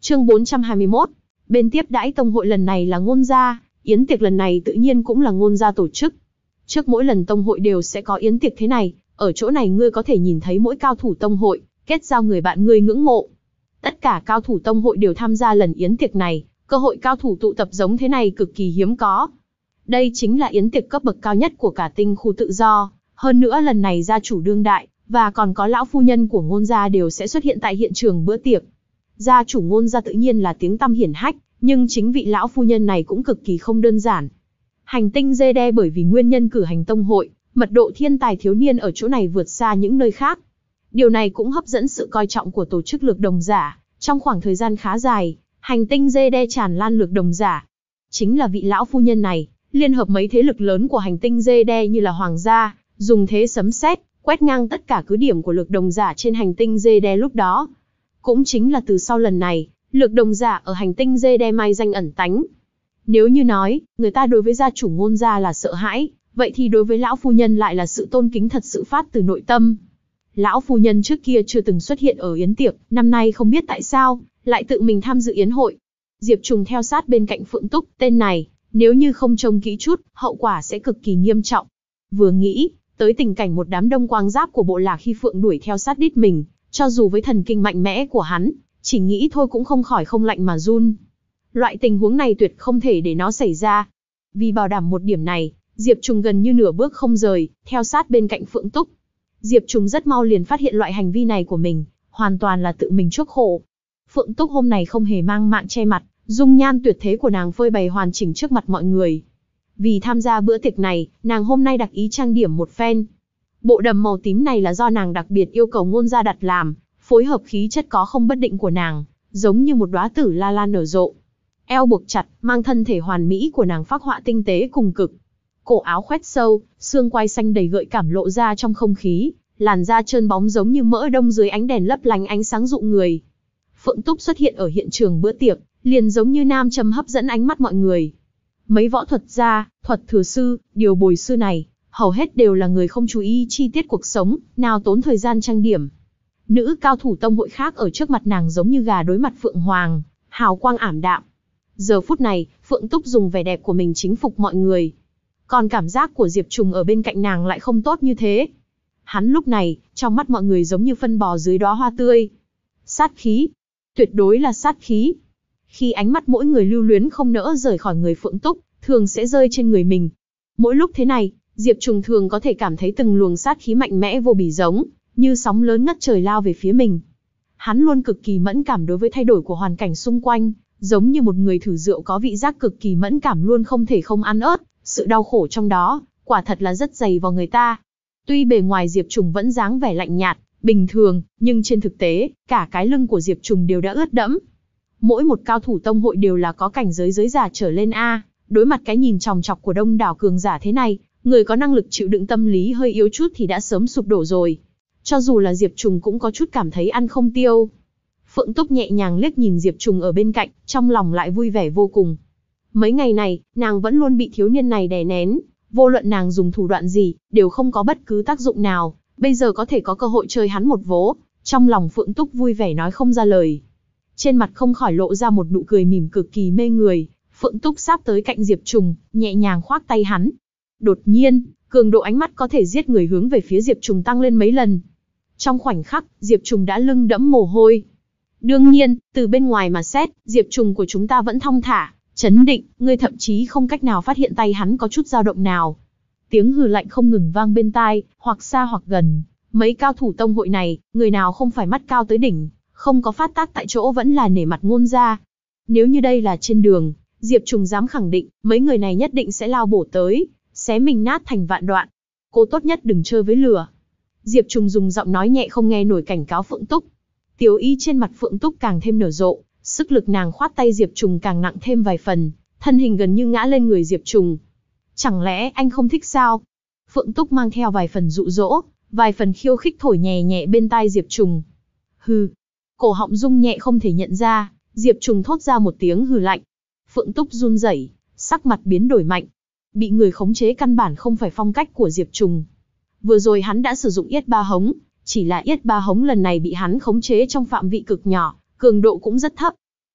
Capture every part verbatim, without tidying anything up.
Chương bốn trăm hai mươi mốt. Bên tiếp đãi tông hội lần này là Ngôn gia, yến tiệc lần này tự nhiên cũng là Ngôn gia tổ chức. Trước mỗi lần tông hội đều sẽ có yến tiệc thế này, ở chỗ này ngươi có thể nhìn thấy mỗi cao thủ tông hội, kết giao người bạn ngươi ngưỡng mộ. Tất cả cao thủ tông hội đều tham gia lần yến tiệc này, cơ hội cao thủ tụ tập giống thế này cực kỳ hiếm có. Đây chính là yến tiệc cấp bậc cao nhất của cả tinh khu tự do, hơn nữa lần này gia chủ đương đại, và còn có lão phu nhân của Ngôn gia đều sẽ xuất hiện tại hiện trường bữa tiệc. Gia chủ Ngôn gia tự nhiên là tiếng tăm hiển hách, nhưng chính vị lão phu nhân này cũng cực kỳ không đơn giản. Hành tinh dê đe bởi vì nguyên nhân cử hành tông hội, mật độ thiên tài thiếu niên ở chỗ này vượt xa những nơi khác. Điều này cũng hấp dẫn sự coi trọng của tổ chức lược đồng giả. Trong khoảng thời gian khá dài, hành tinh dê đe tràn lan lược đồng giả. Chính là vị lão phu nhân này, liên hợp mấy thế lực lớn của hành tinh dê đe như là Hoàng gia, dùng thế sấm sét, quét ngang tất cả cứ điểm của lược đồng giả trên hành tinh dê đe lúc đó. Cũng chính là từ sau lần này, lược đồng giả ở hành tinh dê đe mai danh ẩn tánh. Nếu như nói, người ta đối với gia chủ Ngôn gia là sợ hãi, vậy thì đối với lão phu nhân lại là sự tôn kính thật sự phát từ nội tâm. Lão phu nhân trước kia chưa từng xuất hiện ở yến tiệc, năm nay không biết tại sao, lại tự mình tham dự yến hội. Diệp Trùng theo sát bên cạnh Phượng Túc, tên này, nếu như không trông kỹ chút, hậu quả sẽ cực kỳ nghiêm trọng. Vừa nghĩ, tới tình cảnh một đám đông quang giáp của bộ lạc khi Phượng đuổi theo sát đít mình, cho dù với thần kinh mạnh mẽ của hắn, chỉ nghĩ thôi cũng không khỏi không lạnh mà run. Loại tình huống này tuyệt không thể để nó xảy ra. Vì bảo đảm một điểm này, Diệp Trùng gần như nửa bước không rời, theo sát bên cạnh Phượng Túc. Diệp Trùng rất mau liền phát hiện loại hành vi này của mình, hoàn toàn là tự mình chuốc khổ. Phượng Túc hôm này không hề mang mạng che mặt, dung nhan tuyệt thế của nàng phơi bày hoàn chỉnh trước mặt mọi người. Vì tham gia bữa tiệc này, nàng hôm nay đặc ý trang điểm một phen. Bộ đầm màu tím này là do nàng đặc biệt yêu cầu Ngôn gia đặt làm, phối hợp khí chất có không bất định của nàng, giống như một đóa tử la lan nở rộ. Eo buộc chặt, mang thân thể hoàn mỹ của nàng phác họa tinh tế cùng cực. Cổ áo khoét sâu, xương quai xanh đầy gợi cảm lộ ra trong không khí, làn da trơn bóng giống như mỡ đông dưới ánh đèn lấp lánh ánh sáng dụ người. Phượng Túc xuất hiện ở hiện trường bữa tiệc, liền giống như nam châm hấp dẫn ánh mắt mọi người. Mấy võ thuật gia, thuật thừa sư, điều bồi sư này, hầu hết đều là người không chú ý chi tiết cuộc sống, nào tốn thời gian trang điểm. Nữ cao thủ tông hội khác ở trước mặt nàng giống như gà đối mặt Phượng Hoàng, hào quang ảm đạm. Giờ phút này, Phượng Túc dùng vẻ đẹp của mình chính phục mọi người. Còn cảm giác của Diệp Trùng ở bên cạnh nàng lại không tốt như thế. Hắn lúc này, trong mắt mọi người giống như phân bò dưới đóa hoa tươi. Sát khí. Tuyệt đối là sát khí. Khi ánh mắt mỗi người lưu luyến không nỡ rời khỏi người Phượng Túc, thường sẽ rơi trên người mình. Mỗi lúc thế này, Diệp Trùng thường có thể cảm thấy từng luồng sát khí mạnh mẽ vô bì giống, như sóng lớn ngất trời lao về phía mình. Hắn luôn cực kỳ mẫn cảm đối với thay đổi của hoàn cảnh xung quanh, giống như một người thử rượu có vị giác cực kỳ mẫn cảm luôn không thể không ăn ớt, sự đau khổ trong đó, quả thật là rất dày vào người ta. Tuy bề ngoài Diệp Trùng vẫn dáng vẻ lạnh nhạt, bình thường, nhưng trên thực tế, cả cái lưng của Diệp Trùng đều đã ướt đẫm. Mỗi một cao thủ tông hội đều là có cảnh giới giới giả trở lên A, đối mặt cái nhìn chòng chọc của đông đảo cường giả thế này, người có năng lực chịu đựng tâm lý hơi yếu chút thì đã sớm sụp đổ rồi. Cho dù là Diệp Trùng cũng có chút cảm thấy ăn không tiêu. Phượng Túc nhẹ nhàng liếc nhìn Diệp Trùng ở bên cạnh, trong lòng lại vui vẻ vô cùng. Mấy ngày này, nàng vẫn luôn bị thiếu niên này đè nén, vô luận nàng dùng thủ đoạn gì, đều không có bất cứ tác dụng nào, bây giờ có thể có cơ hội chơi hắn một vố, trong lòng Phượng Túc vui vẻ nói không ra lời. Trên mặt không khỏi lộ ra một nụ cười mỉm cực kỳ mê người, Phượng Túc sáp tới cạnh Diệp Trùng, nhẹ nhàng khoác tay hắn. Đột nhiên, cường độ ánh mắt có thể giết người hướng về phía Diệp Trùng tăng lên mấy lần. Trong khoảnh khắc, Diệp Trùng đã lưng đẫm mồ hôi. Đương nhiên, từ bên ngoài mà xét, Diệp Trùng của chúng ta vẫn thong thả, chấn định, ngươi thậm chí không cách nào phát hiện tay hắn có chút dao động nào. Tiếng hừ lạnh không ngừng vang bên tai, hoặc xa hoặc gần. Mấy cao thủ tông hội này, người nào không phải mắt cao tới đỉnh, không có phát tác tại chỗ vẫn là nể mặt Ngôn gia. Nếu như đây là trên đường, Diệp Trùng dám khẳng định, mấy người này nhất định sẽ lao bổ tới, xé mình nát thành vạn đoạn. Cô tốt nhất đừng chơi với lửa. Diệp Trùng dùng giọng nói nhẹ không nghe nổi cảnh cáo Phượng Túc. Tiểu ý trên mặt Phượng Túc càng thêm nở rộ, sức lực nàng khoát tay Diệp Trùng càng nặng thêm vài phần, thân hình gần như ngã lên người Diệp Trùng. Chẳng lẽ anh không thích sao? Phượng Túc mang theo vài phần dụ dỗ, vài phần khiêu khích thổi nhẹ nhẹ bên tai Diệp Trùng. Hừ. Cổ họng rung nhẹ không thể nhận ra, Diệp Trùng thốt ra một tiếng hừ lạnh. Phượng Túc run rẩy, sắc mặt biến đổi mạnh. Bị người khống chế căn bản không phải phong cách của Diệp Trùng. Vừa rồi hắn đã sử dụng yết ba hống, chỉ là yết ba hống lần này bị hắn khống chế trong phạm vị cực nhỏ, cường độ cũng rất thấp.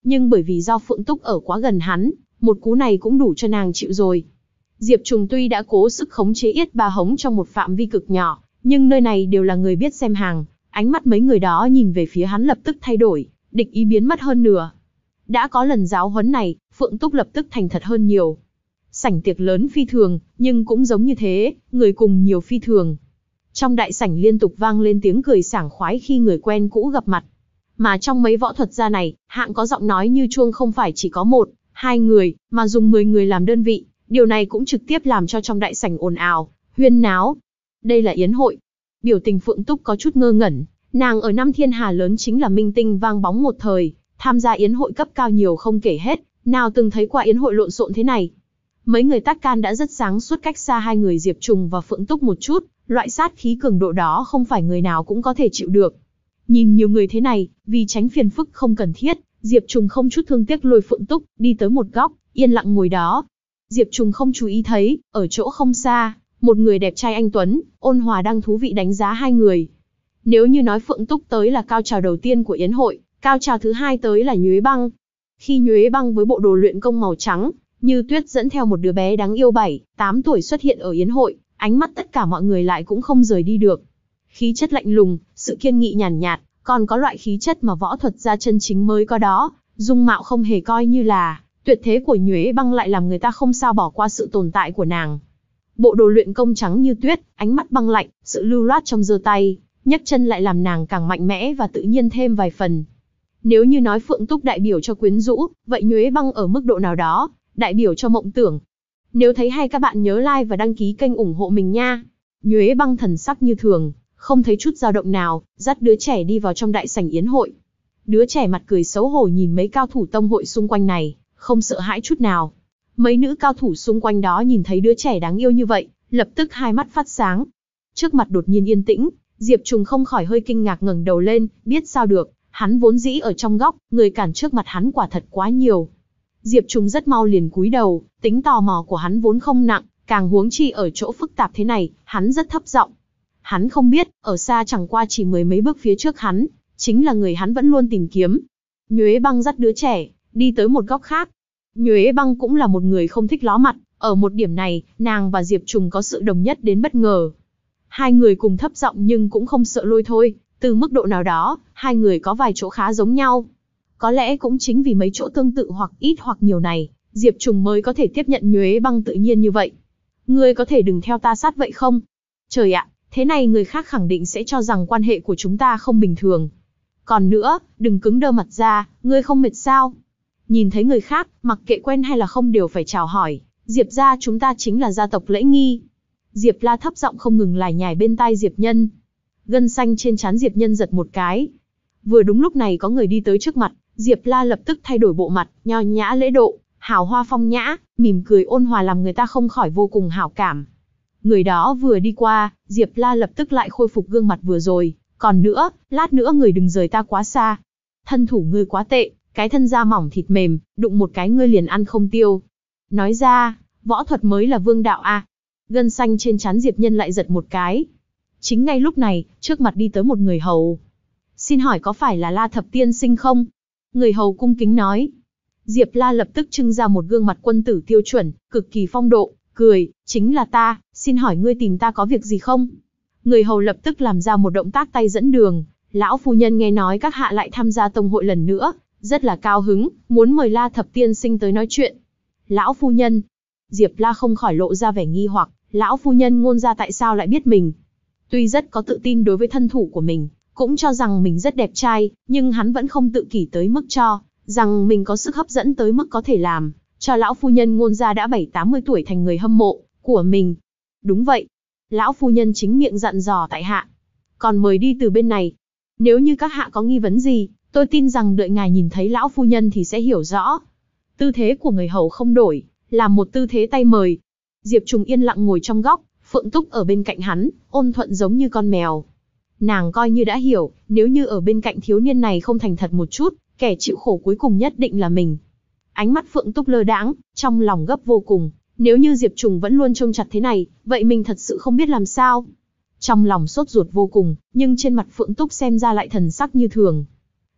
nhưng bởi vì do Phượng Túc ở quá gần hắn, một cú này cũng đủ cho nàng chịu rồi. Diệp Trùng tuy đã cố sức khống chế yết ba hống trong một phạm vi cực nhỏ, nhưng nơi này đều là người biết xem hàng, ánh mắt mấy người đó nhìn về phía hắn lập tức thay đổi, địch ý biến mất hơn nửa. Đã có lần giáo huấn này, Phượng Túc lập tức thành thật hơn nhiều. Sảnh tiệc lớn phi thường, nhưng cũng giống như thế, người cùng nhiều phi thường. Trong đại sảnh liên tục vang lên tiếng cười sảng khoái khi người quen cũ gặp mặt. Mà trong mấy võ thuật gia này, hạng có giọng nói như chuông không phải chỉ có một, hai người, mà dùng mười người làm đơn vị. Điều này cũng trực tiếp làm cho trong đại sảnh ồn ào, huyên náo. Đây là yến hội. Biểu tình Phượng Túc có chút ngơ ngẩn, nàng ở năm thiên hà lớn chính là minh tinh vang bóng một thời, tham gia yến hội cấp cao nhiều không kể hết, nào từng thấy qua yến hội lộn xộn thế này. Mấy người tác can đã rất sáng suốt cách xa hai người Diệp Trùng và Phượng Túc một chút, loại sát khí cường độ đó không phải người nào cũng có thể chịu được. Nhìn nhiều người thế này, vì tránh phiền phức không cần thiết, Diệp Trùng không chút thương tiếc lôi Phượng Túc đi tới một góc, yên lặng ngồi đó. Diệp Trùng không chú ý thấy, ở chỗ không xa, một người đẹp trai anh tuấn, ôn hòa đang thú vị đánh giá hai người. Nếu như nói Phượng Túc tới là cao trào đầu tiên của yến hội, cao trào thứ hai tới là Nhuế Băng. Khi Nhuế Băng với bộ đồ luyện công màu trắng, như tuyết dẫn theo một đứa bé đáng yêu bảy, tám tuổi xuất hiện ở yến hội, ánh mắt tất cả mọi người lại cũng không rời đi được. Khí chất lạnh lùng, sự kiên nghị nhàn nhạt, còn có loại khí chất mà võ thuật gia chân chính mới có đó, dung mạo không hề coi như là tuyệt thế của Nhuế Băng lại làm người ta không sao bỏ qua sự tồn tại của nàng. Bộ đồ luyện công trắng như tuyết, ánh mắt băng lạnh, sự lưu loát trong giơ tay, nhấc chân lại làm nàng càng mạnh mẽ và tự nhiên thêm vài phần. Nếu như nói Phượng Túc đại biểu cho quyến rũ, vậy Nhuế Băng ở mức độ nào đó, đại biểu cho mộng tưởng. Nếu thấy hay các bạn nhớ like và đăng ký kênh ủng hộ mình nha. Nhuế Băng thần sắc như thường, không thấy chút dao động nào, dắt đứa trẻ đi vào trong đại sảnh yến hội. Đứa trẻ mặt cười xấu hổ nhìn mấy cao thủ tông hội xung quanh này, không sợ hãi chút nào. Mấy nữ cao thủ xung quanh đó nhìn thấy đứa trẻ đáng yêu như vậy, lập tức hai mắt phát sáng. Trước mặt đột nhiên yên tĩnh, Diệp Trùng không khỏi hơi kinh ngạc ngẩng đầu lên, biết sao được, hắn vốn dĩ ở trong góc, người cản trước mặt hắn quả thật quá nhiều. Diệp Trùng rất mau liền cúi đầu, tính tò mò của hắn vốn không nặng, càng huống chi ở chỗ phức tạp thế này, hắn rất thấp giọng. Hắn không biết, ở xa chẳng qua chỉ mười mấy bước phía trước hắn, chính là người hắn vẫn luôn tìm kiếm. Nhuế Băng dắt đứa trẻ, đi tới một góc khác. Nhuế Băng cũng là một người không thích ló mặt, ở một điểm này, nàng và Diệp Trùng có sự đồng nhất đến bất ngờ. Hai người cùng thấp giọng nhưng cũng không sợ lôi thôi, từ mức độ nào đó, hai người có vài chỗ khá giống nhau. Có lẽ cũng chính vì mấy chỗ tương tự hoặc ít hoặc nhiều này, Diệp Trùng mới có thể tiếp nhận Nhuế Băng tự nhiên như vậy. Ngươi có thể đừng theo ta sát vậy không? Trời ạ, thế này người khác khẳng định sẽ cho rằng quan hệ của chúng ta không bình thường. Còn nữa, đừng cứng đơ mặt ra, ngươi không mệt sao? Nhìn thấy người khác, mặc kệ quen hay là không đều phải chào hỏi, Diệp gia chúng ta chính là gia tộc lễ nghi. Diệp La thấp giọng không ngừng lải nhải bên tai Diệp Nhân. Gân xanh trên trán Diệp Nhân giật một cái. Vừa đúng lúc này có người đi tới trước mặt, Diệp La lập tức thay đổi bộ mặt, nho nhã lễ độ, hào hoa phong nhã, mỉm cười ôn hòa làm người ta không khỏi vô cùng hảo cảm. Người đó vừa đi qua, Diệp La lập tức lại khôi phục gương mặt vừa rồi. Còn nữa, lát nữa người đừng rời ta quá xa. Thân thủ ngươi quá tệ, cái thân da mỏng thịt mềm, đụng một cái ngươi liền ăn không tiêu. Nói ra, võ thuật mới là vương đạo a. Gân xanh trên trán Diệp Nhân lại giật một cái. Chính ngay lúc này, trước mặt đi tới một người hầu. Xin hỏi có phải là La Thập Tiên Sinh không? Người hầu cung kính nói. Diệp La lập tức trưng ra một gương mặt quân tử tiêu chuẩn, cực kỳ phong độ, cười, chính là ta, xin hỏi ngươi tìm ta có việc gì không? Người hầu lập tức làm ra một động tác tay dẫn đường. Lão phu nhân nghe nói các hạ lại tham gia tông hội lần nữa, rất là cao hứng, muốn mời La Thập Tiên Sinh tới nói chuyện. Lão phu nhân. Diệp La không khỏi lộ ra vẻ nghi hoặc, lão phu nhân Ngôn gia tại sao lại biết mình? Tuy rất có tự tin đối với thân thủ của mình, cũng cho rằng mình rất đẹp trai, nhưng hắn vẫn không tự kỷ tới mức cho rằng mình có sức hấp dẫn tới mức có thể làm cho lão phu nhân Ngôn gia đã bảy tám mươi tuổi thành người hâm mộ của mình. Đúng vậy. Lão phu nhân chính miệng dặn dò tại hạ. Còn mời đi từ bên này. Nếu như các hạ có nghi vấn gì, tôi tin rằng đợi ngài nhìn thấy lão phu nhân thì sẽ hiểu rõ. Tư thế của người hầu không đổi, làm một tư thế tay mời. Diệp Trùng yên lặng ngồi trong góc, Phượng Túc ở bên cạnh hắn, ôn thuận giống như con mèo. Nàng coi như đã hiểu, nếu như ở bên cạnh thiếu niên này không thành thật một chút, kẻ chịu khổ cuối cùng nhất định là mình. Ánh mắt Phượng Túc lơ đãng, trong lòng gấp vô cùng. Nếu như Diệp Trùng vẫn luôn trông chặt thế này, vậy mình thật sự không biết làm sao. Trong lòng sốt ruột vô cùng, nhưng trên mặt Phượng Túc xem ra lại thần sắc như thường.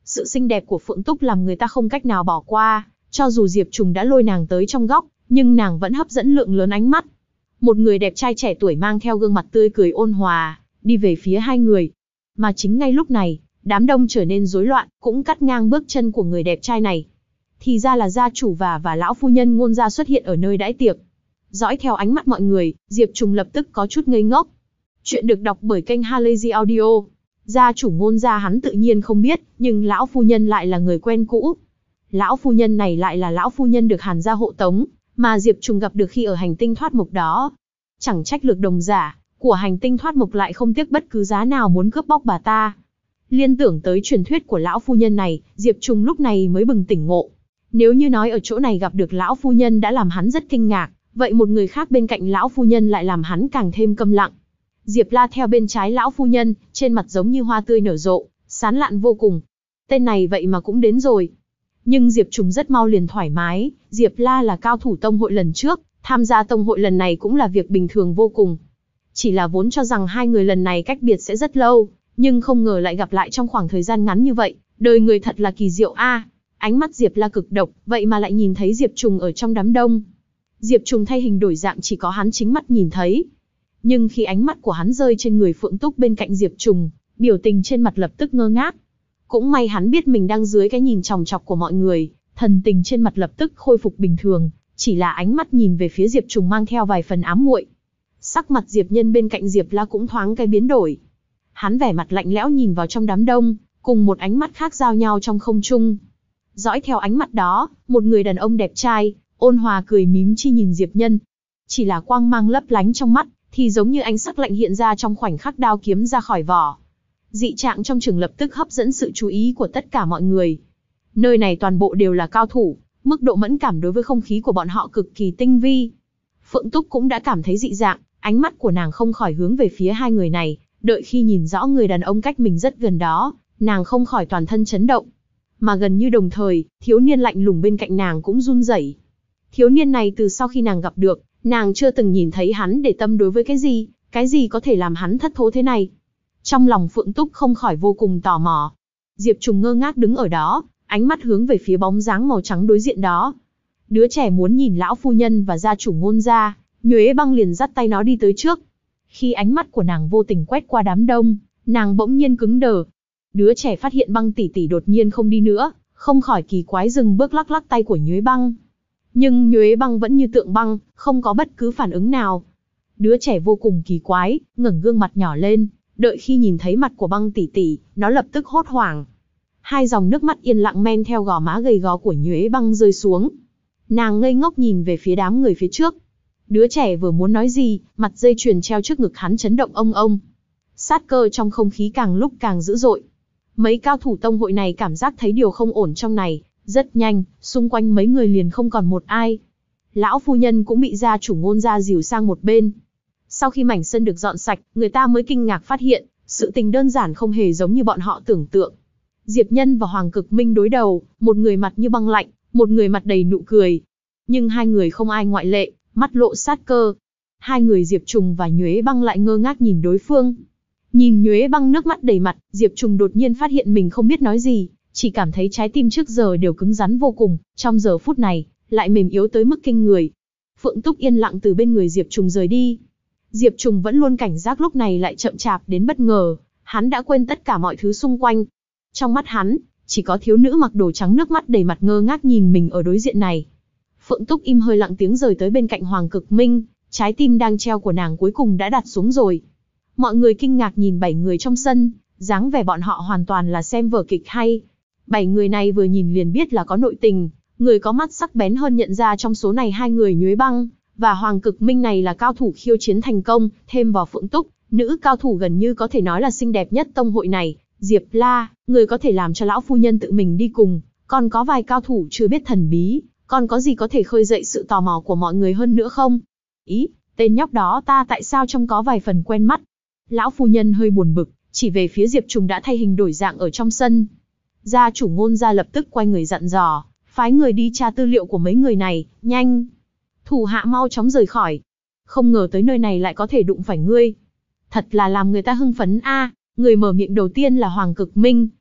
Sự xinh đẹp của Phượng Túc làm người ta không cách nào bỏ qua, cho dù Diệp Trùng đã lôi nàng tới trong góc, nhưng nàng vẫn hấp dẫn lượng lớn ánh mắt. Một người đẹp trai trẻ tuổi mang theo gương mặt tươi cười ôn hòa, đi về phía hai người. Mà chính ngay lúc này, đám đông trở nên rối loạn, cũng cắt ngang bước chân của người đẹp trai này. Thì ra là gia chủ và và lão phu nhân Ngôn gia xuất hiện ở nơi đãi tiệc. Dõi theo ánh mắt mọi người, Diệp Trùng lập tức có chút ngây ngốc. Chuyện được đọc bởi kênh Halazy Audio. Gia chủ Ngôn gia hắn tự nhiên không biết, nhưng lão phu nhân lại là người quen cũ. Lão phu nhân này lại là lão phu nhân được Hàn gia hộ tống, mà Diệp Trùng gặp được khi ở hành tinh thoát mục đó. Chẳng trách lược đồng giả của hành tinh thoát mục lại không tiếc bất cứ giá nào muốn cướp bóc bà ta. Liên tưởng tới truyền thuyết của lão phu nhân này, Diệp Trùng lúc này mới bừng tỉnh ngộ. Nếu như nói ở chỗ này gặp được lão phu nhân đã làm hắn rất kinh ngạc, vậy một người khác bên cạnh lão phu nhân lại làm hắn càng thêm câm lặng. Diệp La theo bên trái lão phu nhân, trên mặt giống như hoa tươi nở rộ, sán lạn vô cùng. Tên này vậy mà cũng đến rồi. Nhưng Diệp Trùng rất mau liền thoải mái, Diệp La là cao thủ tông hội lần trước, tham gia tông hội lần này cũng là việc bình thường vô cùng. Chỉ là vốn cho rằng hai người lần này cách biệt sẽ rất lâu, nhưng không ngờ lại gặp lại trong khoảng thời gian ngắn như vậy, đời người thật là kỳ diệu a. Ánh mắt Diệp La cực độc, vậy mà lại nhìn thấy Diệp Trùng ở trong đám đông. Diệp Trùng thay hình đổi dạng chỉ có hắn chính mắt nhìn thấy. Nhưng khi ánh mắt của hắn rơi trên người Phượng Túc bên cạnh Diệp Trùng, biểu tình trên mặt lập tức ngơ ngác. Cũng may hắn biết mình đang dưới cái nhìn chòng chọc của mọi người, thần tình trên mặt lập tức khôi phục bình thường, chỉ là ánh mắt nhìn về phía Diệp Trùng mang theo vài phần ám muội. Sắc mặt Diệp Nhân bên cạnh Diệp La cũng thoáng cái biến đổi. Hắn vẻ mặt lạnh lẽo nhìn vào trong đám đông, cùng một ánh mắt khác giao nhau trong không trung. Dõi theo ánh mắt đó, một người đàn ông đẹp trai, ôn hòa cười mím chi nhìn Diệp Nhân. Chỉ là quang mang lấp lánh trong mắt, thì giống như ánh sắc lạnh hiện ra trong khoảnh khắc đao kiếm ra khỏi vỏ. Dị trạng trong trường lập tức hấp dẫn sự chú ý của tất cả mọi người. Nơi này toàn bộ đều là cao thủ, mức độ mẫn cảm đối với không khí của bọn họ cực kỳ tinh vi. Phượng Túc cũng đã cảm thấy dị dạng, ánh mắt của nàng không khỏi hướng về phía hai người này, đợi khi nhìn rõ người đàn ông cách mình rất gần đó, nàng không khỏi toàn thân chấn động. Mà gần như đồng thời, thiếu niên lạnh lùng bên cạnh nàng cũng run rẩy. Thiếu niên này từ sau khi nàng gặp được, nàng chưa từng nhìn thấy hắn để tâm đối với cái gì, cái gì có thể làm hắn thất thố thế này. Trong lòng Phượng Túc không khỏi vô cùng tò mò. Diệp Trùng ngơ ngác đứng ở đó, ánh mắt hướng về phía bóng dáng màu trắng đối diện đó. Đứa trẻ muốn nhìn lão phu nhân và gia chủ Ngôn gia, Nhuế Băng liền dắt tay nó đi tới trước. Khi ánh mắt của nàng vô tình quét qua đám đông, nàng bỗng nhiên cứng đờ. Đứa trẻ phát hiện Băng tỷ tỷ đột nhiên không đi nữa, không khỏi kỳ quái dừng bước lắc lắc tay của Nhuế Băng. Nhưng Nhuế Băng vẫn như tượng băng, không có bất cứ phản ứng nào. Đứa trẻ vô cùng kỳ quái, ngẩng gương mặt nhỏ lên, đợi khi nhìn thấy mặt của Băng tỷ tỷ, nó lập tức hốt hoảng. Hai dòng nước mắt yên lặng men theo gò má gầy gò của Nhuế Băng rơi xuống. Nàng ngây ngốc nhìn về phía đám người phía trước. Đứa trẻ vừa muốn nói gì, mặt dây chuyền treo trước ngực hắn chấn động ông ông. Sát cơ trong không khí càng lúc càng dữ dội. Mấy cao thủ tông hội này cảm giác thấy điều không ổn trong này, rất nhanh, xung quanh mấy người liền không còn một ai. Lão phu nhân cũng bị gia chủ Ngôn gia dìu sang một bên. Sau khi mảnh sân được dọn sạch, người ta mới kinh ngạc phát hiện, sự tình đơn giản không hề giống như bọn họ tưởng tượng. Diệp Nhân và Hoàng Cực Minh đối đầu, một người mặt như băng lạnh, một người mặt đầy nụ cười. Nhưng hai người không ai ngoại lệ, mắt lộ sát cơ. Hai người Diệp Trùng và Nhuế Băng lại ngơ ngác nhìn đối phương. Nhìn Nhuế Băng nước mắt đầy mặt, Diệp Trùng đột nhiên phát hiện mình không biết nói gì, chỉ cảm thấy trái tim trước giờ đều cứng rắn vô cùng, trong giờ phút này, lại mềm yếu tới mức kinh người. Phượng Túc yên lặng từ bên người Diệp Trùng rời đi. Diệp Trùng vẫn luôn cảnh giác lúc này lại chậm chạp đến bất ngờ, hắn đã quên tất cả mọi thứ xung quanh. Trong mắt hắn, chỉ có thiếu nữ mặc đồ trắng nước mắt đầy mặt ngơ ngác nhìn mình ở đối diện này. Phượng Túc im hơi lặng tiếng rời tới bên cạnh Hoàng Cực Minh, trái tim đang treo của nàng cuối cùng đã đặt xuống rồi. Mọi người kinh ngạc nhìn bảy người trong sân, dáng vẻ bọn họ hoàn toàn là xem vở kịch hay. Bảy người này vừa nhìn liền biết là có nội tình, người có mắt sắc bén hơn nhận ra trong số này hai người Nhuế Băng và Hoàng Cực Minh này là cao thủ khiêu chiến thành công, thêm vào Phượng Túc, nữ cao thủ gần như có thể nói là xinh đẹp nhất tông hội này, Diệp La, người có thể làm cho lão phu nhân tự mình đi cùng, còn có vài cao thủ chưa biết thần bí, còn có gì có thể khơi dậy sự tò mò của mọi người hơn nữa không? Ý, tên nhóc đó ta tại sao trông có vài phần quen mắt? Lão phu nhân hơi buồn bực, chỉ về phía Diệp Trùng đã thay hình đổi dạng ở trong sân. Gia chủ Ngôn gia lập tức quay người dặn dò, phái người đi tra tư liệu của mấy người này, nhanh. Thủ hạ mau chóng rời khỏi. Không ngờ tới nơi này lại có thể đụng phải ngươi. Thật là làm người ta hưng phấn a. Người mở miệng đầu tiên là Hoàng Cực Minh,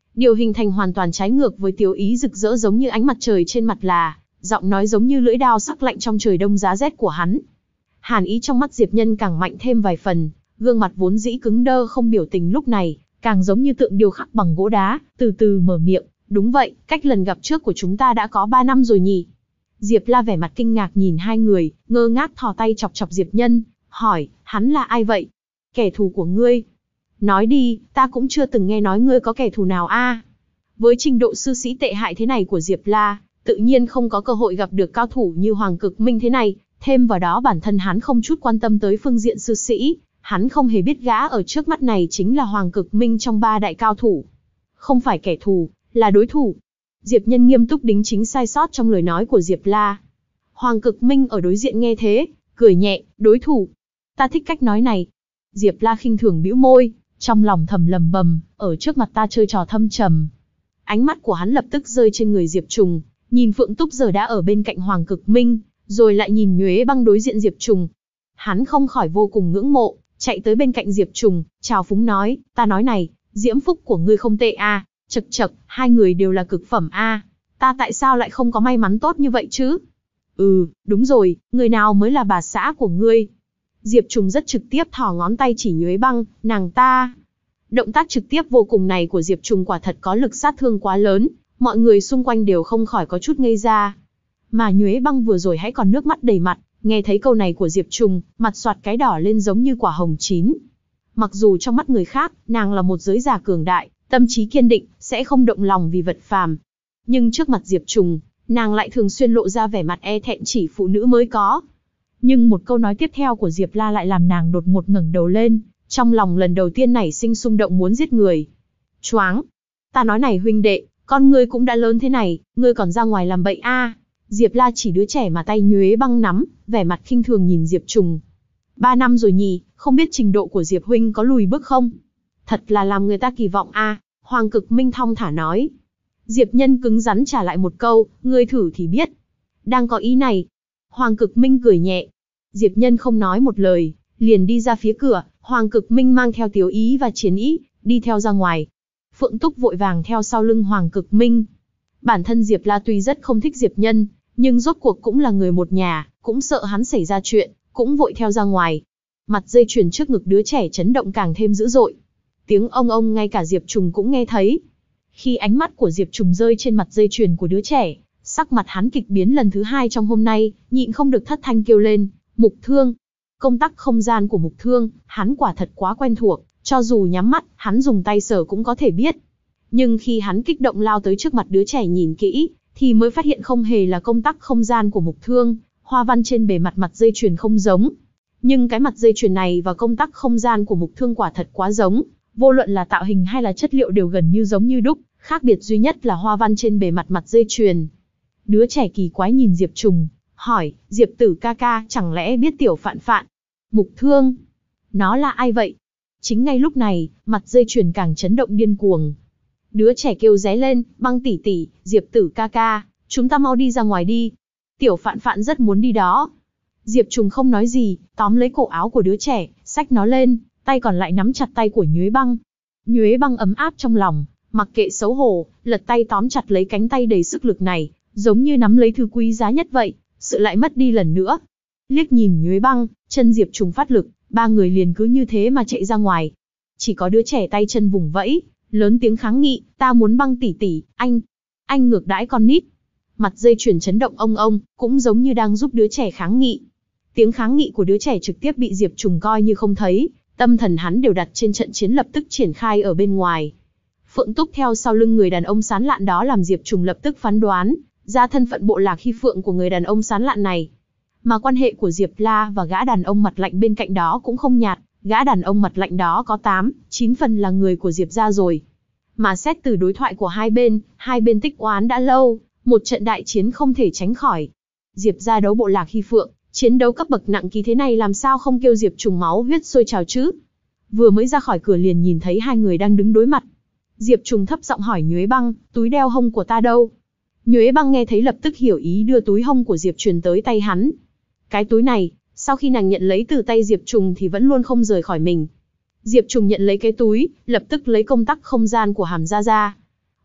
Điều hình thành hoàn toàn trái ngược với tiếu ý rực rỡ giống như ánh mặt trời trên mặt là, giọng nói giống như lưỡi đao sắc lạnh trong trời đông giá rét của hắn. Hàn ý trong mắt Diệp Nhân càng mạnh thêm vài phần, gương mặt vốn dĩ cứng đơ không biểu tình lúc này, càng giống như tượng điêu khắc bằng gỗ đá, từ từ mở miệng, đúng vậy, cách lần gặp trước của chúng ta đã có ba năm rồi nhỉ. Diệp La vẻ mặt kinh ngạc nhìn hai người, ngơ ngác thò tay chọc chọc Diệp Nhân, hỏi, hắn là ai vậy? Kẻ thù của ngươi. Nói đi, ta cũng chưa từng nghe nói ngươi có kẻ thù nào a. Với trình độ sư sĩ tệ hại thế này của Diệp La, tự nhiên không có cơ hội gặp được cao thủ như Hoàng Cực Minh thế này, thêm vào đó bản thân hắn không chút quan tâm tới phương diện sư sĩ, hắn không hề biết gã ở trước mắt này chính là Hoàng Cực Minh trong ba đại cao thủ. Không phải kẻ thù, là đối thủ. Diệp Nhân nghiêm túc đính chính sai sót trong lời nói của Diệp La. Hoàng Cực Minh ở đối diện nghe thế, cười nhẹ, đối thủ. Ta thích cách nói này. Diệp La khinh thường bĩu môi, trong lòng thầm lầm bầm, ở trước mặt ta chơi trò thâm trầm. Ánh mắt của hắn lập tức rơi trên người Diệp Trùng, nhìn Phượng Túc giờ đã ở bên cạnh Hoàng Cực Minh, rồi lại nhìn Nhuế Băng đối diện Diệp Trùng. Hắn không khỏi vô cùng ngưỡng mộ, chạy tới bên cạnh Diệp Trùng, chào phúng nói, ta nói này, diễm phúc của ngươi không tệ a, chậc chậc, hai người đều là cực phẩm a, ta tại sao lại không có may mắn tốt như vậy chứ? Ừ, đúng rồi, người nào mới là bà xã của ngươi? Diệp Trùng rất trực tiếp thò ngón tay chỉ Nhuế Băng, nàng ta. Động tác trực tiếp vô cùng này của Diệp Trùng quả thật có lực sát thương quá lớn, mọi người xung quanh đều không khỏi có chút ngây ra. Mà Nhuế Băng vừa rồi hãy còn nước mắt đầy mặt, nghe thấy câu này của Diệp Trùng, mặt xoạt cái đỏ lên giống như quả hồng chín. Mặc dù trong mắt người khác, nàng là một giới giả cường đại, tâm trí kiên định, sẽ không động lòng vì vật phàm. Nhưng trước mặt Diệp Trùng, nàng lại thường xuyên lộ ra vẻ mặt e thẹn chỉ phụ nữ mới có. Nhưng một câu nói tiếp theo của Diệp La lại làm nàng đột ngột ngẩng đầu lên, trong lòng lần đầu tiên nảy sinh xung động muốn giết người. Choáng! Ta nói này huynh đệ, con ngươi cũng đã lớn thế này, ngươi còn ra ngoài làm bậy a? À? Diệp La chỉ đứa trẻ mà tay Nhuế Băng nắm, vẻ mặt khinh thường nhìn Diệp Trùng. Ba năm rồi nhỉ, không biết trình độ của Diệp huynh có lùi bước không? Thật là làm người ta kỳ vọng a. À? Hoàng Cực Minh thong thả nói. Diệp Nhân cứng rắn trả lại một câu, ngươi thử thì biết. Đang có ý này. Hoàng Cực Minh cười nhẹ. Diệp Nhân không nói một lời, liền đi ra phía cửa. Hoàng Cực Minh mang theo Tiếu Ý và Chiến Ý, đi theo ra ngoài. Phượng Túc vội vàng theo sau lưng Hoàng Cực Minh. Bản thân Diệp La tuy rất không thích Diệp Nhân, nhưng rốt cuộc cũng là người một nhà, cũng sợ hắn xảy ra chuyện, cũng vội theo ra ngoài. Mặt dây chuyền trước ngực đứa trẻ chấn động càng thêm dữ dội. Tiếng ông ông ngay cả Diệp Trùng cũng nghe thấy. Khi ánh mắt của Diệp Trùng rơi trên mặt dây chuyền của đứa trẻ, sắc mặt hắn kịch biến lần thứ hai trong hôm nay, nhịn không được thất thanh kêu lên, Mục Thương. Công tắc không gian của Mục Thương, hắn quả thật quá quen thuộc, cho dù nhắm mắt, hắn dùng tay sờ cũng có thể biết. Nhưng khi hắn kích động lao tới trước mặt đứa trẻ nhìn kỹ, thì mới phát hiện không hề là công tắc không gian của Mục Thương, hoa văn trên bề mặt mặt dây chuyền không giống. Nhưng cái mặt dây chuyền này và công tắc không gian của Mục Thương quả thật quá giống, vô luận là tạo hình hay là chất liệu đều gần như giống như đúc, khác biệt duy nhất là hoa văn trên bề mặt mặt dây chuyền. Đứa trẻ kỳ quái nhìn Diệp Trùng, hỏi, Diệp tử ca ca chẳng lẽ biết tiểu Phạn Phạn? Mục Thương? Nó là ai vậy? Chính ngay lúc này, mặt dây chuyền càng chấn động điên cuồng. Đứa trẻ kêu ré lên, Băng tỷ tỷ, Diệp tử ca ca, chúng ta mau đi ra ngoài đi. Tiểu Phạn Phạn rất muốn đi đó. Diệp Trùng không nói gì, tóm lấy cổ áo của đứa trẻ, xách nó lên, tay còn lại nắm chặt tay của Nhuế Băng. Nhuế Băng ấm áp trong lòng, mặc kệ xấu hổ, lật tay tóm chặt lấy cánh tay đầy sức lực này, giống như nắm lấy thứ quý giá nhất vậy, sự lại mất đi lần nữa. Liếc nhìn Nhuế Băng, chân Diệp Trùng phát lực, ba người liền cứ như thế mà chạy ra ngoài. Chỉ có đứa trẻ tay chân vùng vẫy, lớn tiếng kháng nghị, ta muốn Băng tỷ tỷ, anh, anh ngược đãi con nít. Mặt dây chuyền chấn động ông ông, cũng giống như đang giúp đứa trẻ kháng nghị. Tiếng kháng nghị của đứa trẻ trực tiếp bị Diệp Trùng coi như không thấy, tâm thần hắn đều đặt trên trận chiến lập tức triển khai ở bên ngoài. Phượng Túc theo sau lưng người đàn ông sán lạn đó làm Diệp Trùng lập tức phán đoán ra thân phận bộ lạc Hy Phượng của người đàn ông sán lạn này. Mà quan hệ của Diệp La và gã đàn ông mặt lạnh bên cạnh đó cũng không nhạt, gã đàn ông mặt lạnh đó có tám, chín phần là người của Diệp gia rồi. Mà xét từ đối thoại của hai bên, hai bên tích oán đã lâu, một trận đại chiến không thể tránh khỏi. Diệp gia đấu bộ lạc Hy Phượng, chiến đấu cấp bậc nặng ký thế này làm sao không kêu Diệp Trùng máu huyết sôi trào chứ? Vừa mới ra khỏi cửa liền nhìn thấy hai người đang đứng đối mặt. Diệp Trùng thấp giọng hỏi Nhuế Băng, túi đeo hông của ta đâu? Nhuế Băng nghe thấy lập tức hiểu ý đưa túi hông của Diệp truyền tới tay hắn. Cái túi này, sau khi nàng nhận lấy từ tay Diệp Trùng thì vẫn luôn không rời khỏi mình. Diệp Trùng nhận lấy cái túi, lập tức lấy công tắc không gian của Hàm Gia ra.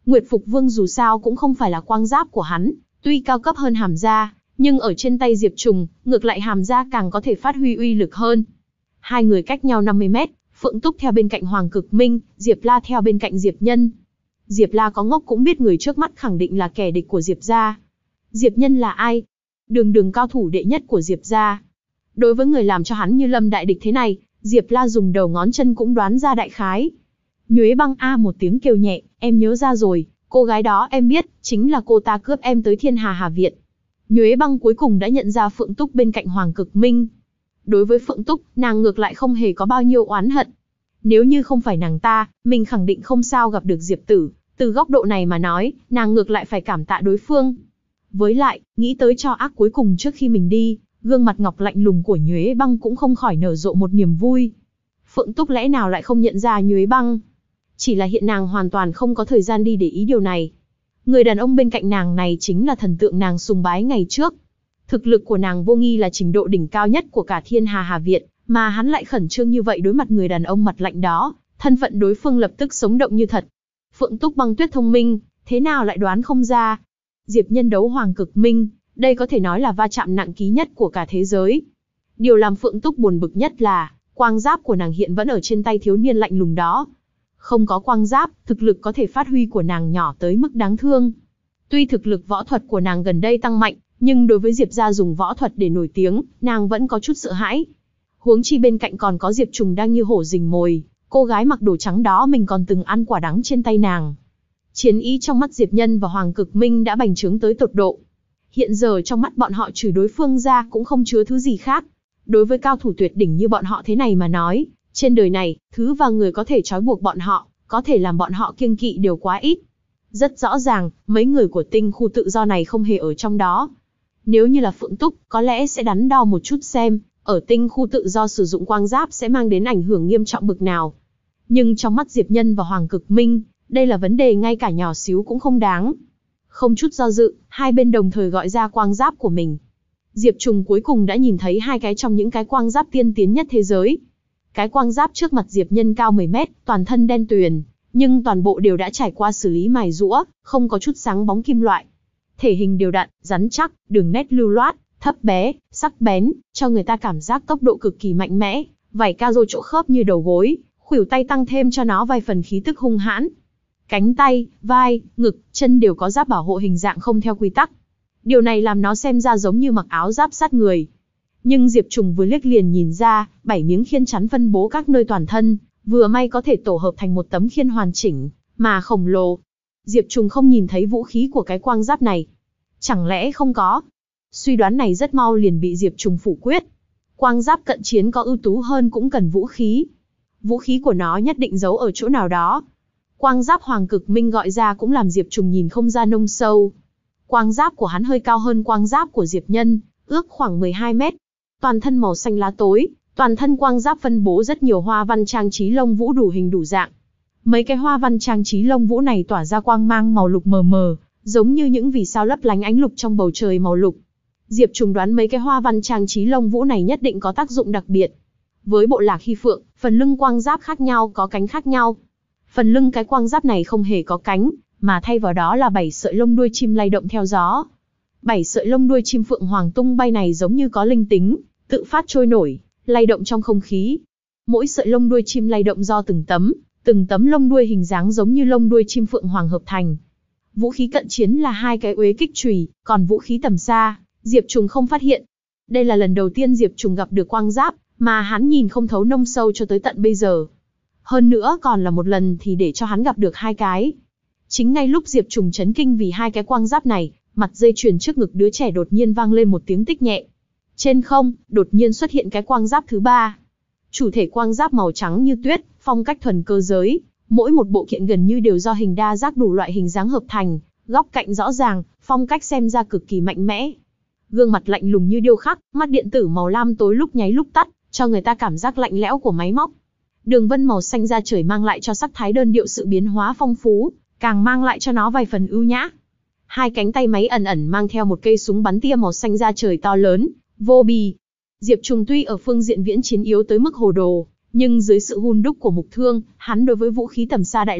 Nguyệt Phục Vương dù sao cũng không phải là quang giáp của hắn, tuy cao cấp hơn hàm gia, nhưng ở trên tay Diệp Trùng, ngược lại hàm gia càng có thể phát huy uy lực hơn. Hai người cách nhau năm mươi mét, Phượng Túc theo bên cạnh Hoàng Cực Minh, Diệp La theo bên cạnh Diệp Nhân. Diệp La có ngốc cũng biết người trước mắt khẳng định là kẻ địch của Diệp gia. Diệp Nhân là ai? Đường đường cao thủ đệ nhất của Diệp gia. Đối với người làm cho hắn như lâm đại địch thế này, Diệp La dùng đầu ngón chân cũng đoán ra đại khái. Nhuế Băng a một tiếng kêu nhẹ, em nhớ ra rồi, cô gái đó em biết, chính là cô ta cướp em tới Thiên Hà Hà Viện. Nhuế Băng cuối cùng đã nhận ra Phượng Túc bên cạnh Hoàng Cực Minh. Đối với Phượng Túc, nàng ngược lại không hề có bao nhiêu oán hận. Nếu như không phải nàng ta, mình khẳng định không sao gặp được Diệp Tử. Từ góc độ này mà nói, nàng ngược lại phải cảm tạ đối phương. Với lại, nghĩ tới cho ác cuối cùng trước khi mình đi, gương mặt ngọc lạnh lùng của Nhuế Băng cũng không khỏi nở rộ một niềm vui. Phượng Túc lẽ nào lại không nhận ra Nhuế Băng? Chỉ là hiện nàng hoàn toàn không có thời gian đi để ý điều này. Người đàn ông bên cạnh nàng này chính là thần tượng nàng sùng bái ngày trước. Thực lực của nàng vô nghi là trình độ đỉnh cao nhất của cả Thiên Hà Hà Viện, mà hắn lại khẩn trương như vậy đối mặt người đàn ông mặt lạnh đó, thân phận đối phương lập tức sống động như thật. Phượng Túc Băng Tuyết thông minh, thế nào lại đoán không ra? Diệp Nhân đấu Hoàng Cực Minh, đây có thể nói là va chạm nặng ký nhất của cả thế giới. Điều làm Phượng Túc buồn bực nhất là, quang giáp của nàng hiện vẫn ở trên tay thiếu niên lạnh lùng đó. Không có quang giáp, thực lực có thể phát huy của nàng nhỏ tới mức đáng thương. Tuy thực lực võ thuật của nàng gần đây tăng mạnh, nhưng đối với Diệp gia dùng võ thuật để nổi tiếng, nàng vẫn có chút sợ hãi. Huống chi bên cạnh còn có Diệp Trùng đang như hổ rình mồi, cô gái mặc đồ trắng đó mình còn từng ăn quả đắng trên tay nàng. Chiến ý trong mắt Diệp Nhân và Hoàng Cực Minh đã bành trướng tới tột độ. Hiện giờ trong mắt bọn họ trừ đối phương ra cũng không chứa thứ gì khác. Đối với cao thủ tuyệt đỉnh như bọn họ thế này mà nói, trên đời này, thứ và người có thể trói buộc bọn họ, có thể làm bọn họ kiêng kỵ đều quá ít. Rất rõ ràng, mấy người của tinh khu tự do này không hề ở trong đó. Nếu như là Phượng Túc, có lẽ sẽ đắn đo một chút xem, ở tinh khu tự do sử dụng quang giáp sẽ mang đến ảnh hưởng nghiêm trọng bực nào. Nhưng trong mắt Diệp Nhân và Hoàng Cực Minh, đây là vấn đề ngay cả nhỏ xíu cũng không đáng. Không chút do dự, hai bên đồng thời gọi ra quang giáp của mình. Diệp Trùng cuối cùng đã nhìn thấy hai cái trong những cái quang giáp tiên tiến nhất thế giới. Cái quang giáp trước mặt Diệp Nhân cao mười mét, toàn thân đen tuyền, nhưng toàn bộ đều đã trải qua xử lý mài rũa, không có chút sáng bóng kim loại. Thể hình đều đặn, rắn chắc, đường nét lưu loát, thấp bé, sắc bén, cho người ta cảm giác tốc độ cực kỳ mạnh mẽ, vảy ca rô chỗ khớp như đầu gối, khuỷu tay tăng thêm cho nó vài phần khí tức hung hãn. Cánh tay, vai, ngực, chân đều có giáp bảo hộ hình dạng không theo quy tắc. Điều này làm nó xem ra giống như mặc áo giáp sát người. Nhưng Diệp Trùng vừa liếc liền nhìn ra, bảy miếng khiên chắn phân bố các nơi toàn thân, vừa may có thể tổ hợp thành một tấm khiên hoàn chỉnh, mà khổng lồ. Diệp Trùng không nhìn thấy vũ khí của cái quang giáp này. Chẳng lẽ không có? Suy đoán này rất mau liền bị Diệp Trùng phủ quyết. Quang giáp cận chiến có ưu tú hơn cũng cần vũ khí. Vũ khí của nó nhất định giấu ở chỗ nào đó. Quang giáp Hoàng Cực Minh gọi ra cũng làm Diệp Trùng nhìn không ra nông sâu. Quang giáp của hắn hơi cao hơn quang giáp của Diệp Nhân, ước khoảng mười hai mét. Toàn thân màu xanh lá tối, toàn thân quang giáp phân bố rất nhiều hoa văn trang trí lông vũ đủ hình đủ dạng. Mấy cái hoa văn trang trí lông vũ này tỏa ra quang mang màu lục mờ mờ, giống như những vì sao lấp lánh ánh lục trong bầu trời màu lục. Diệp Trùng đoán mấy cái hoa văn trang trí lông vũ này nhất định có tác dụng đặc biệt. Với bộ lạc Hy Phượng, phần lưng quang giáp khác nhau có cánh khác nhau. Phần lưng cái quang giáp này không hề có cánh, mà thay vào đó là bảy sợi lông đuôi chim lay động theo gió. Bảy sợi lông đuôi chim phượng hoàng tung bay này giống như có linh tính, tự phát trôi nổi, lay động trong không khí. Mỗi sợi lông đuôi chim lay động do từng tấm, từng tấm lông đuôi hình dáng giống như lông đuôi chim phượng hoàng hợp thành. Vũ khí cận chiến là hai cái uế kích chùy, còn vũ khí tầm xa, Diệp Trùng không phát hiện. Đây là lần đầu tiên Diệp Trùng gặp được quang giáp, mà hắn nhìn không thấu nông sâu cho tới tận bây giờ. Hơn nữa còn là một lần thì để cho hắn gặp được hai cái. Chính ngay lúc Diệp Trùng chấn kinh vì hai cái quang giáp này, mặt dây chuyền trước ngực đứa trẻ đột nhiên vang lên một tiếng tích nhẹ. Trên không, đột nhiên xuất hiện cái quang giáp thứ ba. Chủ thể quang giáp màu trắng như tuyết, phong cách thuần cơ giới, mỗi một bộ kiện gần như đều do hình đa giác đủ loại hình dáng hợp thành, góc cạnh rõ ràng, phong cách xem ra cực kỳ mạnh mẽ. Gương mặt lạnh lùng như điêu khắc, mắt điện tử màu lam tối lúc nháy lúc tắt, cho người ta cảm giác lạnh lẽo của máy móc. Đường vân màu xanh da trời mang lại cho sắc thái đơn điệu sự biến hóa phong phú, càng mang lại cho nó vài phần ưu nhã. Hai cánh tay máy ẩn ẩn mang theo một cây súng bắn tia màu xanh da trời to lớn, vô bì. Diệp Trùng tuy ở phương diện viễn chiến yếu tới mức hồ đồ, nhưng dưới sự hun đúc của mục thương, hắn đối với vũ khí tầm xa đại loại,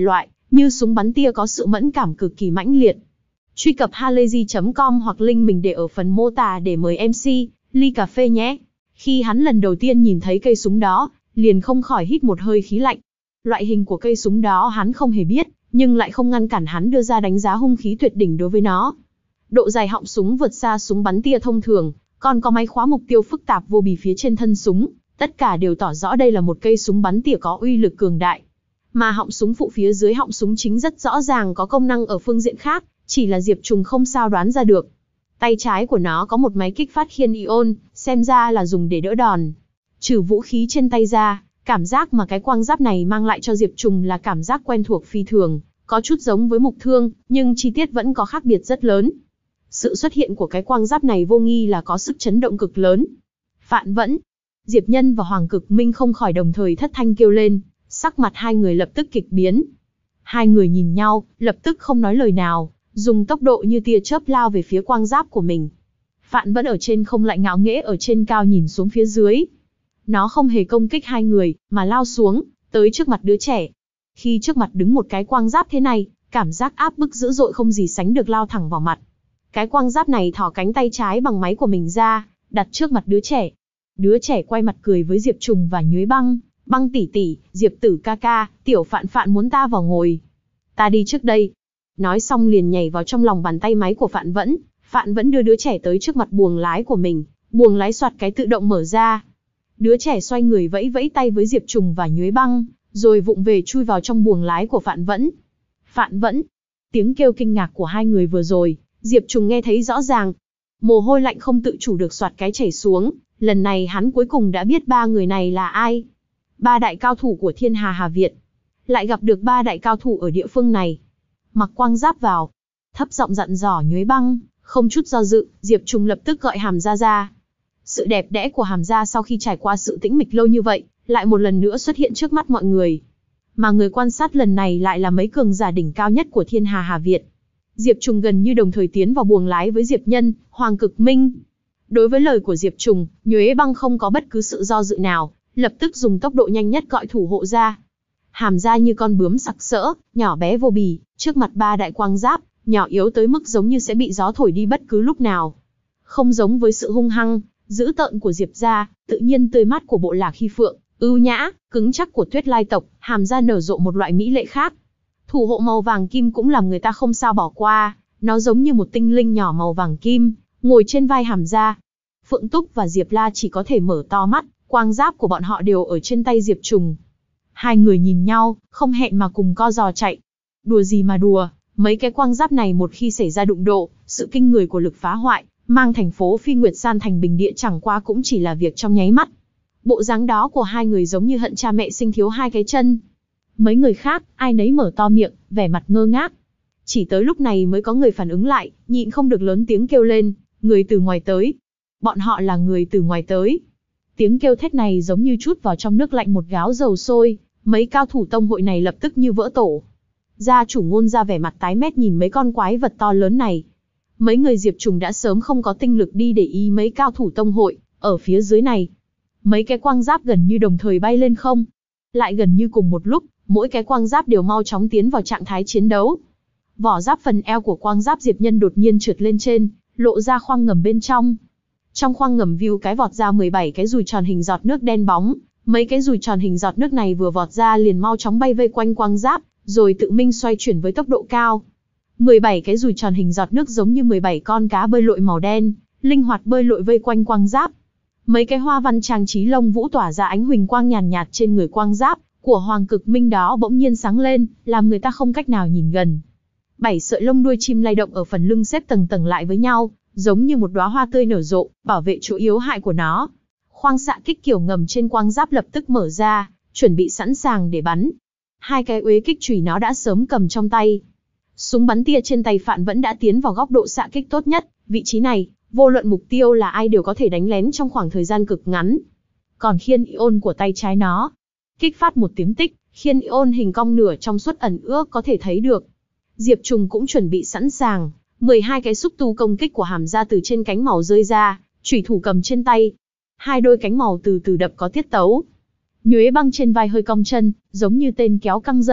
như súng bắn tia có sự mẫn cảm cực kỳ mãnh liệt. Truy cập halayzi chấm com hoặc link mình để ở phần mô tả để mời em xê, ly cà phê nhé. Khi hắn lần đầu tiên nhìn thấy cây súng đó, liền không khỏi hít một hơi khí lạnh. Loại hình của cây súng đó hắn không hề biết, nhưng lại không ngăn cản hắn đưa ra đánh giá hung khí tuyệt đỉnh đối với nó. Độ dài họng súng vượt xa súng bắn tia thông thường, còn có máy khóa mục tiêu phức tạp vô bì phía trên thân súng, tất cả đều tỏ rõ đây là một cây súng bắn tỉa có uy lực cường đại. Mà họng súng phụ phía dưới họng súng chính rất rõ ràng có công năng ở phương diện khác, chỉ là Diệp Trùng không sao đoán ra được. Tay trái của nó có một máy kích phát khiên ion, xem ra là dùng để đỡ đòn. Trừ vũ khí trên tay ra, cảm giác mà cái quang giáp này mang lại cho Diệp Trùng là cảm giác quen thuộc phi thường, có chút giống với mục thương, nhưng chi tiết vẫn có khác biệt rất lớn. Sự xuất hiện của cái quang giáp này vô nghi là có sức chấn động cực lớn. Phạn Vẫn, Diệp Nhân và Hoàng Cực Minh không khỏi đồng thời thất thanh kêu lên, sắc mặt hai người lập tức kịch biến. Hai người nhìn nhau, lập tức không nói lời nào, dùng tốc độ như tia chớp lao về phía quang giáp của mình. Phạn Vẫn ở trên không lại ngạo nghễ ở trên cao nhìn xuống phía dưới. Nó không hề công kích hai người, mà lao xuống, tới trước mặt đứa trẻ. Khi trước mặt đứng một cái quang giáp thế này, cảm giác áp bức dữ dội không gì sánh được lao thẳng vào mặt. Cái quang giáp này thò cánh tay trái bằng máy của mình ra, đặt trước mặt đứa trẻ. Đứa trẻ quay mặt cười với Diệp Trùng và Nhuế Băng, Băng tỷ tỷ, Diệp Tử ca ca, tiểu Phạn Phạn muốn ta vào ngồi. Ta đi trước đây. Nói xong liền nhảy vào trong lòng bàn tay máy của Phạn Vẫn. Phạn Vẫn đưa đứa trẻ tới trước mặt buồng lái của mình, buồng lái soạt cái tự động mở ra. Đứa trẻ xoay người vẫy vẫy tay với Diệp Trùng và Nhuế Băng, rồi vụng về chui vào trong buồng lái của Phạn Vẫn. Phạn Vẫn, tiếng kêu kinh ngạc của hai người vừa rồi, Diệp Trùng nghe thấy rõ ràng. Mồ hôi lạnh không tự chủ được soạt cái chảy xuống, lần này hắn cuối cùng đã biết ba người này là ai. Ba đại cao thủ của Thiên Hà Hà Việt. Lại gặp được ba đại cao thủ ở địa phương này. Mặc quang giáp vào, thấp giọng dặn dò Nhuế Băng, không chút do dự, Diệp Trùng lập tức gọi Hàm Gia ra. Sự đẹp đẽ của Hàm Gia sau khi trải qua sự tĩnh mịch lâu như vậy, lại một lần nữa xuất hiện trước mắt mọi người. Mà người quan sát lần này lại là mấy cường giả đỉnh cao nhất của Thiên Hà Hà Việt. Diệp Trùng gần như đồng thời tiến vào buồng lái với Diệp Nhân, Hoàng Cực Minh. Đối với lời của Diệp Trùng, Nhuế Băng không có bất cứ sự do dự nào, lập tức dùng tốc độ nhanh nhất gọi thủ hộ ra. Hàm Gia như con bướm sặc sỡ, nhỏ bé vô bì, trước mặt ba đại quang giáp, nhỏ yếu tới mức giống như sẽ bị gió thổi đi bất cứ lúc nào. Không giống với sự hung hăng, dữ tợn của Diệp gia, tự nhiên tươi mát của bộ Lạc Hy Phượng, ưu nhã, cứng chắc của Tuyết Lai tộc, Hàm Gia nở rộ một loại mỹ lệ khác. Thủ hộ màu vàng kim cũng làm người ta không sao bỏ qua, nó giống như một tinh linh nhỏ màu vàng kim, ngồi trên vai Hàm Gia. Phượng Túc và Diệp La chỉ có thể mở to mắt, quang giáp của bọn họ đều ở trên tay Diệp Trùng. Hai người nhìn nhau, không hẹn mà cùng co giò chạy. Đùa gì mà đùa, mấy cái quang giáp này một khi xảy ra đụng độ, sự kinh người của lực phá hoại, mang thành phố Phi Nguyệt san thành bình địa chẳng qua cũng chỉ là việc trong nháy mắt. Bộ dáng đó của hai người giống như hận cha mẹ sinh thiếu hai cái chân. Mấy người khác, ai nấy mở to miệng, vẻ mặt ngơ ngác. Chỉ tới lúc này mới có người phản ứng lại, nhịn không được lớn tiếng kêu lên, người từ ngoài tới. Bọn họ là người từ ngoài tới. Tiếng kêu thét này giống như trút vào trong nước lạnh một gáo dầu sôi, mấy cao thủ tông hội này lập tức như vỡ tổ. Gia chủ Ngôn ra vẻ mặt tái mét nhìn mấy con quái vật to lớn này. Mấy người Diệp Trùng đã sớm không có tinh lực đi để ý mấy cao thủ tông hội, ở phía dưới này. Mấy cái quang giáp gần như đồng thời bay lên không. Lại gần như cùng một lúc, mỗi cái quang giáp đều mau chóng tiến vào trạng thái chiến đấu. Vỏ giáp phần eo của quang giáp Diệp Nhân đột nhiên trượt lên trên, lộ ra khoang ngầm bên trong. Trong khoang ngầm view cái vọt ra mười bảy cái dùi tròn hình giọt nước đen bóng, mấy cái dùi tròn hình giọt nước này vừa vọt ra liền mau chóng bay vây quanh quang giáp, rồi tự minh xoay chuyển với tốc độ cao. mười bảy cái dùi tròn hình giọt nước giống như mười bảy con cá bơi lội màu đen, linh hoạt bơi lội vây quanh quang giáp. Mấy cái hoa văn trang trí lông vũ tỏa ra ánh huỳnh quang nhàn nhạt, nhạt trên người quang giáp của Hoàng Cực Minh đó bỗng nhiên sáng lên, làm người ta không cách nào nhìn gần. Bảy sợi lông đuôi chim lay động ở phần lưng xếp tầng tầng lại với nhau, giống như một đóa hoa tươi nở rộ, bảo vệ chỗ yếu hại của nó. Khoang xạ kích kiểu ngầm trên quang giáp lập tức mở ra, chuẩn bị sẵn sàng để bắn. Hai cái uế kích chùy nó đã sớm cầm trong tay. Súng bắn tia trên tay Phạn Vẫn đã tiến vào góc độ xạ kích tốt nhất, vị trí này, vô luận mục tiêu là ai đều có thể đánh lén trong khoảng thời gian cực ngắn. Còn khiên ion của tay trái nó, kích phát một tiếng tích, khiên ion hình cong nửa trong suốt ẩn ước có thể thấy được. Diệp Trùng cũng chuẩn bị sẵn sàng, mười hai cái xúc tu công kích của Hàm Gia từ trên cánh màu rơi ra, chủy thủ cầm trên tay. Hai đôi cánh màu từ từ đập có tiết tấu. Nhuế Băng trên vai hơi cong chân, giống như tên kéo căng dây,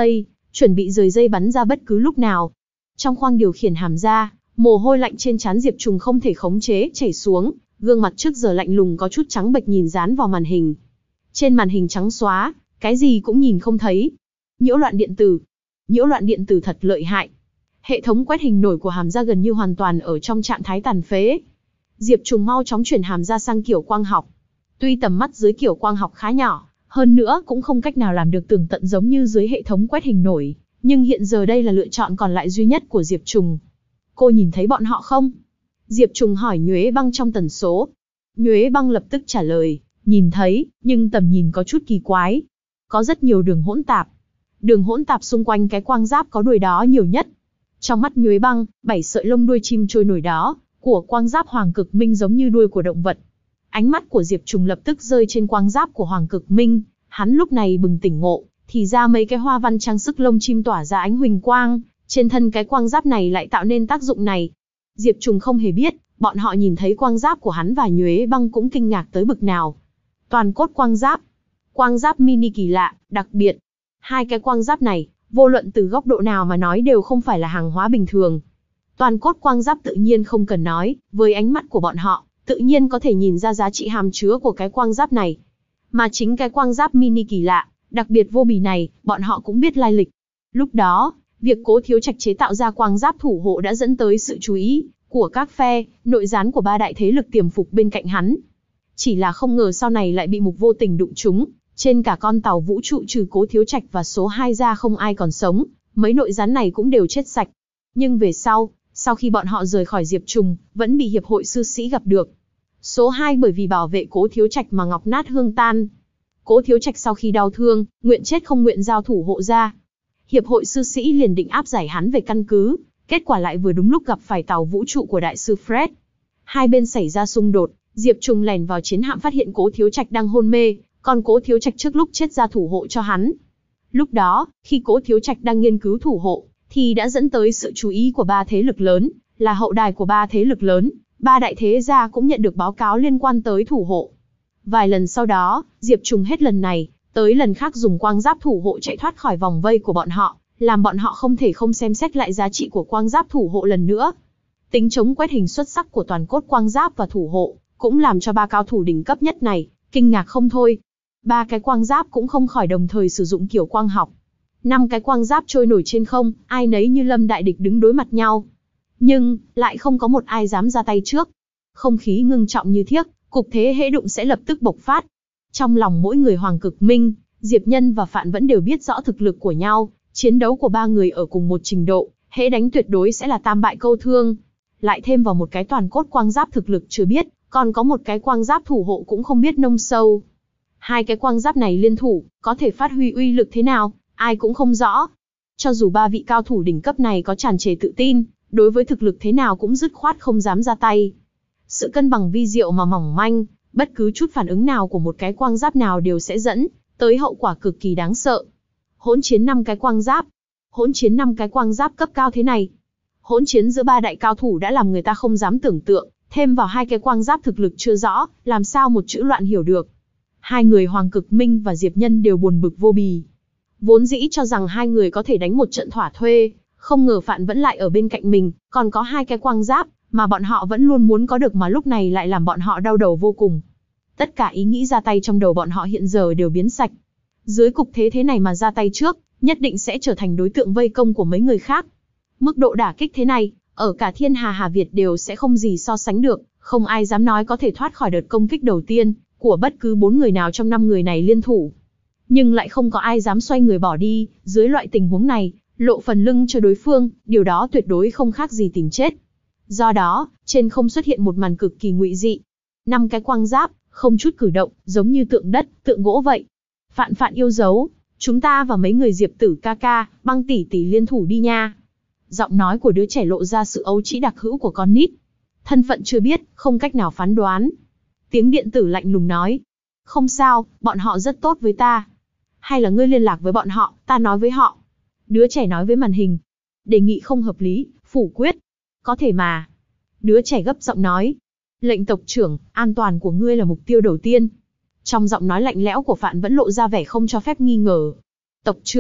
chuẩn bị rời dây bắn ra bất cứ lúc nào. Trong khoang điều khiển hàm ra, mồ hôi lạnh trên trán Diệp Trùng không thể khống chế chảy xuống, gương mặt trước giờ lạnh lùng có chút trắng bệch nhìn dán vào màn hình. Trên màn hình trắng xóa, cái gì cũng nhìn không thấy. Nhiễu loạn điện tử. Nhiễu loạn điện tử thật lợi hại. Hệ thống quét hình nổi của hàm ra gần như hoàn toàn ở trong trạng thái tàn phế. Diệp Trùng mau chóng chuyển hàm ra sang kiểu quang học. Tuy tầm mắt dưới kiểu quang học khá nhỏ, hơn nữa cũng không cách nào làm được tường tận giống như dưới hệ thống quét hình nổi, nhưng hiện giờ đây là lựa chọn còn lại duy nhất của Diệp Trùng. Cô nhìn thấy bọn họ không? Diệp Trùng hỏi Nhuế Băng trong tần số. Nhuế Băng lập tức trả lời, nhìn thấy, nhưng tầm nhìn có chút kỳ quái. Có rất nhiều đường hỗn tạp. Đường hỗn tạp xung quanh cái quang giáp có đuôi đó nhiều nhất. Trong mắt Nhuế Băng, bảy sợi lông đuôi chim trôi nổi đó của quang giáp Hoàng Cực Minh giống như đuôi của động vật. Ánh mắt của Diệp Trùng lập tức rơi trên quang giáp của Hoàng Cực Minh, hắn lúc này bừng tỉnh ngộ, thì ra mấy cái hoa văn trang sức lông chim tỏa ra ánh huỳnh quang, trên thân cái quang giáp này lại tạo nên tác dụng này. Diệp Trùng không hề biết, bọn họ nhìn thấy quang giáp của hắn và Nhuế Băng cũng kinh ngạc tới bực nào. Toàn cốt quang giáp. Quang giáp mini kỳ lạ, đặc biệt. Hai cái quang giáp này, vô luận từ góc độ nào mà nói đều không phải là hàng hóa bình thường. Toàn cốt quang giáp tự nhiên không cần nói, với ánh mắt của bọn họ, tự nhiên có thể nhìn ra giá trị hàm chứa của cái quang giáp này. Mà chính cái quang giáp mini kỳ lạ, đặc biệt vô bì này, bọn họ cũng biết lai lịch. Lúc đó, việc Cố Thiếu Trạch chế tạo ra quang giáp thủ hộ đã dẫn tới sự chú ý của các phe, nội gián của ba đại thế lực tiềm phục bên cạnh hắn. Chỉ là không ngờ sau này lại bị Mục vô tình đụng trúng, trên cả con tàu vũ trụ trừ Cố Thiếu Trạch và số hai ra không ai còn sống, mấy nội gián này cũng đều chết sạch. Nhưng về sau, sau khi bọn họ rời khỏi Diệp Trùng, vẫn bị hiệp hội sư sĩ gặp được. Số hai bởi vì bảo vệ Cố Thiếu Trạch mà ngọc nát hương tan. Cố Thiếu Trạch sau khi đau thương, nguyện chết không nguyện giao thủ hộ ra. Hiệp hội sư sĩ liền định áp giải hắn về căn cứ, kết quả lại vừa đúng lúc gặp phải tàu vũ trụ của đại sư Fred. Hai bên xảy ra xung đột, Diệp Trùng lèn vào chiến hạm phát hiện Cố Thiếu Trạch đang hôn mê, còn Cố Thiếu Trạch trước lúc chết ra thủ hộ cho hắn. Lúc đó, khi Cố Thiếu Trạch đang nghiên cứu thủ hộ, thì đã dẫn tới sự chú ý của ba thế lực lớn, là hậu đài của ba thế lực lớn, ba đại thế gia cũng nhận được báo cáo liên quan tới thủ hộ. Vài lần sau đó, Diệp Trùng hết lần này, tới lần khác dùng quang giáp thủ hộ chạy thoát khỏi vòng vây của bọn họ, làm bọn họ không thể không xem xét lại giá trị của quang giáp thủ hộ lần nữa. Tính chống quét hình xuất sắc của toàn cốt quang giáp và thủ hộ, cũng làm cho ba cao thủ đỉnh cấp nhất này, kinh ngạc không thôi. Ba cái quang giáp cũng không khỏi đồng thời sử dụng kiểu quang học. Năm cái quang giáp trôi nổi trên không, ai nấy như lâm đại địch đứng đối mặt nhau. Nhưng, lại không có một ai dám ra tay trước. Không khí ngưng trọng như thiếc, cục thế hễ đụng sẽ lập tức bộc phát. Trong lòng mỗi người Hoàng Cực Minh, Diệp Nhân và Phạn vẫn đều biết rõ thực lực của nhau, chiến đấu của ba người ở cùng một trình độ, hễ đánh tuyệt đối sẽ là tam bại câu thương. Lại thêm vào một cái toàn cốt quang giáp thực lực chưa biết, còn có một cái quang giáp thủ hộ cũng không biết nông sâu. Hai cái quang giáp này liên thủ, có thể phát huy uy lực thế nào, ai cũng không rõ. Cho dù ba vị cao thủ đỉnh cấp này có tràn trề tự tin, đối với thực lực thế nào cũng dứt khoát không dám ra tay. Sự cân bằng vi diệu mà mỏng manh, bất cứ chút phản ứng nào của một cái quang giáp nào đều sẽ dẫn tới hậu quả cực kỳ đáng sợ. Hỗn chiến năm cái quang giáp. Hỗn chiến năm cái quang giáp cấp cao thế này. Hỗn chiến giữa ba đại cao thủ đã làm người ta không dám tưởng tượng, thêm vào hai cái quang giáp thực lực chưa rõ, làm sao một chữ loạn hiểu được. Hai người Hoàng Cực Minh và Diệp Nhân đều buồn bực vô bì. Vốn dĩ cho rằng hai người có thể đánh một trận thỏa thuê, không ngờ Phạn vẫn lại ở bên cạnh mình, còn có hai cái quang giáp mà bọn họ vẫn luôn muốn có được mà lúc này lại làm bọn họ đau đầu vô cùng. Tất cả ý nghĩ ra tay trong đầu bọn họ hiện giờ đều biến sạch. Dưới cục thế thế này mà ra tay trước, nhất định sẽ trở thành đối tượng vây công của mấy người khác. Mức độ đả kích thế này, ở cả thiên hà Hà Việt đều sẽ không gì so sánh được, không ai dám nói có thể thoát khỏi đợt công kích đầu tiên của bất cứ bốn người nào trong năm người này liên thủ. Nhưng lại không có ai dám xoay người bỏ đi, dưới loại tình huống này, lộ phần lưng cho đối phương, điều đó tuyệt đối không khác gì tìm chết. Do đó, trên không xuất hiện một màn cực kỳ ngụy dị. Năm cái quang giáp, không chút cử động, giống như tượng đất, tượng gỗ vậy. Phạn Phạn yêu dấu, chúng ta và mấy người Diệp Tử ca ca, Băng tỷ tỷ liên thủ đi nha. Giọng nói của đứa trẻ lộ ra sự ấu trĩ đặc hữu của con nít. Thân phận chưa biết, không cách nào phán đoán. Tiếng điện tử lạnh lùng nói. Không sao, bọn họ rất tốt với ta. Hay là ngươi liên lạc với bọn họ, ta nói với họ. Đứa trẻ nói với màn hình. Đề nghị không hợp lý, phủ quyết. Có thể mà. Đứa trẻ gấp giọng nói. Lệnh tộc trưởng, an toàn của ngươi là mục tiêu đầu tiên. Trong giọng nói lạnh lẽo của Phạn vẫn lộ ra vẻ không cho phép nghi ngờ. Tộc trưởng,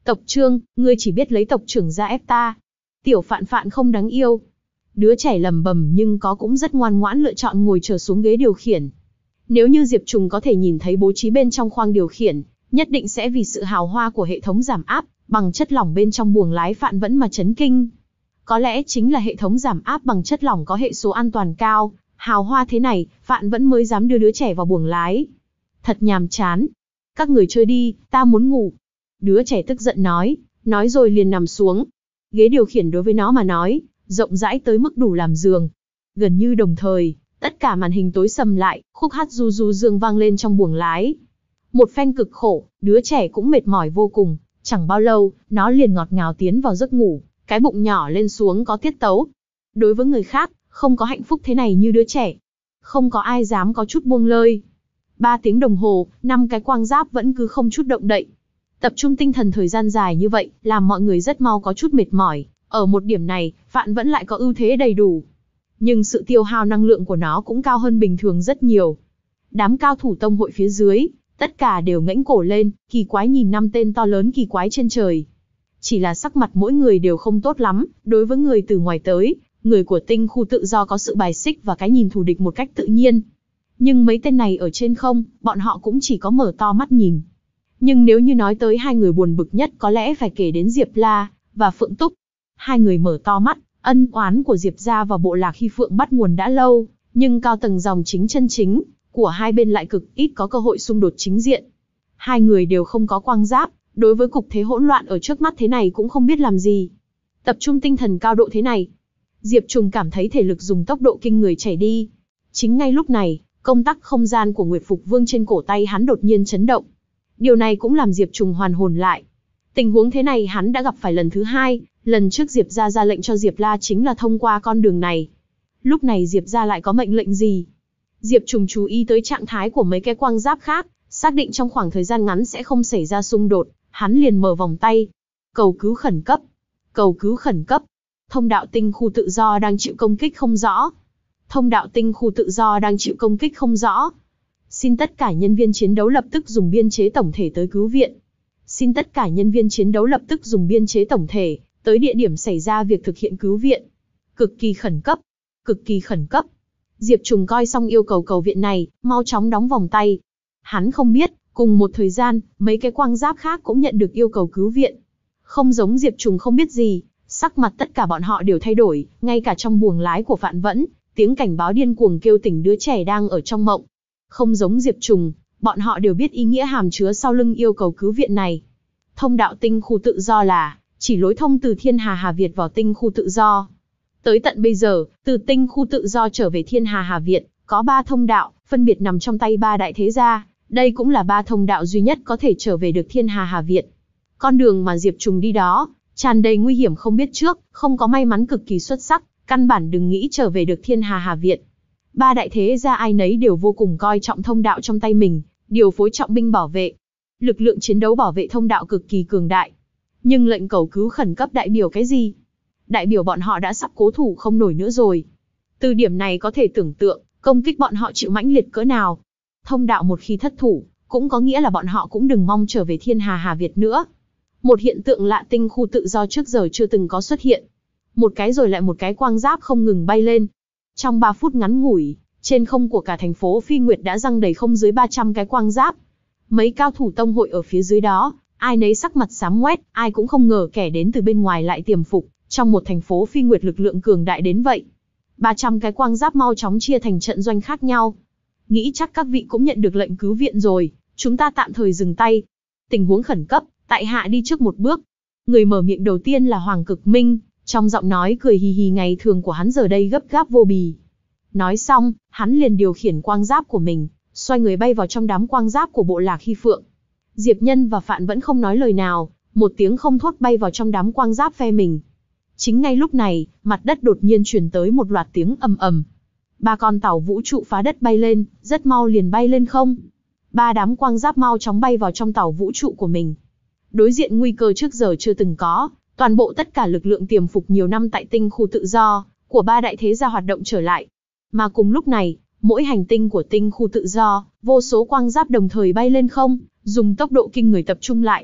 Tộc Trương, ngươi chỉ biết lấy tộc trưởng ra ép ta. Tiểu Phạn Phạn không đáng yêu. Đứa trẻ lầm bầm nhưng có cũng rất ngoan ngoãn lựa chọn ngồi trở xuống ghế điều khiển. Nếu như Diệp Trùng có thể nhìn thấy bố trí bên trong khoang điều khiển, nhất định sẽ vì sự hào hoa của hệ thống giảm áp bằng chất lỏng bên trong buồng lái Phạn Vẫn mà chấn kinh. Có lẽ chính là hệ thống giảm áp bằng chất lỏng có hệ số an toàn cao, hào hoa thế này, Phạn Vẫn mới dám đưa đứa trẻ vào buồng lái. Thật nhàm chán. Các người chơi đi, ta muốn ngủ. Đứa trẻ tức giận nói, nói rồi liền nằm xuống. Ghế điều khiển đối với nó mà nói, rộng rãi tới mức đủ làm giường. Gần như đồng thời, tất cả màn hình tối sầm lại, khúc hát du du dương vang lên trong buồng lái. Một phen cực khổ, đứa trẻ cũng mệt mỏi vô cùng, chẳng bao lâu, nó liền ngọt ngào tiến vào giấc ngủ, cái bụng nhỏ lên xuống có tiết tấu. Đối với người khác, không có hạnh phúc thế này như đứa trẻ. Không có ai dám có chút buông lơi. Ba tiếng đồng hồ, năm cái quang giáp vẫn cứ không chút động đậy. Tập trung tinh thần thời gian dài như vậy, làm mọi người rất mau có chút mệt mỏi. Ở một điểm này, Phạn Vẫn lại có ưu thế đầy đủ. Nhưng sự tiêu hao năng lượng của nó cũng cao hơn bình thường rất nhiều. Đám cao thủ tông hội phía dưới, tất cả đều ngẩng cổ lên, kỳ quái nhìn năm tên to lớn kỳ quái trên trời. Chỉ là sắc mặt mỗi người đều không tốt lắm, đối với người từ ngoài tới, người của tinh khu tự do có sự bài xích và cái nhìn thù địch một cách tự nhiên. Nhưng mấy tên này ở trên không, bọn họ cũng chỉ có mở to mắt nhìn. Nhưng nếu như nói tới hai người buồn bực nhất có lẽ phải kể đến Diệp La và Phượng Túc. Hai người mở to mắt, ân oán của Diệp gia và bộ lạc Hy Phượng bắt nguồn đã lâu, nhưng cao tầng dòng chính chân chính của hai bên lại cực ít có cơ hội xung đột chính diện. Hai người đều không có quang giáp, đối với cục thế hỗn loạn ở trước mắt thế này cũng không biết làm gì. Tập trung tinh thần cao độ thế này, Diệp Trùng cảm thấy thể lực dùng tốc độ kinh người chảy đi. Chính ngay lúc này, công tắc không gian của Nguyệt Phục Vương trên cổ tay hắn đột nhiên chấn động. Điều này cũng làm Diệp Trùng hoàn hồn lại. Tình huống thế này hắn đã gặp phải lần thứ hai, lần trước Diệp gia ra lệnh cho Diệp La chính là thông qua con đường này. Lúc này Diệp gia lại có mệnh lệnh gì? Diệp Trùng chú ý tới trạng thái của mấy cái quang giáp khác, xác định trong khoảng thời gian ngắn sẽ không xảy ra xung đột, hắn liền mở vòng tay. Cầu cứu khẩn cấp. Cầu cứu khẩn cấp. Thông đạo tinh khu tự do đang chịu công kích không rõ. Thông đạo tinh khu tự do đang chịu công kích không rõ. Xin tất cả nhân viên chiến đấu lập tức dùng biên chế tổng thể tới cứu viện. Xin tất cả nhân viên chiến đấu lập tức dùng biên chế tổng thể tới địa điểm xảy ra việc thực hiện cứu viện. Cực kỳ khẩn cấp. Cực kỳ khẩn cấp. Diệp Trùng coi xong yêu cầu cầu viện này, mau chóng đóng vòng tay. Hắn không biết, cùng một thời gian, mấy cái quang giáp khác cũng nhận được yêu cầu cứu viện. Không giống Diệp Trùng không biết gì, sắc mặt tất cả bọn họ đều thay đổi, ngay cả trong buồng lái của Phạn Vẫn, tiếng cảnh báo điên cuồng kêu tỉnh đứa trẻ đang ở trong mộng. Không giống Diệp Trùng, bọn họ đều biết ý nghĩa hàm chứa sau lưng yêu cầu cứu viện này. Thông đạo tinh khu tự do là chỉ lối thông từ Thiên Hà Hà Việt vào tinh khu tự do. Tới tận bây giờ, từ tinh khu tự do trở về Thiên Hà Hà Việt, có ba thông đạo, phân biệt nằm trong tay ba đại thế gia. Đây cũng là ba thông đạo duy nhất có thể trở về được Thiên Hà Hà Việt. Con đường mà Diệp Trùng đi đó, tràn đầy nguy hiểm không biết trước, không có may mắn cực kỳ xuất sắc, căn bản đừng nghĩ trở về được Thiên Hà Hà Việt. Ba đại thế gia ai nấy đều vô cùng coi trọng thông đạo trong tay mình, điều phối trọng binh bảo vệ. Lực lượng chiến đấu bảo vệ thông đạo cực kỳ cường đại. Nhưng lệnh cầu cứu khẩn cấp đại biểu cái gì? Đại biểu bọn họ đã sắp cố thủ không nổi nữa rồi. Từ điểm này có thể tưởng tượng, công kích bọn họ chịu mãnh liệt cỡ nào. Thông đạo một khi thất thủ, cũng có nghĩa là bọn họ cũng đừng mong trở về Thiên Hà Hà Việt nữa. Một hiện tượng lạ tinh khu tự do trước giờ chưa từng có xuất hiện. Một cái rồi lại một cái quang giáp không ngừng bay lên. Trong ba phút ngắn ngủi, trên không của cả thành phố Phi Nguyệt đã răng đầy không dưới ba trăm cái quang giáp. Mấy cao thủ tông hội ở phía dưới đó, ai nấy sắc mặt xám ngoét, ai cũng không ngờ kẻ đến từ bên ngoài lại tiềm phục trong một thành phố Phi Nguyệt lực lượng cường đại đến vậy. ba trăm cái quang giáp mau chóng chia thành trận doanh khác nhau. Nghĩ chắc các vị cũng nhận được lệnh cứu viện rồi, chúng ta tạm thời dừng tay. Tình huống khẩn cấp, tại hạ đi trước một bước. Người mở miệng đầu tiên là Hoàng Cực Minh, trong giọng nói cười hì hì ngày thường của hắn giờ đây gấp gáp vô bì. Nói xong, hắn liền điều khiển quang giáp của mình, xoay người bay vào trong đám quang giáp của bộ lạc Hy Phượng. Diệp Nhân và Phạn Vẫn không nói lời nào, một tiếng không thốt bay vào trong đám quang giáp phe mình. Chính ngay lúc này, mặt đất đột nhiên truyền tới một loạt tiếng ầm ầm. Ba con tàu vũ trụ phá đất bay lên, rất mau liền bay lên không. Ba đám quang giáp mau chóng bay vào trong tàu vũ trụ của mình. Đối diện nguy cơ trước giờ chưa từng có, toàn bộ tất cả lực lượng tiềm phục nhiều năm tại tinh khu tự do của ba đại thế gia hoạt động trở lại. Mà cùng lúc này, mỗi hành tinh của tinh khu tự do, vô số quang giáp đồng thời bay lên không, dùng tốc độ kinh người tập trung lại.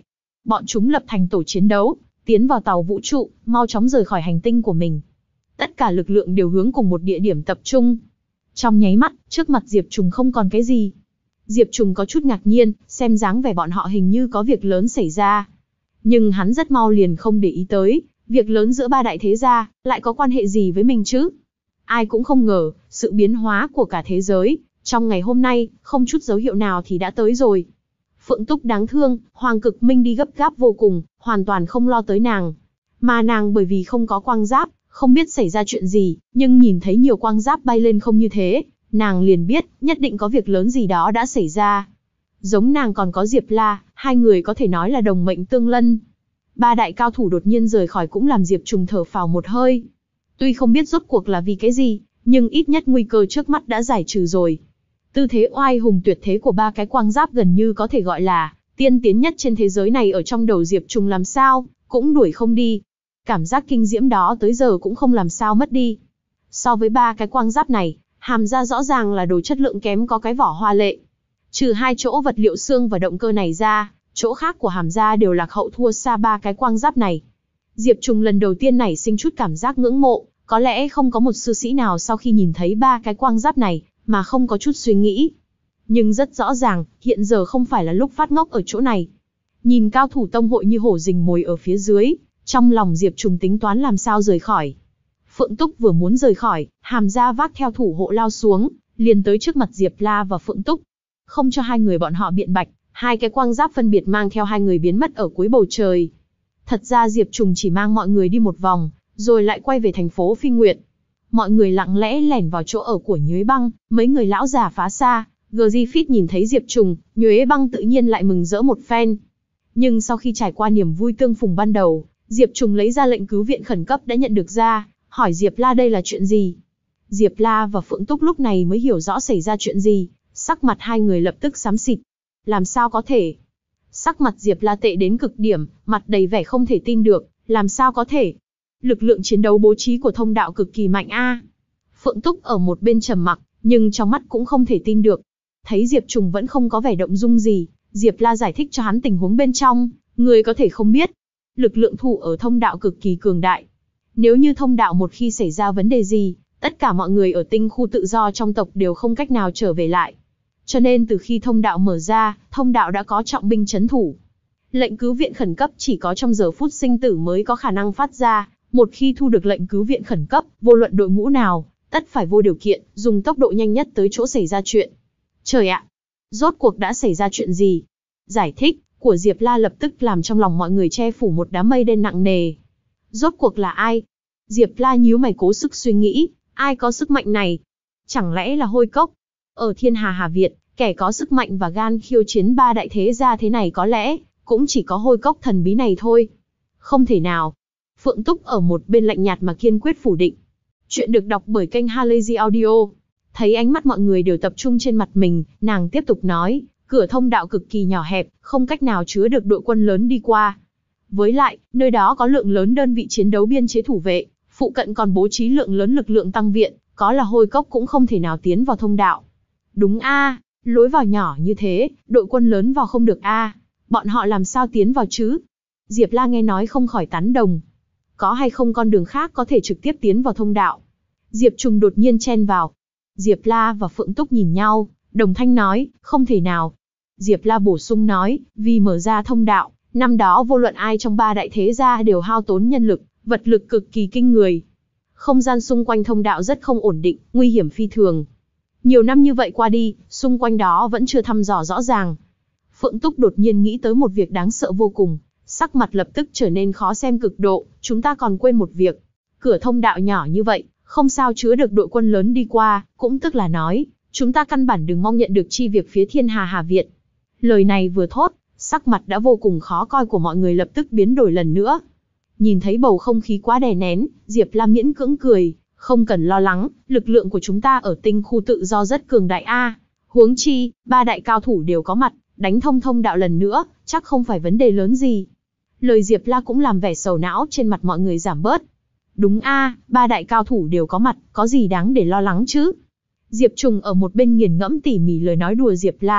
Bọn chúng lập thành tổ chiến đấu, tiến vào tàu vũ trụ, mau chóng rời khỏi hành tinh của mình. Tất cả lực lượng đều hướng cùng một địa điểm tập trung. Trong nháy mắt, trước mặt Diệp Trùng không còn cái gì. Diệp Trùng có chút ngạc nhiên, xem dáng vẻ bọn họ hình như có việc lớn xảy ra. Nhưng hắn rất mau liền không để ý tới, việc lớn giữa ba đại thế gia, lại có quan hệ gì với mình chứ? Ai cũng không ngờ, sự biến hóa của cả thế giới, trong ngày hôm nay, không chút dấu hiệu nào thì đã tới rồi. Phượng Túc đáng thương, Hoàng Cực Minh đi gấp gáp vô cùng, hoàn toàn không lo tới nàng. Mà nàng bởi vì không có quang giáp, không biết xảy ra chuyện gì, nhưng nhìn thấy nhiều quang giáp bay lên không như thế, nàng liền biết, nhất định có việc lớn gì đó đã xảy ra. Giống nàng còn có Diệp La, hai người có thể nói là đồng mệnh tương lân. Ba đại cao thủ đột nhiên rời khỏi cũng làm Diệp Trùng thở phào một hơi. Tuy không biết rốt cuộc là vì cái gì, nhưng ít nhất nguy cơ trước mắt đã giải trừ rồi. Tư thế oai hùng tuyệt thế của ba cái quang giáp gần như có thể gọi là tiên tiến nhất trên thế giới này, ở trong đầu Diệp Trùng làm sao cũng đuổi không đi. Cảm giác kinh diễm đó tới giờ cũng không làm sao mất đi. So với ba cái quang giáp này, Hàm Gia rõ ràng là đồ chất lượng kém có cái vỏ hoa lệ. Trừ hai chỗ vật liệu xương và động cơ này ra, chỗ khác của Hàm Gia đều lạc hậu thua xa ba cái quang giáp này. Diệp Trùng lần đầu tiên nảy sinh chút cảm giác ngưỡng mộ, có lẽ không có một sư sĩ nào sau khi nhìn thấy ba cái quang giáp này, mà không có chút suy nghĩ. Nhưng rất rõ ràng, hiện giờ không phải là lúc phát ngốc ở chỗ này. Nhìn cao thủ tông hội như hổ rình mồi ở phía dưới, trong lòng Diệp Trùng tính toán làm sao rời khỏi. Phượng Túc vừa muốn rời khỏi, Hàm Gia vác theo thủ hộ lao xuống, liền tới trước mặt Diệp La và Phượng Túc. Không cho hai người bọn họ biện bạch, hai cái quang giáp phân biệt mang theo hai người biến mất ở cuối bầu trời. Thật ra Diệp Trùng chỉ mang mọi người đi một vòng, rồi lại quay về thành phố Phi Nguyệt. Mọi người lặng lẽ lẻn vào chỗ ở của Nhuế Băng, mấy người lão già phá xa, Griffith nhìn thấy Diệp Trùng, Nhuế Băng tự nhiên lại mừng rỡ một phen. Nhưng sau khi trải qua niềm vui tương phùng ban đầu, Diệp Trùng lấy ra lệnh cứu viện khẩn cấp đã nhận được ra, hỏi Diệp La đây là chuyện gì. Diệp La và Phượng Túc lúc này mới hiểu rõ xảy ra chuyện gì, sắc mặt hai người lập tức xám xịt. Làm sao có thể? Sắc mặt Diệp La tệ đến cực điểm, mặt đầy vẻ không thể tin được, làm sao có thể? Lực lượng chiến đấu bố trí của thông đạo cực kỳ mạnh a. Phượng Túc ở một bên trầm mặc, nhưng trong mắt cũng không thể tin được. Thấy Diệp Trùng vẫn không có vẻ động dung gì, Diệp La giải thích cho hắn tình huống bên trong, người có thể không biết. Lực lượng thủ ở thông đạo cực kỳ cường đại. Nếu như thông đạo một khi xảy ra vấn đề gì, tất cả mọi người ở tinh khu tự do trong tộc đều không cách nào trở về lại. Cho nên từ khi thông đạo mở ra, thông đạo đã có trọng binh trấn thủ. Lệnh cứu viện khẩn cấp chỉ có trong giờ phút sinh tử mới có khả năng phát ra. Một khi thu được lệnh cứu viện khẩn cấp, vô luận đội ngũ nào, tất phải vô điều kiện, dùng tốc độ nhanh nhất tới chỗ xảy ra chuyện. Trời ạ! Rốt cuộc đã xảy ra chuyện gì? Giải thích của Diệp La lập tức làm trong lòng mọi người che phủ một đám mây đen nặng nề. Rốt cuộc là ai? Diệp La nhíu mày cố sức suy nghĩ, ai có sức mạnh này? Chẳng lẽ là Hôi Cốc? Ở Thiên Hà Hà Việt, kẻ có sức mạnh và gan khiêu chiến ba đại thế gia thế này có lẽ cũng chỉ có Hôi Cốc thần bí này thôi. Không thể nào. Phượng Túc ở một bên lạnh nhạt mà kiên quyết phủ định. Chuyện được đọc bởi kênh Halazy Audio. Thấy ánh mắt mọi người đều tập trung trên mặt mình, nàng tiếp tục nói, cửa thông đạo cực kỳ nhỏ hẹp, không cách nào chứa được đội quân lớn đi qua. Với lại, nơi đó có lượng lớn đơn vị chiến đấu biên chế thủ vệ, phụ cận còn bố trí lượng lớn lực lượng tăng viện, có là Hôi Cốc cũng không thể nào tiến vào thông đạo. Đúng a, lối vào nhỏ như thế, đội quân lớn vào không được a, bọn họ làm sao tiến vào chứ? Diệp La nghe nói không khỏi tán đồng. Có hay không con đường khác có thể trực tiếp tiến vào thông đạo? Diệp Trùng đột nhiên chen vào. Diệp La và Phượng Túc nhìn nhau, đồng thanh nói, không thể nào. Diệp La bổ sung nói, vì mở ra thông đạo, năm đó vô luận ai trong ba đại thế gia đều hao tốn nhân lực, vật lực cực kỳ kinh người. Không gian xung quanh thông đạo rất không ổn định, nguy hiểm phi thường. Nhiều năm như vậy qua đi, xung quanh đó vẫn chưa thăm dò rõ ràng. Phượng Túc đột nhiên nghĩ tới một việc đáng sợ vô cùng, sắc mặt lập tức trở nên khó xem cực độ, chúng ta còn quên một việc. Cửa thông đạo nhỏ như vậy, không sao chứa được đội quân lớn đi qua, cũng tức là nói, chúng ta căn bản đừng mong nhận được chi việc phía Thiên Hà Hà Việt. Lời này vừa thốt, sắc mặt đã vô cùng khó coi của mọi người lập tức biến đổi lần nữa. Nhìn thấy bầu không khí quá đè nén, Diệp La miễn cưỡng cười, không cần lo lắng, lực lượng của chúng ta ở tinh khu tự do rất cường đại a. Huống chi, ba đại cao thủ đều có mặt, đánh thông thông đạo lần nữa, chắc không phải vấn đề lớn gì. Lời Diệp La cũng làm vẻ sầu não trên mặt mọi người giảm bớt. Đúng a, ba đại cao thủ đều có mặt, có gì đáng để lo lắng chứ? Diệp Trùng ở một bên nghiền ngẫm tỉ mỉ lời nói đùa Diệp La,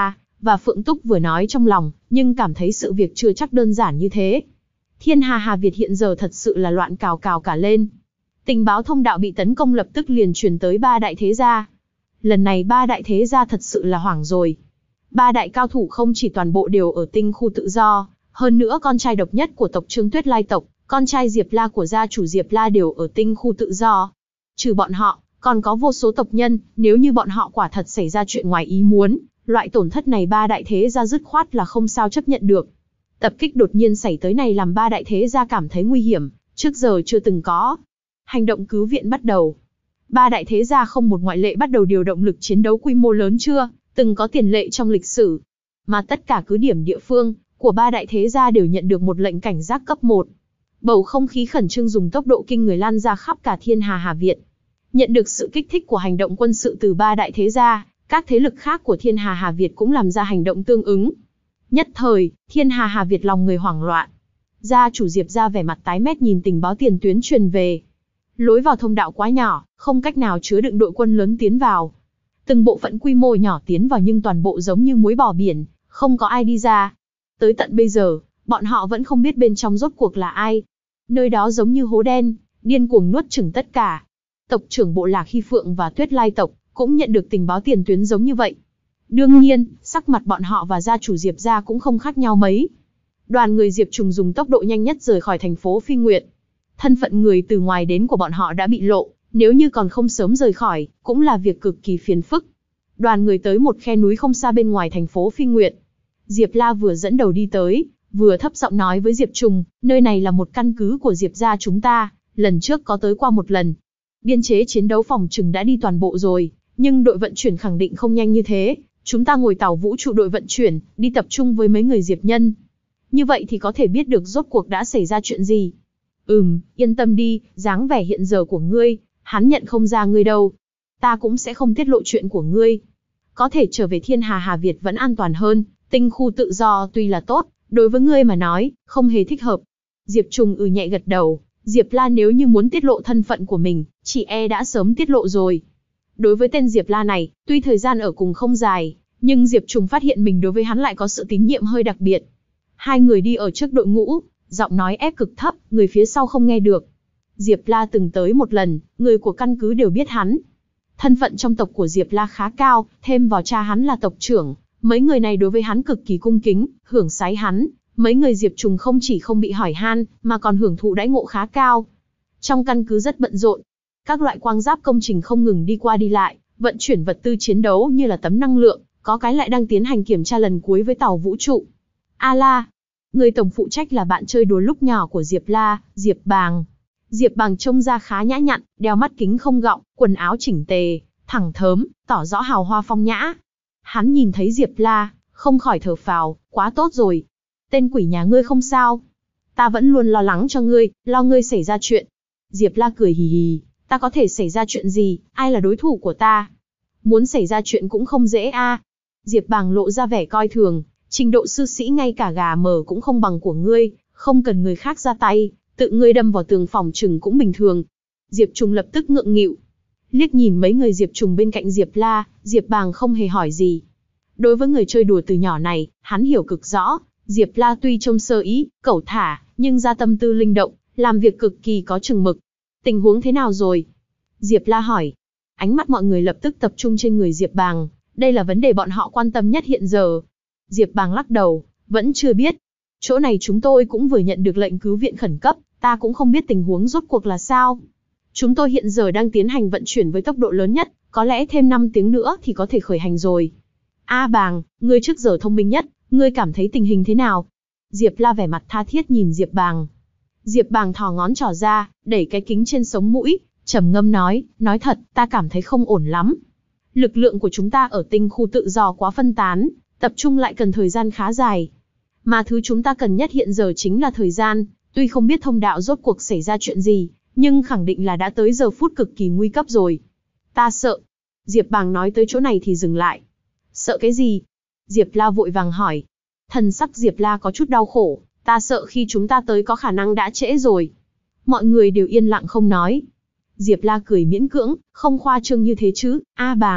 và Phượng Túc vừa nói trong lòng, nhưng cảm thấy sự việc chưa chắc đơn giản như thế. Thiên Hà Hà Việt hiện giờ thật sự là loạn cào cào cả lên. Tình báo thông đạo bị tấn công lập tức liền truyền tới ba đại thế gia. Lần này ba đại thế gia thật sự là hoảng rồi. Ba đại cao thủ không chỉ toàn bộ đều ở tinh khu tự do, hơn nữa con trai độc nhất của tộc Trương Tuyết Lai tộc, con trai Diệp La của gia chủ Diệp La đều ở tinh khu tự do. Trừ bọn họ, còn có vô số tộc nhân, nếu như bọn họ quả thật xảy ra chuyện ngoài ý muốn, loại tổn thất này ba đại thế gia dứt khoát là không sao chấp nhận được. Tập kích đột nhiên xảy tới này làm ba đại thế gia cảm thấy nguy hiểm, trước giờ chưa từng có. Hành động cứu viện bắt đầu. Ba đại thế gia không một ngoại lệ bắt đầu điều động lực chiến đấu quy mô lớn chưa từng có tiền lệ trong lịch sử. Mà tất cả cứ điểm địa phương của ba đại thế gia đều nhận được một lệnh cảnh giác cấp một. Bầu không khí khẩn trương dùng tốc độ kinh người lan ra khắp cả Thiên Hà Hà Việt. Nhận được sự kích thích của hành động quân sự từ ba đại thế gia, các thế lực khác của Thiên Hà Hà Việt cũng làm ra hành động tương ứng. Nhất thời, Thiên Hà Hà Việt lòng người hoảng loạn. Gia chủ Diệp ra vẻ mặt tái mét nhìn tình báo tiền tuyến truyền về. Lối vào thông đạo quá nhỏ, không cách nào chứa đựng đội quân lớn tiến vào. Từng bộ phận quy mô nhỏ tiến vào nhưng toàn bộ giống như muối bỏ biển, không có ai đi ra. Tới tận bây giờ, bọn họ vẫn không biết bên trong rốt cuộc là ai. Nơi đó giống như hố đen, điên cuồng nuốt chửng tất cả. Tộc trưởng bộ Lạc Hy Phượng và Tuyết Lai tộc cũng nhận được tình báo tiền tuyến giống như vậy. Đương nhiên, sắc mặt bọn họ và gia chủ Diệp gia cũng không khác nhau mấy. Đoàn người Diệp Trùng dùng tốc độ nhanh nhất rời khỏi thành phố Phi Nguyệt. Thân phận người từ ngoài đến của bọn họ đã bị lộ, nếu như còn không sớm rời khỏi, cũng là việc cực kỳ phiền phức. Đoàn người tới một khe núi không xa bên ngoài thành phố Phi Nguyệt. Diệp La vừa dẫn đầu đi tới, vừa thấp giọng nói với Diệp Trùng, nơi này là một căn cứ của Diệp gia chúng ta, lần trước có tới qua một lần. Biên chế chiến đấu phòng trừng đã đi toàn bộ rồi, nhưng đội vận chuyển khẳng định không nhanh như thế. Chúng ta ngồi tàu vũ trụ đội vận chuyển, đi tập trung với mấy người Diệp nhân. Như vậy thì có thể biết được rốt cuộc đã xảy ra chuyện gì. Ừm, yên tâm đi, dáng vẻ hiện giờ của ngươi, hắn nhận không ra ngươi đâu. Ta cũng sẽ không tiết lộ chuyện của ngươi. Có thể trở về Thiên Hà Hà Việt vẫn an toàn hơn, tinh khu tự do tuy là tốt, đối với ngươi mà nói, không hề thích hợp. Diệp Trùng ừ nhẹ gật đầu, Diệp La nếu như muốn tiết lộ thân phận của mình, chỉ e đã sớm tiết lộ rồi. Đối với tên Diệp La này, tuy thời gian ở cùng không dài, nhưng Diệp Trùng phát hiện mình đối với hắn lại có sự tín nhiệm hơi đặc biệt. Hai người đi ở trước đội ngũ, giọng nói ép cực thấp, người phía sau không nghe được. Diệp La từng tới một lần, người của căn cứ đều biết hắn. Thân phận trong tộc của Diệp La khá cao, thêm vào cha hắn là tộc trưởng, mấy người này đối với hắn cực kỳ cung kính, hưởng sái hắn. Mấy người Diệp Trùng không chỉ không bị hỏi han, mà còn hưởng thụ đãi ngộ khá cao. Trong căn cứ rất bận rộn, các loại quang giáp công trình không ngừng đi qua đi lại, vận chuyển vật tư chiến đấu như là tấm năng lượng, có cái lại đang tiến hành kiểm tra lần cuối với tàu vũ trụ. A La, người tổng phụ trách là bạn chơi đùa lúc nhỏ của Diệp La, Diệp Bàng. Diệp Bàng trông ra khá nhã nhặn, đeo mắt kính không gọng, quần áo chỉnh tề, thẳng thớm, tỏ rõ hào hoa phong nhã. Hắn nhìn thấy Diệp La, không khỏi thở phào, quá tốt rồi. Tên quỷ nhà ngươi không sao. Ta vẫn luôn lo lắng cho ngươi, lo ngươi xảy ra chuyện. Diệp La cười hì hì, ta có thể xảy ra chuyện gì, ai là đối thủ của ta? Muốn xảy ra chuyện cũng không dễ a. À. Diệp Bàng lộ ra vẻ coi thường, trình độ sư sĩ ngay cả gà mờ cũng không bằng của ngươi, không cần người khác ra tay, tự ngươi đâm vào tường phòng trừng cũng bình thường. Diệp Trùng lập tức ngượng nghịu. Liếc nhìn mấy người Diệp Trùng bên cạnh Diệp La, Diệp Bàng không hề hỏi gì. Đối với người chơi đùa từ nhỏ này, hắn hiểu cực rõ, Diệp La tuy trông sơ ý, cẩu thả, nhưng ra tâm tư linh động, làm việc cực kỳ có chừng mực. Tình huống thế nào rồi? Diệp La hỏi. Ánh mắt mọi người lập tức tập trung trên người Diệp Bàng, đây là vấn đề bọn họ quan tâm nhất hiện giờ. Diệp Bàng lắc đầu, vẫn chưa biết. Chỗ này chúng tôi cũng vừa nhận được lệnh cứu viện khẩn cấp, ta cũng không biết tình huống rốt cuộc là sao. Chúng tôi hiện giờ đang tiến hành vận chuyển với tốc độ lớn nhất, có lẽ thêm năm tiếng nữa thì có thể khởi hành rồi. A Bàng, ngươi trước giờ thông minh nhất, ngươi cảm thấy tình hình thế nào? Diệp La vẻ mặt tha thiết nhìn Diệp Bàng. Diệp Bàng thò ngón trỏ ra, đẩy cái kính trên sống mũi, trầm ngâm nói, nói thật, ta cảm thấy không ổn lắm. Lực lượng của chúng ta ở tinh khu tự do quá phân tán, tập trung lại cần thời gian khá dài. Mà thứ chúng ta cần nhất hiện giờ chính là thời gian, tuy không biết thông đạo rốt cuộc xảy ra chuyện gì, nhưng khẳng định là đã tới giờ phút cực kỳ nguy cấp rồi. Ta sợ. Diệp Bàng nói tới chỗ này thì dừng lại. Sợ cái gì? Diệp La vội vàng hỏi. Thần sắc Diệp La có chút đau khổ, ta sợ khi chúng ta tới có khả năng đã trễ rồi. Mọi người đều yên lặng không nói. Diệp La cười miễn cưỡng, không khoa trương như thế chứ, A Bàng,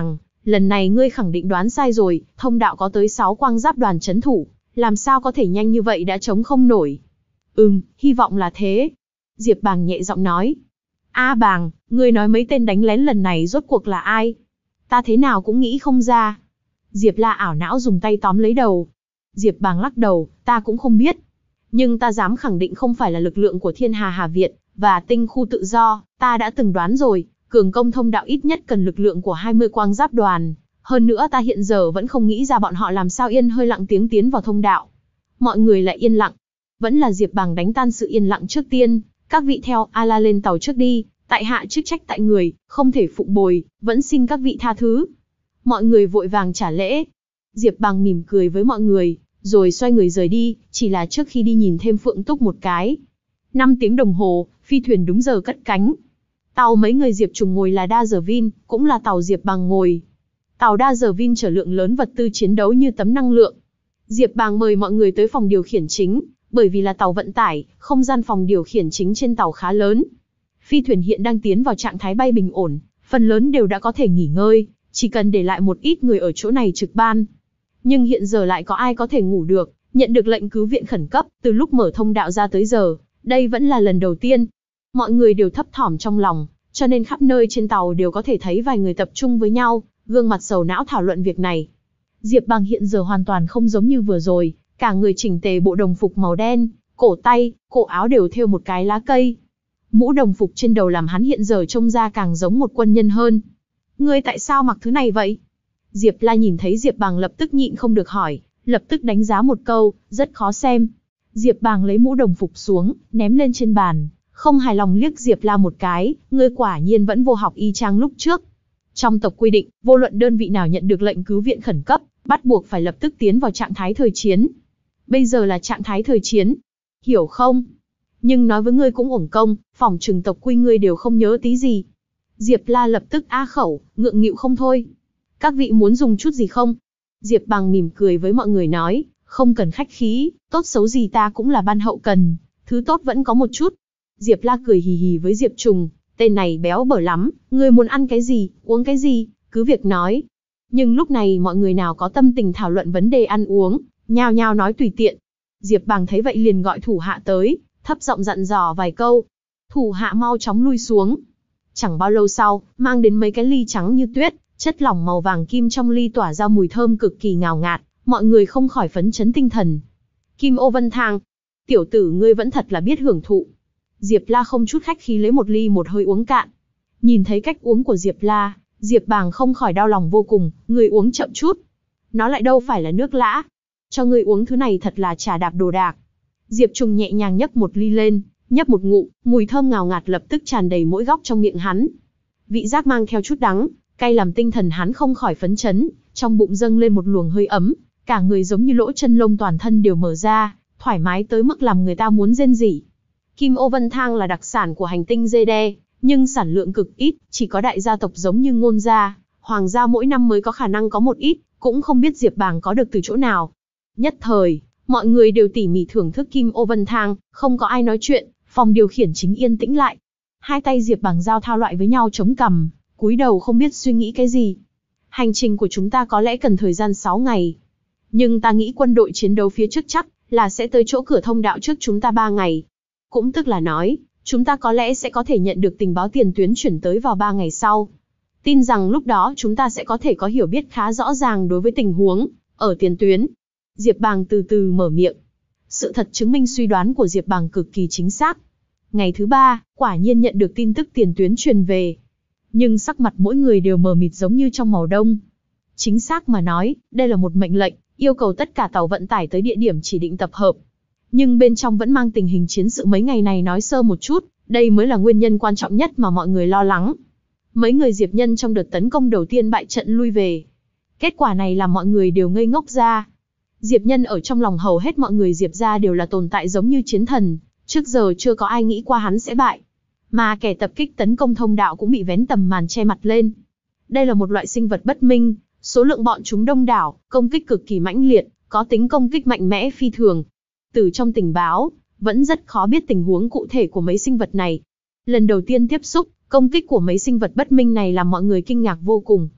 Lần này ngươi khẳng định đoán sai rồi, thông đạo có tới sáu quang giáp đoàn chấn thủ, làm sao có thể nhanh như vậy đã chống không nổi. Ừm, hy vọng là thế. Diệp Bàng nhẹ giọng nói. A Bàng, ngươi nói mấy tên đánh lén lần này rốt cuộc là ai? Ta thế nào cũng nghĩ không ra. Diệp La ảo não dùng tay tóm lấy đầu. Diệp Bàng lắc đầu, ta cũng không biết. Nhưng ta dám khẳng định không phải là lực lượng của Thiên Hà Hà Việt, và tinh khu tự do, ta đã từng đoán rồi, cường công thông đạo ít nhất cần lực lượng của hai mươi quang giáp đoàn. Hơn nữa ta hiện giờ vẫn không nghĩ ra bọn họ làm sao yên hơi lặng tiếng tiến vào thông đạo. Mọi người lại yên lặng. Vẫn là Diệp Bàng đánh tan sự yên lặng trước tiên, các vị theo A-la lên tàu trước đi, tại hạ chức trách tại người, không thể phụng bồi, vẫn xin các vị tha thứ. Mọi người vội vàng trả lễ. Diệp Bàng mỉm cười với mọi người, rồi xoay người rời đi, chỉ là trước khi đi nhìn thêm Phượng Túc một cái. Năm tiếng đồng hồ, phi thuyền đúng giờ cất cánh. Tàu mấy người Diệp Trùng ngồi là Đa Giờ Vin, cũng là tàu Diệp Bàng ngồi. Tàu Đa Giờ Vin chở lượng lớn vật tư chiến đấu như tấm năng lượng. Diệp Bàng mời mọi người tới phòng điều khiển chính, bởi vì là tàu vận tải, không gian phòng điều khiển chính trên tàu khá lớn. Phi thuyền hiện đang tiến vào trạng thái bay bình ổn, phần lớn đều đã có thể nghỉ ngơi, chỉ cần để lại một ít người ở chỗ này trực ban. Nhưng hiện giờ lại có ai có thể ngủ được, nhận được lệnh cứu viện khẩn cấp, từ lúc mở thông đạo ra tới giờ, đây vẫn là lần đầu tiên. Mọi người đều thấp thỏm trong lòng, cho nên khắp nơi trên tàu đều có thể thấy vài người tập trung với nhau, gương mặt sầu não thảo luận việc này. Diệp Bàng hiện giờ hoàn toàn không giống như vừa rồi, cả người chỉnh tề bộ đồng phục màu đen, cổ tay, cổ áo đều thêu một cái lá cây. Mũ đồng phục trên đầu làm hắn hiện giờ trông ra càng giống một quân nhân hơn. Ngươi tại sao mặc thứ này vậy? Diệp La nhìn thấy Diệp Bàng lập tức nhịn không được hỏi, lập tức đánh giá một câu, rất khó xem. Diệp Bàng lấy mũ đồng phục xuống, ném lên trên bàn, không hài lòng liếc Diệp La một cái, ngươi quả nhiên vẫn vô học y chang lúc trước. Trong tộc quy định, vô luận đơn vị nào nhận được lệnh cứu viện khẩn cấp, bắt buộc phải lập tức tiến vào trạng thái thời chiến. Bây giờ là trạng thái thời chiến, hiểu không? Nhưng nói với ngươi cũng uổng công, phỏng chừng tộc quy ngươi đều không nhớ tí gì. Diệp La lập tức á khẩu, ngượng nghịu không thôi. Các vị muốn dùng chút gì không? Diệp Bàng mỉm cười với mọi người nói, không cần khách khí, tốt xấu gì ta cũng là ban hậu cần, thứ tốt vẫn có một chút. Diệp La cười hì hì với Diệp Trùng, tên này béo bở lắm, ngươi muốn ăn cái gì, uống cái gì, cứ việc nói. Nhưng lúc này mọi người nào có tâm tình thảo luận vấn đề ăn uống, nhao nhao nói tùy tiện. Diệp Bàng thấy vậy liền gọi thủ hạ tới, thấp giọng dặn dò vài câu. Thủ hạ mau chóng lui xuống. Chẳng bao lâu sau, mang đến mấy cái ly trắng như tuyết, chất lỏng màu vàng kim trong ly tỏa ra mùi thơm cực kỳ ngào ngạt, mọi người không khỏi phấn chấn tinh thần. Kim Ô Vân Thang, tiểu tử ngươi vẫn thật là biết hưởng thụ. Diệp La không chút khách khí lấy một ly một hơi uống cạn. Nhìn thấy cách uống của Diệp La, Diệp Bàng không khỏi đau lòng vô cùng, ngươi uống chậm chút. Nó lại đâu phải là nước lã. Cho ngươi uống thứ này thật là trà đạp đồ đạc. Diệp Trùng nhẹ nhàng nhấc một ly lên, nhấp một ngụm, mùi thơm ngào ngạt lập tức tràn đầy mỗi góc trong miệng hắn. Vị giác mang theo chút đắng, cay làm tinh thần hắn không khỏi phấn chấn, trong bụng dâng lên một luồng hơi ấm, cả người giống như lỗ chân lông toàn thân đều mở ra, thoải mái tới mức làm người ta muốn rên rỉ. Kim Ô Vân Thang là đặc sản của hành tinh Dê Đe, nhưng sản lượng cực ít, chỉ có đại gia tộc giống như Ngôn gia, Hoàng gia mỗi năm mới có khả năng có một ít, cũng không biết Diệp Bàng có được từ chỗ nào. Nhất thời, mọi người đều tỉ mỉ thưởng thức Kim Ô Vân Thang, không có ai nói chuyện, phòng điều khiển chính yên tĩnh lại. Hai tay Diệp Bàng giao thao loại với nhau chống cằm, cúi đầu không biết suy nghĩ cái gì. Hành trình của chúng ta có lẽ cần thời gian sáu ngày. Nhưng ta nghĩ quân đội chiến đấu phía trước chắc là sẽ tới chỗ cửa thông đạo trước chúng ta ba ngày. Cũng tức là nói, chúng ta có lẽ sẽ có thể nhận được tình báo tiền tuyến chuyển tới vào ba ngày sau. Tin rằng lúc đó chúng ta sẽ có thể có hiểu biết khá rõ ràng đối với tình huống ở tiền tuyến. Diệp Bàng từ từ mở miệng. Sự thật chứng minh suy đoán của Diệp Bàng cực kỳ chính xác. Ngày thứ ba, quả nhiên nhận được tin tức tiền tuyến truyền về. Nhưng sắc mặt mỗi người đều mờ mịt giống như trong màu đông. Chính xác mà nói, đây là một mệnh lệnh, yêu cầu tất cả tàu vận tải tới địa điểm chỉ định tập hợp. Nhưng bên trong vẫn mang tình hình chiến sự mấy ngày này nói sơ một chút, đây mới là nguyên nhân quan trọng nhất mà mọi người lo lắng. Mấy người Diệp Nhân trong đợt tấn công đầu tiên bại trận lui về. Kết quả này làm mọi người đều ngây ngốc ra. Diệp Nhân ở trong lòng hầu hết mọi người Diệp gia đều là tồn tại giống như chiến thần, trước giờ chưa có ai nghĩ qua hắn sẽ bại. Mà kẻ tập kích tấn công thông đạo cũng bị vén tầm màn che mặt lên. Đây là một loại sinh vật bất minh, số lượng bọn chúng đông đảo, công kích cực kỳ mãnh liệt, có tính công kích mạnh mẽ phi thường. Từ trong tình báo, vẫn rất khó biết tình huống cụ thể của mấy sinh vật này. Lần đầu tiên tiếp xúc, công kích của mấy sinh vật bất minh này làm mọi người kinh ngạc vô cùng.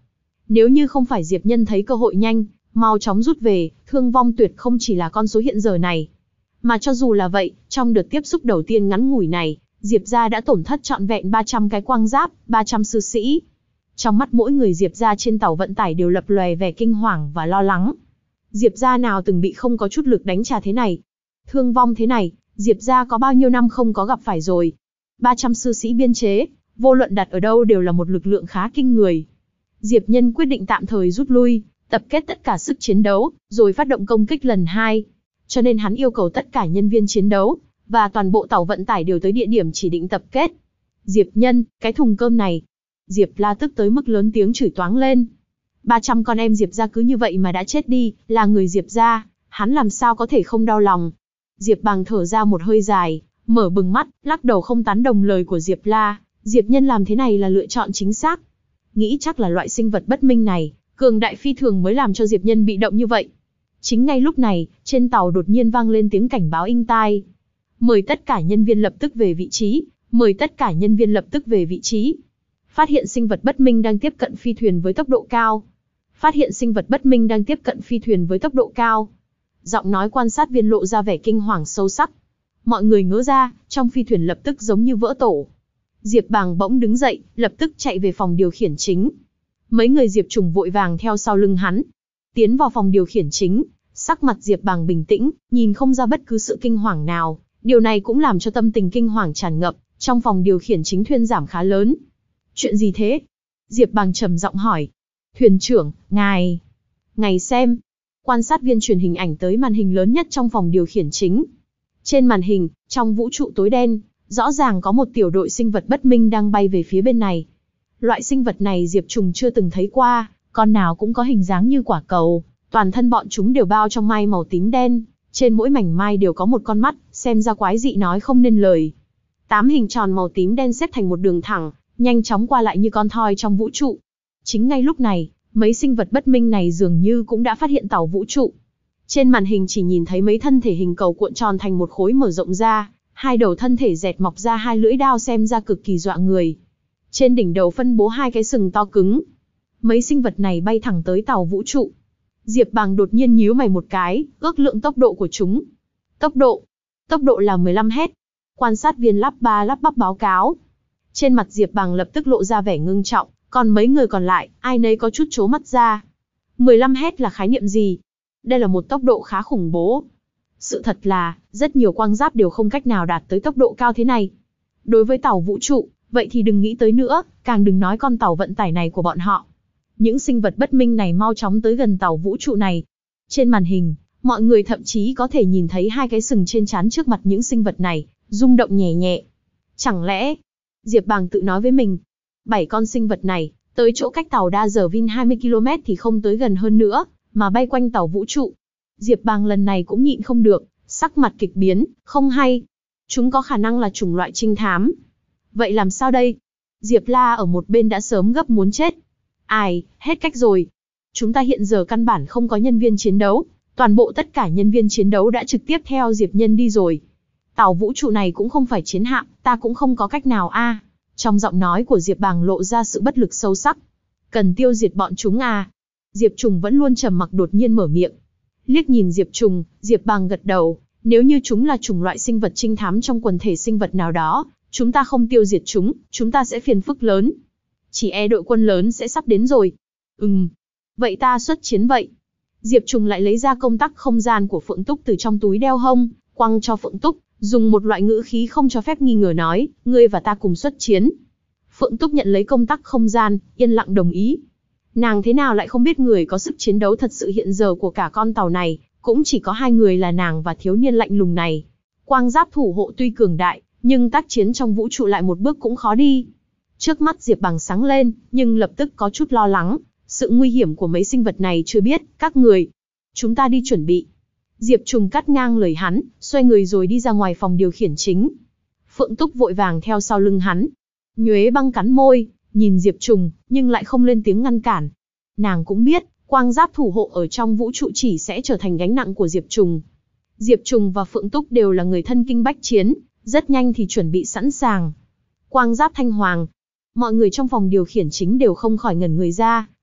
Nếu như không phải Diệp Nhân thấy cơ hội nhanh, mau chóng rút về, thương vong tuyệt không chỉ là con số hiện giờ này. Mà cho dù là vậy, trong đợt tiếp xúc đầu tiên ngắn ngủi này, Diệp gia đã tổn thất trọn vẹn ba trăm cái quang giáp, ba trăm sư sĩ. Trong mắt mỗi người Diệp gia trên tàu vận tải đều lập lòe vẻ kinh hoàng và lo lắng. Diệp gia nào từng bị không có chút lực đánh trả thế này. Thương vong thế này, Diệp gia có bao nhiêu năm không có gặp phải rồi. ba trăm sư sĩ biên chế, vô luận đặt ở đâu đều là một lực lượng khá kinh người. Diệp Nhân quyết định tạm thời rút lui, tập kết tất cả sức chiến đấu, rồi phát động công kích lần hai. Cho nên hắn yêu cầu tất cả nhân viên chiến đấu, và toàn bộ tàu vận tải đều tới địa điểm chỉ định tập kết. Diệp Nhân, cái thùng cơm này. Diệp La tức tới mức lớn tiếng chửi toáng lên. ba trăm con em Diệp gia cứ như vậy mà đã chết đi, là người Diệp gia, hắn làm sao có thể không đau lòng. Diệp Bằng thở ra một hơi dài, mở bừng mắt, lắc đầu không tán đồng lời của Diệp La. Diệp Nhân làm thế này là lựa chọn chính xác. Nghĩ chắc là loại sinh vật bất minh này, cường đại phi thường mới làm cho Diệp Nhân bị động như vậy. Chính ngay lúc này, trên tàu đột nhiên vang lên tiếng cảnh báo inh tai. Mời tất cả nhân viên lập tức về vị trí, mời tất cả nhân viên lập tức về vị trí. Phát hiện sinh vật bất minh đang tiếp cận phi thuyền với tốc độ cao. Phát hiện sinh vật bất minh đang tiếp cận phi thuyền với tốc độ cao. Giọng nói quan sát viên lộ ra vẻ kinh hoàng sâu sắc. Mọi người ngỡ ra, trong phi thuyền lập tức giống như vỡ tổ. Diệp Bàng bỗng đứng dậy, lập tức chạy về phòng điều khiển chính. Mấy người Diệp Trùng vội vàng theo sau lưng hắn. Tiến vào phòng điều khiển chính, sắc mặt Diệp Bàng bình tĩnh, nhìn không ra bất cứ sự kinh hoàng nào. Điều này cũng làm cho tâm tình kinh hoàng tràn ngập, trong phòng điều khiển chính thuyên giảm khá lớn. Chuyện gì thế? Diệp Bàng trầm giọng hỏi. Thuyền trưởng, ngài... Ngài xem. Quan sát viên truyền hình ảnh tới màn hình lớn nhất trong phòng điều khiển chính. Trên màn hình, trong vũ trụ tối đen, rõ ràng có một tiểu đội sinh vật bất minh đang bay về phía bên này. Loại sinh vật này Diệp Trùng chưa từng thấy qua, con nào cũng có hình dáng như quả cầu, toàn thân bọn chúng đều bao trong mai màu tím đen, trên mỗi mảnh mai đều có một con mắt, xem ra quái dị nói không nên lời. Tám hình tròn màu tím đen xếp thành một đường thẳng, nhanh chóng qua lại như con thoi trong vũ trụ. Chính ngay lúc này, mấy sinh vật bất minh này dường như cũng đã phát hiện tàu vũ trụ. Trên màn hình chỉ nhìn thấy mấy thân thể hình cầu cuộn tròn thành một khối mở rộng ra, hai đầu thân thể dẹt mọc ra hai lưỡi đao xem ra cực kỳ dọa người. Trên đỉnh đầu phân bố hai cái sừng to cứng. Mấy sinh vật này bay thẳng tới tàu vũ trụ. Diệp Bàng đột nhiên nhíu mày một cái, ước lượng tốc độ của chúng. Tốc độ? Tốc độ là mười lăm héc. Quan sát viên lắp ba lắp bắp báo cáo. Trên mặt Diệp Bàng lập tức lộ ra vẻ ngưng trọng, còn mấy người còn lại, ai nấy có chút trố mắt ra. mười lăm héc là khái niệm gì? Đây là một tốc độ khá khủng bố. Sự thật là, rất nhiều quang giáp đều không cách nào đạt tới tốc độ cao thế này. Đối với tàu vũ trụ, vậy thì đừng nghĩ tới nữa, càng đừng nói con tàu vận tải này của bọn họ. Những sinh vật bất minh này mau chóng tới gần tàu vũ trụ này. Trên màn hình, mọi người thậm chí có thể nhìn thấy hai cái sừng trên trán trước mặt những sinh vật này, rung động nhẹ nhẹ. Chẳng lẽ, Diệp Bàng tự nói với mình, bảy con sinh vật này, tới chỗ cách tàu Đa Giờ Vin hai mươi ki lô mét thì không tới gần hơn nữa, mà bay quanh tàu vũ trụ. Diệp Bàng lần này cũng nhịn không được, sắc mặt kịch biến, không hay. Chúng có khả năng là chủng loại trinh thám. Vậy làm sao đây? Diệp La ở một bên đã sớm gấp muốn chết. Ai, hết cách rồi. Chúng ta hiện giờ căn bản không có nhân viên chiến đấu, toàn bộ tất cả nhân viên chiến đấu đã trực tiếp theo Diệp Nhân đi rồi. Tàu vũ trụ này cũng không phải chiến hạm, ta cũng không có cách nào a. À. Trong giọng nói của Diệp Bàng lộ ra sự bất lực sâu sắc. Cần tiêu diệt bọn chúng à? Diệp Trùng vẫn luôn trầm mặc đột nhiên mở miệng. Liếc nhìn Diệp Trùng, Diệp Bàng gật đầu. Nếu như chúng là chủng loại sinh vật trinh thám trong quần thể sinh vật nào đó, chúng ta không tiêu diệt chúng, chúng ta sẽ phiền phức lớn. Chỉ e đội quân lớn sẽ sắp đến rồi. Ừm. Vậy ta xuất chiến vậy. Diệp Trùng lại lấy ra công tắc không gian của Phượng Túc từ trong túi đeo hông, quăng cho Phượng Túc, dùng một loại ngữ khí không cho phép nghi ngờ nói, ngươi và ta cùng xuất chiến. Phượng Túc nhận lấy công tắc không gian, yên lặng đồng ý. Nàng thế nào lại không biết người có sức chiến đấu thật sự hiện giờ của cả con tàu này, cũng chỉ có hai người là nàng và thiếu niên lạnh lùng này. Quang giáp thủ hộ tuy cường đại, nhưng tác chiến trong vũ trụ lại một bước cũng khó đi. Trước mắt Diệp Bàng sáng lên, nhưng lập tức có chút lo lắng, sự nguy hiểm của mấy sinh vật này chưa biết, các người. Chúng ta đi chuẩn bị. Diệp Trùng cắt ngang lời hắn, xoay người rồi đi ra ngoài phòng điều khiển chính. Phượng Túc vội vàng theo sau lưng hắn. Nhuế Băng cắn môi, nhìn Diệp Trùng, nhưng lại không lên tiếng ngăn cản. Nàng cũng biết, quang giáp thủ hộ ở trong vũ trụ chỉ sẽ trở thành gánh nặng của Diệp Trùng. Diệp Trùng và Phượng Túc đều là người thân kinh bách chiến, rất nhanh thì chuẩn bị sẵn sàng. Quang giáp thanh hoàng. Mọi người trong phòng điều khiển chính đều không khỏi ngẩn người ra,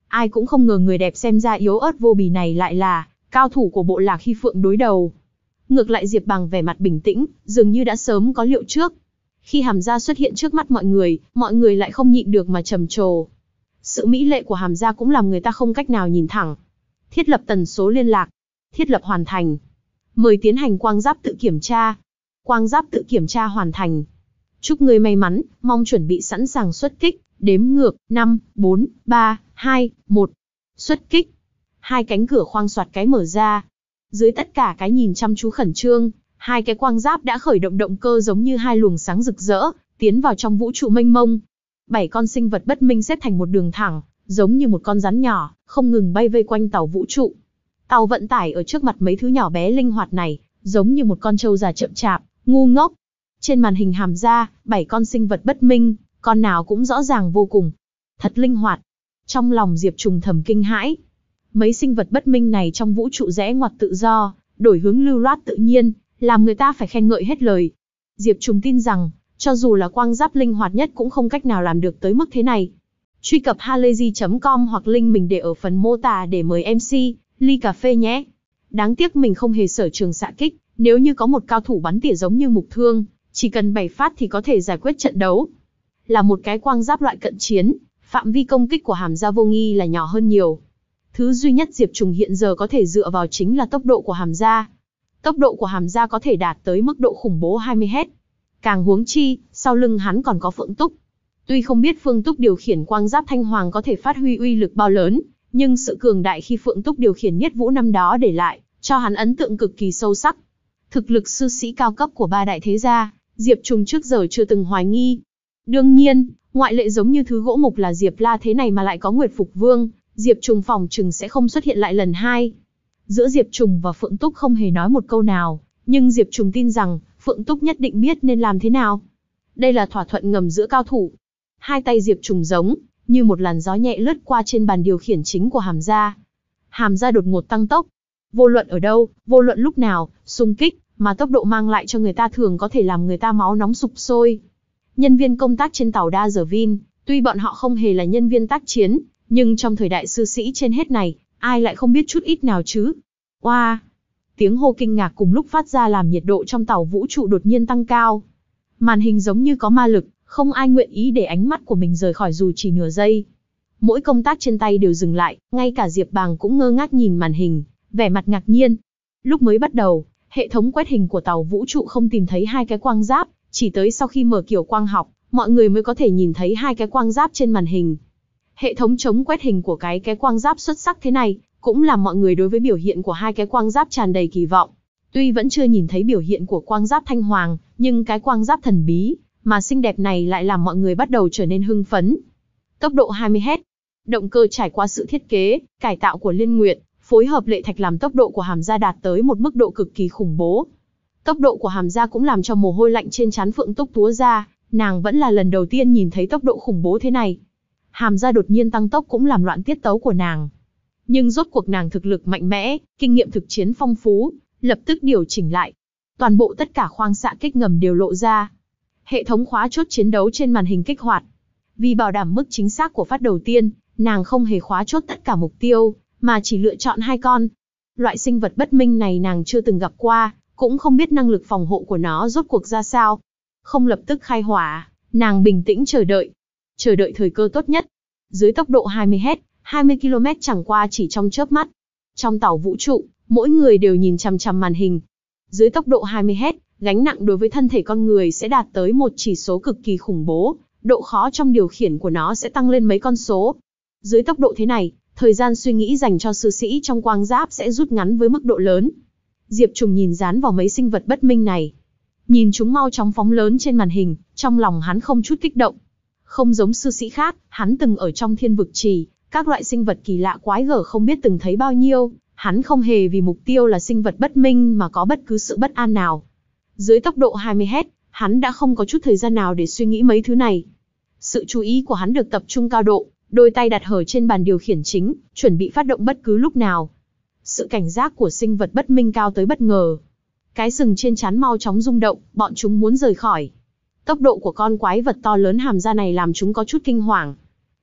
Ai cũng không ngờ người đẹp xem ra yếu ớt vô bì này lại là cao thủ của bộ lạc Hy Phượng đối đầu. Ngược lại Diệp Bằng vẻ mặt bình tĩnh, dường như đã sớm có liệu trước. Khi Hàm Gia xuất hiện trước mắt mọi người, mọi người lại không nhịn được mà trầm trồ. Sự mỹ lệ của Hàm Gia cũng làm người ta không cách nào nhìn thẳng. Thiết lập tần số liên lạc. Thiết lập hoàn thành. Mời tiến hành quang giáp tự kiểm tra. Quang giáp tự kiểm tra hoàn thành. Chúc người may mắn, mong chuẩn bị sẵn sàng xuất kích. Đếm ngược, năm, bốn, ba, hai, một. Xuất kích. Hai cánh cửa khoang soạt cái mở ra. Dưới tất cả cái nhìn chăm chú khẩn trương, hai cái quang giáp đã khởi động động cơ giống như hai luồng sáng rực rỡ, tiến vào trong vũ trụ mênh mông. Bảy con sinh vật bất minh xếp thành một đường thẳng, giống như một con rắn nhỏ, không ngừng bay vây quanh tàu vũ trụ. Tàu vận tải ở trước mặt mấy thứ nhỏ bé linh hoạt này, giống như một con trâu già chậm chạp, ngu ngốc. Trên màn hình Hàm Gia, bảy con sinh vật bất minh, con nào cũng rõ ràng vô cùng. Thật linh hoạt. Trong lòng Diệp Trùng thầm kinh hãi. Mấy sinh vật bất minh này trong vũ trụ rẽ ngoặt tự do, đổi hướng lưu loát tự nhiên, làm người ta phải khen ngợi hết lời. Diệp Trùng tin rằng, cho dù là quang giáp linh hoạt nhất cũng không cách nào làm được tới mức thế này. Truy cập halayzi chấm com hoặc link mình để ở phần mô tả để mời em xê, ly cà phê nhé. Đáng tiếc mình không hề sở trường xạ kích, nếu như có một cao thủ bắn tỉa giống như Mục Thương, chỉ cần bảy phát thì có thể giải quyết trận đấu. Là một cái quang giáp loại cận chiến, phạm vi công kích của Hàm Gia vô nghi là nhỏ hơn nhiều. Thứ duy nhất Diệp Trùng hiện giờ có thể dựa vào chính là tốc độ của Hàm Gia. Tốc độ của Hàm Gia có thể đạt tới mức độ khủng bố hai mươi héc. Càng huống chi, sau lưng hắn còn có Phượng Túc. Tuy không biết Phượng Túc điều khiển quang giáp thanh hoàng có thể phát huy uy lực bao lớn, nhưng sự cường đại khi Phượng Túc điều khiển Nhất Vũ năm đó để lại, cho hắn ấn tượng cực kỳ sâu sắc. Thực lực sư sĩ cao cấp của ba đại thế gia, Diệp Trùng trước giờ chưa từng hoài nghi. Đương nhiên, ngoại lệ giống như thứ gỗ mục là Diệp La thế này mà lại có Nguyệt Phục Vương, Diệp Trùng phòng trừng sẽ không xuất hiện lại lần hai. Giữa Diệp Trùng và Phượng Túc không hề nói một câu nào, nhưng Diệp Trùng tin rằng, Phượng Túc nhất định biết nên làm thế nào. Đây là thỏa thuận ngầm giữa cao thủ. Hai tay Diệp Trùng giống, như một làn gió nhẹ lướt qua trên bàn điều khiển chính của Hàm Gia. Hàm Gia đột ngột tăng tốc. Vô luận ở đâu, vô luận lúc nào, xung kích, mà tốc độ mang lại cho người ta thường có thể làm người ta máu nóng sục sôi. Nhân viên công tác trên tàu Đa Giờ Vin, tuy bọn họ không hề là nhân viên tác chiến, nhưng trong thời đại sư sĩ trên hết này, ai lại không biết chút ít nào chứ? Oa! Wow. Tiếng hô kinh ngạc cùng lúc phát ra làm nhiệt độ trong tàu vũ trụ đột nhiên tăng cao. Màn hình giống như có ma lực, không ai nguyện ý để ánh mắt của mình rời khỏi dù chỉ nửa giây. Mỗi công tác trên tay đều dừng lại, ngay cả Diệp Bàng cũng ngơ ngác nhìn màn hình, vẻ mặt ngạc nhiên. Lúc mới bắt đầu, hệ thống quét hình của tàu vũ trụ không tìm thấy hai cái quang giáp, chỉ tới sau khi mở kiểu quang học, mọi người mới có thể nhìn thấy hai cái quang giáp trên màn hình. Hệ thống chống quét hình của cái cái quang giáp xuất sắc thế này, cũng làm mọi người đối với biểu hiện của hai cái quang giáp tràn đầy kỳ vọng. Tuy vẫn chưa nhìn thấy biểu hiện của quang giáp thanh hoàng, nhưng cái quang giáp thần bí, mà xinh đẹp này lại làm mọi người bắt đầu trở nên hưng phấn. Tốc độ hai mươi héc. Động cơ trải qua sự thiết kế, cải tạo của Liên Nguyệt, phối hợp Lệ Thạch làm tốc độ của Hàm Gia đạt tới một mức độ cực kỳ khủng bố. Tốc độ của Hàm Gia cũng làm cho mồ hôi lạnh trên trán Phượng Túc túa ra, nàng vẫn là lần đầu tiên nhìn thấy tốc độ khủng bố thế này. Hàm Gia đột nhiên tăng tốc cũng làm loạn tiết tấu của nàng. Nhưng rốt cuộc nàng thực lực mạnh mẽ, kinh nghiệm thực chiến phong phú, lập tức điều chỉnh lại. Toàn bộ tất cả khoang xạ kích ngầm đều lộ ra. Hệ thống khóa chốt chiến đấu trên màn hình kích hoạt. Vì bảo đảm mức chính xác của phát đầu tiên, nàng không hề khóa chốt tất cả mục tiêu, mà chỉ lựa chọn hai con. Loại sinh vật bất minh này nàng chưa từng gặp qua, cũng không biết năng lực phòng hộ của nó rốt cuộc ra sao. Không lập tức khai hỏa, nàng bình tĩnh chờ đợi. Chờ đợi thời cơ tốt nhất. Dưới tốc độ hai mươi héc, hai mươi ki lô mét chẳng qua chỉ trong chớp mắt. Trong tàu vũ trụ, mỗi người đều nhìn chằm chằm màn hình. Dưới tốc độ hai mươi héc, gánh nặng đối với thân thể con người sẽ đạt tới một chỉ số cực kỳ khủng bố, độ khó trong điều khiển của nó sẽ tăng lên mấy con số. Dưới tốc độ thế này, thời gian suy nghĩ dành cho sư sĩ trong quang giáp sẽ rút ngắn với mức độ lớn. Diệp Trùng nhìn dán vào mấy sinh vật bất minh này. Nhìn chúng mau chóng phóng lớn trên màn hình, trong lòng hắn không chút kích động. Không giống sư sĩ khác, hắn từng ở trong thiên vực trì, các loại sinh vật kỳ lạ quái gở không biết từng thấy bao nhiêu, hắn không hề vì mục tiêu là sinh vật bất minh mà có bất cứ sự bất an nào. Dưới tốc độ hai mươi héc, hắn đã không có chút thời gian nào để suy nghĩ mấy thứ này. Sự chú ý của hắn được tập trung cao độ, đôi tay đặt hở trên bàn điều khiển chính, chuẩn bị phát động bất cứ lúc nào. Sự cảnh giác của sinh vật bất minh cao tới bất ngờ. Cái sừng trên trán mau chóng rung động, bọn chúng muốn rời khỏi. Tốc độ của con quái vật to lớn Hàm Gia này làm chúng có chút kinh hoàng.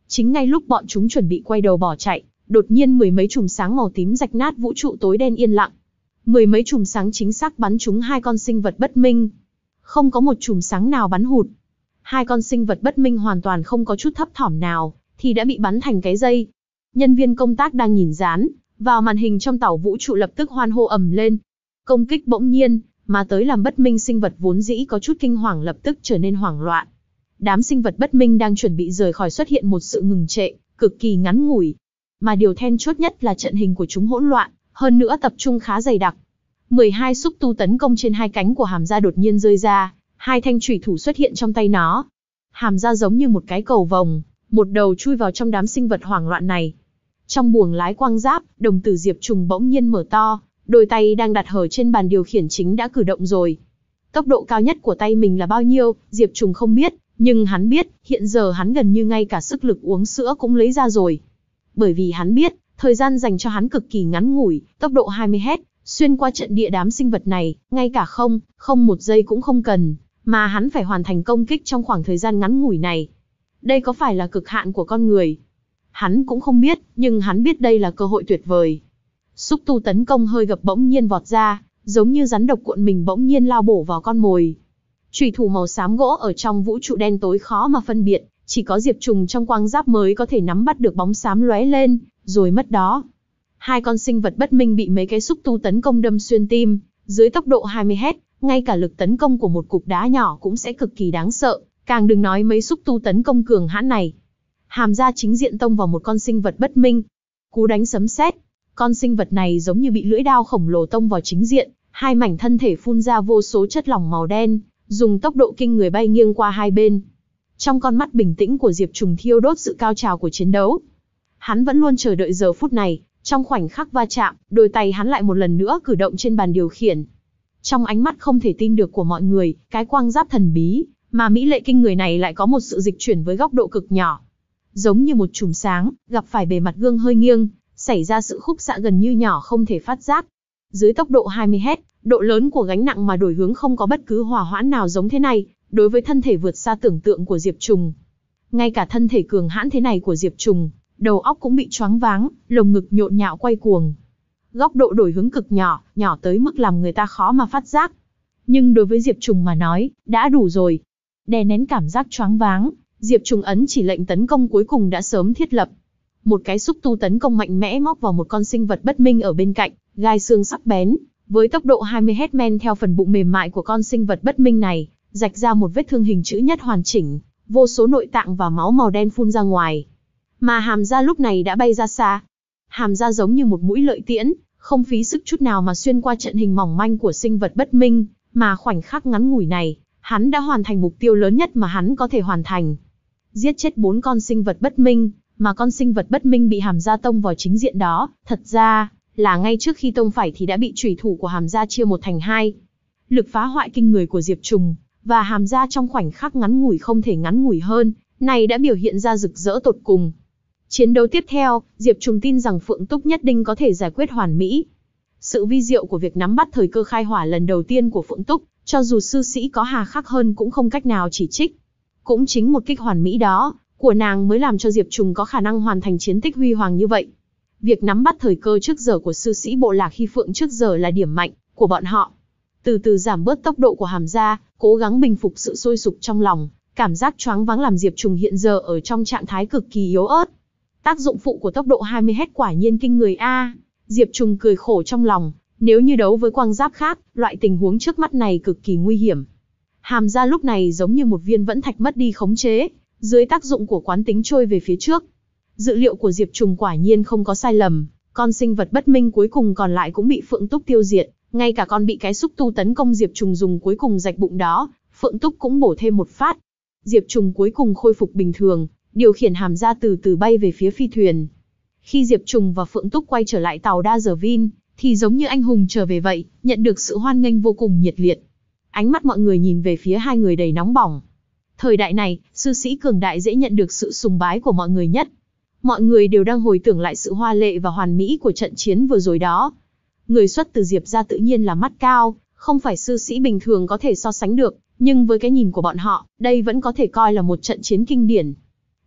Chính ngay lúc bọn chúng chuẩn bị quay đầu bỏ chạy, đột nhiên mười mấy chùm sáng màu tím rạch nát vũ trụ tối đen yên lặng. Mười mấy chùm sáng chính xác bắn trúng hai con sinh vật bất minh. Không có một chùm sáng nào bắn hụt. Hai con sinh vật bất minh hoàn toàn không có chút thấp thỏm nào, thì đã bị bắn thành cái dây. Nhân viên công tác đang nhìn dán vào màn hình trong tàu vũ trụ lập tức hoan hô ầm lên. Công kích bỗng nhiên, mà tới làm bất minh sinh vật vốn dĩ có chút kinh hoàng lập tức trở nên hoảng loạn. Đám sinh vật bất minh đang chuẩn bị rời khỏi xuất hiện một sự ngừng trệ, cực kỳ ngắn ngủi. Mà điều then chốt nhất là trận hình của chúng hỗn loạn, hơn nữa tập trung khá dày đặc. mười hai xúc tu tấn công trên hai cánh của Hàm Gia đột nhiên rơi ra, hai thanh chủy thủ xuất hiện trong tay nó. Hàm Gia giống như một cái cầu vồng, một đầu chui vào trong đám sinh vật hoảng loạn này. Trong buồng lái quang giáp, đồng tử Diệp Trùng bỗng nhiên mở to, đôi tay đang đặt hở trên bàn điều khiển chính đã cử động rồi. Tốc độ cao nhất của tay mình là bao nhiêu, Diệp Trùng không biết, nhưng hắn biết, hiện giờ hắn gần như ngay cả sức lực uống sữa cũng lấy ra rồi. Bởi vì hắn biết, thời gian dành cho hắn cực kỳ ngắn ngủi, tốc độ hai mươi héc, xuyên qua trận địa đám sinh vật này, ngay cả không, không một giây cũng không cần, mà hắn phải hoàn thành công kích trong khoảng thời gian ngắn ngủi này. Đây có phải là cực hạn của con người? Hắn cũng không biết, nhưng hắn biết đây là cơ hội tuyệt vời. Xúc tu tấn công hơi gập bỗng nhiên vọt ra, giống như rắn độc cuộn mình bỗng nhiên lao bổ vào con mồi. Chủy thủ màu xám gỗ ở trong vũ trụ đen tối khó mà phân biệt, chỉ có Diệp Trùng trong quang giáp mới có thể nắm bắt được bóng xám lóe lên, rồi mất đó. Hai con sinh vật bất minh bị mấy cái xúc tu tấn công đâm xuyên tim, dưới tốc độ hai mươi héc, ngay cả lực tấn công của một cục đá nhỏ cũng sẽ cực kỳ đáng sợ, càng đừng nói mấy xúc tu tấn công cường hãn này. Hàm Gia chính diện tông vào một con sinh vật bất minh. Cú đánh sấm sét, con sinh vật này giống như bị lưỡi dao khổng lồ tông vào chính diện, hai mảnh thân thể phun ra vô số chất lỏng màu đen, dùng tốc độ kinh người bay nghiêng qua hai bên. Trong con mắt bình tĩnh của Diệp Trùng thiêu đốt sự cao trào của chiến đấu. Hắn vẫn luôn chờ đợi giờ phút này, trong khoảnh khắc va chạm, đôi tay hắn lại một lần nữa cử động trên bàn điều khiển. Trong ánh mắt không thể tin được của mọi người, cái quang giáp thần bí, mà mỹ lệ kinh người này lại có một sự dịch chuyển với góc độ cực nhỏ. Giống như một chùm sáng, gặp phải bề mặt gương hơi nghiêng, xảy ra sự khúc xạ gần như nhỏ không thể phát giác. Dưới tốc độ hai mươi héc, độ lớn của gánh nặng mà đổi hướng không có bất cứ hòa hoãn nào giống thế này, đối với thân thể vượt xa tưởng tượng của Diệp Trùng. Ngay cả thân thể cường hãn thế này của Diệp Trùng, đầu óc cũng bị choáng váng, lồng ngực nhộn nhạo quay cuồng. Góc độ đổi hướng cực nhỏ, nhỏ tới mức làm người ta khó mà phát giác. Nhưng đối với Diệp Trùng mà nói, đã đủ rồi. Đè nén cảm giác choáng váng, Diệp Trùng ấn chỉ lệnh tấn công cuối cùng đã sớm thiết lập. Một cái xúc tu tấn công mạnh mẽ móc vào một con sinh vật bất minh ở bên cạnh, gai xương sắc bén, với tốc độ hai mươi héc men theo phần bụng mềm mại của con sinh vật bất minh này, rạch ra một vết thương hình chữ nhất hoàn chỉnh, vô số nội tạng và máu màu đen phun ra ngoài. Mà Hàm Gia lúc này đã bay ra xa. Hàm Gia giống như một mũi lợi tiễn, không phí sức chút nào mà xuyên qua trận hình mỏng manh của sinh vật bất minh, mà khoảnh khắc ngắn ngủi này, hắn đã hoàn thành mục tiêu lớn nhất mà hắn có thể hoàn thành. Giết chết bốn con sinh vật bất minh, mà con sinh vật bất minh bị Hàm Gia tông vào chính diện đó, thật ra là ngay trước khi tông phải thì đã bị chủy thủ của Hàm Gia chia một thành hai. Lực phá hoại kinh người của Diệp Trùng và Hàm Gia trong khoảnh khắc ngắn ngủi không thể ngắn ngủi hơn, này đã biểu hiện ra rực rỡ tột cùng. Chiến đấu tiếp theo, Diệp Trùng tin rằng Phượng Túc nhất định có thể giải quyết hoàn mỹ. Sự vi diệu của việc nắm bắt thời cơ khai hỏa lần đầu tiên của Phượng Túc, cho dù sư sĩ có hà khắc hơn cũng không cách nào chỉ trích. Cũng chính một kích hoàn mỹ đó, của nàng mới làm cho Diệp Trùng có khả năng hoàn thành chiến tích huy hoàng như vậy. Việc nắm bắt thời cơ trước giờ của sư sĩ bộ lạc khi Phượng trước giờ là điểm mạnh của bọn họ. Từ từ giảm bớt tốc độ của Hàm Gia, cố gắng bình phục sự sôi sục trong lòng, cảm giác choáng váng làm Diệp Trùng hiện giờ ở trong trạng thái cực kỳ yếu ớt. Tác dụng phụ của tốc độ hai mươi héc quả nhiên kinh người a. Diệp Trùng cười khổ trong lòng, nếu như đấu với quang giáp khác, loại tình huống trước mắt này cực kỳ nguy hiểm. Hàm Gia lúc này giống như một viên vẫn thạch mất đi khống chế, dưới tác dụng của quán tính trôi về phía trước. Dự liệu của Diệp Trùng quả nhiên không có sai lầm, con sinh vật bất minh cuối cùng còn lại cũng bị Phượng Túc tiêu diệt, ngay cả con bị cái xúc tu tấn công Diệp Trùng dùng cuối cùng rạch bụng đó, Phượng Túc cũng bổ thêm một phát. Diệp Trùng cuối cùng khôi phục bình thường, điều khiển Hàm Gia từ từ bay về phía phi thuyền. Khi Diệp Trùng và Phượng Túc quay trở lại tàu Đa Giờ Vin, thì giống như anh hùng trở về vậy, nhận được sự hoan nghênh vô cùng nhiệt liệt. Ánh mắt mọi người nhìn về phía hai người đầy nóng bỏng. Thời đại này, sư sĩ cường đại dễ nhận được sự sùng bái của mọi người nhất. Mọi người đều đang hồi tưởng lại sự hoa lệ và hoàn mỹ của trận chiến vừa rồi đó. Người xuất từ Diệp gia tự nhiên là mắt cao, không phải sư sĩ bình thường có thể so sánh được, nhưng với cái nhìn của bọn họ, đây vẫn có thể coi là một trận chiến kinh điển.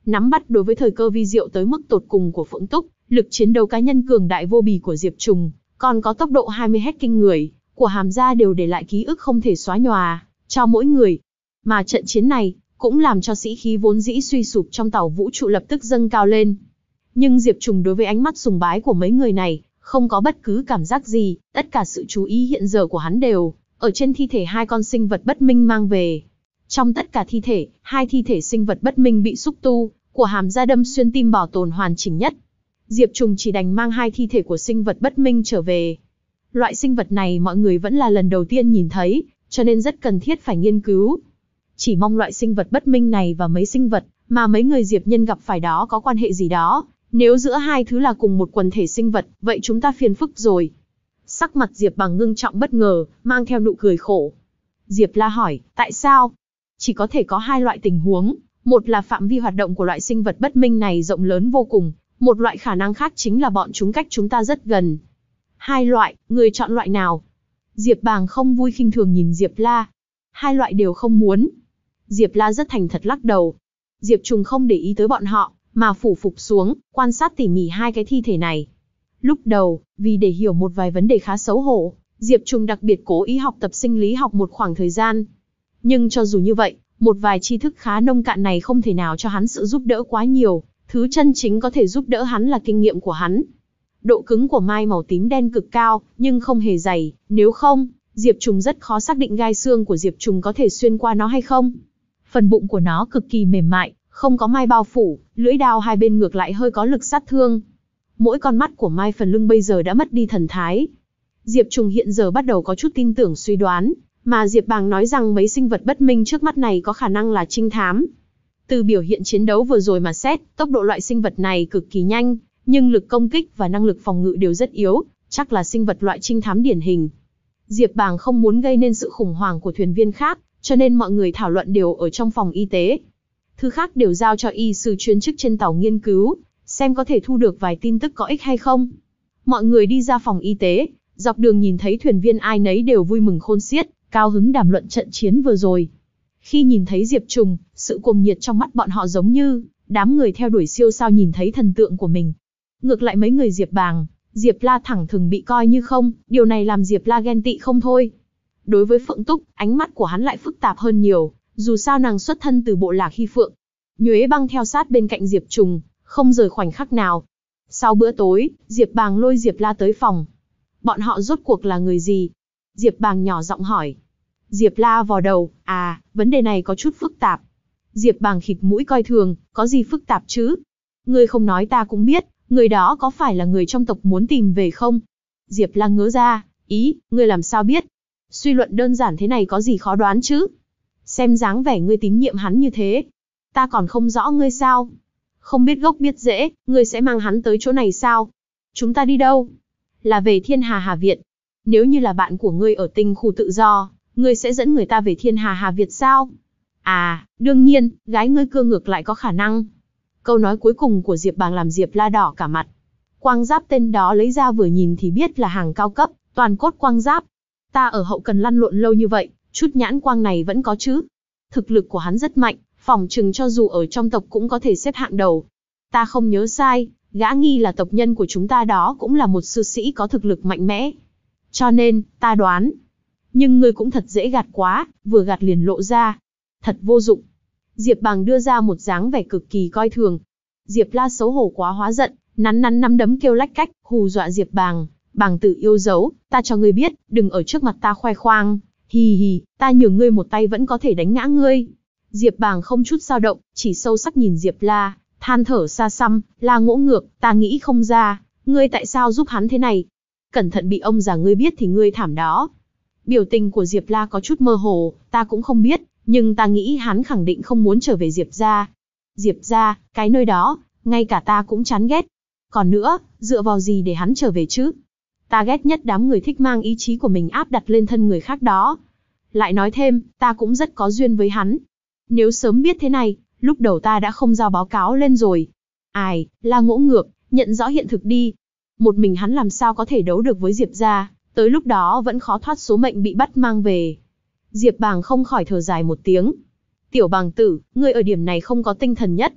Nắm bắt đối với thời cơ vi diệu tới mức tột cùng của Phượng Túc, lực chiến đấu cá nhân cường đại vô bì của Diệp Trùng, còn có tốc độ hai mươi héc kinh người của Hàm gia đều để lại ký ức không thể xóa nhòa cho mỗi người. Mà trận chiến này cũng làm cho sĩ khí vốn dĩ suy sụp trong tàu vũ trụ lập tức dâng cao lên. Nhưng Diệp Trùng đối với ánh mắt sùng bái của mấy người này, không có bất cứ cảm giác gì, tất cả sự chú ý hiện giờ của hắn đều ở trên thi thể hai con sinh vật bất minh mang về. Trong tất cả thi thể, hai thi thể sinh vật bất minh bị xúc tu của Hàm gia đâm xuyên tim bảo tồn hoàn chỉnh nhất. Diệp Trùng chỉ đành mang hai thi thể của sinh vật bất minh trở về. Loại sinh vật này mọi người vẫn là lần đầu tiên nhìn thấy, cho nên rất cần thiết phải nghiên cứu. Chỉ mong loại sinh vật bất minh này và mấy sinh vật mà mấy người Diệp nhân gặp phải đó có quan hệ gì đó. Nếu giữa hai thứ là cùng một quần thể sinh vật, vậy chúng ta phiền phức rồi. Sắc mặt Diệp Bằng ngưng trọng bất ngờ, mang theo nụ cười khổ. Diệp La hỏi, tại sao? Chỉ có thể có hai loại tình huống. Một là phạm vi hoạt động của loại sinh vật bất minh này rộng lớn vô cùng. Một loại khả năng khác chính là bọn chúng cách chúng ta rất gần. Hai loại, người chọn loại nào? Diệp Bàng không vui khinh thường nhìn Diệp La. Hai loại đều không muốn. Diệp La rất thành thật lắc đầu. Diệp Trùng không để ý tới bọn họ, mà phủ phục xuống, quan sát tỉ mỉ hai cái thi thể này. Lúc đầu, vì để hiểu một vài vấn đề khá xấu hổ, Diệp Trùng đặc biệt cố ý học tập sinh lý học một khoảng thời gian. Nhưng cho dù như vậy, một vài tri thức khá nông cạn này không thể nào cho hắn sự giúp đỡ quá nhiều. Thứ chân chính có thể giúp đỡ hắn là kinh nghiệm của hắn. Độ cứng của mai màu tím đen cực cao, nhưng không hề dày, nếu không, Diệp Trùng rất khó xác định gai xương của Diệp Trùng có thể xuyên qua nó hay không. Phần bụng của nó cực kỳ mềm mại, không có mai bao phủ, lưỡi đao hai bên ngược lại hơi có lực sát thương. Mỗi con mắt của mai phần lưng bây giờ đã mất đi thần thái. Diệp Trùng hiện giờ bắt đầu có chút tin tưởng suy đoán, mà Diệp Bàng nói rằng mấy sinh vật bất minh trước mắt này có khả năng là trinh thám. Từ biểu hiện chiến đấu vừa rồi mà xét, tốc độ loại sinh vật này cực kỳ nhanh, nhưng lực công kích và năng lực phòng ngự đều rất yếu, chắc là sinh vật loại trinh thám điển hình. Diệp Bàng không muốn gây nên sự khủng hoảng của thuyền viên khác, cho nên mọi người thảo luận đều ở trong phòng y tế. Thứ khác đều giao cho y sư chuyên chức trên tàu nghiên cứu, xem có thể thu được vài tin tức có ích hay không. Mọi người đi ra phòng y tế, dọc đường nhìn thấy thuyền viên ai nấy đều vui mừng khôn xiết, cao hứng đàm luận trận chiến vừa rồi. Khi nhìn thấy Diệp Trùng, sự cuồng nhiệt trong mắt bọn họ giống như đám người theo đuổi siêu sao nhìn thấy thần tượng của mình. Ngược lại mấy người Diệp Bàng, Diệp La thẳng thừng bị coi như không, điều này làm Diệp La ghen tị không thôi. Đối với Phượng Túc, ánh mắt của hắn lại phức tạp hơn nhiều, dù sao nàng xuất thân từ bộ lạc Hy Phượng. Nhuế Băng theo sát bên cạnh Diệp Trùng, không rời khoảnh khắc nào. Sau bữa tối, Diệp Bàng lôi Diệp La tới phòng. Bọn họ rốt cuộc là người gì? Diệp Bàng nhỏ giọng hỏi. Diệp La vò đầu, à, vấn đề này có chút phức tạp. Diệp Bàng khịt mũi coi thường, có gì phức tạp chứ? Ngươi không nói ta cũng biết, người đó có phải là người trong tộc muốn tìm về không? Diệp La ngớ ra, ý, ngươi làm sao biết? Suy luận đơn giản thế này có gì khó đoán chứ? Xem dáng vẻ ngươi tín nhiệm hắn như thế. Ta còn không rõ ngươi sao? Không biết gốc biết rễ, ngươi sẽ mang hắn tới chỗ này sao? Chúng ta đi đâu? Là về Thiên Hà Hà Việt. Nếu như là bạn của ngươi ở tinh khu tự do, ngươi sẽ dẫn người ta về Thiên Hà Hà Việt sao? À, đương nhiên, gái ngươi cưa ngược lại có khả năng. Câu nói cuối cùng của Diệp Bàng làm Diệp La đỏ cả mặt. Quang giáp tên đó lấy ra vừa nhìn thì biết là hàng cao cấp, toàn cốt quang giáp. Ta ở hậu cần lăn lộn lâu như vậy, chút nhãn quang này vẫn có chứ. Thực lực của hắn rất mạnh, phỏng chừng cho dù ở trong tộc cũng có thể xếp hạng đầu. Ta không nhớ sai, gã nghi là tộc nhân của chúng ta đó cũng là một sư sĩ có thực lực mạnh mẽ. Cho nên, ta đoán. Nhưng ngươi cũng thật dễ gạt quá, vừa gạt liền lộ ra. Thật vô dụng. Diệp Bàng đưa ra một dáng vẻ cực kỳ coi thường. Diệp La xấu hổ quá hóa giận, nắn nắn nắm đấm kêu lách cách, hù dọa Diệp Bàng. Bàng tử yêu dấu, ta cho ngươi biết, đừng ở trước mặt ta khoe khoang. Hì hì, ta nhường ngươi một tay vẫn có thể đánh ngã ngươi. Diệp Bàng không chút dao động, chỉ sâu sắc nhìn Diệp La, than thở xa xăm, La ngỗ ngược, ta nghĩ không ra, ngươi tại sao giúp hắn thế này? Cẩn thận bị ông già ngươi biết thì ngươi thảm đó. Biểu tình của Diệp La có chút mơ hồ, ta cũng không biết, nhưng ta nghĩ hắn khẳng định không muốn trở về Diệp gia. Diệp gia, cái nơi đó, ngay cả ta cũng chán ghét. Còn nữa, dựa vào gì để hắn trở về chứ? Ta ghét nhất đám người thích mang ý chí của mình áp đặt lên thân người khác đó. Lại nói thêm, ta cũng rất có duyên với hắn. Nếu sớm biết thế này, lúc đầu ta đã không giao báo cáo lên rồi. Ai, La ngỗ ngược, nhận rõ hiện thực đi. Một mình hắn làm sao có thể đấu được với Diệp gia, tới lúc đó vẫn khó thoát số mệnh bị bắt mang về. Diệp Bàng không khỏi thở dài một tiếng. Tiểu Bàng tử, ngươi ở điểm này không có tinh thần nhất.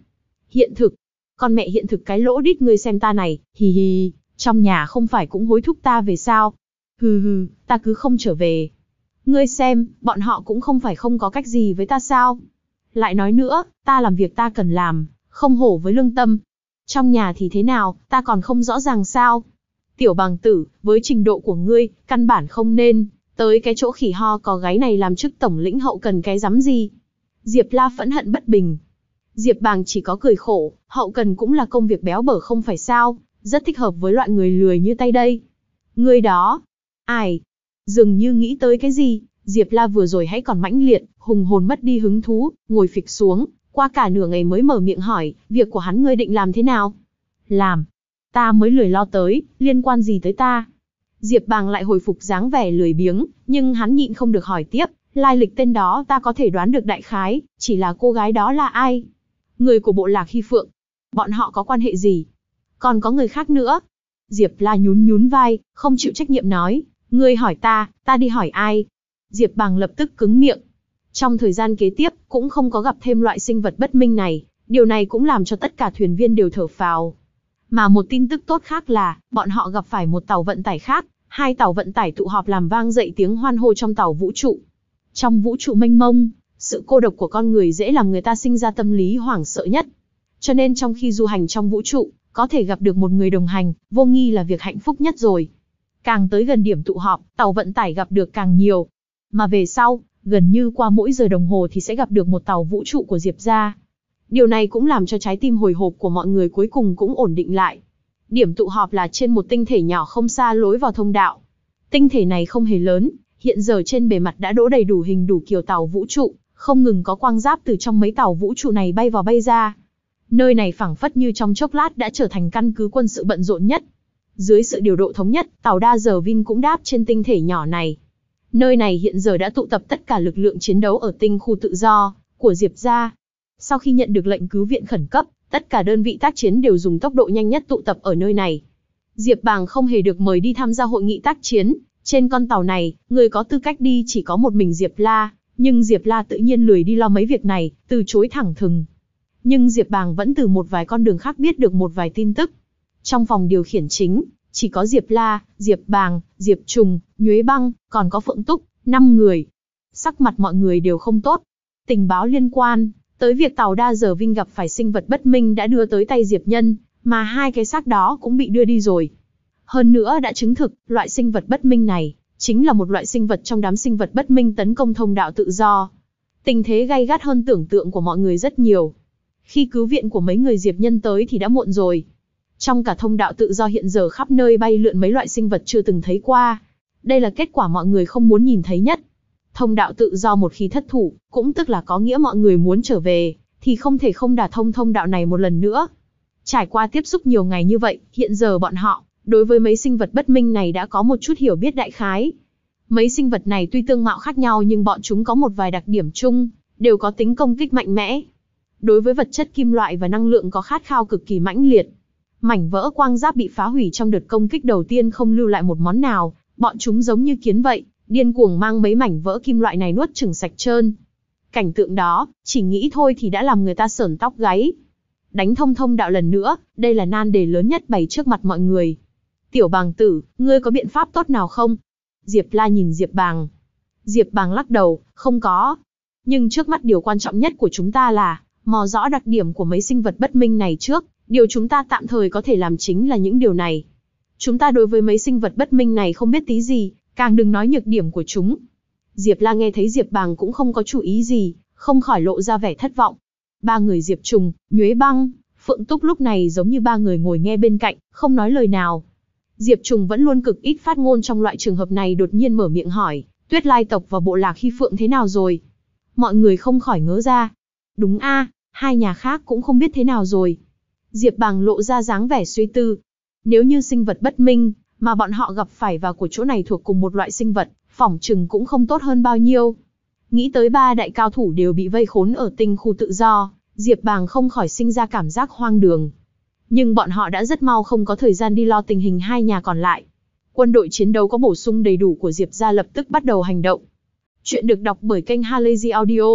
Hiện thực. Con mẹ hiện thực cái lỗ đít ngươi xem ta này, hì hì, trong nhà không phải cũng hối thúc ta về sao? Hừ hừ, ta cứ không trở về. Ngươi xem, bọn họ cũng không phải không có cách gì với ta sao? Lại nói nữa, ta làm việc ta cần làm, không hổ với lương tâm. Trong nhà thì thế nào, ta còn không rõ ràng sao? Tiểu bằng tử, với trình độ của ngươi, căn bản không nên tới cái chỗ khỉ ho có gáy này làm chức tổng lĩnh hậu cần cái rắm gì? Diệp La phẫn hận bất bình. Diệp Bàng chỉ có cười khổ, hậu cần cũng là công việc béo bở không phải sao, rất thích hợp với loại người lười như tay đây. Ngươi đó, ai? Dường như nghĩ tới cái gì, Diệp La vừa rồi hãy còn mãnh liệt, hùng hồn mất đi hứng thú, ngồi phịch xuống, qua cả nửa ngày mới mở miệng hỏi, việc của hắn ngươi định làm thế nào? Làm? Ta mới lười lo tới, liên quan gì tới ta? Diệp Bàng lại hồi phục dáng vẻ lười biếng, nhưng hắn nhịn không được hỏi tiếp, lai lịch tên đó ta có thể đoán được đại khái, chỉ là cô gái đó là ai? Người của bộ lạc Hy Phượng. Bọn họ có quan hệ gì? Còn có người khác nữa. Diệp La nhún nhún vai, không chịu trách nhiệm nói, ngươi hỏi ta, ta đi hỏi ai? Diệp Bàng lập tức cứng miệng. Trong thời gian kế tiếp, cũng không có gặp thêm loại sinh vật bất minh này, điều này cũng làm cho tất cả thuyền viên đều thở phào. Mà một tin tức tốt khác là, bọn họ gặp phải một tàu vận tải khác, hai tàu vận tải tụ họp làm vang dậy tiếng hoan hô trong tàu vũ trụ. Trong vũ trụ mênh mông, sự cô độc của con người dễ làm người ta sinh ra tâm lý hoảng sợ nhất. Cho nên trong khi du hành trong vũ trụ, có thể gặp được một người đồng hành, vô nghi là việc hạnh phúc nhất rồi. Càng tới gần điểm tụ họp, tàu vận tải gặp được càng nhiều. Mà về sau, gần như qua mỗi giờ đồng hồ thì sẽ gặp được một tàu vũ trụ của Diệp gia. Điều này cũng làm cho trái tim hồi hộp của mọi người cuối cùng cũng ổn định lại. Điểm tụ họp là trên một tinh thể nhỏ không xa lối vào thông đạo. Tinh thể này không hề lớn, hiện giờ trên bề mặt đã đỗ đầy đủ hình đủ kiểu tàu vũ trụ, không ngừng có quang giáp từ trong mấy tàu vũ trụ này bay vào bay ra. Nơi này phảng phất như trong chốc lát đã trở thành căn cứ quân sự bận rộn nhất. Dưới sự điều độ thống nhất, tàu đa giờ Vin cũng đáp trên tinh thể nhỏ này. Nơi này hiện giờ đã tụ tập tất cả lực lượng chiến đấu ở tinh khu tự do của Diệp gia. Sau khi nhận được lệnh cứu viện khẩn cấp, tất cả đơn vị tác chiến đều dùng tốc độ nhanh nhất tụ tập ở nơi này. Diệp Bàng không hề được mời đi tham gia hội nghị tác chiến. Trên con tàu này, người có tư cách đi chỉ có một mình Diệp La, nhưng Diệp La tự nhiên lười đi lo mấy việc này, từ chối thẳng thừng. Nhưng Diệp Bàng vẫn từ một vài con đường khác biết được một vài tin tức. Trong phòng điều khiển chính, chỉ có Diệp La, Diệp Bàng, Diệp Trùng, Nhuế Băng, còn có Phượng Túc, năm người. Sắc mặt mọi người đều không tốt. Tình báo liên quan tới việc tàu đa giờ Vinh gặp phải sinh vật bất minh đã đưa tới tay Diệp Nhân, mà hai cái xác đó cũng bị đưa đi rồi. Hơn nữa đã chứng thực, loại sinh vật bất minh này chính là một loại sinh vật trong đám sinh vật bất minh tấn công thông đạo tự do. Tình thế gay gắt hơn tưởng tượng của mọi người rất nhiều. Khi cứu viện của mấy người Diệp Nhân tới thì đã muộn rồi. Trong cả thông đạo tự do hiện giờ khắp nơi bay lượn mấy loại sinh vật chưa từng thấy qua. Đây là kết quả mọi người không muốn nhìn thấy nhất. Thông đạo tự do một khi thất thủ, cũng tức là có nghĩa mọi người muốn trở về, thì không thể không đả thông thông đạo này một lần nữa. Trải qua tiếp xúc nhiều ngày như vậy, hiện giờ bọn họ, đối với mấy sinh vật bất minh này đã có một chút hiểu biết đại khái. Mấy sinh vật này tuy tương mạo khác nhau nhưng bọn chúng có một vài đặc điểm chung, đều có tính công kích mạnh mẽ. Đối với vật chất kim loại và năng lượng có khát khao cực kỳ mãnh liệt. Mảnh vỡ quang giáp bị phá hủy trong đợt công kích đầu tiên không lưu lại một món nào, bọn chúng giống như kiến vậy, điên cuồng mang mấy mảnh vỡ kim loại này nuốt chửng sạch trơn. Cảnh tượng đó, chỉ nghĩ thôi thì đã làm người ta sởn tóc gáy. Đánh thông thông đạo lần nữa, đây là nan đề lớn nhất bày trước mặt mọi người. Tiểu Bàng tử, ngươi có biện pháp tốt nào không? Diệp La nhìn Diệp Bàng. Diệp Bàng lắc đầu, không có. Nhưng trước mắt điều quan trọng nhất của chúng ta là mò rõ đặc điểm của mấy sinh vật bất minh này trước. Điều chúng ta tạm thời có thể làm chính là những điều này. Chúng ta đối với mấy sinh vật bất minh này không biết tí gì, càng đừng nói nhược điểm của chúng. Diệp La nghe thấy Diệp Bàng cũng không có chủ ý gì, không khỏi lộ ra vẻ thất vọng. Ba người Diệp Trùng, Nhuế Băng, Phượng Túc lúc này giống như ba người ngồi nghe bên cạnh, không nói lời nào. Diệp Trùng vẫn luôn cực ít phát ngôn trong loại trường hợp này đột nhiên mở miệng hỏi, Tuyết Lai tộc và bộ lạc Hy Phượng thế nào rồi? Mọi người không khỏi ngớ ra. Đúng a, hai nhà khác cũng không biết thế nào rồi. Diệp Bàng lộ ra dáng vẻ suy tư. Nếu như sinh vật bất minh, mà bọn họ gặp phải và của chỗ này thuộc cùng một loại sinh vật, phỏng chừng cũng không tốt hơn bao nhiêu. Nghĩ tới ba đại cao thủ đều bị vây khốn ở tinh khu tự do, Diệp Bàng không khỏi sinh ra cảm giác hoang đường. Nhưng bọn họ đã rất mau không có thời gian đi lo tình hình hai nhà còn lại. Quân đội chiến đấu có bổ sung đầy đủ của Diệp gia lập tức bắt đầu hành động. Chuyện được đọc bởi kênh Halazy Audio.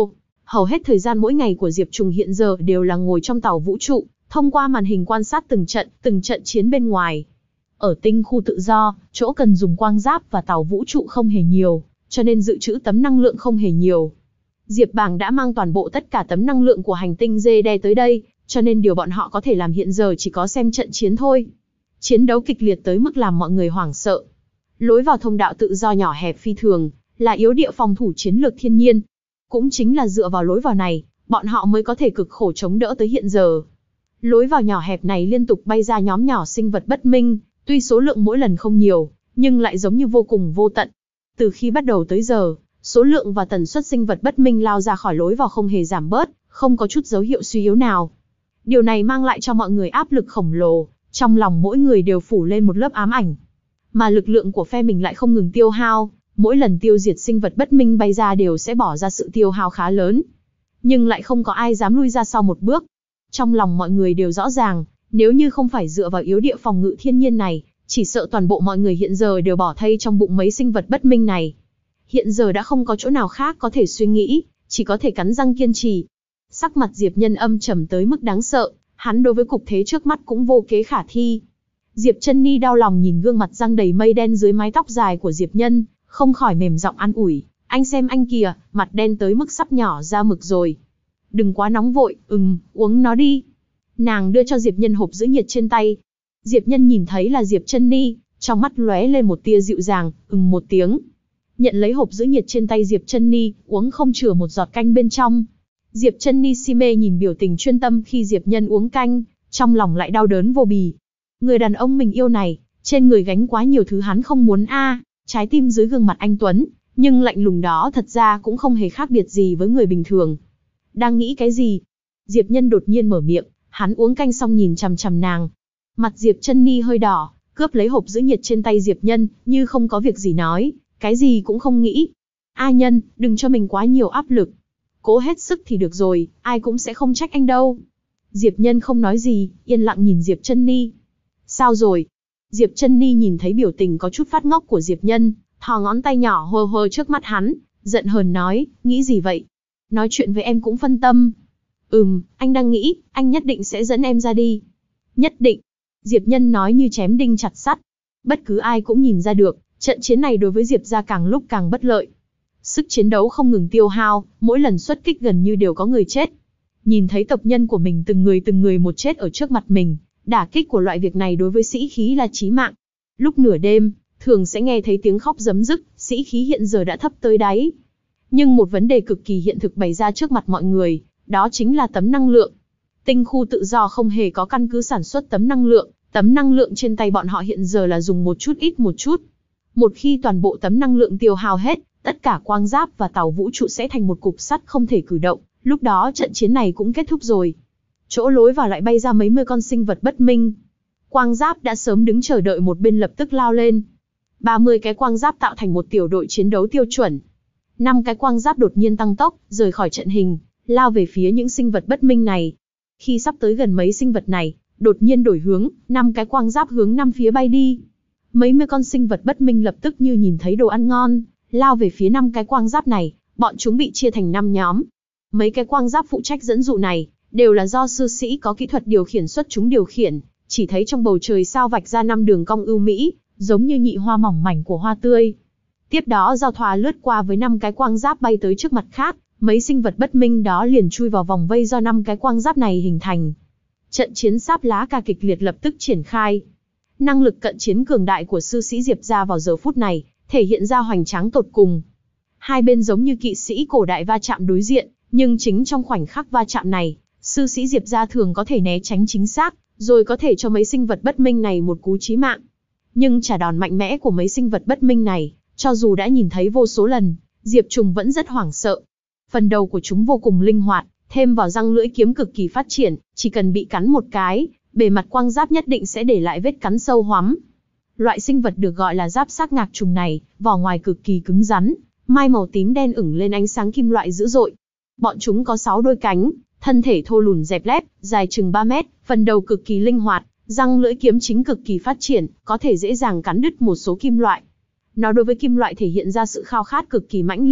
Hầu hết thời gian mỗi ngày của Diệp Trùng hiện giờ đều là ngồi trong tàu vũ trụ, thông qua màn hình quan sát từng trận, từng trận chiến bên ngoài. Ở tinh khu tự do, chỗ cần dùng quang giáp và tàu vũ trụ không hề nhiều, cho nên dự trữ tấm năng lượng không hề nhiều. Diệp Bàng đã mang toàn bộ tất cả tấm năng lượng của hành tinh Dê Đe tới đây, cho nên điều bọn họ có thể làm hiện giờ chỉ có xem trận chiến thôi. Chiến đấu kịch liệt tới mức làm mọi người hoảng sợ. Lối vào thông đạo tự do nhỏ hẹp phi thường, là yếu địa phòng thủ chiến lược thiên nhiên. Cũng chính là dựa vào lối vào này, bọn họ mới có thể cực khổ chống đỡ tới hiện giờ. Lối vào nhỏ hẹp này liên tục bay ra nhóm nhỏ sinh vật bất minh, tuy số lượng mỗi lần không nhiều, nhưng lại giống như vô cùng vô tận. Từ khi bắt đầu tới giờ, số lượng và tần suất sinh vật bất minh lao ra khỏi lối vào không hề giảm bớt, không có chút dấu hiệu suy yếu nào. Điều này mang lại cho mọi người áp lực khổng lồ, trong lòng mỗi người đều phủ lên một lớp ám ảnh. Mà lực lượng của phe mình lại không ngừng tiêu hao, mỗi lần tiêu diệt sinh vật bất minh bay ra đều sẽ bỏ ra sự tiêu hao khá lớn. Nhưng lại không có ai dám lui ra sau một bước. Trong lòng mọi người đều rõ ràng, nếu như không phải dựa vào yếu địa phòng ngự thiên nhiên này, chỉ sợ toàn bộ mọi người hiện giờ đều bỏ thây trong bụng mấy sinh vật bất minh này. Hiện giờ đã không có chỗ nào khác có thể suy nghĩ, chỉ có thể cắn răng kiên trì. Sắc mặt Diệp Nhân âm trầm tới mức đáng sợ, hắn đối với cục thế trước mắt cũng vô kế khả thi. Diệp Chân Ni đau lòng nhìn gương mặt răng đầy mây đen dưới mái tóc dài của Diệp Nhân, không khỏi mềm giọng an ủi, anh xem anh kìa, mặt đen tới mức sắp nhỏ ra mực rồi. Đừng quá nóng vội, ừm, uống nó đi. Nàng đưa cho Diệp Nhân hộp giữ nhiệt trên tay. Diệp Nhân nhìn thấy là Diệp Chân Ni, trong mắt lóe lên một tia dịu dàng, ừm một tiếng. Nhận lấy hộp giữ nhiệt trên tay Diệp Chân Ni, uống không chừa một giọt canh bên trong. Diệp Chân Ni si mê nhìn biểu tình chuyên tâm khi Diệp Nhân uống canh, trong lòng lại đau đớn vô bì. Người đàn ông mình yêu này, trên người gánh quá nhiều thứ hắn không muốn a. À, trái tim dưới gương mặt anh tuấn, nhưng lạnh lùng đó thật ra cũng không hề khác biệt gì với người bình thường. Đang nghĩ cái gì? Diệp Nhân đột nhiên mở miệng, hắn uống canh xong nhìn chằm chằm nàng. Mặt Diệp Chân Ni hơi đỏ, cướp lấy hộp giữ nhiệt trên tay Diệp Nhân, như không có việc gì nói, cái gì cũng không nghĩ. A Nhân, đừng cho mình quá nhiều áp lực. Cố hết sức thì được rồi, ai cũng sẽ không trách anh đâu. Diệp Nhân không nói gì, yên lặng nhìn Diệp Chân Ni. Sao rồi? Diệp Chân Ni nhìn thấy biểu tình có chút phát ngốc của Diệp Nhân, thò ngón tay nhỏ hơ hơ trước mắt hắn, giận hờn nói, nghĩ gì vậy? Nói chuyện với em cũng phân tâm. Ừm, anh đang nghĩ, anh nhất định sẽ dẫn em ra đi. Nhất định. Diệp Nhân nói như chém đinh chặt sắt. Bất cứ ai cũng nhìn ra được, trận chiến này đối với Diệp gia càng lúc càng bất lợi. Sức chiến đấu không ngừng tiêu hao, mỗi lần xuất kích gần như đều có người chết. Nhìn thấy tộc nhân của mình từng người từng người một chết ở trước mặt mình, đả kích của loại việc này đối với sĩ khí là chí mạng. Lúc nửa đêm, thường sẽ nghe thấy tiếng khóc rấm rức, sĩ khí hiện giờ đã thấp tới đáy. Nhưng một vấn đề cực kỳ hiện thực bày ra trước mặt mọi người, đó chính là tấm năng lượng. Tinh khu tự do không hề có căn cứ sản xuất tấm năng lượng, tấm năng lượng trên tay bọn họ hiện giờ là dùng một chút ít một chút. Một khi toàn bộ tấm năng lượng tiêu hao hết, tất cả quang giáp và tàu vũ trụ sẽ thành một cục sắt không thể cử động, lúc đó trận chiến này cũng kết thúc rồi. Chỗ lối vào lại bay ra mấy mươi con sinh vật bất minh. Quang giáp đã sớm đứng chờ đợi một bên lập tức lao lên. ba mươi cái quang giáp tạo thành một tiểu đội chiến đấu tiêu chuẩn. năm cái quang giáp đột nhiên tăng tốc, rời khỏi trận hình, lao về phía những sinh vật bất minh này. Khi sắp tới gần mấy sinh vật này, đột nhiên đổi hướng, năm cái quang giáp hướng năm phía bay đi. Mấy mươi con sinh vật bất minh lập tức như nhìn thấy đồ ăn ngon, lao về phía năm cái quang giáp này, bọn chúng bị chia thành năm nhóm. Mấy cái quang giáp phụ trách dẫn dụ này, đều là do sư sĩ có kỹ thuật điều khiển xuất chúng điều khiển, chỉ thấy trong bầu trời sao vạch ra năm đường cong ưu mỹ, giống như nhị hoa mỏng mảnh của hoa tươi. Tiếp đó giao thoa lướt qua với năm cái quang giáp bay tới trước mặt khác, mấy sinh vật bất minh đó liền chui vào vòng vây do năm cái quang giáp này hình thành. Trận chiến sáp lá ca kịch liệt lập tức triển khai. Năng lực cận chiến cường đại của sư sĩ Diệp gia vào giờ phút này, thể hiện ra hoành tráng tột cùng. Hai bên giống như kỵ sĩ cổ đại va chạm đối diện, nhưng chính trong khoảnh khắc va chạm này, sư sĩ Diệp gia thường có thể né tránh chính xác, rồi có thể cho mấy sinh vật bất minh này một cú chí mạng. Nhưng trả đòn mạnh mẽ của mấy sinh vật bất minh này, cho dù đã nhìn thấy vô số lần, Diệp Trùng vẫn rất hoảng sợ. Phần đầu của chúng vô cùng linh hoạt, thêm vào răng lưỡi kiếm cực kỳ phát triển, chỉ cần bị cắn một cái, bề mặt quang giáp nhất định sẽ để lại vết cắn sâu hoắm. Loại sinh vật được gọi là giáp xác ngạc trùng này, vỏ ngoài cực kỳ cứng rắn, mai màu tím đen ửng lên ánh sáng kim loại dữ dội. Bọn chúng có sáu đôi cánh, thân thể thô lùn dẹp lép, dài chừng ba mét, phần đầu cực kỳ linh hoạt, răng lưỡi kiếm chính cực kỳ phát triển, có thể dễ dàng cắn đứt một số kim loại. Nó đối với kim loại thể hiện ra sự khao khát cực kỳ mãnh liệt,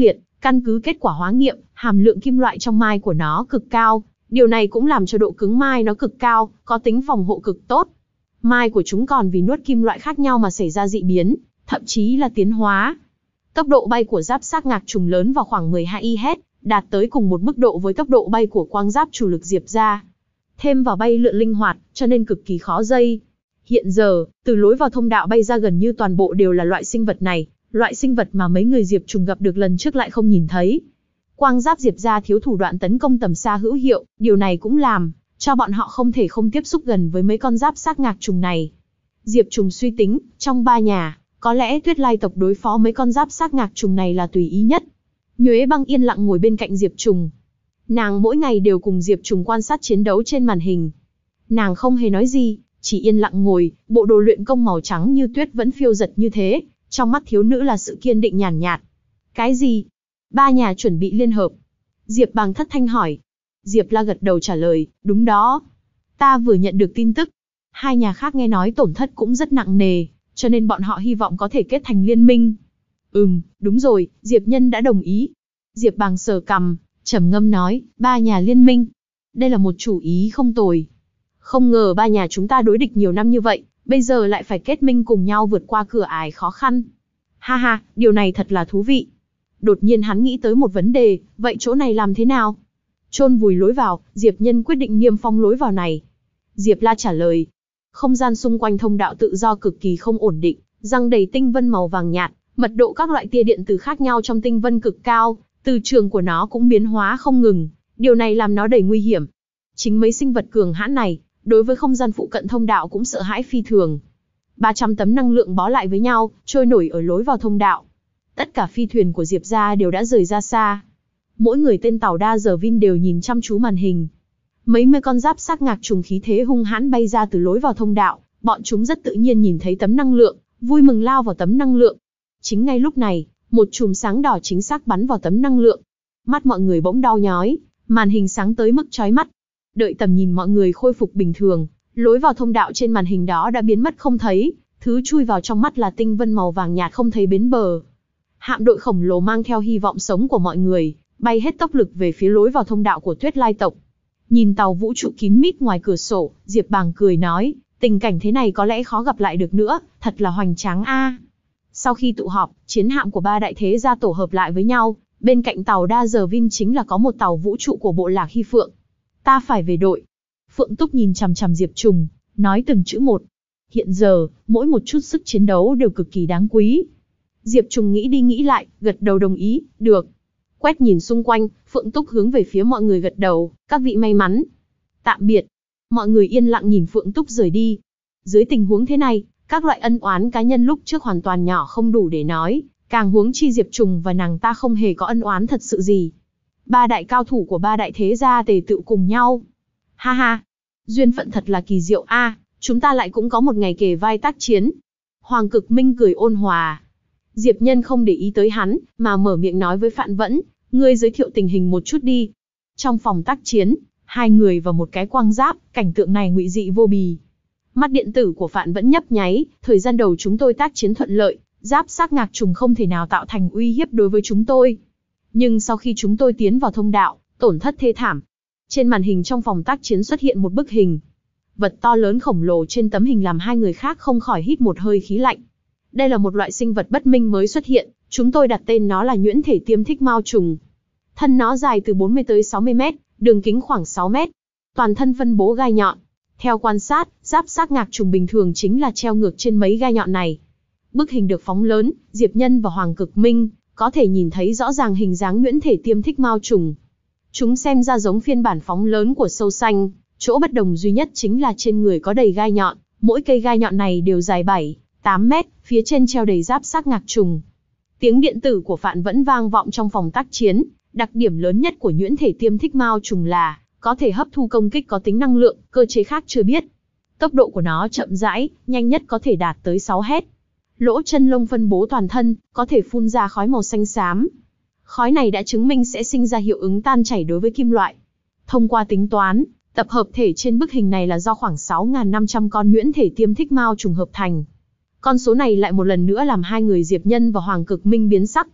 Căn cứ kết quả hóa nghiệm, hàm lượng kim loại trong mai của nó cực cao, điều này cũng làm cho độ cứng mai nó cực cao, có tính phòng hộ cực tốt. Mai của chúng còn vì nuốt kim loại khác nhau mà xảy ra dị biến, thậm chí là tiến hóa. Tốc độ bay của giáp xác ngạc trùng lớn vào khoảng mười hai ki lô héc, đạt tới cùng một mức độ với tốc độ bay của quang giáp chủ lực Diệp gia. Thêm vào bay lượn linh hoạt, cho nên cực kỳ khó dây. Hiện giờ, từ lối vào thông đạo bay ra gần như toàn bộ đều là loại sinh vật này, loại sinh vật mà mấy người Diệp Trùng gặp được lần trước lại không nhìn thấy. Quang giáp Diệp gia thiếu thủ đoạn tấn công tầm xa hữu hiệu, điều này cũng làm cho bọn họ không thể không tiếp xúc gần với mấy con giáp xác ngạc trùng này. Diệp Trùng suy tính, trong ba nhà, có lẽ Tuyết Lai tộc đối phó mấy con giáp xác ngạc trùng này là tùy ý nhất. Nhuế Băng yên lặng ngồi bên cạnh Diệp Trùng. Nàng mỗi ngày đều cùng Diệp Trùng quan sát chiến đấu trên màn hình. Nàng không hề nói gì, chỉ yên lặng ngồi, bộ đồ luyện công màu trắng như tuyết vẫn phiêu giật như thế, trong mắt thiếu nữ là sự kiên định nhàn nhạt. Cái gì? Ba nhà chuẩn bị liên hợp. Diệp Bàng thất thanh hỏi. Diệp La gật đầu trả lời, đúng đó. Ta vừa nhận được tin tức. Hai nhà khác nghe nói tổn thất cũng rất nặng nề, cho nên bọn họ hy vọng có thể kết thành liên minh. Ừm, đúng rồi, Diệp Nhân đã đồng ý. Diệp Bàng sờ cằm, trầm ngâm nói, ba nhà liên minh. Đây là một chủ ý không tồi. Không ngờ ba nhà chúng ta đối địch nhiều năm như vậy, bây giờ lại phải kết minh cùng nhau vượt qua cửa ải khó khăn. Ha ha, điều này thật là thú vị. Đột nhiên hắn nghĩ tới một vấn đề, vậy chỗ này làm thế nào? Chôn vùi lối vào, Diệp Nhân quyết định niêm phong lối vào này. Diệp La trả lời. Không gian xung quanh thông đạo tự do cực kỳ không ổn định, răng đầy tinh vân màu vàng nhạt, mật độ các loại tia điện từ khác nhau trong tinh vân cực cao, từ trường của nó cũng biến hóa không ngừng, điều này làm nó đầy nguy hiểm. Chính mấy sinh vật cường hãn này, đối với không gian phụ cận thông đạo cũng sợ hãi phi thường. ba trăm tấm năng lượng bó lại với nhau, trôi nổi ở lối vào thông đạo. Tất cả phi thuyền của Diệp gia đều đã rời ra xa. Mỗi người tên tàu đa giờ Vin đều nhìn chăm chú màn hình. Mấy mươi con giáp xác ngạc trùng khí thế hung hãn bay ra từ lối vào thông đạo, bọn chúng rất tự nhiên nhìn thấy tấm năng lượng, vui mừng lao vào tấm năng lượng. Chính ngay lúc này, một chùm sáng đỏ chính xác bắn vào tấm năng lượng. Mắt mọi người bỗng đau nhói, màn hình sáng tới mức chói mắt. Đợi tầm nhìn mọi người khôi phục bình thường, lối vào thông đạo trên màn hình đó đã biến mất không thấy, thứ chui vào trong mắt là tinh vân màu vàng nhạt không thấy bến bờ. Hạm đội khổng lồ mang theo hy vọng sống của mọi người, bay hết tốc lực về phía lối vào thông đạo của Tuyết Lai tộc. Nhìn tàu vũ trụ kín mít ngoài cửa sổ, Diệp Bàng cười nói, tình cảnh thế này có lẽ khó gặp lại được nữa, thật là hoành tráng a. Sau khi tụ họp, chiến hạm của ba đại thế gia tổ hợp lại với nhau, bên cạnh tàu đa giờ Vin chính là có một tàu vũ trụ của bộ lạc Hy Phượng. Ta phải về đội. Phượng Túc nhìn chằm chằm Diệp Trùng, nói từng chữ một. Hiện giờ, mỗi một chút sức chiến đấu đều cực kỳ đáng quý. Diệp Trùng nghĩ đi nghĩ lại, gật đầu đồng ý, được. Quét nhìn xung quanh, Phượng Túc hướng về phía mọi người gật đầu, các vị may mắn. Tạm biệt. Mọi người yên lặng nhìn Phượng Túc rời đi. Dưới tình huống thế này, các loại ân oán cá nhân lúc trước hoàn toàn nhỏ không đủ để nói, càng huống chi Diệp Trùng và nàng ta không hề có ân oán thật sự gì. Ba đại cao thủ của ba đại thế gia tề tựu cùng nhau. Ha ha, duyên phận thật là kỳ diệu a, chúng ta lại cũng có một ngày kề vai tác chiến. Hoàng Cực Minh cười ôn hòa. Diệp Nhân không để ý tới hắn, mà mở miệng nói với Phạn Vẫn, ngươi giới thiệu tình hình một chút đi. Trong phòng tác chiến, hai người và một cái quang giáp, cảnh tượng này ngụy dị vô bì. Mắt điện tử của Phạn Vẫn nhấp nháy, thời gian đầu chúng tôi tác chiến thuận lợi, giáp xác ngạc trùng không thể nào tạo thành uy hiếp đối với chúng tôi. Nhưng sau khi chúng tôi tiến vào thông đạo, tổn thất thê thảm. Trên màn hình trong phòng tác chiến xuất hiện một bức hình. Vật to lớn khổng lồ trên tấm hình làm hai người khác không khỏi hít một hơi khí lạnh. Đây là một loại sinh vật bất minh mới xuất hiện, chúng tôi đặt tên nó là nhuyễn thể tiêm thích mao trùng. Thân nó dài từ bốn mươi tới sáu mươi mét, đường kính khoảng sáu mét. Toàn thân phân bố gai nhọn. Theo quan sát, giáp xác ngạc trùng bình thường chính là treo ngược trên mấy gai nhọn này. Bức hình được phóng lớn, Diệp Nhân và Hoàng Cực Minh có thể nhìn thấy rõ ràng hình dáng nhuyễn thể tiêm thích mao trùng. Chúng xem ra giống phiên bản phóng lớn của sâu xanh, chỗ bất đồng duy nhất chính là trên người có đầy gai nhọn, mỗi cây gai nhọn này đều dài bảy, tám mét, phía trên treo đầy giáp xác ngạc trùng. Tiếng điện tử của Phạn Vẫn vang vọng trong phòng tác chiến, đặc điểm lớn nhất của nhuyễn thể tiêm thích mao trùng là có thể hấp thu công kích có tính năng lượng, cơ chế khác chưa biết. Tốc độ của nó chậm rãi, nhanh nhất có thể đạt tới sáu héc. Lỗ chân lông phân bố toàn thân, có thể phun ra khói màu xanh xám. Khói này đã chứng minh sẽ sinh ra hiệu ứng tan chảy đối với kim loại. Thông qua tính toán, tập hợp thể trên bức hình này là do khoảng sáu nghìn năm trăm con nhuyễn thể tiêm thích mao trùng hợp thành. Con số này lại một lần nữa làm hai người Diệp Nhân và Hoàng Cực Minh biến sắc.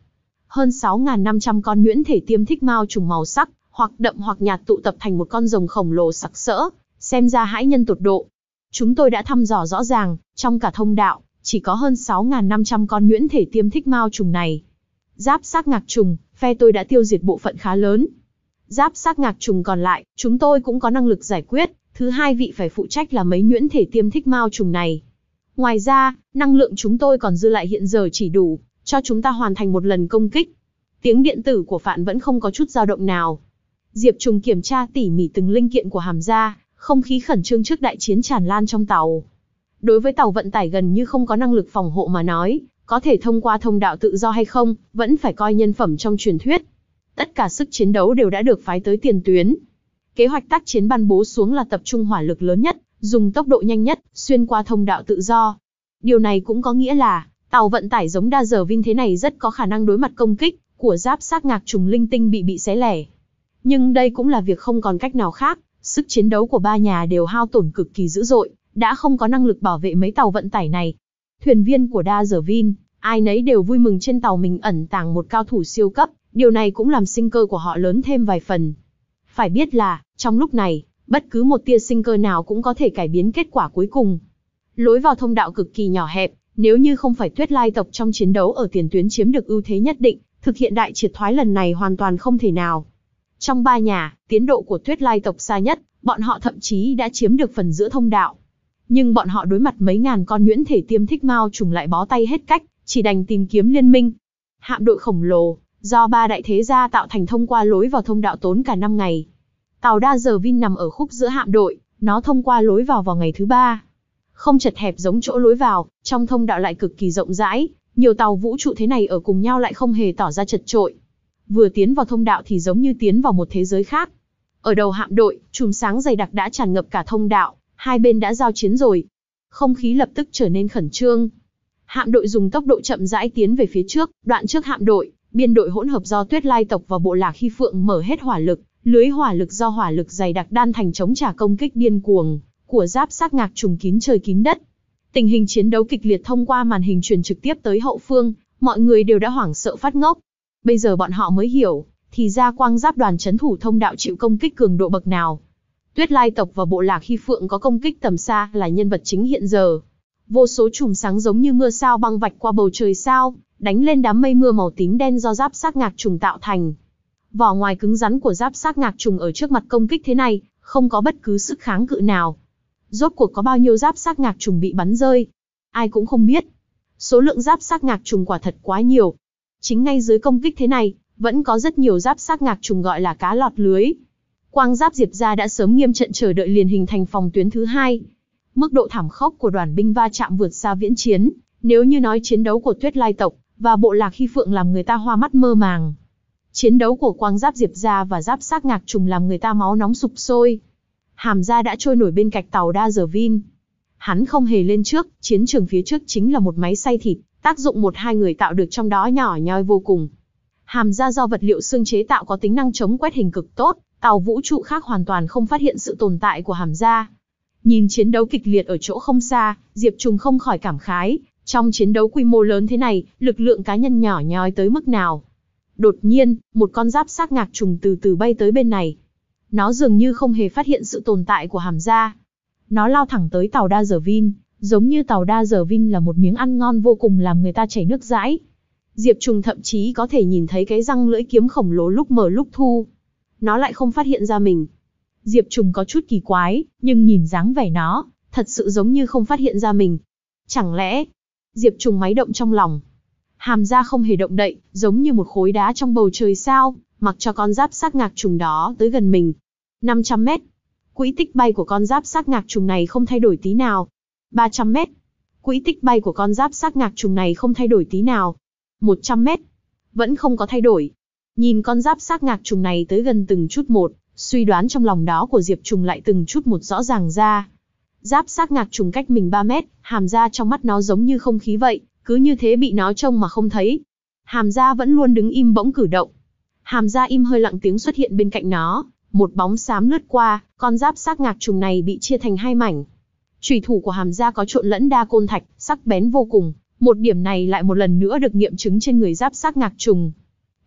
hơn sáu nghìn năm trăm con nhuyễn thể tiêm thích mao trùng màu sắc, hoặc đậm hoặc nhạt tụ tập thành một con rồng khổng lồ sặc sỡ, xem ra hãi nhân tột độ. Chúng tôi đã thăm dò rõ ràng, trong cả thông đạo, chỉ có hơn sáu nghìn năm trăm con nhuyễn thể tiêm thích mao trùng này. Giáp xác ngạc trùng, phe tôi đã tiêu diệt bộ phận khá lớn. Giáp xác ngạc trùng còn lại, chúng tôi cũng có năng lực giải quyết, thứ hai vị phải phụ trách là mấy nhuyễn thể tiêm thích mao trùng này. Ngoài ra, năng lượng chúng tôi còn dư lại hiện giờ chỉ đủ cho chúng ta hoàn thành một lần công kích. Tiếng điện tử của Phạn vẫn không có chút dao động nào. Diệp Trùng kiểm tra tỉ mỉ từng linh kiện của Hàm Gia, không khí khẩn trương trước đại chiến tràn lan trong tàu. Đối với tàu vận tải gần như không có năng lực phòng hộ mà nói, có thể thông qua thông đạo tự do hay không, vẫn phải coi nhân phẩm trong truyền thuyết. Tất cả sức chiến đấu đều đã được phái tới tiền tuyến. Kế hoạch tác chiến ban bố xuống là tập trung hỏa lực lớn nhất, dùng tốc độ nhanh nhất, xuyên qua thông đạo tự do. Điều này cũng có nghĩa là, tàu vận tải giống Đa Giờ Vin thế này rất có khả năng đối mặt công kích của giáp xác ngạc trùng linh tinh bị bị xé lẻ. Nhưng đây cũng là việc không còn cách nào khác, sức chiến đấu của ba nhà đều hao tổn cực kỳ dữ dội, đã không có năng lực bảo vệ mấy tàu vận tải này. Thuyền viên của Đa Giờ Vin, ai nấy đều vui mừng trên tàu mình ẩn tàng một cao thủ siêu cấp, điều này cũng làm sinh cơ của họ lớn thêm vài phần. Phải biết là, trong lúc này, bất cứ một tia sinh cơ nào cũng có thể cải biến kết quả cuối cùng. Lối vào thông đạo cực kỳ nhỏ hẹp, nếu như không phải Tuyết Lai tộc trong chiến đấu ở tiền tuyến chiếm được ưu thế nhất định, thực hiện đại triệt thoái lần này hoàn toàn không thể nào. Trong ba nhà, tiến độ của Tuyết Lai tộc xa nhất, bọn họ thậm chí đã chiếm được phần giữa thông đạo. Nhưng bọn họ đối mặt mấy ngàn con nhuyễn thể tiêm thích mao trùng lại bó tay hết cách, chỉ đành tìm kiếm liên minh. Hạm đội khổng lồ, do ba đại thế gia tạo thành thông qua lối vào thông đạo tốn cả năm ngày. Tàu Đa Giờ Vin nằm ở khúc giữa hạm đội, nó thông qua lối vào vào ngày thứ ba. Không chật hẹp giống chỗ lối vào, trong thông đạo lại cực kỳ rộng rãi, nhiều tàu vũ trụ thế này ở cùng nhau lại không hề tỏ ra chật chội. Vừa tiến vào thông đạo thì giống như tiến vào một thế giới khác. Ở đầu hạm đội, chùm sáng dày đặc đã tràn ngập cả thông đạo, hai bên đã giao chiến rồi. Không khí lập tức trở nên khẩn trương. Hạm đội dùng tốc độ chậm rãi tiến về phía trước, đoạn trước hạm đội, biên đội hỗn hợp do Tuyết Lai tộc và Bộ Lạc Hy Phượng mở hết hỏa lực, lưới hỏa lực do hỏa lực dày đặc đan thành chống trả công kích điên cuồng của giáp xác ngạc trùng kín trời kín đất. Tình hình chiến đấu kịch liệt thông qua màn hình truyền trực tiếp tới hậu phương, mọi người đều đã hoảng sợ phát ngốc. Bây giờ bọn họ mới hiểu, thì ra quang giáp đoàn trấn thủ thông đạo chịu công kích cường độ bậc nào. Tuyết Lai tộc và Bộ Lạc Hy Phượng có công kích tầm xa là nhân vật chính hiện giờ. Vô số chùm sáng giống như mưa sao băng vạch qua bầu trời sao, đánh lên đám mây mưa màu tím đen do giáp xác ngạc trùng tạo thành. Vỏ ngoài cứng rắn của giáp xác ngạc trùng ở trước mặt công kích thế này, không có bất cứ sức kháng cự nào. Rốt cuộc có bao nhiêu giáp xác ngạc trùng bị bắn rơi? Ai cũng không biết. Số lượng giáp xác ngạc trùng quả thật quá nhiều. Chính ngay dưới công kích thế này, vẫn có rất nhiều giáp xác ngạc trùng gọi là cá lọt lưới. Quang giáp Diệp gia đã sớm nghiêm trận chờ đợi liền hình thành phòng tuyến thứ hai. Mức độ thảm khốc của đoàn binh va chạm vượt xa viễn chiến, nếu như nói chiến đấu của Tuyết Lai tộc và Bộ Lạc Hy Phượng làm người ta hoa mắt mơ màng. Chiến đấu của quang giáp Diệp gia và giáp xác ngạc trùng làm người ta máu nóng sục sôi. Hàm Gia đã trôi nổi bên cạnh tàu Đa Giờ Vin. Hắn không hề lên trước, chiến trường phía trước chính là một máy xay thịt, tác dụng một hai người tạo được trong đó nhỏ nhoi vô cùng. Hàm Gia do vật liệu xương chế tạo có tính năng chống quét hình cực tốt, tàu vũ trụ khác hoàn toàn không phát hiện sự tồn tại của Hàm Gia. Nhìn chiến đấu kịch liệt ở chỗ không xa, Diệp Trùng không khỏi cảm khái, trong chiến đấu quy mô lớn thế này, lực lượng cá nhân nhỏ nhoi tới mức nào. Đột nhiên, một con giáp xác ngạc trùng từ từ bay tới bên này. Nó dường như không hề phát hiện sự tồn tại của Hàm Gia. Nó lao thẳng tới tàu Đa Giờ Vin, giống như tàu Đa Giờ Vin là một miếng ăn ngon vô cùng làm người ta chảy nước dãi. Diệp Trùng thậm chí có thể nhìn thấy cái răng lưỡi kiếm khổng lồ lúc mở lúc thu. Nó lại không phát hiện ra mình. Diệp Trùng có chút kỳ quái, nhưng nhìn dáng vẻ nó, thật sự giống như không phát hiện ra mình. Chẳng lẽ... Diệp Trùng máy động trong lòng. Hàm Gia không hề động đậy, giống như một khối đá trong bầu trời sao, mặc cho con giáp xác ngạc trùng đó tới gần mình. năm trăm mét. Quỹ tích bay của con giáp xác ngạc trùng này không thay đổi tí nào. ba trăm mét. Quỹ tích bay của con giáp xác ngạc trùng này không thay đổi tí nào. một trăm mét. Vẫn không có thay đổi. Nhìn con giáp xác ngạc trùng này tới gần từng chút một, suy đoán trong lòng đó của Diệp Trùng lại từng chút một rõ ràng ra. Giáp xác ngạc trùng cách mình ba mét, Hàm Gia trong mắt nó giống như không khí vậy, cứ như thế bị nó trông mà không thấy. Hàm Gia vẫn luôn đứng im bỗng cử động. Hàm Gia im hơi lặng tiếng xuất hiện bên cạnh nó, một bóng xám lướt qua, con giáp xác ngạc trùng này bị chia thành hai mảnh. Chủy thủ của Hàm Gia có trộn lẫn đa côn thạch, sắc bén vô cùng, một điểm này lại một lần nữa được nghiệm chứng trên người giáp xác ngạc trùng.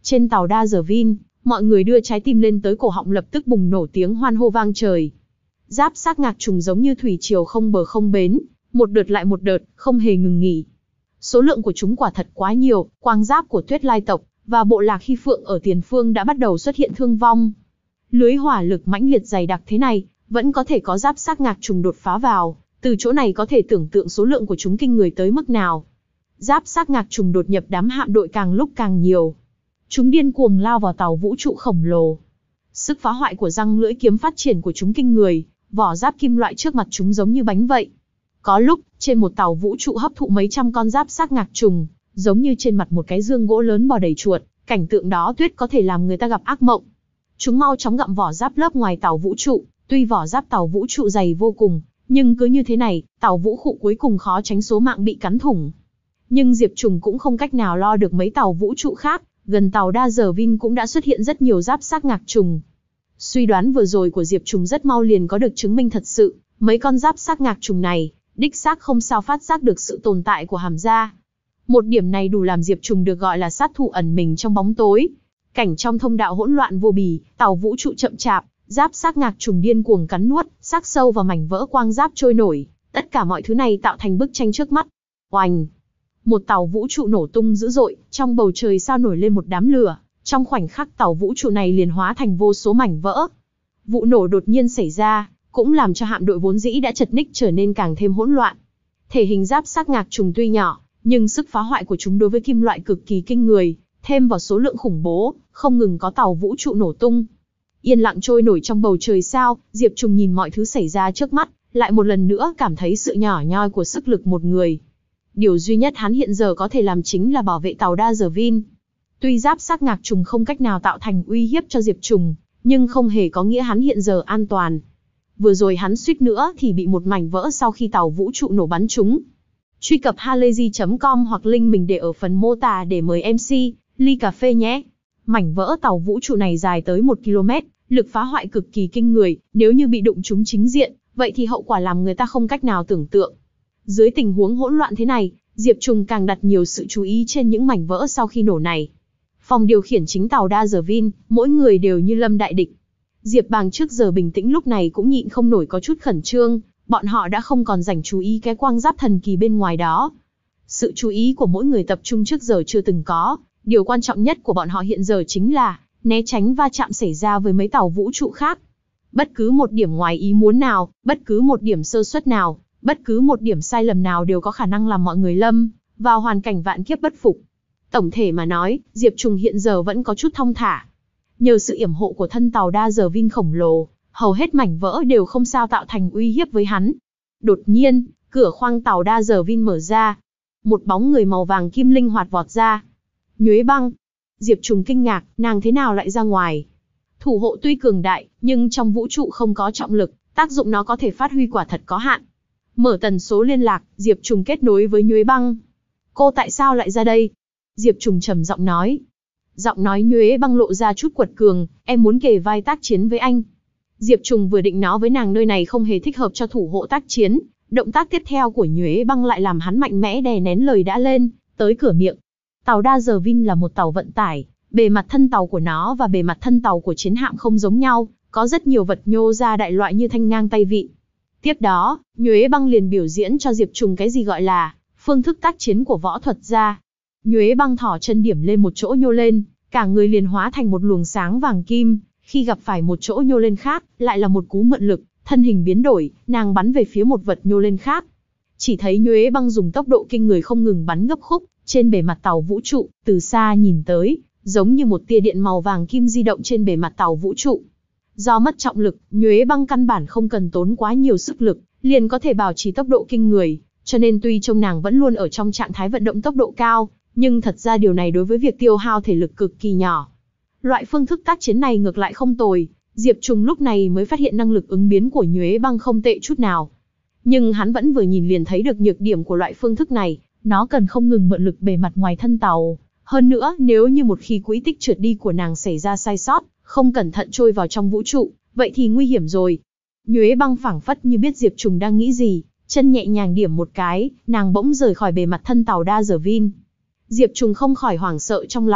Trên tàu Đa Giờ Vin, mọi người đưa trái tim lên tới cổ họng lập tức bùng nổ tiếng hoan hô vang trời. Giáp xác ngạc trùng giống như thủy triều không bờ không bến, một đợt lại một đợt, không hề ngừng nghỉ. Số lượng của chúng quả thật quá nhiều, quang giáp của Tuyết Lai tộc và bộ lạc Hy Phượng ở tiền phương đã bắt đầu xuất hiện thương vong. Lưới hỏa lực mãnh liệt dày đặc thế này, vẫn có thể có giáp xác ngạc trùng đột phá vào, từ chỗ này có thể tưởng tượng số lượng của chúng kinh người tới mức nào. Giáp xác ngạc trùng đột nhập đám hạm đội càng lúc càng nhiều. Chúng điên cuồng lao vào tàu vũ trụ khổng lồ. Sức phá hoại của răng lưỡi kiếm phát triển của chúng kinh người, vỏ giáp kim loại trước mặt chúng giống như bánh vậy. Có lúc, trên một tàu vũ trụ hấp thụ mấy trăm con giáp xác ngạc trùng, giống như trên mặt một cái dương gỗ lớn bò đầy chuột, cảnh tượng đó tuyết có thể làm người ta gặp ác mộng. Chúng mau chóng gặm vỏ giáp lớp ngoài tàu vũ trụ, tuy vỏ giáp tàu vũ trụ dày vô cùng, nhưng cứ như thế này, tàu vũ trụ cuối cùng khó tránh số mạng bị cắn thủng. Nhưng Diệp Trùng cũng không cách nào lo được mấy tàu vũ trụ khác, gần tàu Đa Giờ Vin cũng đã xuất hiện rất nhiều giáp xác ngạc trùng. Suy đoán vừa rồi của Diệp Trùng rất mau liền có được chứng minh thật sự, mấy con giáp xác ngạc trùng này, đích xác không sao phát giác được sự tồn tại của Hàm Gia. Một điểm này đủ làm Diệp Trùng được gọi là sát thủ ẩn mình trong bóng tối. Cảnh trong thông đạo hỗn loạn vô bì, tàu vũ trụ chậm chạp, giáp xác ngạc trùng điên cuồng cắn nuốt, xác sâu và mảnh vỡ quang giáp trôi nổi, tất cả mọi thứ này tạo thành bức tranh trước mắt. Oành! Một tàu vũ trụ nổ tung dữ dội, trong bầu trời sao nổi lên một đám lửa, trong khoảnh khắc tàu vũ trụ này liền hóa thành vô số mảnh vỡ. Vụ nổ đột nhiên xảy ra, cũng làm cho hạm đội vốn dĩ đã chật ních trở nên càng thêm hỗn loạn. Thể hình giáp xác ngạc trùng tuy nhỏ, nhưng sức phá hoại của chúng đối với kim loại cực kỳ kinh người, thêm vào số lượng khủng bố, không ngừng có tàu vũ trụ nổ tung. Yên lặng trôi nổi trong bầu trời sao, Diệp Trùng nhìn mọi thứ xảy ra trước mắt, lại một lần nữa cảm thấy sự nhỏ nhoi của sức lực một người. Điều duy nhất hắn hiện giờ có thể làm chính là bảo vệ tàu Đa Giờ Vin. Tuy giáp xác ngạc trùng không cách nào tạo thành uy hiếp cho Diệp Trùng, nhưng không hề có nghĩa hắn hiện giờ an toàn. Vừa rồi hắn suýt nữa thì bị một mảnh vỡ sau khi tàu vũ trụ nổ bắn trúng. Truy cập halayzi chấm com hoặc link mình để ở phần mô tả để mời em xê, ly cà phê nhé. Mảnh vỡ tàu vũ trụ này dài tới một ki lô mét, lực phá hoại cực kỳ kinh người, nếu như bị đụng trúng chính diện, vậy thì hậu quả làm người ta không cách nào tưởng tượng. Dưới tình huống hỗn loạn thế này, Diệp Trùng càng đặt nhiều sự chú ý trên những mảnh vỡ sau khi nổ này. Phòng điều khiển chính tàu Đa Giờ Vin, mỗi người đều như lâm đại địch. Diệp Bàng trước giờ bình tĩnh lúc này cũng nhịn không nổi có chút khẩn trương, bọn họ đã không còn dành chú ý cái quang giáp thần kỳ bên ngoài đó. Sự chú ý của mỗi người tập trung trước giờ chưa từng có, điều quan trọng nhất của bọn họ hiện giờ chính là né tránh va chạm xảy ra với mấy tàu vũ trụ khác. Bất cứ một điểm ngoài ý muốn nào, bất cứ một điểm sơ suất nào, bất cứ một điểm sai lầm nào đều có khả năng làm mọi người lâm vào hoàn cảnh vạn kiếp bất phục. Tổng thể mà nói, Diệp Trùng hiện giờ vẫn có chút thong thả. Nhờ sự yểm hộ của thân tàu Đa Giờ Vin khổng lồ, hầu hết mảnh vỡ đều không sao tạo thành uy hiếp với hắn. Đột nhiên, cửa khoang tàu Đa Giờ Vin mở ra. Một bóng người màu vàng kim linh hoạt vọt ra. Nhuế Băng. Diệp Trùng kinh ngạc, nàng thế nào lại ra ngoài? Thủ hộ tuy cường đại, nhưng trong vũ trụ không có trọng lực, tác dụng nó có thể phát huy quả thật có hạn. Mở tần số liên lạc, Diệp Trùng kết nối với Nhuế Băng. Cô tại sao lại ra đây? Diệp Trùng trầm giọng nói. Giọng nói Nhuế Băng lộ ra chút quật cường, em muốn kề vai tác chiến với anh. Diệp Trùng vừa định nói với nàng nơi này không hề thích hợp cho thủ hộ tác chiến, động tác tiếp theo của Nhuế Băng lại làm hắn mạnh mẽ đè nén lời đã lên, tới cửa miệng. Tàu Đa Giờ Vin là một tàu vận tải, bề mặt thân tàu của nó và bề mặt thân tàu của chiến hạm không giống nhau, có rất nhiều vật nhô ra đại loại như thanh ngang tay vịn. Tiếp đó, Nhuế Băng liền biểu diễn cho Diệp Trùng cái gì gọi là phương thức tác chiến của võ thuật gia. Nhuế Băng thỏ chân điểm lên một chỗ nhô lên, cả người liền hóa thành một luồng sáng vàng kim, khi gặp phải một chỗ nhô lên khác, lại là một cú mượn lực, thân hình biến đổi, nàng bắn về phía một vật nhô lên khác. Chỉ thấy Nhuế Băng dùng tốc độ kinh người không ngừng bắn gấp khúc, trên bề mặt tàu vũ trụ, từ xa nhìn tới, giống như một tia điện màu vàng kim di động trên bề mặt tàu vũ trụ. Do mất trọng lực, Nhuế Băng căn bản không cần tốn quá nhiều sức lực, liền có thể bảo trì tốc độ kinh người, cho nên tuy trông nàng vẫn luôn ở trong trạng thái vận động tốc độ cao, nhưng thật ra điều này đối với việc tiêu hao thể lực cực kỳ nhỏ. Loại phương thức tác chiến này ngược lại không tồi, Diệp Trùng lúc này mới phát hiện năng lực ứng biến của Nhuế Băng không tệ chút nào. Nhưng hắn vẫn vừa nhìn liền thấy được nhược điểm của loại phương thức này, nó cần không ngừng mượn lực bề mặt ngoài thân tàu. Hơn nữa, nếu như một khi quỹ tích trượt đi của nàng xảy ra sai sót, không cẩn thận trôi vào trong vũ trụ, vậy thì nguy hiểm rồi. Nhuế Băng phảng phất như biết Diệp Trùng đang nghĩ gì, chân nhẹ nhàng điểm một cái, nàng bỗng rời khỏi bề mặt thân tàu Đa Giờ Vin. Diệp Trùng không khỏi hoảng sợ trong lòng,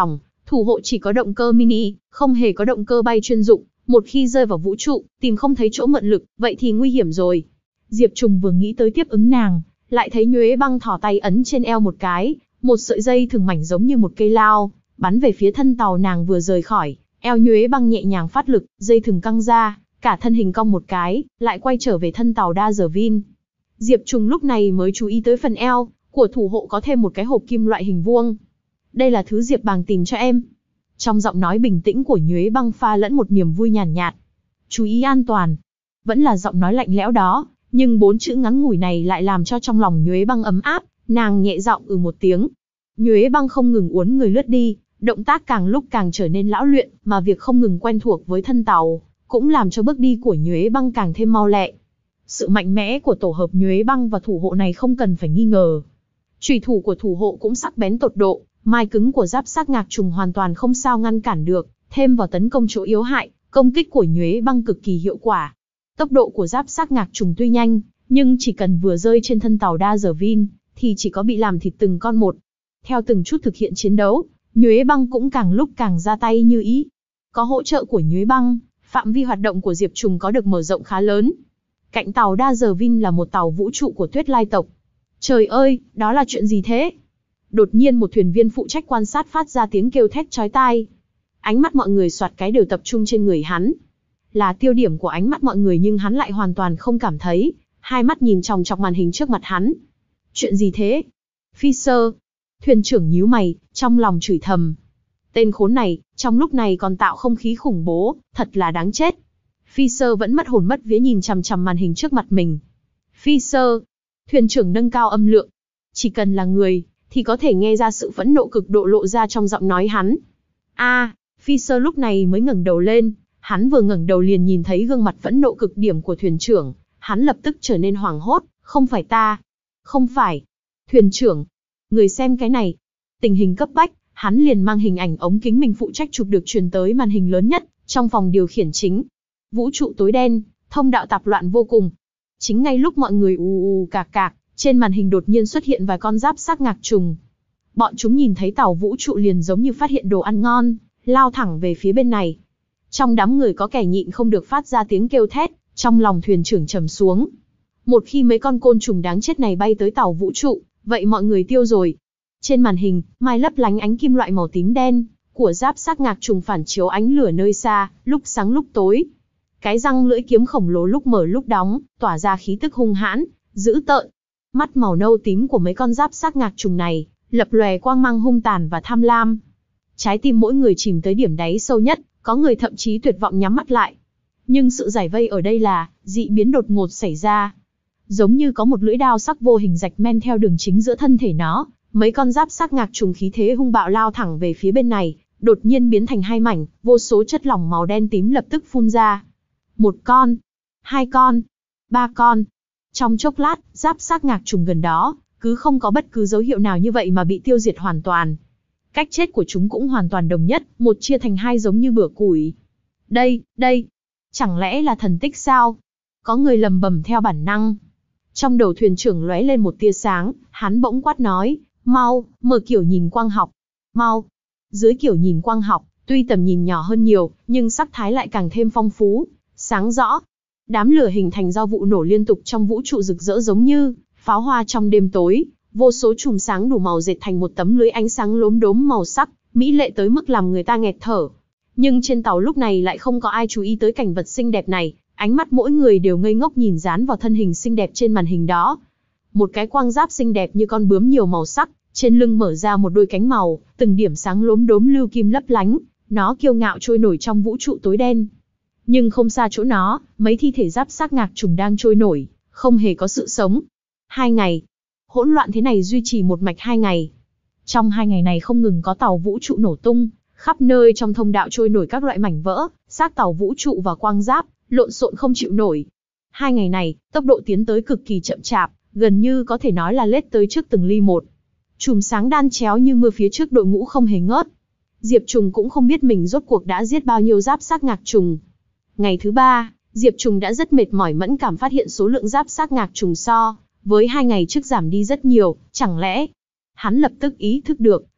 Thủ hộ chỉ có động cơ mini, không hề có động cơ bay chuyên dụng, một khi rơi vào vũ trụ, tìm không thấy chỗ mượn lực, vậy thì nguy hiểm rồi. Diệp Trùng vừa nghĩ tới tiếp ứng nàng, lại thấy Nhuế Băng thò tay ấn trên eo một cái, một sợi dây thừng mảnh giống như một cây lao, bắn về phía thân tàu nàng vừa rời khỏi, eo Nhuế Băng nhẹ nhàng phát lực, dây thừng căng ra, cả thân hình cong một cái, lại quay trở về thân tàu đa giờ Vin. Diệp Trùng lúc này mới chú ý tới phần eo của thủ hộ có thêm một cái hộp kim loại hình vuông. Đây là thứ Diệp Bàng tìm cho em. Trong giọng nói bình tĩnh của Nhuế Băng pha lẫn một niềm vui nhàn nhạt, nhạt. Chú ý an toàn. Vẫn là giọng nói lạnh lẽo đó, nhưng bốn chữ ngắn ngủi này lại làm cho trong lòng Nhuế Băng ấm áp, nàng nhẹ giọng ừ một tiếng. Nhuế Băng không ngừng uốn người lướt đi, động tác càng lúc càng trở nên lão luyện, mà việc không ngừng quen thuộc với thân tàu, cũng làm cho bước đi của Nhuế Băng càng thêm mau lẹ. Sự mạnh mẽ của tổ hợp Nhuế Băng và thủ hộ này không cần phải nghi ngờ. Chủy thủ của thủ hộ cũng sắc bén tột độ, mai cứng của giáp xác ngạc trùng hoàn toàn không sao ngăn cản được, thêm vào tấn công chỗ yếu hại, công kích của Nhuế Băng cực kỳ hiệu quả. Tốc độ của giáp xác ngạc trùng tuy nhanh, nhưng chỉ cần vừa rơi trên thân tàu đa giờ Vin, thì chỉ có bị làm thịt từng con một. Theo từng chút thực hiện chiến đấu, Nhuế Băng cũng càng lúc càng ra tay như ý. Có hỗ trợ của Nhuế Băng, phạm vi hoạt động của Diệp Trùng có được mở rộng khá lớn. Cạnh tàu đa giờ Vin là một tàu vũ trụ của Tuyết Lai tộc. Trời ơi, đó là chuyện gì thế? Đột nhiên một thuyền viên phụ trách quan sát phát ra tiếng kêu thét chói tai. Ánh mắt mọi người soạt cái đều tập trung trên người hắn. Là tiêu điểm của ánh mắt mọi người nhưng hắn lại hoàn toàn không cảm thấy, hai mắt nhìn chòng chọc màn hình trước mặt hắn. Chuyện gì thế? Fisher. Thuyền trưởng nhíu mày, trong lòng chửi thầm. Tên khốn này, trong lúc này còn tạo không khí khủng bố, thật là đáng chết. Fisher vẫn mất hồn mất vía nhìn chằm chằm màn hình trước mặt mình. Fisher. Thuyền trưởng nâng cao âm lượng. Chỉ cần là người, thì có thể nghe ra sự phẫn nộ cực độ lộ ra trong giọng nói hắn. A, à, Fisher lúc này mới ngẩng đầu lên. Hắn vừa ngẩng đầu liền nhìn thấy gương mặt phẫn nộ cực điểm của thuyền trưởng. Hắn lập tức trở nên hoảng hốt. Không phải ta. Không phải. Thuyền trưởng. Người xem cái này. Tình hình cấp bách, hắn liền mang hình ảnh ống kính mình phụ trách chụp được truyền tới màn hình lớn nhất, trong phòng điều khiển chính. Vũ trụ tối đen, thông đạo tạp loạn vô cùng. Chính ngay lúc mọi người ù ù cạc cạc, trên màn hình đột nhiên xuất hiện vài con giáp xác ngạc trùng. Bọn chúng nhìn thấy tàu vũ trụ liền giống như phát hiện đồ ăn ngon, lao thẳng về phía bên này. Trong đám người có kẻ nhịn không được phát ra tiếng kêu thét, trong lòng thuyền trưởng trầm xuống. Một khi mấy con côn trùng đáng chết này bay tới tàu vũ trụ, vậy mọi người tiêu rồi. Trên màn hình, mai lấp lánh ánh kim loại màu tím đen của giáp xác ngạc trùng phản chiếu ánh lửa nơi xa, lúc sáng lúc tối. Cái răng lưỡi kiếm khổng lồ lúc mở lúc đóng, tỏa ra khí tức hung hãn, dữ tợn. Mắt màu nâu tím của mấy con giáp xác ngạc trùng này, lập lòe quang mang hung tàn và tham lam. Trái tim mỗi người chìm tới điểm đáy sâu nhất, có người thậm chí tuyệt vọng nhắm mắt lại. Nhưng sự giải vây ở đây là, dị biến đột ngột xảy ra. Giống như có một lưỡi đao sắc vô hình rạch men theo đường chính giữa thân thể nó, mấy con giáp xác ngạc trùng khí thế hung bạo lao thẳng về phía bên này, đột nhiên biến thành hai mảnh, vô số chất lỏng màu đen tím lập tức phun ra. Một con, hai con, ba con. Trong chốc lát, giáp xác ngạc trùng gần đó, cứ không có bất cứ dấu hiệu nào như vậy mà bị tiêu diệt hoàn toàn. Cách chết của chúng cũng hoàn toàn đồng nhất, một chia thành hai giống như bửa củi. Đây, đây, chẳng lẽ là thần tích sao? Có người lầm bầm theo bản năng. Trong đầu thuyền trưởng lóe lên một tia sáng, hắn bỗng quát nói, mau, mở kiểu nhìn quang học. Mau. Dưới kiểu nhìn quang học, tuy tầm nhìn nhỏ hơn nhiều, nhưng sắc thái lại càng thêm phong phú, sáng rõ. Đám lửa hình thành do vụ nổ liên tục trong vũ trụ rực rỡ giống như pháo hoa trong đêm tối, vô số chùm sáng đủ màu dệt thành một tấm lưới ánh sáng lốm đốm màu sắc, mỹ lệ tới mức làm người ta nghẹt thở. Nhưng trên tàu lúc này lại không có ai chú ý tới cảnh vật xinh đẹp này, ánh mắt mỗi người đều ngây ngốc nhìn dán vào thân hình xinh đẹp trên màn hình đó. Một cái quang giáp xinh đẹp như con bướm nhiều màu sắc, trên lưng mở ra một đôi cánh màu, từng điểm sáng lốm đốm lưu kim lấp lánh, nó kiêu ngạo trôi nổi trong vũ trụ tối đen. Nhưng không xa chỗ nó, mấy thi thể giáp xác ngạc trùng đang trôi nổi, không hề có sự sống. Hai ngày. Hỗn loạn thế này duy trì một mạch hai ngày. Trong hai ngày này không ngừng có tàu vũ trụ nổ tung, khắp nơi trong thông đạo trôi nổi các loại mảnh vỡ, xác tàu vũ trụ và quang giáp, lộn xộn không chịu nổi. Hai ngày này, tốc độ tiến tới cực kỳ chậm chạp, gần như có thể nói là lết tới trước từng ly một. Chùm sáng đan chéo như mưa phía trước đội ngũ không hề ngớt. Diệp Trùng cũng không biết mình rốt cuộc đã giết bao nhiêu giáp xác ngạc trùng. Ngày thứ ba, Diệp Trùng đã rất mệt mỏi mẫn cảm phát hiện số lượng giáp xác ngạc trùng so với hai ngày trước giảm đi rất nhiều, chẳng lẽ? Hắn lập tức ý thức được,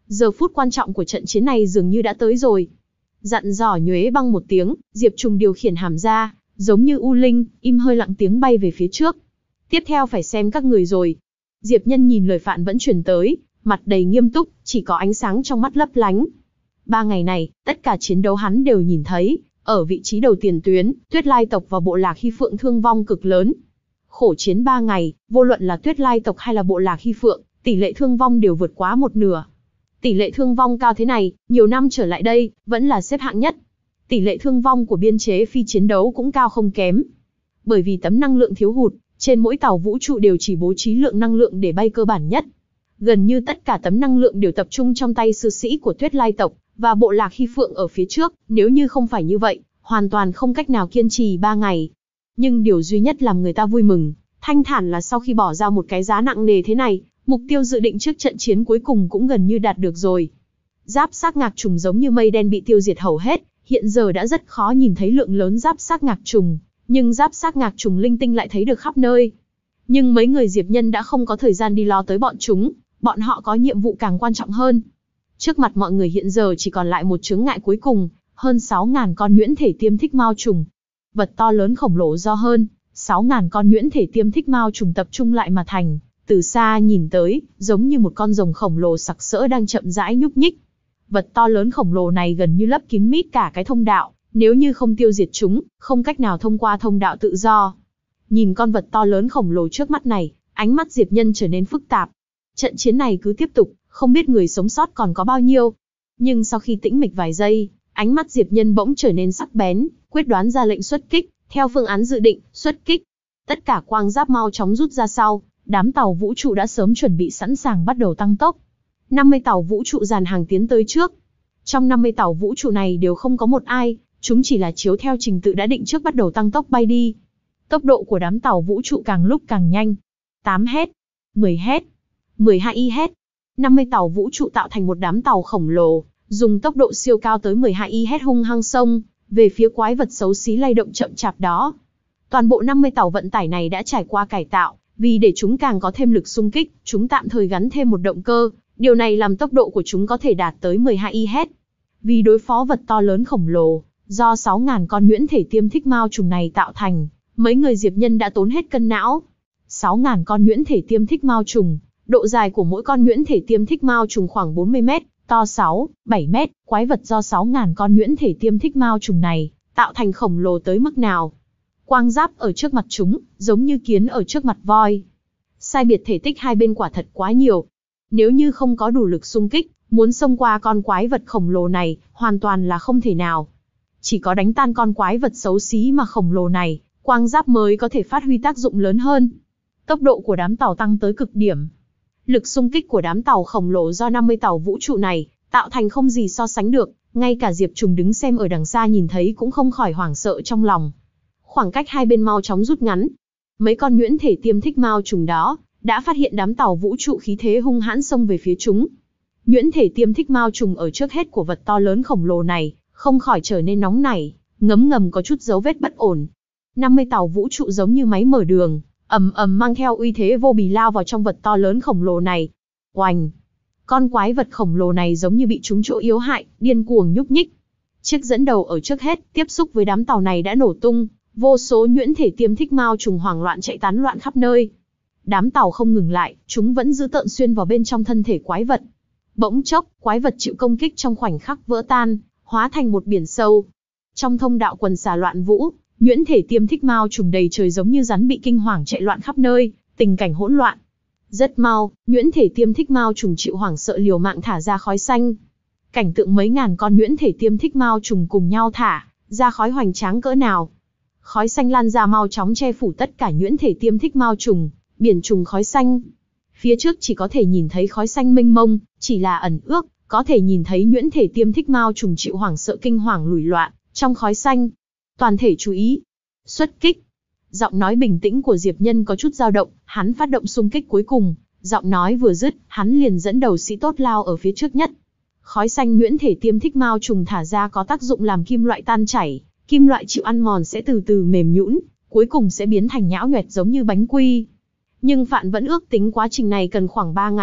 Giờ phút quan trọng của trận chiến này dường như đã tới rồi. Dặn dò nhuế băng một tiếng, Diệp Trùng điều khiển hàm ra, giống như u linh, im hơi lặng tiếng bay về phía trước. Tiếp theo phải xem các người rồi. Diệp Nhân nhìn lời Phạn vẫn truyền tới, mặt đầy nghiêm túc, chỉ có ánh sáng trong mắt lấp lánh. Ba ngày này, tất cả chiến đấu hắn đều nhìn thấy, ở vị trí đầu tiền tuyến, Tuyết Lai tộc và bộ lạc Hy Phượng thương vong cực lớn. Khổ chiến ba ngày, vô luận là Tuyết Lai tộc hay là bộ lạc Hy Phượng, tỷ lệ thương vong đều vượt quá một nửa. Tỷ lệ thương vong cao thế này, nhiều năm trở lại đây, vẫn là xếp hạng nhất. Tỷ lệ thương vong của biên chế phi chiến đấu cũng cao không kém. Bởi vì tấm năng lượng thiếu hụt, trên mỗi tàu vũ trụ đều chỉ bố trí lượng năng lượng để bay cơ bản nhất. Gần như tất cả tấm năng lượng đều tập trung trong tay sư sĩ của Tuyết Lai tộc và bộ lạc Hy Phượng ở phía trước, nếu như không phải như vậy, hoàn toàn không cách nào kiên trì ba ngày. Nhưng điều duy nhất làm người ta vui mừng, thanh thản là sau khi bỏ ra một cái giá nặng nề thế này, mục tiêu dự định trước trận chiến cuối cùng cũng gần như đạt được rồi. Giáp xác ngạc trùng giống như mây đen bị tiêu diệt hầu hết, hiện giờ đã rất khó nhìn thấy lượng lớn giáp xác ngạc trùng, nhưng giáp xác ngạc trùng linh tinh lại thấy được khắp nơi. Nhưng mấy người Diệp Nhân đã không có thời gian đi lo tới bọn chúng, bọn họ có nhiệm vụ càng quan trọng hơn. Trước mặt mọi người hiện giờ chỉ còn lại một chướng ngại cuối cùng, hơn sáu nghìn con nhuyễn thể tiêm thích mao trùng. Vật to lớn khổng lồ do hơn sáu nghìn con nhuyễn thể tiêm thích mao trùng tập trung lại mà thành, từ xa nhìn tới, giống như một con rồng khổng lồ sặc sỡ đang chậm rãi nhúc nhích. Vật to lớn khổng lồ này gần như lấp kín mít cả cái thông đạo, nếu như không tiêu diệt chúng, không cách nào thông qua thông đạo tự do. Nhìn con vật to lớn khổng lồ trước mắt này, ánh mắt Diệp Nhân trở nên phức tạp. Trận chiến này cứ tiếp tục, không biết người sống sót còn có bao nhiêu. Nhưng sau khi tĩnh mịch vài giây, ánh mắt Diệp Nhân bỗng trở nên sắc bén, quyết đoán ra lệnh xuất kích, theo phương án dự định, xuất kích. Tất cả quang giáp mau chóng rút ra sau, đám tàu vũ trụ đã sớm chuẩn bị sẵn sàng bắt đầu tăng tốc. năm mươi tàu vũ trụ dàn hàng tiến tới trước. Trong năm mươi tàu vũ trụ này đều không có một ai, chúng chỉ là chiếu theo trình tự đã định trước bắt đầu tăng tốc bay đi. Tốc độ của đám tàu vũ trụ càng lúc càng nhanh. tám hét, mười hét, mười hai i hét. năm mươi tàu vũ trụ tạo thành một đám tàu khổng lồ, dùng tốc độ siêu cao tới mười hai i hét hung hăng xông về phía quái vật xấu xí lay động chậm chạp đó. Toàn bộ năm mươi tàu vận tải này đã trải qua cải tạo, vì để chúng càng có thêm lực xung kích, chúng tạm thời gắn thêm một động cơ, điều này làm tốc độ của chúng có thể đạt tới mười hai i hét. Vì đối phó vật to lớn khổng lồ, do sáu nghìn con nhuyễn thể tiêm thích mao trùng này tạo thành, mấy người Diệp Nhân đã tốn hết cân não. sáu nghìn con nhuyễn thể tiêm thích mao trùng, độ dài của mỗi con nhuyễn thể tiêm thích mao trùng khoảng bốn mươi mét, to sáu, bảy mét, quái vật do sáu nghìn con nhuyễn thể tiêm thích mao trùng này tạo thành khổng lồ tới mức nào. Quang giáp ở trước mặt chúng, giống như kiến ở trước mặt voi. Sai biệt thể tích hai bên quả thật quá nhiều. Nếu như không có đủ lực xung kích, muốn xông qua con quái vật khổng lồ này, hoàn toàn là không thể nào. Chỉ có đánh tan con quái vật xấu xí mà khổng lồ này, quang giáp mới có thể phát huy tác dụng lớn hơn. Tốc độ của đám tàu tăng tới cực điểm. Lực xung kích của đám tàu khổng lồ do năm mươi tàu vũ trụ này, tạo thành không gì so sánh được, ngay cả Diệp Trùng đứng xem ở đằng xa nhìn thấy cũng không khỏi hoảng sợ trong lòng. Khoảng cách hai bên mau chóng rút ngắn. Mấy con nhuyễn thể tiêm thích mao trùng đó, đã phát hiện đám tàu vũ trụ khí thế hung hãn xông về phía chúng. Nhuyễn thể tiêm thích mao trùng ở trước hết của vật to lớn khổng lồ này, không khỏi trở nên nóng nảy, ngấm ngầm có chút dấu vết bất ổn. năm mươi tàu vũ trụ giống như máy mở đường, ầm ầm mang theo uy thế vô bì lao vào trong vật to lớn khổng lồ này. Oành! Con quái vật khổng lồ này giống như bị trúng chỗ yếu hại, điên cuồng nhúc nhích. Chiếc dẫn đầu ở trước hết, tiếp xúc với đám tàu này đã nổ tung, vô số nhuyễn thể tiêm thích mao trùng hoảng loạn chạy tán loạn khắp nơi. Đám tàu không ngừng lại, chúng vẫn giữ tợn xuyên vào bên trong thân thể quái vật. Bỗng chốc, quái vật chịu công kích trong khoảnh khắc vỡ tan, hóa thành một biển sâu. Trong thông đạo quần xà loạn vũ, nhuyễn thể tiêm thích mao trùng đầy trời giống như rắn bị kinh hoàng chạy loạn khắp nơi, tình cảnh hỗn loạn. Rất mau, nhuyễn thể tiêm thích mao trùng chịu hoảng sợ liều mạng thả ra khói xanh. Cảnh tượng mấy ngàn con nhuyễn thể tiêm thích mao trùng cùng nhau thả ra khói hoành tráng cỡ nào. Khói xanh lan ra mau chóng che phủ tất cả nhuyễn thể tiêm thích mao trùng, biển trùng khói xanh. Phía trước chỉ có thể nhìn thấy khói xanh mênh mông, chỉ là ẩn ước, có thể nhìn thấy nhuyễn thể tiêm thích mao trùng chịu hoảng sợ kinh hoàng lùi loạn trong khói xanh. Toàn thể chú ý, xuất kích. Giọng nói bình tĩnh của Diệp Nhân có chút dao động, hắn phát động xung kích cuối cùng, giọng nói vừa dứt, hắn liền dẫn đầu sĩ tốt lao ở phía trước nhất. Khói xanh nhuyễn thể tiêm thích mao trùng thả ra có tác dụng làm kim loại tan chảy, kim loại chịu ăn mòn sẽ từ từ mềm nhũn, cuối cùng sẽ biến thành nhão nhoẹt giống như bánh quy. Nhưng Phạn vẫn ước tính quá trình này cần khoảng ba ngày,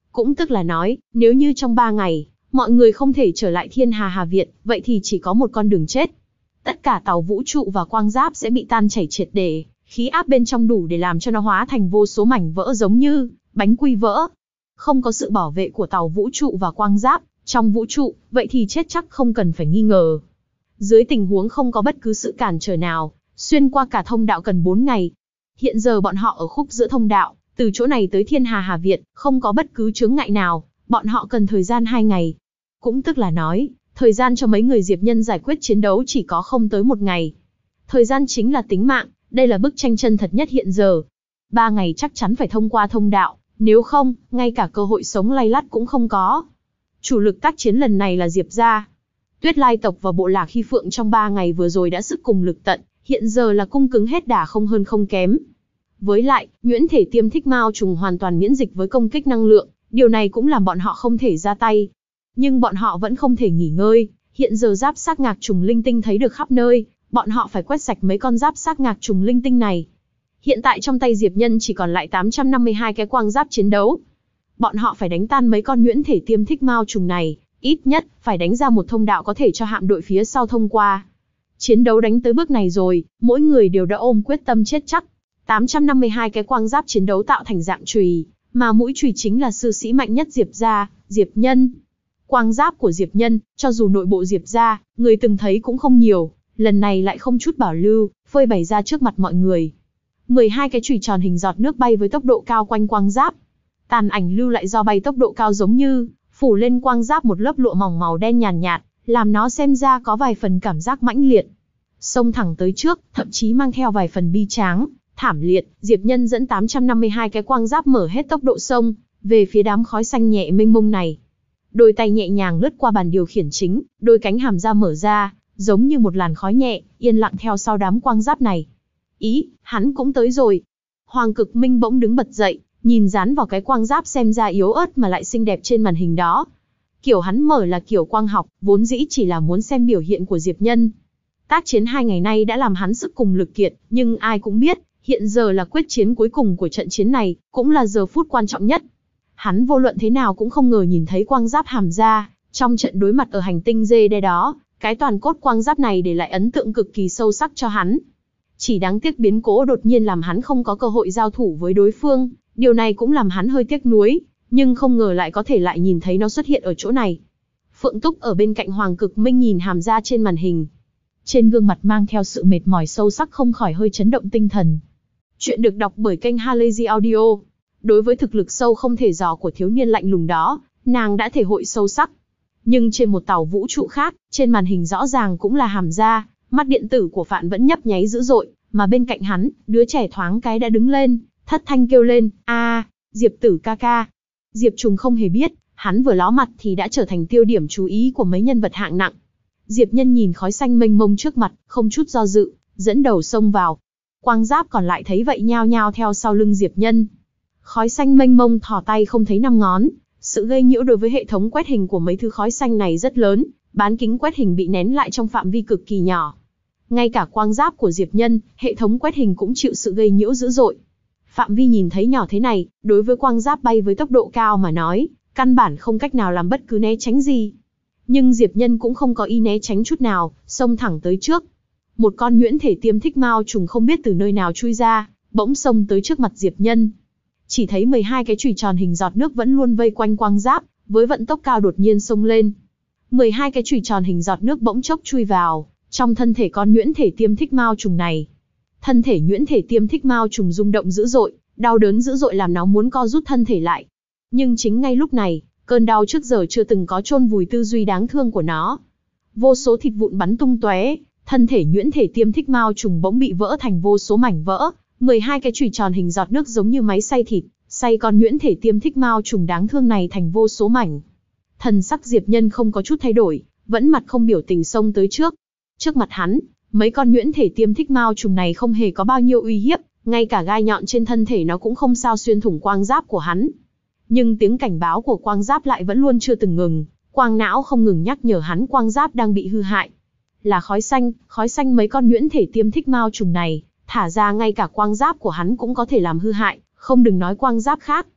Cũng tức là nói, nếu như trong ba ngày, mọi người không thể trở lại Thiên Hà Hà Việt, vậy thì chỉ có một con đường chết. Tất cả tàu vũ trụ và quang giáp sẽ bị tan chảy triệt để, khí áp bên trong đủ để làm cho nó hóa thành vô số mảnh vỡ giống như bánh quy vỡ. Không có sự bảo vệ của tàu vũ trụ và quang giáp trong vũ trụ, vậy thì chết chắc không cần phải nghi ngờ. Dưới tình huống không có bất cứ sự cản trở nào, xuyên qua cả thông đạo cần bốn ngày. Hiện giờ bọn họ ở khúc giữa thông đạo, từ chỗ này tới Thiên Hà Hà Việt, không có bất cứ chướng ngại nào, bọn họ cần thời gian hai ngày. Cũng tức là nói, thời gian cho mấy người Diệp Nhân giải quyết chiến đấu chỉ có không tới một ngày. Thời gian chính là tính mạng, đây là bức tranh chân thật nhất hiện giờ. Ba ngày chắc chắn phải thông qua thông đạo, nếu không, ngay cả cơ hội sống lay lắt cũng không có. Chủ lực tác chiến lần này là Diệp gia. Tuyết Lai tộc và bộ lạc Hy Phượng trong ba ngày vừa rồi đã sức cùng lực tận, hiện giờ là cung cứng hết đà không hơn không kém. Với lại, nhuyễn thể tiêm thích mao trùng hoàn toàn miễn dịch với công kích năng lượng, điều này cũng làm bọn họ không thể ra tay. Nhưng bọn họ vẫn không thể nghỉ ngơi, hiện giờ giáp xác ngạc trùng linh tinh thấy được khắp nơi, bọn họ phải quét sạch mấy con giáp xác ngạc trùng linh tinh này. Hiện tại trong tay Diệp Nhân chỉ còn lại tám trăm năm mươi hai cái quang giáp chiến đấu. Bọn họ phải đánh tan mấy con nhuyễn thể tiêm thích mao trùng này, ít nhất phải đánh ra một thông đạo có thể cho hạm đội phía sau thông qua. Chiến đấu đánh tới bước này rồi, mỗi người đều đã ôm quyết tâm chết chắc. tám trăm năm mươi hai cái quang giáp chiến đấu tạo thành dạng chùy, mà mũi chùy chính là sư sĩ mạnh nhất Diệp gia, Diệp Nhân. Quang giáp của Diệp Nhân, cho dù nội bộ Diệp gia, người từng thấy cũng không nhiều, lần này lại không chút bảo lưu, phơi bày ra trước mặt mọi người. mười hai cái chùy tròn hình giọt nước bay với tốc độ cao quanh quang giáp. Tàn ảnh lưu lại do bay tốc độ cao giống như phủ lên quang giáp một lớp lụa mỏng màu đen nhàn nhạt, làm nó xem ra có vài phần cảm giác mãnh liệt. Xông thẳng tới trước, thậm chí mang theo vài phần bi tráng, thảm liệt, Diệp Nhân dẫn tám trăm năm mươi hai cái quang giáp mở hết tốc độ xông về phía đám khói xanh nhẹ mênh mông này. Đôi tay nhẹ nhàng lướt qua bàn điều khiển chính, đôi cánh hàm ra mở ra, giống như một làn khói nhẹ, yên lặng theo sau đám quang giáp này. Ý, hắn cũng tới rồi. Hoàng Cực Minh bỗng đứng bật dậy, nhìn dán vào cái quang giáp xem ra yếu ớt mà lại xinh đẹp trên màn hình đó. Kiểu hắn mở là kiểu quang học, vốn dĩ chỉ là muốn xem biểu hiện của Diệp Nhân. Tác chiến hai ngày nay đã làm hắn sức cùng lực kiệt, nhưng ai cũng biết, hiện giờ là quyết chiến cuối cùng của trận chiến này, cũng là giờ phút quan trọng nhất. Hắn vô luận thế nào cũng không ngờ nhìn thấy quang giáp hàm ra, trong trận đối mặt ở hành tinh dê đe đó, cái toàn cốt quang giáp này để lại ấn tượng cực kỳ sâu sắc cho hắn. Chỉ đáng tiếc biến cố đột nhiên làm hắn không có cơ hội giao thủ với đối phương, điều này cũng làm hắn hơi tiếc nuối, nhưng không ngờ lại có thể lại nhìn thấy nó xuất hiện ở chỗ này. Phượng Túc ở bên cạnh Hoàng Cực Minh nhìn hàm ra trên màn hình. Trên gương mặt mang theo sự mệt mỏi sâu sắc không khỏi hơi chấn động tinh thần. Chuyện được đọc bởi kênh Halazy Audio. Đối với thực lực sâu không thể dò của thiếu niên lạnh lùng đó, nàng đã thể hội sâu sắc. Nhưng trên một tàu vũ trụ khác, trên màn hình rõ ràng cũng là hàm ra, mắt điện tử của Phạn vẫn nhấp nháy dữ dội, mà bên cạnh hắn, đứa trẻ thoáng cái đã đứng lên, thất thanh kêu lên, a, Diệp tử ca ca. Diệp Trùng không hề biết, hắn vừa ló mặt thì đã trở thành tiêu điểm chú ý của mấy nhân vật hạng nặng. Diệp Nhân nhìn khói xanh mênh mông trước mặt, không chút do dự, dẫn đầu xông vào. Quang giáp còn lại thấy vậy nhao nhao theo sau lưng Diệp Nhân. Khói xanh mênh mông thò tay không thấy năm ngón, sự gây nhiễu đối với hệ thống quét hình của mấy thứ khói xanh này rất lớn, bán kính quét hình bị nén lại trong phạm vi cực kỳ nhỏ. Ngay cả quang giáp của Diệp Nhân, hệ thống quét hình cũng chịu sự gây nhiễu dữ dội. Phạm vi nhìn thấy nhỏ thế này, đối với quang giáp bay với tốc độ cao mà nói, căn bản không cách nào làm bất cứ né tránh gì. Nhưng Diệp Nhân cũng không có ý né tránh chút nào, xông thẳng tới trước. Một con nhuyễn thể tiêm thích mao trùng không biết từ nơi nào chui ra, bỗng xông tới trước mặt Diệp Nhân. Chỉ thấy mười hai cái chùy tròn hình giọt nước vẫn luôn vây quanh quang giáp, với vận tốc cao đột nhiên xông lên. mười hai cái chùy tròn hình giọt nước bỗng chốc chui vào trong thân thể con nhuyễn thể tiêm thích mao trùng này. Thân thể nhuyễn thể tiêm thích mao trùng rung động dữ dội, đau đớn dữ dội làm nó muốn co rút thân thể lại. Nhưng chính ngay lúc này, cơn đau trước giờ chưa từng có chôn vùi tư duy đáng thương của nó. Vô số thịt vụn bắn tung tóe, thân thể nhuyễn thể tiêm thích mao trùng bỗng bị vỡ thành vô số mảnh vỡ. mười hai cái chùy tròn hình giọt nước giống như máy xay thịt, xay con nhuyễn thể tiêm thích mao trùng đáng thương này thành vô số mảnh. Thần sắc Diệp Nhân không có chút thay đổi, vẫn mặt không biểu tình xông tới trước. Trước mặt hắn, mấy con nhuyễn thể tiêm thích mao trùng này không hề có bao nhiêu uy hiếp, ngay cả gai nhọn trên thân thể nó cũng không sao xuyên thủng quang giáp của hắn. Nhưng tiếng cảnh báo của quang giáp lại vẫn luôn chưa từng ngừng, quang não không ngừng nhắc nhở hắn quang giáp đang bị hư hại. Là khói xanh, khói xanh mấy con nhuyễn thể tiêm thích mao trùng này, thả ra ngay cả quang giáp của hắn cũng có thể làm hư hại, không đừng nói quang giáp khác.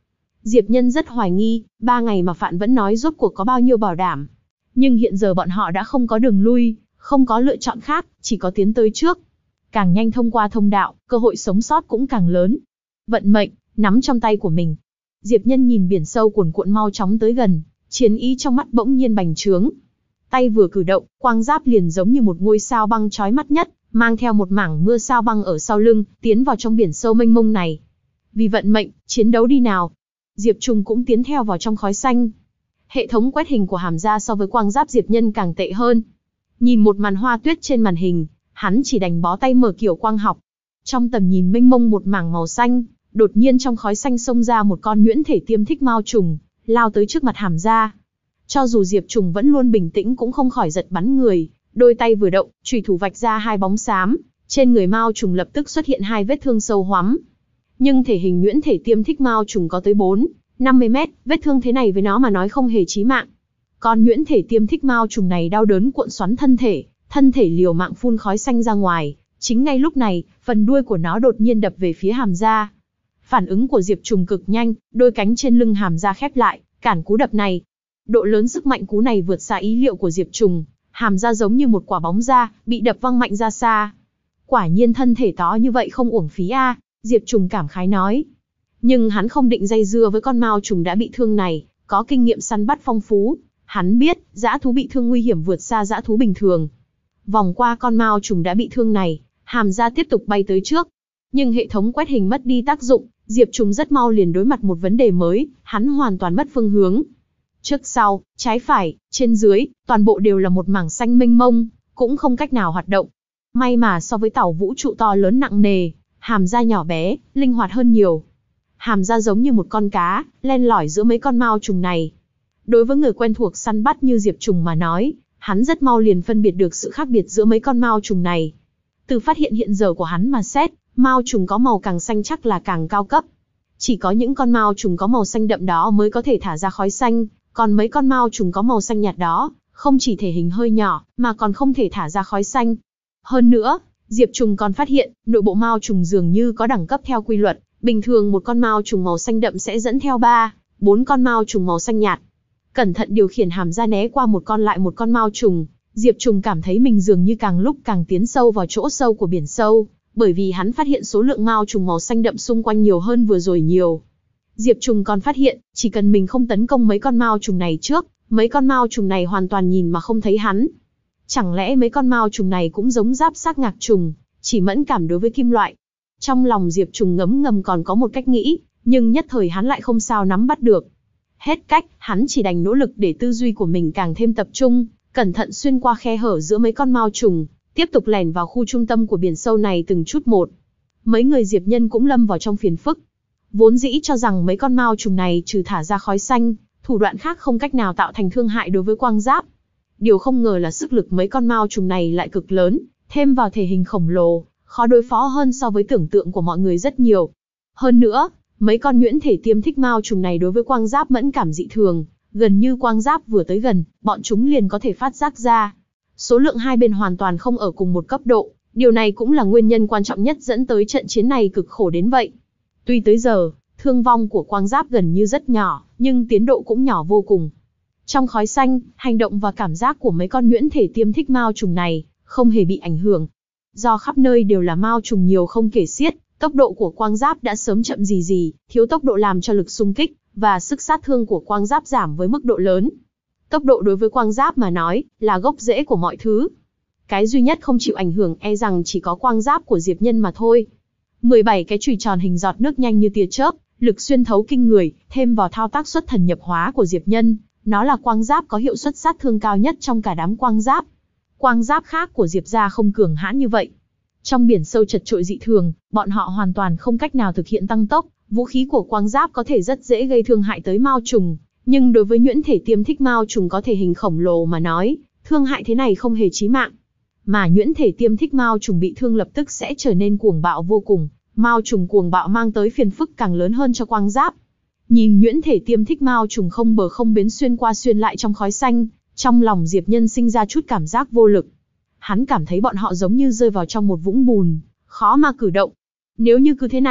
Diệp Nhân rất hoài nghi, ba ngày mà Phạn vẫn nói rốt cuộc có bao nhiêu bảo đảm. Nhưng hiện giờ bọn họ đã không có đường lui, không có lựa chọn khác, chỉ có tiến tới trước. Càng nhanh thông qua thông đạo, cơ hội sống sót cũng càng lớn. Vận mệnh, nắm trong tay của mình. Diệp Nhân nhìn biển sâu cuồn cuộn mau chóng tới gần, chiến ý trong mắt bỗng nhiên bành trướng. Tay vừa cử động, quang giáp liền giống như một ngôi sao băng chói mắt nhất, mang theo một mảng mưa sao băng ở sau lưng, tiến vào trong biển sâu mênh mông này. Vì vận mệnh, chiến đấu đi nào. Diệp Trùng cũng tiến theo vào trong khói xanh. Hệ thống quét hình của Hàm Gia so với quang giáp Diệp Nhân càng tệ hơn. Nhìn một màn hoa tuyết trên màn hình, hắn chỉ đành bó tay mở kiểu quang học. Trong tầm nhìn mênh mông một mảng màu xanh, đột nhiên trong khói xanh xông ra một con nhuyễn thể tiêm thích mao trùng, lao tới trước mặt Hàm Gia. Cho dù Diệp Trùng vẫn luôn bình tĩnh cũng không khỏi giật bắn người, đôi tay vừa động, chùy thủ vạch ra hai bóng xám, trên người mao trùng lập tức xuất hiện hai vết thương sâu hoắm. Nhưng thể hình nhuyễn thể tiêm thích mao trùng có tới bốn, năm mươi mét, vết thương thế này với nó mà nói không hề chí mạng. Con nhuyễn thể tiêm thích mao trùng này đau đớn cuộn xoắn thân thể, thân thể liều mạng phun khói xanh ra ngoài. Chính ngay lúc này, phần đuôi của nó đột nhiên đập về phía Hàm Gia. Phản ứng của Diệp Trùng cực nhanh, đôi cánh trên lưng Hàm Gia khép lại, cản cú đập này. Độ lớn sức mạnh cú này vượt xa ý liệu của Diệp Trùng, Hàm Gia giống như một quả bóng ra, bị đập văng mạnh ra xa. Quả nhiên thân thể to như vậy không uổng phí a, Diệp Trùng cảm khái nói. Nhưng hắn không định dây dưa với con mao trùng đã bị thương này, có kinh nghiệm săn bắt phong phú. Hắn biết, dã thú bị thương nguy hiểm vượt xa dã thú bình thường. Vòng qua con mao trùng đã bị thương này, Hàm Gia tiếp tục bay tới trước. Nhưng hệ thống quét hình mất đi tác dụng, Diệp Trùng rất mau liền đối mặt một vấn đề mới, hắn hoàn toàn mất phương hướng. Trước sau, trái phải, trên dưới, toàn bộ đều là một mảng xanh mênh mông, cũng không cách nào hoạt động. May mà so với tàu vũ trụ to lớn nặng nề, Hàm Gia nhỏ bé, linh hoạt hơn nhiều. Hàm Gia giống như một con cá, len lỏi giữa mấy con mao trùng này. Đối với người quen thuộc săn bắt như Diệp Trùng mà nói, hắn rất mau liền phân biệt được sự khác biệt giữa mấy con mao trùng này. Từ phát hiện hiện giờ của hắn mà xét, mao trùng có màu càng xanh chắc là càng cao cấp. Chỉ có những con mao trùng có màu xanh đậm đó mới có thể thả ra khói xanh, còn mấy con mao trùng có màu xanh nhạt đó, không chỉ thể hình hơi nhỏ, mà còn không thể thả ra khói xanh. Hơn nữa, Diệp Trùng còn phát hiện, nội bộ mao trùng dường như có đẳng cấp theo quy luật, bình thường một con mao trùng màu xanh đậm sẽ dẫn theo ba, bốn con mao trùng màu xanh nhạt. Cẩn thận điều khiển Hàm Gia né qua một con lại một con mao trùng, Diệp Trùng cảm thấy mình dường như càng lúc càng tiến sâu vào chỗ sâu của biển sâu, bởi vì hắn phát hiện số lượng mao trùng màu xanh đậm xung quanh nhiều hơn vừa rồi nhiều. Diệp Trùng còn phát hiện, chỉ cần mình không tấn công mấy con mao trùng này trước, mấy con mao trùng này hoàn toàn nhìn mà không thấy hắn. Chẳng lẽ mấy con mao trùng này cũng giống giáp xác ngạc trùng, chỉ mẫn cảm đối với kim loại? Trong lòng Diệp Trùng ngấm ngầm còn có một cách nghĩ, nhưng nhất thời hắn lại không sao nắm bắt được. Hết cách, hắn chỉ đành nỗ lực để tư duy của mình càng thêm tập trung, cẩn thận xuyên qua khe hở giữa mấy con mao trùng, tiếp tục lẻn vào khu trung tâm của biển sâu này từng chút một. Mấy người Diệp Nhân cũng lâm vào trong phiền phức. Vốn dĩ cho rằng mấy con mao trùng này trừ thả ra khói xanh, thủ đoạn khác không cách nào tạo thành thương hại đối với quang giáp. Điều không ngờ là sức lực mấy con mao trùng này lại cực lớn, thêm vào thể hình khổng lồ, khó đối phó hơn so với tưởng tượng của mọi người rất nhiều. Hơn nữa, mấy con nhuyễn thể tiêm thích mao trùng này đối với quang giáp mẫn cảm dị thường, gần như quang giáp vừa tới gần, bọn chúng liền có thể phát giác ra. Số lượng hai bên hoàn toàn không ở cùng một cấp độ, điều này cũng là nguyên nhân quan trọng nhất dẫn tới trận chiến này cực khổ đến vậy. Tuy tới giờ, thương vong của quang giáp gần như rất nhỏ, nhưng tiến độ cũng nhỏ vô cùng. Trong khói xanh, hành động và cảm giác của mấy con nhuyễn thể tiêm thích mao trùng này không hề bị ảnh hưởng. Do khắp nơi đều là mao trùng nhiều không kể xiết, tốc độ của quang giáp đã sớm chậm gì gì, thiếu tốc độ làm cho lực xung kích và sức sát thương của quang giáp giảm với mức độ lớn. Tốc độ đối với quang giáp mà nói, là gốc rễ của mọi thứ. Cái duy nhất không chịu ảnh hưởng e rằng chỉ có quang giáp của Diệp Nhân mà thôi. mười bảy cái chùy tròn hình giọt nước nhanh như tia chớp, lực xuyên thấu kinh người, thêm vào thao tác xuất thần nhập hóa của Diệp Nhân, nó là quang giáp có hiệu suất sát thương cao nhất trong cả đám quang giáp. Quang giáp khác của Diệp gia không cường hãn như vậy. Trong biển sâu chật trội dị thường, bọn họ hoàn toàn không cách nào thực hiện tăng tốc, vũ khí của quang giáp có thể rất dễ gây thương hại tới mao trùng, nhưng đối với nhuyễn thể tiêm thích mao trùng có thể hình khổng lồ mà nói, thương hại thế này không hề chí mạng. Mà nhuyễn thể tiêm thích mao trùng bị thương lập tức sẽ trở nên cuồng bạo vô cùng, mao trùng cuồng bạo mang tới phiền phức càng lớn hơn cho quang giáp. Nhìn nhuyễn thể tiêm thích mao trùng không bờ không bến xuyên qua xuyên lại trong khói xanh, trong lòng Diệp Nhân sinh ra chút cảm giác vô lực. Hắn cảm thấy bọn họ giống như rơi vào trong một vũng bùn, khó mà cử động. Nếu như cứ thế này,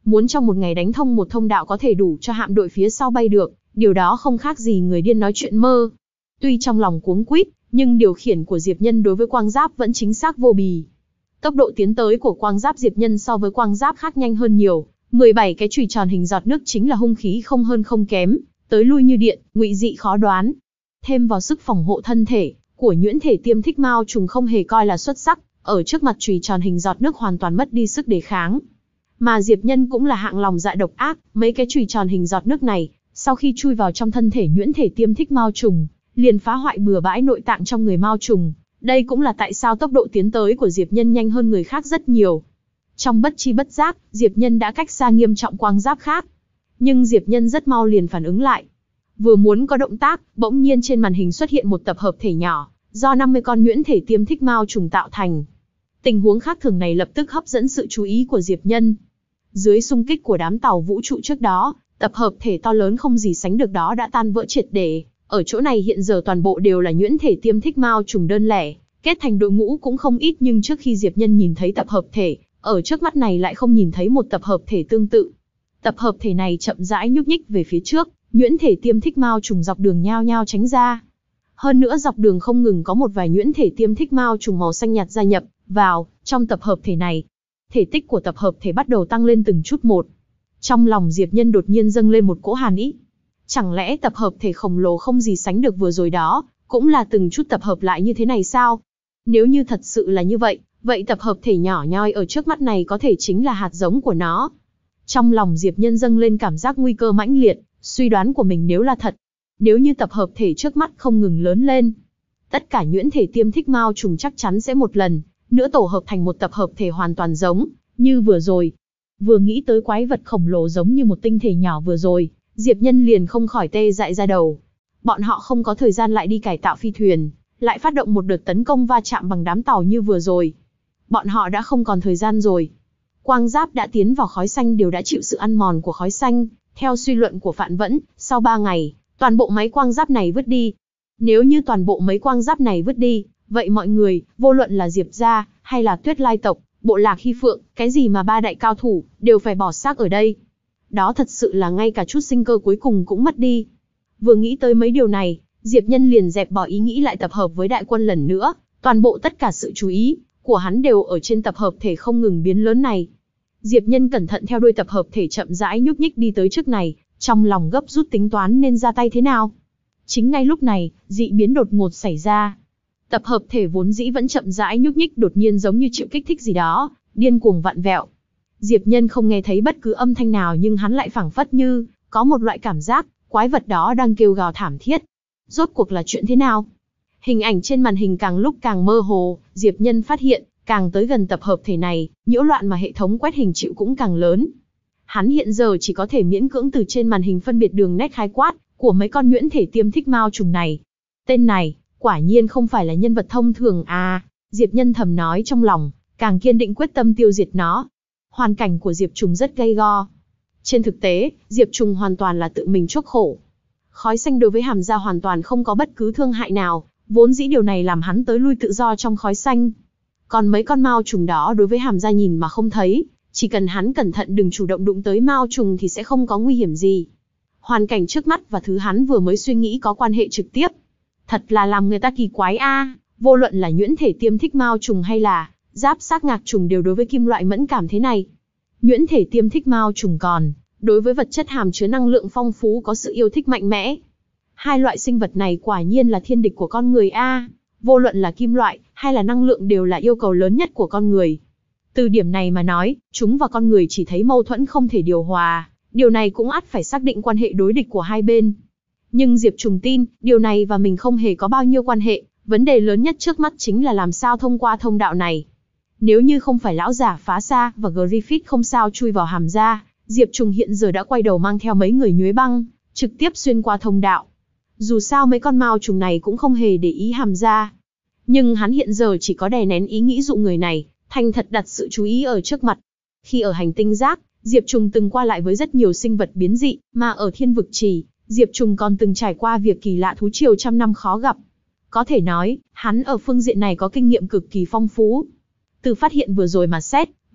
Muốn trong một ngày đánh thông một thông đạo có thể đủ cho hạm đội phía sau bay được, điều đó không khác gì người điên nói chuyện mơ. Tuy trong lòng cuống quýt, nhưng điều khiển của Diệp Nhân đối với quang giáp vẫn chính xác vô bì. Tốc độ tiến tới của quang giáp Diệp Nhân so với quang giáp khác nhanh hơn nhiều, mười bảy cái chùy tròn hình giọt nước chính là hung khí không hơn không kém, tới lui như điện, ngụy dị khó đoán. Thêm vào sức phòng hộ thân thể của nhuyễn thể tiêm thích mao trùng không hề coi là xuất sắc, ở trước mặt chùy tròn hình giọt nước hoàn toàn mất đi sức đề kháng. Mà Diệp Nhân cũng là hạng lòng dạ độc ác, mấy cái chùy tròn hình giọt nước này, sau khi chui vào trong thân thể nhuyễn thể tiêm thích mao trùng, liền phá hoại bừa bãi nội tạng trong người mao trùng. Đây cũng là tại sao tốc độ tiến tới của Diệp Nhân nhanh hơn người khác rất nhiều. Trong bất chi bất giác, Diệp Nhân đã cách xa nghiêm trọng quang giáp khác. Nhưng Diệp Nhân rất mau liền phản ứng lại. Vừa muốn có động tác, bỗng nhiên trên màn hình xuất hiện một tập hợp thể nhỏ, do năm mươi con nhuyễn thể tiêm thích mao trùng tạo thành. Tình huống khác thường này lập tức hấp dẫn sự chú ý của Diệp Nhân. Dưới xung kích của đám tàu vũ trụ trước đó, tập hợp thể to lớn không gì sánh được đó đã tan vỡ triệt để. Ở chỗ này hiện giờ toàn bộ đều là nhuyễn thể tiêm thích mao trùng đơn lẻ, kết thành đội ngũ cũng không ít, nhưng trước khi Diệp Nhân nhìn thấy tập hợp thể, ở trước mắt này lại không nhìn thấy một tập hợp thể tương tự. Tập hợp thể này chậm rãi nhúc nhích về phía trước, nhuyễn thể tiêm thích mao trùng dọc đường nhao nhao tránh ra. Hơn nữa dọc đường không ngừng có một vài nhuyễn thể tiêm thích mao trùng màu xanh nhạt gia nhập vào trong tập hợp thể này. Thể tích của tập hợp thể bắt đầu tăng lên từng chút một. Trong lòng Diệp Nhân đột nhiên dâng lên một cỗ hàn ý. Chẳng lẽ tập hợp thể khổng lồ không gì sánh được vừa rồi đó, cũng là từng chút tập hợp lại như thế này sao? Nếu như thật sự là như vậy, vậy tập hợp thể nhỏ nhoi ở trước mắt này có thể chính là hạt giống của nó. Trong lòng Diệp Nhân dâng lên cảm giác nguy cơ mãnh liệt, suy đoán của mình nếu là thật. Nếu như tập hợp thể trước mắt không ngừng lớn lên, tất cả nhuyễn thể tiêm thích mao trùng chắc chắn sẽ một lần nữa tổ hợp thành một tập hợp thể hoàn toàn giống như vừa rồi. Vừa nghĩ tới quái vật khổng lồ giống như một tinh thể nhỏ vừa rồi, Diệp Nhân liền không khỏi tê dại ra đầu. Bọn họ không có thời gian lại đi cải tạo phi thuyền, lại phát động một đợt tấn công va chạm bằng đám tàu như vừa rồi. Bọn họ đã không còn thời gian rồi. Quang giáp đã tiến vào khói xanh đều đã chịu sự ăn mòn của khói xanh. Theo suy luận của Phạn Vẫn, sau ba ngày, toàn bộ máy quang giáp này vứt đi. Nếu như toàn bộ mấy quang giáp này vứt đi, vậy mọi người, vô luận là Diệp gia, hay là Tuyết Lai tộc, bộ lạc Hy Phượng, cái gì mà ba đại cao thủ, đều phải bỏ xác ở đây. Đó thật sự là ngay cả chút sinh cơ cuối cùng cũng mất đi. Vừa nghĩ tới mấy điều này, Diệp Nhân liền dẹp bỏ ý nghĩ lại tập hợp với đại quân lần nữa, toàn bộ tất cả sự chú ý của hắn đều ở trên tập hợp thể không ngừng biến lớn này. Diệp Nhân cẩn thận theo đuôi tập hợp thể chậm rãi nhúc nhích đi tới trước này, trong lòng gấp rút tính toán nên ra tay thế nào. Chính ngay lúc này, dị biến đột ngột xảy ra. Tập hợp thể vốn dĩ vẫn chậm rãi nhúc nhích đột nhiên giống như chịu kích thích gì đó, điên cuồng vặn vẹo. Diệp Nhân không nghe thấy bất cứ âm thanh nào nhưng hắn lại phảng phất như có một loại cảm giác, quái vật đó đang kêu gào thảm thiết. Rốt cuộc là chuyện thế nào? Hình ảnh trên màn hình càng lúc càng mơ hồ, Diệp Nhân phát hiện, càng tới gần tập hợp thể này, nhiễu loạn mà hệ thống quét hình chịu cũng càng lớn. Hắn hiện giờ chỉ có thể miễn cưỡng từ trên màn hình phân biệt đường nét khái quát của mấy con nhuyễn thể tiêm thích mao trùng này. Tên này, quả nhiên không phải là nhân vật thông thường à, Diệp Nhân thầm nói trong lòng, càng kiên định quyết tâm tiêu diệt nó. Hoàn cảnh của Diệp Trùng rất gay go. Trên thực tế, Diệp Trùng hoàn toàn là tự mình chuốc khổ. Khói xanh đối với Hàm Gia hoàn toàn không có bất cứ thương hại nào, vốn dĩ điều này làm hắn tới lui tự do trong khói xanh. Còn mấy con mao trùng đó đối với Hàm Gia nhìn mà không thấy, chỉ cần hắn cẩn thận đừng chủ động đụng tới mao trùng thì sẽ không có nguy hiểm gì. Hoàn cảnh trước mắt và thứ hắn vừa mới suy nghĩ có quan hệ trực tiếp. Thật là làm người ta kỳ quái a, à, vô luận là nhuyễn thể tiêm thích mao trùng hay là giáp xác ngạc trùng đều đối với kim loại mẫn cảm thế này. Nhuyễn thể tiêm thích mao trùng còn đối với vật chất hàm chứa năng lượng phong phú có sự yêu thích mạnh mẽ. Hai loại sinh vật này quả nhiên là thiên địch của con người a, à, vô luận là kim loại hay là năng lượng đều là yêu cầu lớn nhất của con người. Từ điểm này mà nói, chúng và con người chỉ thấy mâu thuẫn không thể điều hòa, điều này cũng ắt phải xác định quan hệ đối địch của hai bên. Nhưng Diệp Trùng tin, điều này và mình không hề có bao nhiêu quan hệ, vấn đề lớn nhất trước mắt chính là làm sao thông qua thông đạo này. Nếu như không phải lão giả phá xa và Griffith không sao chui vào Hàm Gia, Diệp Trùng hiện giờ đã quay đầu mang theo mấy người nhuế băng, trực tiếp xuyên qua thông đạo. Dù sao mấy con mao trùng này cũng không hề để ý Hàm Gia. Nhưng hắn hiện giờ chỉ có đè nén ý nghĩ dụ người này, thành thật đặt sự chú ý ở trước mặt. Khi ở hành tinh rác, Diệp Trùng từng qua lại với rất nhiều sinh vật biến dị, mà ở thiên vực trì, Diệp Trùng còn từng trải qua việc kỳ lạ thú triều trăm năm khó gặp. Có thể nói, hắn ở phương diện này có kinh nghiệm cực kỳ phong phú. Từ phát hiện vừa rồi mà xét,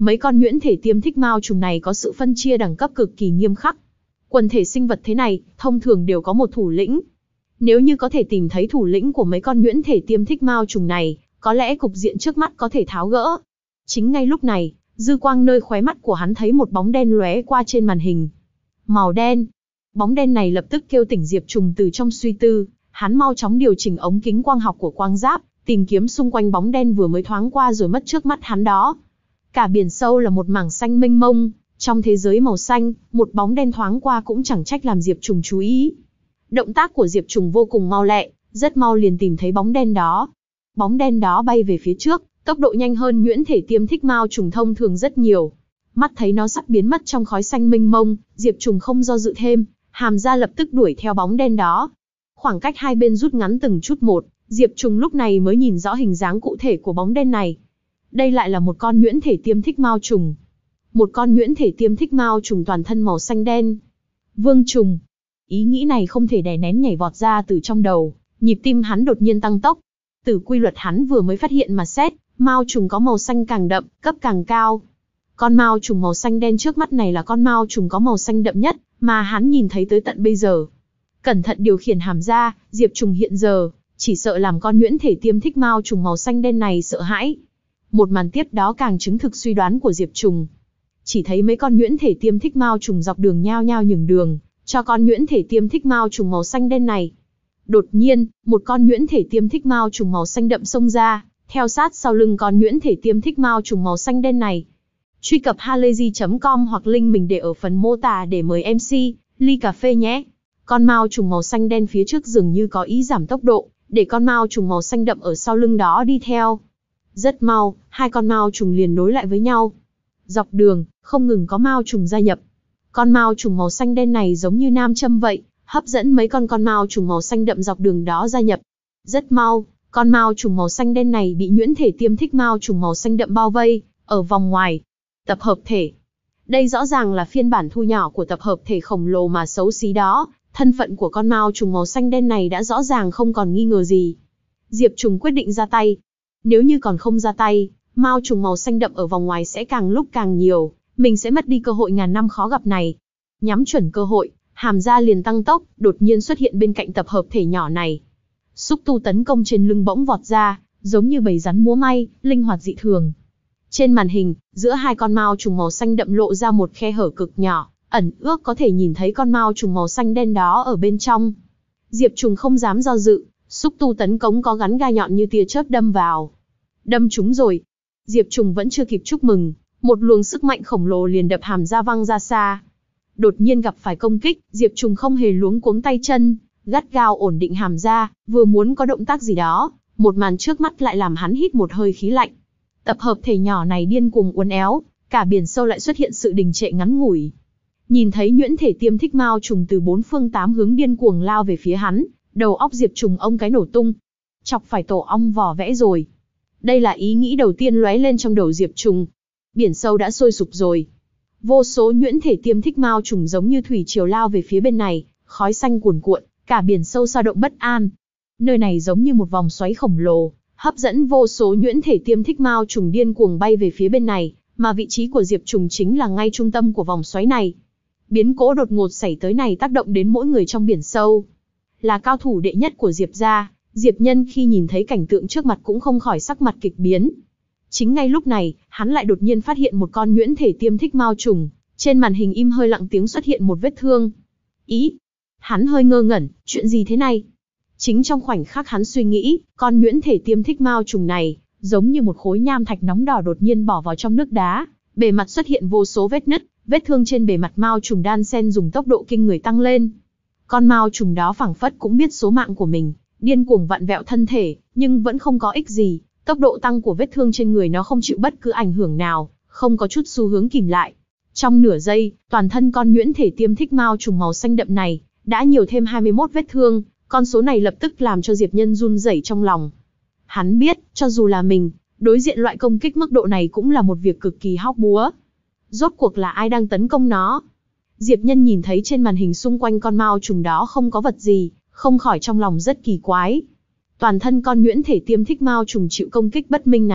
Mấy con nhuyễn thể tiêm thích mao trùng này có sự phân chia đẳng cấp cực kỳ nghiêm khắc. Quần thể sinh vật thế này, thông thường đều có một thủ lĩnh. Nếu như có thể tìm thấy thủ lĩnh của mấy con nhuyễn thể tiêm thích mao trùng này, có lẽ cục diện trước mắt có thể tháo gỡ. Chính ngay lúc này, dư quang nơi khóe mắt của hắn thấy một bóng đen lóe qua trên màn hình. Màu đen. Bóng đen này lập tức kêu tỉnh Diệp Trùng từ trong suy tư, hắn mau chóng điều chỉnh ống kính quang học của quang giáp, tìm kiếm xung quanh bóng đen vừa mới thoáng qua rồi mất trước mắt hắn đó. Cả biển sâu là một mảng xanh mênh mông, trong thế giới màu xanh, một bóng đen thoáng qua cũng chẳng trách làm Diệp Trùng chú ý. Động tác của Diệp Trùng vô cùng mau lẹ, rất mau liền tìm thấy bóng đen đó. Bóng đen đó bay về phía trước, tốc độ nhanh hơn nhuyễn thể tiêm thích mao trùng thông thường rất nhiều. Mắt thấy nó sắp biến mất trong khói xanh mênh mông, Diệp Trùng không do dự thêm, hàm ra lập tức đuổi theo bóng đen đó. Khoảng cách hai bên rút ngắn từng chút một, Diệp Trùng lúc này mới nhìn rõ hình dáng cụ thể của bóng đen này. Đây lại là một con nhuyễn thể tiêm thích mao trùng. Một con nhuyễn thể tiêm thích mao trùng toàn thân màu xanh đen. Vương trùng. Ý nghĩ này không thể đè nén nhảy vọt ra từ trong đầu, nhịp tim hắn đột nhiên tăng tốc. Từ quy luật hắn vừa mới phát hiện mà xét, mao trùng có màu xanh càng đậm, cấp càng cao. Con mao trùng màu xanh đen trước mắt này là con mao trùng có màu xanh đậm nhất mà hắn nhìn thấy tới tận bây giờ. Cẩn thận điều khiển hàm ra, Diệp Trùng hiện giờ chỉ sợ làm con nhuyễn thể tiêm thích mao trùng màu xanh đen này sợ hãi. Một màn tiếp đó càng chứng thực suy đoán của Diệp Trùng. Chỉ thấy mấy con nhuyễn thể tiêm thích mao trùng dọc đường nhao nhao nhường đường cho con nhuyễn thể tiêm thích mao trùng màu xanh đen này. Đột nhiên, một con nhuyễn thể tiêm thích mao trùng màu xanh đậm xông ra, theo sát sau lưng con nhuyễn thể tiêm thích mao trùng màu xanh đen này. Truy cập halayzi chấm com hoặc link mình để ở phần mô tả để mời em xê ly cà phê nhé. Con mao trùng màu xanh đen phía trước dường như có ý giảm tốc độ, để con mao trùng màu xanh đậm ở sau lưng đó đi theo. Rất mau, hai con mao trùng liền nối lại với nhau. Dọc đường, không ngừng có mao trùng gia nhập. Con mao trùng màu xanh đen này giống như nam châm vậy, hấp dẫn mấy con con mao trùng màu xanh đậm dọc đường đó gia nhập. Rất mau, con mao trùng màu xanh đen này bị nhuyễn thể tiêm thích mao trùng màu xanh đậm bao vây, ở vòng ngoài. Tập hợp thể. Đây rõ ràng là phiên bản thu nhỏ của tập hợp thể khổng lồ mà xấu xí đó, thân phận của con mao trùng màu xanh đen này đã rõ ràng không còn nghi ngờ gì. Diệp Trùng quyết định ra tay. Nếu như còn không ra tay, mao trùng màu xanh đậm ở vòng ngoài sẽ càng lúc càng nhiều, mình sẽ mất đi cơ hội ngàn năm khó gặp này. Nhắm chuẩn cơ hội, hàm ra liền tăng tốc, đột nhiên xuất hiện bên cạnh tập hợp thể nhỏ này. Xúc tu tấn công trên lưng bỗng vọt ra, giống như bầy rắn múa may, linh hoạt dị thường. Trên màn hình, giữa hai con mao trùng màu xanh đậm lộ ra một khe hở cực nhỏ, ẩn ước có thể nhìn thấy con mao trùng màu xanh đen đó ở bên trong. Diệp Trùng không dám do dự, xúc tu tấn công có gắn gai nhọn như tia chớp đâm vào. Đâm trúng rồi. Diệp Trùng vẫn chưa kịp chúc mừng, một luồng sức mạnh khổng lồ liền đập hàm ra văng ra xa. Đột nhiên gặp phải công kích, Diệp Trùng không hề luống cuống tay chân, gắt gao ổn định hàm ra, vừa muốn có động tác gì đó, một màn trước mắt lại làm hắn hít một hơi khí lạnh. Tập hợp thể nhỏ này điên cuồng uốn éo, cả biển sâu lại xuất hiện sự đình trệ ngắn ngủi. Nhìn thấy nhuyễn thể tiêm thích mao trùng từ bốn phương tám hướng điên cuồng lao về phía hắn, đầu óc Diệp Trùng ông cái nổ tung. Chọc phải tổ ong vỏ vẽ rồi. Đây là ý nghĩ đầu tiên lóe lên trong đầu Diệp Trùng. Biển sâu đã sôi sục rồi. Vô số nhuyễn thể tiêm thích mao trùng giống như thủy triều lao về phía bên này, khói xanh cuồn cuộn, cả biển sâu dao động bất an. Nơi này giống như một vòng xoáy khổng lồ, hấp dẫn vô số nhuyễn thể tiêm thích mao trùng điên cuồng bay về phía bên này, mà vị trí của Diệp Trùng chính là ngay trung tâm của vòng xoáy này. Biến cố đột ngột xảy tới này tác động đến mỗi người trong biển sâu. Là cao thủ đệ nhất của Diệp gia, Diệp Nhân khi nhìn thấy cảnh tượng trước mặt cũng không khỏi sắc mặt kịch biến. Chính ngay lúc này, hắn lại đột nhiên phát hiện một con nhuyễn thể tiêm thích mao trùng, trên màn hình im hơi lặng tiếng xuất hiện một vết thương. Ý, hắn hơi ngơ ngẩn, chuyện gì thế này? Chính trong khoảnh khắc hắn suy nghĩ, con nhuyễn thể tiêm thích mao trùng này, giống như một khối nham thạch nóng đỏ đột nhiên bỏ vào trong nước đá, bề mặt xuất hiện vô số vết nứt, vết thương trên bề mặt mao trùng đan xen dùng tốc độ kinh người tăng lên. Con mao trùng đó phảng phất cũng biết số mạng của mình, điên cuồng vặn vẹo thân thể, nhưng vẫn không có ích gì, tốc độ tăng của vết thương trên người nó không chịu bất cứ ảnh hưởng nào, không có chút xu hướng kìm lại. Trong nửa giây, toàn thân con nhuyễn thể tiêm thích mao trùng màu xanh đậm này đã nhiều thêm hai mươi mốt vết thương, con số này lập tức làm cho Diệp Nhân run rẩy trong lòng. Hắn biết, cho dù là mình, đối diện loại công kích mức độ này cũng là một việc cực kỳ hóc búa. Rốt cuộc là ai đang tấn công nó? Diệp Nhân nhìn thấy trên màn hình xung quanh con mao trùng đó không có vật gì, không khỏi trong lòng rất kỳ quái. Toàn thân con nhuyễn thể tiêm thích mao trùng chịu công kích bất minh này,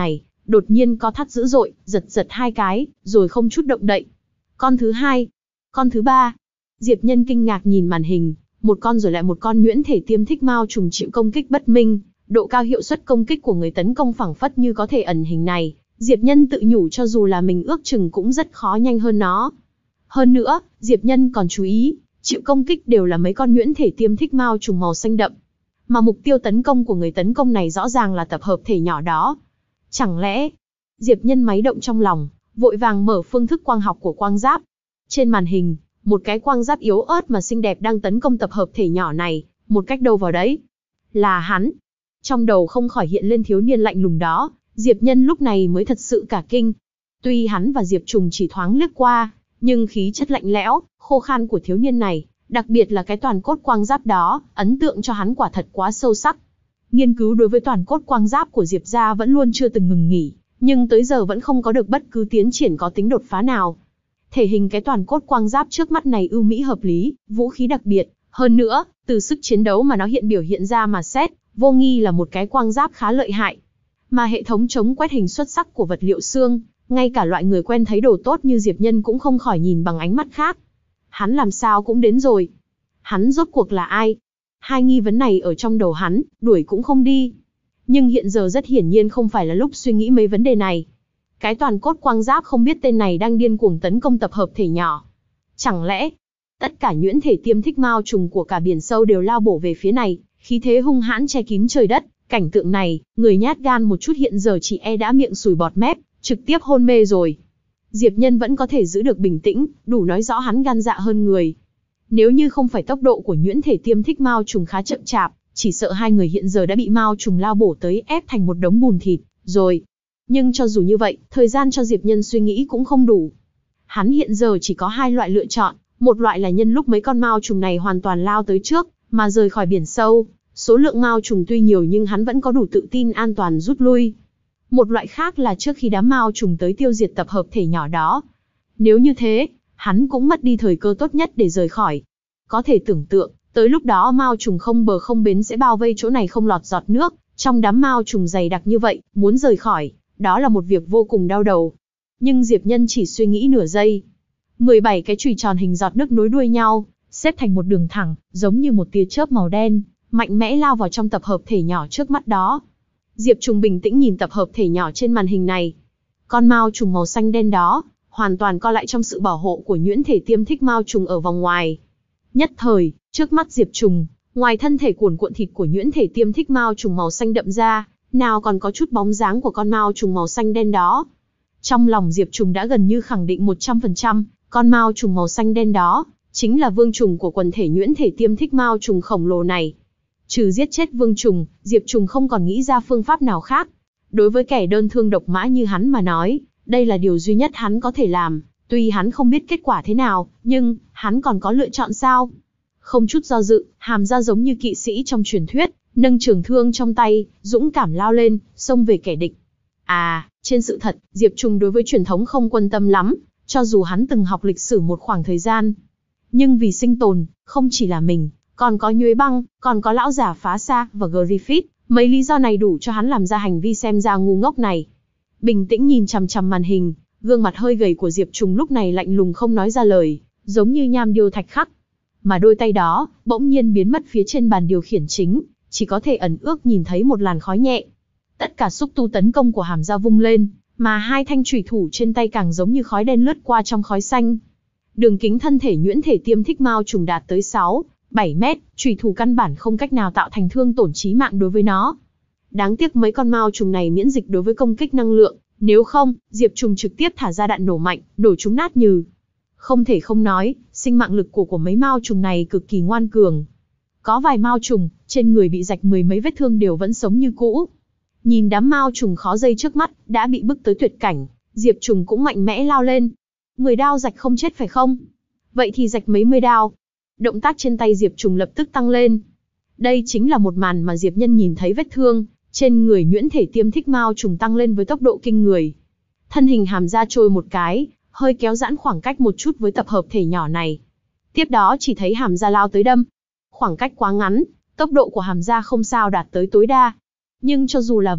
đột nhiên co thắt dữ dội, giật giật hai cái, rồi không chút động đậy. Con thứ hai, con thứ ba. Diệp Nhân kinh ngạc nhìn màn hình, một con rồi lại một con nhuyễn thể tiêm thích mao trùng chịu công kích bất minh, độ cao hiệu suất công kích của người tấn công phảng phất như có thể ẩn hình này, Diệp Nhân tự nhủ cho dù là mình ước chừng cũng rất khó nhanh hơn nó. Hơn nữa, Diệp Nhân còn chú ý, chịu công kích đều là mấy con nhuyễn thể tiêm thích mao trùng màu xanh đậm. Mà mục tiêu tấn công của người tấn công này rõ ràng là tập hợp thể nhỏ đó. Chẳng lẽ... Diệp Nhân máy động trong lòng, vội vàng mở phương thức quang học của quang giáp. Trên màn hình, một cái quang giáp yếu ớt mà xinh đẹp đang tấn công tập hợp thể nhỏ này, một cách đâu vào đấy. Là hắn. Trong đầu không khỏi hiện lên thiếu niên lạnh lùng đó, Diệp Nhân lúc này mới thật sự cả kinh. Tuy hắn và Diệp Trùng chỉ thoáng lướt qua, nhưng khí chất lạnh lẽo, khô khan của thiếu niên này, đặc biệt là cái toàn cốt quang giáp đó, ấn tượng cho hắn quả thật quá sâu sắc. Nghiên cứu đối với toàn cốt quang giáp của Diệp gia vẫn luôn chưa từng ngừng nghỉ, nhưng tới giờ vẫn không có được bất cứ tiến triển có tính đột phá nào. Thể hình cái toàn cốt quang giáp trước mắt này ưu mỹ hợp lý, vũ khí đặc biệt, hơn nữa, từ sức chiến đấu mà nó hiện biểu hiện ra mà xét, vô nghi là một cái quang giáp khá lợi hại. Mà hệ thống chống quét hình xuất sắc của vật liệu xương, ngay cả loại người quen thấy đồ tốt như Diệp Nhân cũng không khỏi nhìn bằng ánh mắt khác. Hắn làm sao cũng đến rồi. Hắn rốt cuộc là ai? Hai nghi vấn này ở trong đầu hắn, đuổi cũng không đi. Nhưng hiện giờ rất hiển nhiên không phải là lúc suy nghĩ mấy vấn đề này. Cái toàn cốt quang giáp không biết tên này đang điên cuồng tấn công tập hợp thể nhỏ. Chẳng lẽ, tất cả nhuyễn thể tiêm thích mao trùng của cả biển sâu đều lao bổ về phía này, khí thế hung hãn che kín trời đất. Cảnh tượng này, người nhát gan một chút hiện giờ chỉ e đã miệng sùi bọt mép, trực tiếp hôn mê rồi. Diệp Nhân vẫn có thể giữ được bình tĩnh, đủ nói rõ hắn gan dạ hơn người. Nếu như không phải tốc độ của nhuyễn thể tiêm thích mao trùng khá chậm chạp, chỉ sợ hai người hiện giờ đã bị mao trùng lao bổ tới ép thành một đống bùn thịt, rồi. Nhưng cho dù như vậy, thời gian cho Diệp Nhân suy nghĩ cũng không đủ. Hắn hiện giờ chỉ có hai loại lựa chọn, một loại là nhân lúc mấy con mao trùng này hoàn toàn lao tới trước, mà rời khỏi biển sâu. Số lượng mao trùng tuy nhiều nhưng hắn vẫn có đủ tự tin an toàn rút lui. Một loại khác là trước khi đám mao trùng tới tiêu diệt tập hợp thể nhỏ đó. Nếu như thế, hắn cũng mất đi thời cơ tốt nhất để rời khỏi. Có thể tưởng tượng, tới lúc đó mao trùng không bờ không bến sẽ bao vây chỗ này không lọt giọt nước. Trong đám mao trùng dày đặc như vậy, muốn rời khỏi, đó là một việc vô cùng đau đầu. Nhưng Diệp Nhân chỉ suy nghĩ nửa giây. mười bảy cái chùy tròn hình giọt nước nối đuôi nhau, xếp thành một đường thẳng, giống như một tia chớp màu đen, mạnh mẽ lao vào trong tập hợp thể nhỏ trước mắt đó. Diệp Trùng bình tĩnh nhìn tập hợp thể nhỏ trên màn hình này. Con mao trùng màu xanh đen đó, hoàn toàn co lại trong sự bảo hộ của nhuyễn thể tiêm thích mao trùng ở vòng ngoài. Nhất thời, trước mắt Diệp Trùng, ngoài thân thể cuồn cuộn thịt của nhuyễn thể tiêm thích mao trùng màu xanh đậm ra, nào còn có chút bóng dáng của con mao trùng màu xanh đen đó. Trong lòng Diệp Trùng đã gần như khẳng định một trăm phần trăm, con mao trùng màu xanh đen đó, chính là vương trùng của quần thể nhuyễn thể tiêm thích mao trùng khổng lồ này. Trừ giết chết vương trùng, Diệp Trùng không còn nghĩ ra phương pháp nào khác. Đối với kẻ đơn thương độc mã như hắn mà nói, đây là điều duy nhất hắn có thể làm. Tuy hắn không biết kết quả thế nào, nhưng hắn còn có lựa chọn sao? Không chút do dự, Hàm Gia giống như kỵ sĩ trong truyền thuyết, nâng trường thương trong tay, dũng cảm lao lên, xông về kẻ địch. À, trên sự thật, Diệp Trùng đối với truyền thống không quan tâm lắm, cho dù hắn từng học lịch sử một khoảng thời gian. Nhưng vì sinh tồn, không chỉ là mình, còn có Nhuế Băng, còn có lão giả Phá Sa và Griffith, mấy lý do này đủ cho hắn làm ra hành vi xem ra ngu ngốc này. Bình tĩnh nhìn chằm chằm màn hình, gương mặt hơi gầy của Diệp Trùng lúc này lạnh lùng không nói ra lời, giống như nham điêu thạch khắc. Mà đôi tay đó, bỗng nhiên biến mất phía trên bàn điều khiển chính, chỉ có thể ẩn ước nhìn thấy một làn khói nhẹ. Tất cả xúc tu tấn công của Hàm Gia vung lên, mà hai thanh chủy thủ trên tay càng giống như khói đen lướt qua trong khói xanh. Đường kính thân thể nhuyễn thể tiêm thích mao trùng đạt tới sáu, bảy mét, chủy thủ căn bản không cách nào tạo thành thương tổn chí mạng đối với nó. Đáng tiếc mấy con mao trùng này miễn dịch đối với công kích năng lượng, nếu không, Diệp Trùng trực tiếp thả ra đạn nổ mạnh, nổ chúng nát nhừ. Không thể không nói, sinh mạng lực của của mấy mao trùng này cực kỳ ngoan cường. Có vài mao trùng, trên người bị rạch mười mấy vết thương đều vẫn sống như cũ. Nhìn đám mao trùng khó dây trước mắt, đã bị bức tới tuyệt cảnh, Diệp Trùng cũng mạnh mẽ lao lên. Mười đao rạch không chết phải không? Vậy thì rạch mấy mươi đao. Động tác trên tay Diệp Trùng lập tức tăng lên. Đây chính là một màn mà Diệp Nhân nhìn thấy vết thương trên người nhuyễn thể tiêm thích mao trùng tăng lên với tốc độ kinh người. Thân hình Hàm Gia trôi một cái, hơi kéo giãn khoảng cách một chút với tập hợp thể nhỏ này. Tiếp đó chỉ thấy Hàm Gia lao tới đâm. Khoảng cách quá ngắn, tốc độ của Hàm Gia không sao đạt tới tối đa. Nhưng cho dù là vậy,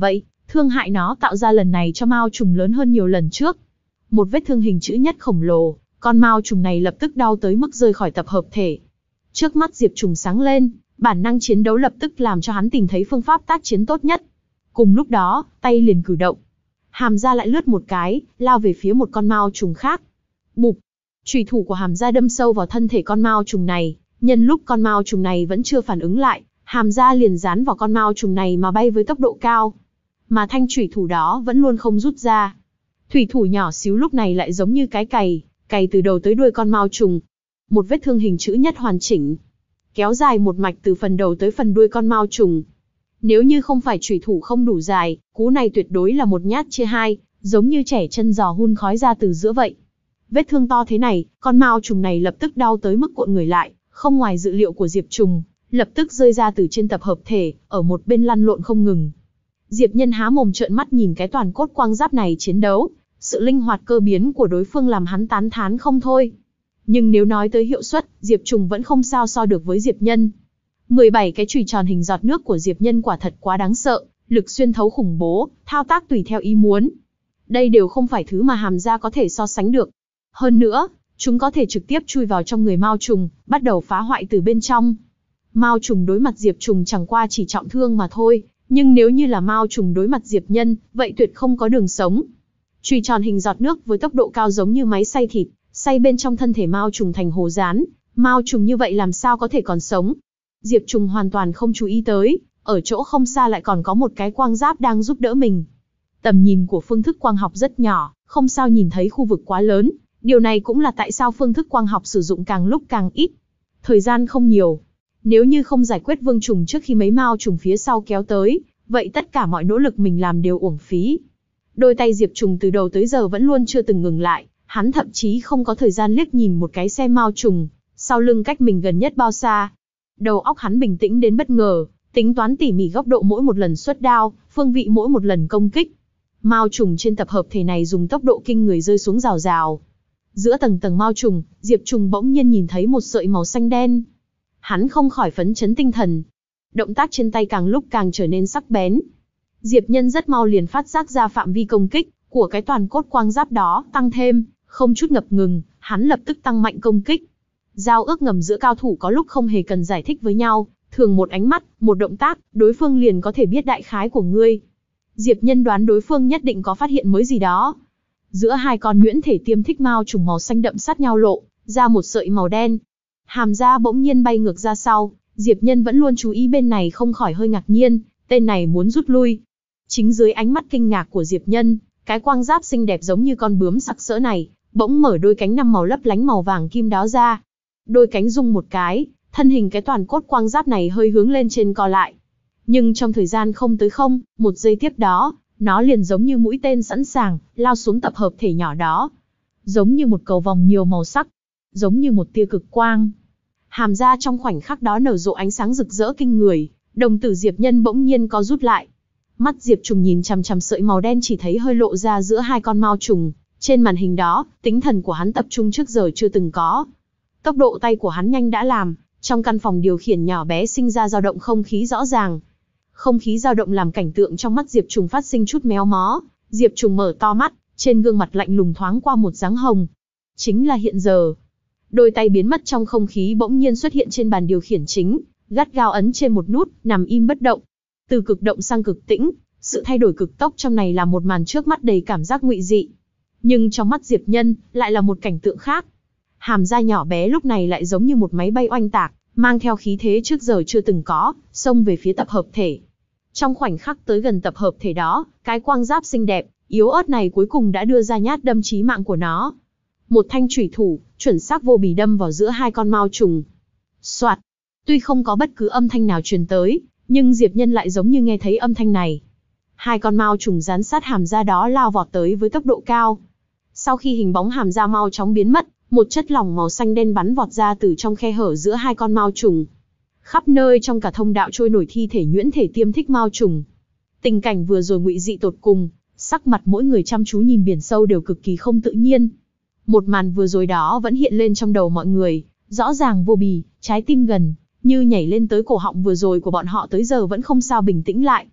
thương hại nó tạo ra lần này cho mao trùng lớn hơn nhiều lần trước. Một vết thương hình chữ nhất khổng lồ, con mao trùng này lập tức đau tới mức rơi khỏi tập hợp thể. Trước mắt Diệp Trùng sáng lên, bản năng chiến đấu lập tức làm cho hắn tìm thấy phương pháp tác chiến tốt nhất. Cùng lúc đó, tay liền cử động. Hàm Gia lại lướt một cái, lao về phía một con mao trùng khác. Bụp! Chùy thủ của Hàm Gia đâm sâu vào thân thể con mao trùng này, nhân lúc con mao trùng này vẫn chưa phản ứng lại, Hàm Gia liền dán vào con mao trùng này mà bay với tốc độ cao. Mà thanh chùy thủ đó vẫn luôn không rút ra. Thủy thủ nhỏ xíu lúc này lại giống như cái cày, cày từ đầu tới đuôi con mao trùng. Một vết thương hình chữ nhất hoàn chỉnh, kéo dài một mạch từ phần đầu tới phần đuôi con mao trùng. Nếu như không phải chùy thủ không đủ dài, cú này tuyệt đối là một nhát chia hai, giống như trẻ chân giò hun khói ra từ giữa vậy. Vết thương to thế này, con mao trùng này lập tức đau tới mức cuộn người lại, không ngoài dự liệu của Diệp Trùng, lập tức rơi ra từ trên tập hợp thể, ở một bên lăn lộn không ngừng. Diệp Nhân há mồm trợn mắt nhìn cái toàn cốt quang giáp này chiến đấu, sự linh hoạt cơ biến của đối phương làm hắn tán thán không thôi. Nhưng nếu nói tới hiệu suất, Diệp Trùng vẫn không sao so được với Diệp Nhân. mười bảy cái chùy tròn hình giọt nước của Diệp Nhân quả thật quá đáng sợ, lực xuyên thấu khủng bố, thao tác tùy theo ý muốn. Đây đều không phải thứ mà Hàm Gia có thể so sánh được. Hơn nữa, chúng có thể trực tiếp chui vào trong người mao trùng, bắt đầu phá hoại từ bên trong. Mao trùng đối mặt Diệp Trùng chẳng qua chỉ trọng thương mà thôi, nhưng nếu như là mao trùng đối mặt Diệp Nhân, vậy tuyệt không có đường sống. Chùy tròn hình giọt nước với tốc độ cao giống như máy xay thịt, xay bên trong thân thể mao trùng thành hồ rán, mao trùng như vậy làm sao có thể còn sống. Diệp Trùng hoàn toàn không chú ý tới, ở chỗ không xa lại còn có một cái quang giáp đang giúp đỡ mình. Tầm nhìn của phương thức quang học rất nhỏ, không sao nhìn thấy khu vực quá lớn, điều này cũng là tại sao phương thức quang học sử dụng càng lúc càng ít. Thời gian không nhiều. Nếu như không giải quyết vương trùng trước khi mấy mao trùng phía sau kéo tới, vậy tất cả mọi nỗ lực mình làm đều uổng phí. Đôi tay Diệp Trùng từ đầu tới giờ vẫn luôn chưa từng ngừng lại, hắn thậm chí không có thời gian liếc nhìn một cái xem mao trùng, sau lưng cách mình gần nhất bao xa. Đầu óc hắn bình tĩnh đến bất ngờ, tính toán tỉ mỉ góc độ mỗi một lần xuất đao, phương vị mỗi một lần công kích. Mao trùng trên tập hợp thể này dùng tốc độ kinh người rơi xuống rào rào. Giữa tầng tầng mao trùng, Diệp Trùng bỗng nhiên nhìn thấy một sợi màu xanh đen. Hắn không khỏi phấn chấn tinh thần. Động tác trên tay càng lúc càng trở nên sắc bén. Diệp Nhân rất mau liền phát giác ra phạm vi công kích của cái toàn cốt quang giáp đó tăng thêm, không chút ngập ngừng, hắn lập tức tăng mạnh công kích. Giao ước ngầm giữa cao thủ có lúc không hề cần giải thích với nhau, thường một ánh mắt, một động tác, đối phương liền có thể biết đại khái của ngươi. Diệp Nhân đoán đối phương nhất định có phát hiện mới gì đó. Giữa hai con nhuyễn thể tiêm thích mao trùng màu xanh đậm sát nhau lộ ra một sợi màu đen. Hàm Gia bỗng nhiên bay ngược ra sau, Diệp Nhân vẫn luôn chú ý bên này không khỏi hơi ngạc nhiên, tên này muốn rút lui. Chính dưới ánh mắt kinh ngạc của Diệp Nhân, cái quang giáp xinh đẹp giống như con bướm sặc sỡ này, bỗng mở đôi cánh năm màu lấp lánh màu vàng kim đó ra. Đôi cánh rung một cái, thân hình cái toàn cốt quang giáp này hơi hướng lên trên co lại. Nhưng trong thời gian không tới không, một giây tiếp đó, nó liền giống như mũi tên sẵn sàng, lao xuống tập hợp thể nhỏ đó. Giống như một cầu vòng nhiều màu sắc, giống như một tia cực quang. Hàm Gia trong khoảnh khắc đó nở rộ ánh sáng rực rỡ kinh người, đồng tử Diệp Nhân bỗng nhiên co rút lại. Mắt Diệp Trùng nhìn chằm chằm sợi màu đen chỉ thấy hơi lộ ra giữa hai con mao trùng. Trên màn hình đó, tính thần của hắn tập trung trước giờ chưa từng có. Tốc độ tay của hắn nhanh đã làm, trong căn phòng điều khiển nhỏ bé sinh ra dao động không khí rõ ràng. Không khí dao động làm cảnh tượng trong mắt Diệp Trùng phát sinh chút méo mó. Diệp Trùng mở to mắt, trên gương mặt lạnh lùng thoáng qua một dáng hồng. Chính là hiện giờ. Đôi tay biến mất trong không khí bỗng nhiên xuất hiện trên bàn điều khiển chính, gắt gao ấn trên một nút, nằm im bất động. Từ cực động sang cực tĩnh, sự thay đổi cực tốc trong này là một màn trước mắt đầy cảm giác ngụy dị. Nhưng trong mắt Diệp Nhân, lại là một cảnh tượng khác. Hàm Gia nhỏ bé lúc này lại giống như một máy bay oanh tạc, mang theo khí thế trước giờ chưa từng có, xông về phía tập hợp thể. Trong khoảnh khắc tới gần tập hợp thể đó, cái quang giáp xinh đẹp, yếu ớt này cuối cùng đã đưa ra nhát đâm chí mạng của nó. Một thanh chủy thủ, chuẩn xác vô bì đâm vào giữa hai con mao trùng. Soạt! Tuy không có bất cứ âm thanh nào truyền tới, nhưng Diệp Nhân lại giống như nghe thấy âm thanh này. Hai con mao trùng dán sát Hàm Gia đó lao vọt tới với tốc độ cao. Sau khi hình bóng Hàm Gia mau chóng biến mất, một chất lỏng màu xanh đen bắn vọt ra từ trong khe hở giữa hai con mao trùng. Khắp nơi trong cả thông đạo trôi nổi thi thể nhuyễn thể tiêm thích mao trùng. Tình cảnh vừa rồi ngụy dị tột cùng, sắc mặt mỗi người chăm chú nhìn biển sâu đều cực kỳ không tự nhiên. Một màn vừa rồi đó vẫn hiện lên trong đầu mọi người, rõ ràng vô bì, trái tim gần như nhảy lên tới cổ họng vừa rồi của bọn họ tới giờ vẫn không sao bình tĩnh lại.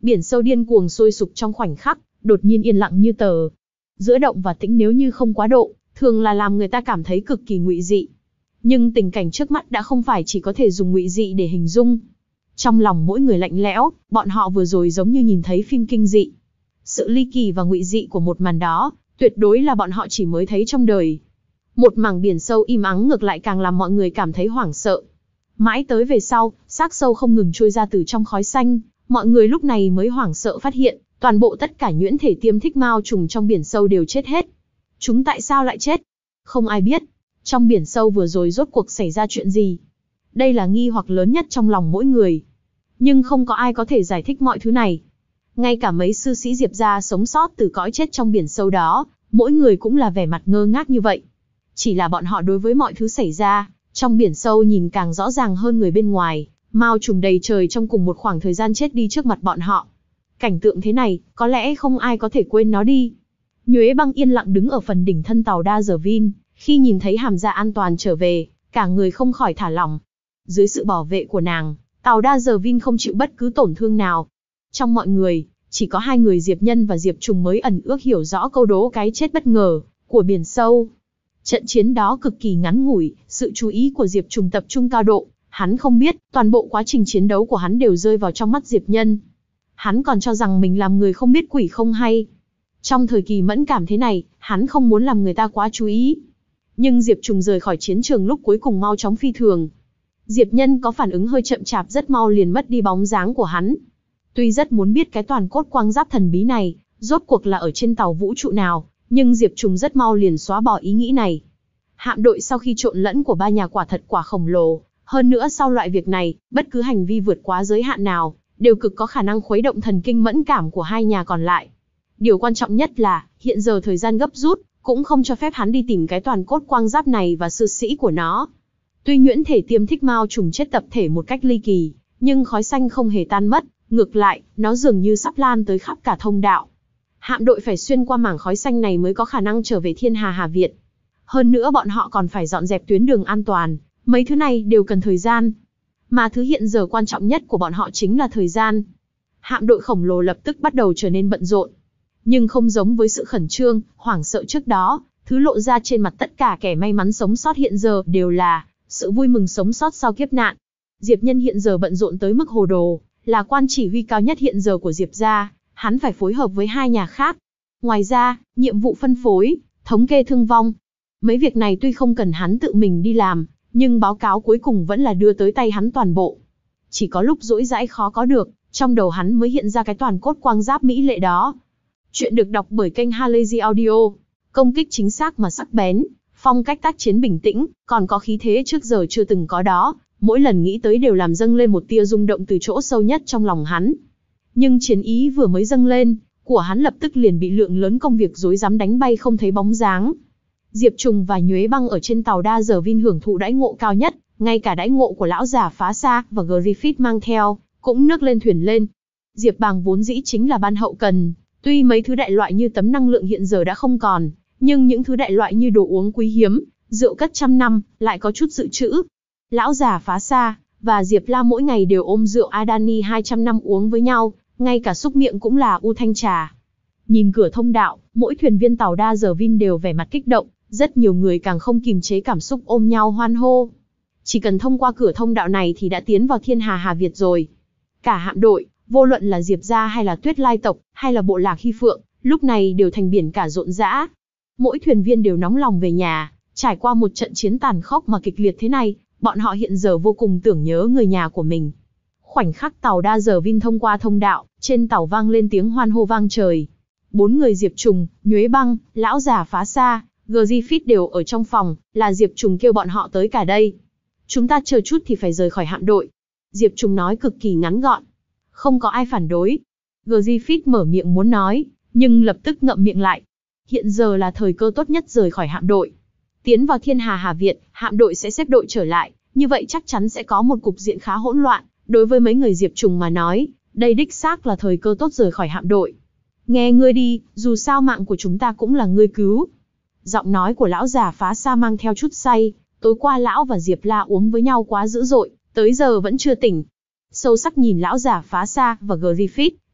Biển sâu điên cuồng sôi sục trong khoảnh khắc, đột nhiên yên lặng như tờ. Giữa động và tĩnh nếu như không quá độ, thường là làm người ta cảm thấy cực kỳ ngụy dị. Nhưng tình cảnh trước mắt đã không phải chỉ có thể dùng ngụy dị để hình dung. Trong lòng mỗi người lạnh lẽo, bọn họ vừa rồi giống như nhìn thấy phim kinh dị. Sự ly kỳ và ngụy dị của một màn đó, tuyệt đối là bọn họ chỉ mới thấy trong đời. Một mảng biển sâu im ắng ngược lại càng làm mọi người cảm thấy hoảng sợ. Mãi tới về sau, xác sâu không ngừng trôi ra từ trong khói xanh, mọi người lúc này mới hoảng sợ phát hiện, toàn bộ tất cả nhuyễn thể tiêm thích mao trùng trong biển sâu đều chết hết. Chúng tại sao lại chết? Không ai biết. Trong biển sâu vừa rồi rốt cuộc xảy ra chuyện gì? Đây là nghi hoặc lớn nhất trong lòng mỗi người. Nhưng không có ai có thể giải thích mọi thứ này. Ngay cả mấy sư sĩ Diệp gia sống sót từ cõi chết trong biển sâu đó, mỗi người cũng là vẻ mặt ngơ ngác như vậy. Chỉ là bọn họ đối với mọi thứ xảy ra trong biển sâu nhìn càng rõ ràng hơn người bên ngoài, mao trùng đầy trời trong cùng một khoảng thời gian chết đi trước mặt bọn họ. Cảnh tượng thế này, có lẽ không ai có thể quên nó đi. Nhuế Băng yên lặng đứng ở phần đỉnh thân tàu Đa Giờ Vin, khi nhìn thấy Hàm Gia an toàn trở về, cả người không khỏi thả lỏng. Dưới sự bảo vệ của nàng, tàu Đa Giờ Vin không chịu bất cứ tổn thương nào. Trong mọi người, chỉ có hai người Diệp Nhân và Diệp Trùng mới ẩn ước hiểu rõ câu đố cái chết bất ngờ của biển sâu. Trận chiến đó cực kỳ ngắn ngủi, sự chú ý của Diệp Trùng tập trung cao độ, hắn không biết, toàn bộ quá trình chiến đấu của hắn đều rơi vào trong mắt Diệp Nhân. Hắn còn cho rằng mình làm người không biết quỷ không hay. Trong thời kỳ mẫn cảm thế này, hắn không muốn làm người ta quá chú ý. Nhưng Diệp Trùng rời khỏi chiến trường lúc cuối cùng mau chóng phi thường. Diệp Nhân có phản ứng hơi chậm chạp rất mau liền mất đi bóng dáng của hắn. Tuy rất muốn biết cái toàn cốt quang giáp thần bí này, rốt cuộc là ở trên tàu vũ trụ nào, nhưng Diệp Trùng rất mau liền xóa bỏ ý nghĩ này. Hạm đội sau khi trộn lẫn của ba nhà quả thật quả khổng lồ, hơn nữa sau loại việc này, bất cứ hành vi vượt quá giới hạn nào, đều cực có khả năng khuấy động thần kinh mẫn cảm của hai nhà còn lại. Điều quan trọng nhất là, hiện giờ thời gian gấp rút, cũng không cho phép hắn đi tìm cái toàn cốt quang giáp này và sư sĩ của nó. Tuy nhuyễn thể tiêm thích mao trùng chết tập thể một cách ly kỳ, nhưng khói xanh không hề tan mất, ngược lại, nó dường như sắp lan tới khắp cả thông đạo. Hạm đội phải xuyên qua mảng khói xanh này mới có khả năng trở về Thiên Hà Hà Việt. Hơn nữa bọn họ còn phải dọn dẹp tuyến đường an toàn, mấy thứ này đều cần thời gian. Mà thứ hiện giờ quan trọng nhất của bọn họ chính là thời gian. Hạm đội khổng lồ lập tức bắt đầu trở nên bận rộn. Nhưng không giống với sự khẩn trương, hoảng sợ trước đó, thứ lộ ra trên mặt tất cả kẻ may mắn sống sót hiện giờ đều là sự vui mừng sống sót sau kiếp nạn. Diệp Nhân hiện giờ bận rộn tới mức hồ đồ, là quan chỉ huy cao nhất hiện giờ của Diệp gia, hắn phải phối hợp với hai nhà khác. Ngoài ra, nhiệm vụ phân phối, thống kê thương vong. Mấy việc này tuy không cần hắn tự mình đi làm, nhưng báo cáo cuối cùng vẫn là đưa tới tay hắn toàn bộ. Chỉ có lúc rỗi rãi khó có được, trong đầu hắn mới hiện ra cái toàn cốt quang giáp mỹ lệ đó. Chuyện được đọc bởi kênh Halazy Audio. Công kích chính xác mà sắc bén, phong cách tác chiến bình tĩnh, còn có khí thế trước giờ chưa từng có đó, mỗi lần nghĩ tới đều làm dâng lên một tia rung động từ chỗ sâu nhất trong lòng hắn. Nhưng chiến ý vừa mới dâng lên, của hắn lập tức liền bị lượng lớn công việc rối rắm đánh bay không thấy bóng dáng. Diệp Trùng và Nhuế Băng ở trên tàu Đa Giờ Vin hưởng thụ đãi ngộ cao nhất, ngay cả đãi ngộ của lão già phá xa và Griffith mang theo, cũng nước lên thuyền lên. Diệp Bàng vốn dĩ chính là ban hậu cần, tuy mấy thứ đại loại như tấm năng lượng hiện giờ đã không còn, nhưng những thứ đại loại như đồ uống quý hiếm, rượu cất trăm năm, lại có chút dự trữ. Lão già phá xa và Diệp La mỗi ngày đều ôm rượu Adani hai trăm năm uống với nhau, ngay cả xúc miệng cũng là u thanh trà. Nhìn cửa thông đạo, mỗi thuyền viên tàu Đa Giờ Vin đều vẻ mặt kích động, rất nhiều người càng không kìm chế cảm xúc ôm nhau hoan hô. Chỉ cần thông qua cửa thông đạo này thì đã tiến vào Thiên Hà Hà Việt rồi. Cả hạm đội, vô luận là Diệp gia hay là Tuyết Lai tộc, hay là bộ lạc Hy Phượng, lúc này đều thành biển cả rộn rã. Mỗi thuyền viên đều nóng lòng về nhà, trải qua một trận chiến tàn khốc mà kịch liệt thế này, bọn họ hiện giờ vô cùng tưởng nhớ người nhà của mình. Khoảnh khắc tàu Đa Giờ Vin thông qua thông đạo, trên tàu vang lên tiếng hoan hô vang trời. Bốn người Diệp Trùng, Nhuế Băng, lão già phá xa, Griffith đều ở trong phòng, là Diệp Trùng kêu bọn họ tới cả đây. Chúng ta chờ chút thì phải rời khỏi hạm đội. Diệp Trùng nói cực kỳ ngắn gọn. Không có ai phản đối. Griffith mở miệng muốn nói, nhưng lập tức ngậm miệng lại. Hiện giờ là thời cơ tốt nhất rời khỏi hạm đội. Tiến vào Thiên Hà Hà Việt, hạm đội sẽ xếp đội trở lại, như vậy chắc chắn sẽ có một cục diện khá hỗn loạn. Đối với mấy người Diệp Trùng mà nói, đây đích xác là thời cơ tốt rời khỏi hạm đội. Nghe ngươi đi, dù sao mạng của chúng ta cũng là ngươi cứu. Giọng nói của lão già phá xa mang theo chút say, tối qua lão và Diệp La uống với nhau quá dữ dội, tới giờ vẫn chưa tỉnh. Sâu sắc nhìn lão già phá xa và Griffith,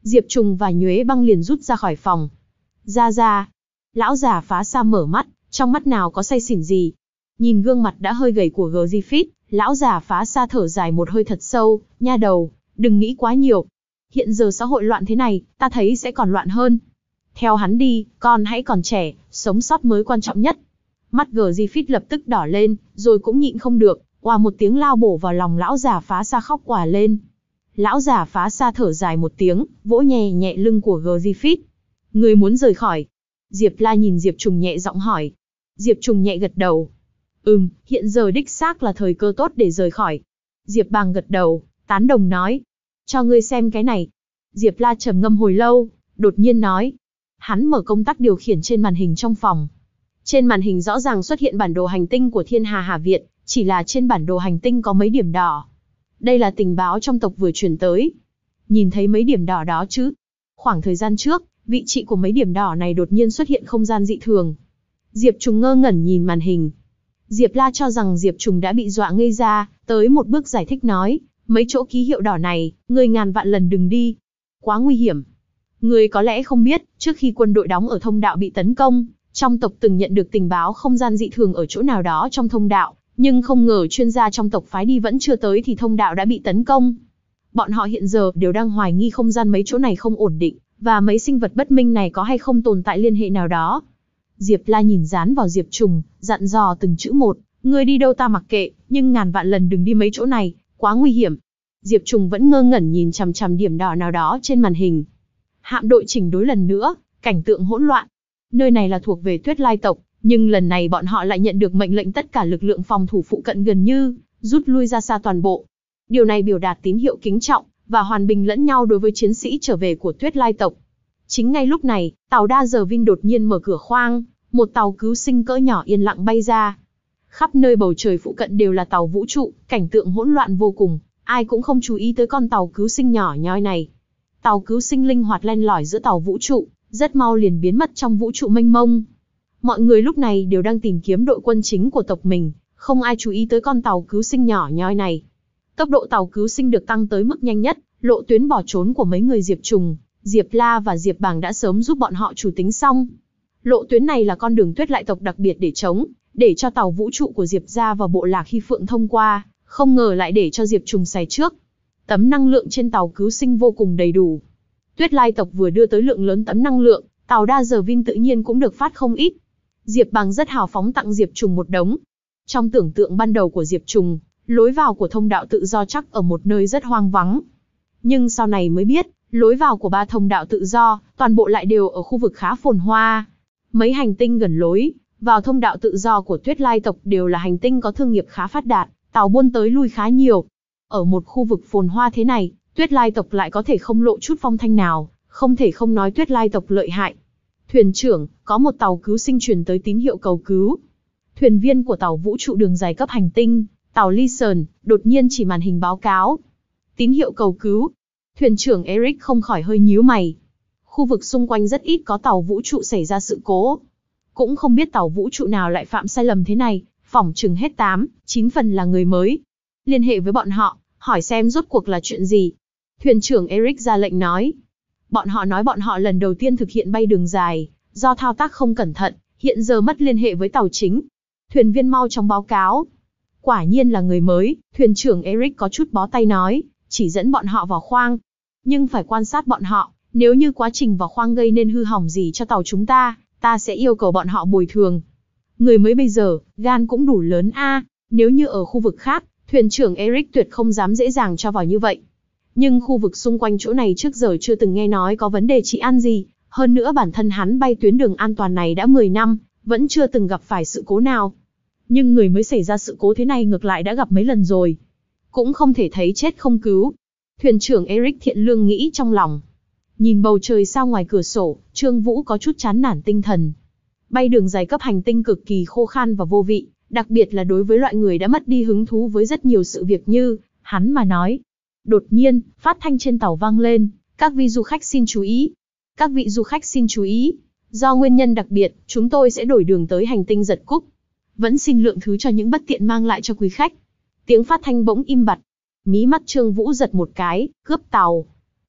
Diệp Trùng và Nhuế Băng liền rút ra khỏi phòng. Ra ra. Lão già Phá Sa mở mắt, trong mắt nào có say xỉn gì. Nhìn gương mặt đã hơi gầy của Griffith, lão già Phá Sa thở dài một hơi thật sâu, nha đầu, đừng nghĩ quá nhiều. Hiện giờ xã hội loạn thế này, ta thấy sẽ còn loạn hơn. Theo hắn đi, con hãy còn trẻ, sống sót mới quan trọng nhất. Mắt Griffith lập tức đỏ lên, rồi cũng nhịn không được, oà một tiếng lao bổ vào lòng lão già Phá Sa khóc òa lên. Lão già Phá Sa thở dài một tiếng, vỗ nhẹ nhẹ lưng của Griffith. Người muốn rời khỏi? Diệp La nhìn Diệp Trùng nhẹ giọng hỏi. Diệp Trùng nhẹ gật đầu. Ừm, hiện giờ đích xác là thời cơ tốt để rời khỏi. Diệp Bàng gật đầu, tán đồng nói. Cho ngươi xem cái này. Diệp La trầm ngâm hồi lâu, đột nhiên nói. Hắn mở công tắc điều khiển trên màn hình trong phòng. Trên màn hình rõ ràng xuất hiện bản đồ hành tinh của Thiên Hà Hà Việt, chỉ là trên bản đồ hành tinh có mấy điểm đỏ. Đây là tình báo trong tộc vừa truyền tới. Nhìn thấy mấy điểm đỏ đó chứ? Khoảng thời gian trước, vị trí của mấy điểm đỏ này đột nhiên xuất hiện không gian dị thường. Diệp Trùng ngơ ngẩn nhìn màn hình. Diệp La cho rằng Diệp Trùng đã bị dọa ngây ra, tới một bước giải thích nói, mấy chỗ ký hiệu đỏ này, ngươi ngàn vạn lần đừng đi. Quá nguy hiểm. Ngươi có lẽ không biết, trước khi quân đội đóng ở thông đạo bị tấn công, trong tộc từng nhận được tình báo không gian dị thường ở chỗ nào đó trong thông đạo, nhưng không ngờ chuyên gia trong tộc phái đi vẫn chưa tới thì thông đạo đã bị tấn công. Bọn họ hiện giờ đều đang hoài nghi không gian mấy chỗ này không ổn định, và mấy sinh vật bất minh này có hay không tồn tại liên hệ nào đó. Diệp La nhìn dán vào Diệp Trùng, dặn dò từng chữ một, ngươi đi đâu ta mặc kệ, nhưng ngàn vạn lần đừng đi mấy chỗ này, quá nguy hiểm. Diệp Trùng vẫn ngơ ngẩn nhìn chằm chằm điểm đỏ nào đó trên màn hình. Hạm đội chỉnh đối lần nữa, cảnh tượng hỗn loạn. Nơi này là thuộc về Tuyết Lai tộc, nhưng lần này bọn họ lại nhận được mệnh lệnh tất cả lực lượng phòng thủ phụ cận gần như rút lui ra xa toàn bộ. Điều này biểu đạt tín hiệu kính trọng và hòa bình lẫn nhau đối với chiến sĩ trở về của Tuyết Lai tộc. Chính ngay lúc này, tàu Đa Giờ Vin đột nhiên mở cửa khoang, một tàu cứu sinh cỡ nhỏ yên lặng bay ra. Khắp nơi bầu trời phụ cận đều là tàu vũ trụ, cảnh tượng hỗn loạn vô cùng, ai cũng không chú ý tới con tàu cứu sinh nhỏ nhoi này. Tàu cứu sinh linh hoạt len lỏi giữa tàu vũ trụ, rất mau liền biến mất trong vũ trụ mênh mông. Mọi người lúc này đều đang tìm kiếm đội quân chính của tộc mình, không ai chú ý tới con tàu cứu sinh nhỏ nhoi này. Tốc độ tàu cứu sinh được tăng tới mức nhanh nhất, lộ tuyến bỏ trốn của mấy người Diệp Trùng, Diệp La và Diệp Bàng đã sớm giúp bọn họ chủ tính xong. Lộ tuyến này là con đường Tuyết Lai tộc đặc biệt để chống, để cho tàu vũ trụ của Diệp gia và bộ lạc Hy Phượng thông qua, không ngờ lại để cho Diệp Trùng xài trước. Tấm năng lượng trên tàu cứu sinh vô cùng đầy đủ. Tuyết Lai tộc vừa đưa tới lượng lớn tấm năng lượng, tàu Đa Giờ Vin tự nhiên cũng được phát không ít. Diệp Bàng rất hào phóng tặng Diệp Trùng một đống. Trong tưởng tượng ban đầu của Diệp Trùng, lối vào của thông đạo tự do chắc ở một nơi rất hoang vắng. Nhưng sau này mới biết, lối vào của ba thông đạo tự do, toàn bộ lại đều ở khu vực khá phồn hoa. Mấy hành tinh gần lối vào thông đạo tự do của Tuyết Lai tộc đều là hành tinh có thương nghiệp khá phát đạt, tàu buôn tới lui khá nhiều. Ở một khu vực phồn hoa thế này, Tuyết Lai tộc lại có thể không lộ chút phong thanh nào, không thể không nói Tuyết Lai tộc lợi hại. Thuyền trưởng, có một tàu cứu sinh truyền tới tín hiệu cầu cứu. Thuyền viên của tàu vũ trụ đường dài cấp hành tinh, tàu Lison, đột nhiên chỉ màn hình báo cáo. Tín hiệu cầu cứu. Thuyền trưởng Eric không khỏi hơi nhíu mày. Khu vực xung quanh rất ít có tàu vũ trụ xảy ra sự cố. Cũng không biết tàu vũ trụ nào lại phạm sai lầm thế này, phỏng chừng hết tám, chín phần là người mới. Liên hệ với bọn họ, hỏi xem rốt cuộc là chuyện gì. Thuyền trưởng Eric ra lệnh nói. Bọn họ nói bọn họ lần đầu tiên thực hiện bay đường dài, do thao tác không cẩn thận, hiện giờ mất liên hệ với tàu chính. Thuyền viên mau chóng báo cáo. Quả nhiên là người mới, thuyền trưởng Eric có chút bó tay nói, chỉ dẫn bọn họ vào khoang. Nhưng phải quan sát bọn họ, nếu như quá trình vào khoang gây nên hư hỏng gì cho tàu chúng ta, ta sẽ yêu cầu bọn họ bồi thường. Người mới bây giờ, gan cũng đủ lớn a. Nếu như ở khu vực khác, thuyền trưởng Eric tuyệt không dám dễ dàng cho vào như vậy. Nhưng khu vực xung quanh chỗ này trước giờ chưa từng nghe nói có vấn đề trị an gì, hơn nữa bản thân hắn bay tuyến đường an toàn này đã mười năm, vẫn chưa từng gặp phải sự cố nào. Nhưng người mới xảy ra sự cố thế này ngược lại đã gặp mấy lần rồi. Cũng không thể thấy chết không cứu. Thuyền trưởng Eric thiện lương nghĩ trong lòng. Nhìn bầu trời sao ngoài cửa sổ, Trương Vũ có chút chán nản tinh thần. Bay đường dài cấp hành tinh cực kỳ khô khan và vô vị, đặc biệt là đối với loại người đã mất đi hứng thú với rất nhiều sự việc như hắn mà nói. Đột nhiên, phát thanh trên tàu vang lên, các vị du khách xin chú ý. Các vị du khách xin chú ý. Do nguyên nhân đặc biệt, chúng tôi sẽ đổi đường tới hành tinh Giật Cúc. Vẫn xin lượng thứ cho những bất tiện mang lại cho quý khách. Tiếng phát thanh bỗng im bặt. Mí mắt Trương Vũ giật một cái, cướp tàu.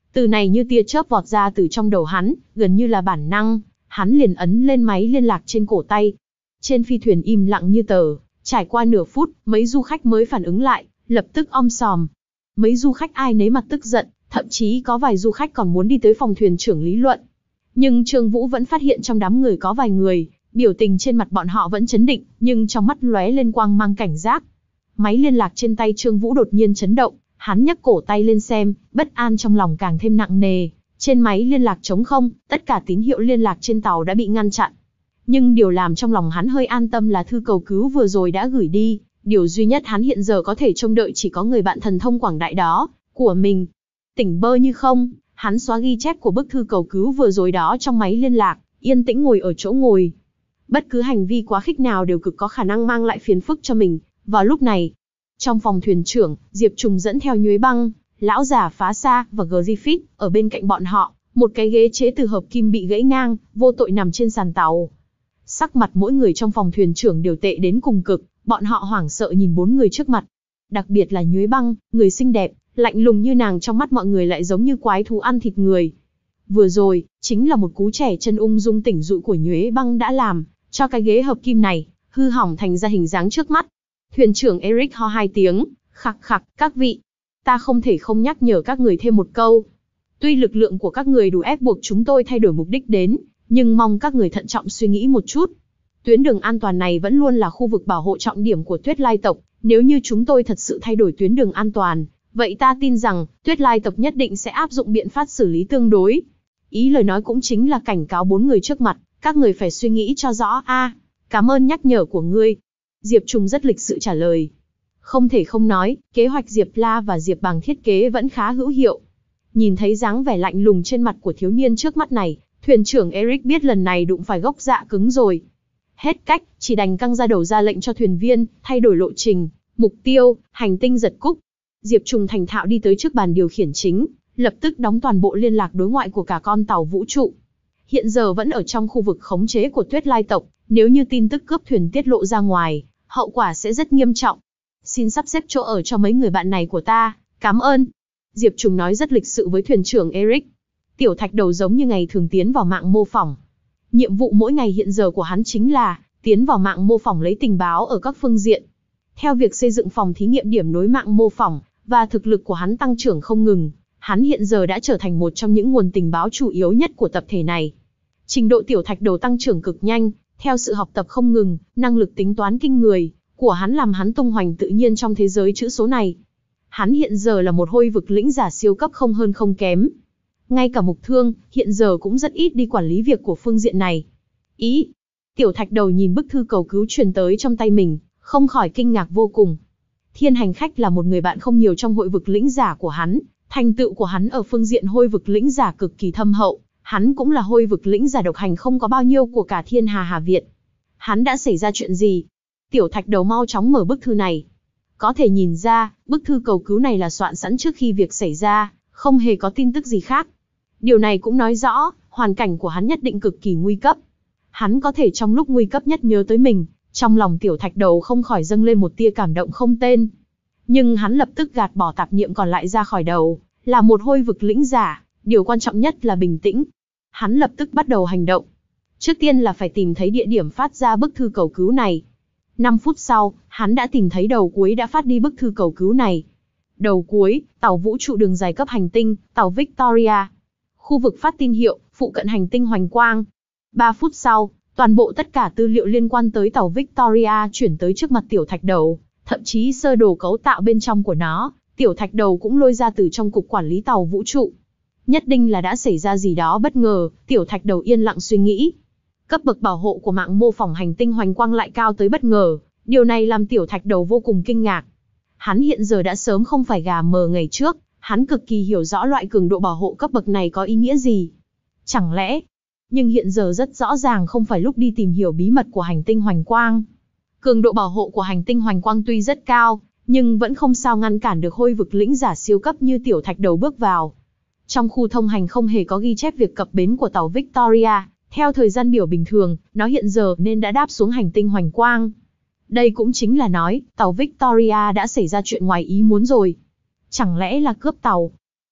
Từ này như tia chớp vọt ra từ trong đầu hắn, gần như là bản năng, hắn liền ấn lên máy liên lạc trên cổ tay. Trên phi thuyền im lặng như tờ, trải qua nửa phút, mấy du khách mới phản ứng lại, lập tức om sòm. Mấy du khách ai nấy mặt tức giận, thậm chí có vài du khách còn muốn đi tới phòng thuyền trưởng lý luận. Nhưng Trương Vũ vẫn phát hiện trong đám người có vài người, biểu tình trên mặt bọn họ vẫn chấn định, nhưng trong mắt lóe lên quang mang cảnh giác. Máy liên lạc trên tay Trương Vũ đột nhiên chấn động, hắn nhấc cổ tay lên xem, bất an trong lòng càng thêm nặng nề. Trên máy liên lạc trống không, tất cả tín hiệu liên lạc trên tàu đã bị ngăn chặn. Nhưng điều làm trong lòng hắn hơi an tâm là thư cầu cứu vừa rồi đã gửi đi, điều duy nhất hắn hiện giờ có thể trông đợi chỉ có người bạn thần thông quảng đại đó, của mình. Tỉnh bơ như không, hắn xóa ghi chép của bức thư cầu cứu vừa rồi đó trong máy liên lạc, yên tĩnh ngồi ở chỗ ngồi. Bất cứ hành vi quá khích nào đều cực có khả năng mang lại phiền phức cho mình. Vào lúc này, trong phòng thuyền trưởng, Diệp Trùng dẫn theo Nhuế Băng, lão già Phá Sa và Griffith ở bên cạnh bọn họ, một cái ghế chế từ hợp kim bị gãy ngang, vô tội nằm trên sàn tàu. Sắc mặt mỗi người trong phòng thuyền trưởng đều tệ đến cùng cực, bọn họ hoảng sợ nhìn bốn người trước mặt. Đặc biệt là Nhuế Băng, người xinh đẹp, lạnh lùng như nàng trong mắt mọi người lại giống như quái thú ăn thịt người. Vừa rồi, chính là một cú trẻ chân ung dung tỉnh dụi của Nhuế Băng đã làm cho cái ghế hợp kim này hư hỏng thành ra hình dáng trước mắt. Thuyền trưởng Eric ho hai tiếng, khặc khặc, các vị, ta không thể không nhắc nhở các người thêm một câu. Tuy lực lượng của các người đủ ép buộc chúng tôi thay đổi mục đích đến, nhưng mong các người thận trọng suy nghĩ một chút. Tuyến đường an toàn này vẫn luôn là khu vực bảo hộ trọng điểm của Tuyết Lai tộc, nếu như chúng tôi thật sự thay đổi tuyến đường an toàn, vậy ta tin rằng, Tuyết Lai tộc nhất định sẽ áp dụng biện pháp xử lý tương đối. Ý lời nói cũng chính là cảnh cáo bốn người trước mặt, các người phải suy nghĩ cho rõ. A, à, cảm ơn nhắc nhở của ngươi. Diệp Trùng rất lịch sự trả lời. Không thể không nói, kế hoạch Diệp La và Diệp Bằng thiết kế vẫn khá hữu hiệu. Nhìn thấy dáng vẻ lạnh lùng trên mặt của thiếu niên trước mắt này, thuyền trưởng Eric biết lần này đụng phải gốc dạ cứng rồi. Hết cách, chỉ đành căng ra đầu ra lệnh cho thuyền viên, thay đổi lộ trình, mục tiêu, hành tinh giật cúc. Diệp Trùng thành thạo đi tới trước bàn điều khiển chính, lập tức đóng toàn bộ liên lạc đối ngoại của cả con tàu vũ trụ. Hiện giờ vẫn ở trong khu vực khống chế của Tuyết Lai tộc, nếu như tin tức cướp thuyền tiết lộ ra ngoài, hậu quả sẽ rất nghiêm trọng. Xin sắp xếp chỗ ở cho mấy người bạn này của ta, cảm ơn. Diệp Trùng nói rất lịch sự với thuyền trưởng Eric. Tiểu Thạch Đầu giống như ngày thường tiến vào mạng mô phỏng. Nhiệm vụ mỗi ngày hiện giờ của hắn chính là tiến vào mạng mô phỏng lấy tình báo ở các phương diện. Theo việc xây dựng phòng thí nghiệm điểm nối mạng mô phỏng, và thực lực của hắn tăng trưởng không ngừng, hắn hiện giờ đã trở thành một trong những nguồn tình báo chủ yếu nhất của tập thể này. Trình độ Tiểu Thạch Đầu tăng trưởng cực nhanh, theo sự học tập không ngừng, năng lực tính toán kinh người của hắn làm hắn tung hoành tự nhiên trong thế giới chữ số này. Hắn hiện giờ là một hôi vực lĩnh giả siêu cấp không hơn không kém. Ngay cả Mục Thương, hiện giờ cũng rất ít đi quản lý việc của phương diện này. Ý, Tiểu Thạch Đầu nhìn bức thư cầu cứu truyền tới trong tay mình, không khỏi kinh ngạc vô cùng. Thiên Hành Khách là một người bạn không nhiều trong hội vực lĩnh giả của hắn, thành tựu của hắn ở phương diện hôi vực lĩnh giả cực kỳ thâm hậu, hắn cũng là hôi vực lĩnh giả độc hành không có bao nhiêu của cả thiên hà Hà Việt. Hắn đã xảy ra chuyện gì? Tiểu Thạch Đầu mau chóng mở bức thư này. Có thể nhìn ra, bức thư cầu cứu này là soạn sẵn trước khi việc xảy ra, không hề có tin tức gì khác. Điều này cũng nói rõ, hoàn cảnh của hắn nhất định cực kỳ nguy cấp. Hắn có thể trong lúc nguy cấp nhất nhớ tới mình, trong lòng Tiểu Thạch Đầu không khỏi dâng lên một tia cảm động không tên. Nhưng hắn lập tức gạt bỏ tạp niệm còn lại ra khỏi đầu, là một hôi vực lĩnh giả, điều quan trọng nhất là bình tĩnh. Hắn lập tức bắt đầu hành động. Trước tiên là phải tìm thấy địa điểm phát ra bức thư cầu cứu này. năm phút sau, hắn đã tìm thấy đầu cuối đã phát đi bức thư cầu cứu này. Đầu cuối, tàu vũ trụ đường dài cấp hành tinh, tàu Victoria. Khu vực phát tin hiệu, phụ cận hành tinh Hoành Quang. ba phút sau, toàn bộ tất cả tư liệu liên quan tới tàu Victoria chuyển tới trước mặt Tiểu Thạch Đầu, thậm chí sơ đồ cấu tạo bên trong của nó, Tiểu Thạch Đầu cũng lôi ra từ trong cục quản lý tàu vũ trụ. Nhất định là đã xảy ra gì đó bất ngờ, Tiểu Thạch Đầu yên lặng suy nghĩ. Cấp bậc bảo hộ của mạng mô phỏng hành tinh Hoành Quang lại cao tới bất ngờ, điều này làm Tiểu Thạch Đầu vô cùng kinh ngạc. Hắn hiện giờ đã sớm không phải gà mờ ngày trước, hắn cực kỳ hiểu rõ loại cường độ bảo hộ cấp bậc này có ý nghĩa gì. Chẳng lẽ, nhưng hiện giờ rất rõ ràng không phải lúc đi tìm hiểu bí mật của hành tinh Hoành Quang. Cường độ bảo hộ của hành tinh Hoành Quang tuy rất cao, nhưng vẫn không sao ngăn cản được hôi vực lĩnh giả siêu cấp như Tiểu Thạch Đầu bước vào. Trong khu thông hành không hề có ghi chép việc cập bến của tàu Victoria, theo thời gian biểu bình thường, nó hiện giờ nên đã đáp xuống hành tinh Hoành Quang. Đây cũng chính là nói, tàu Victoria đã xảy ra chuyện ngoài ý muốn rồi. Chẳng lẽ là cướp tàu?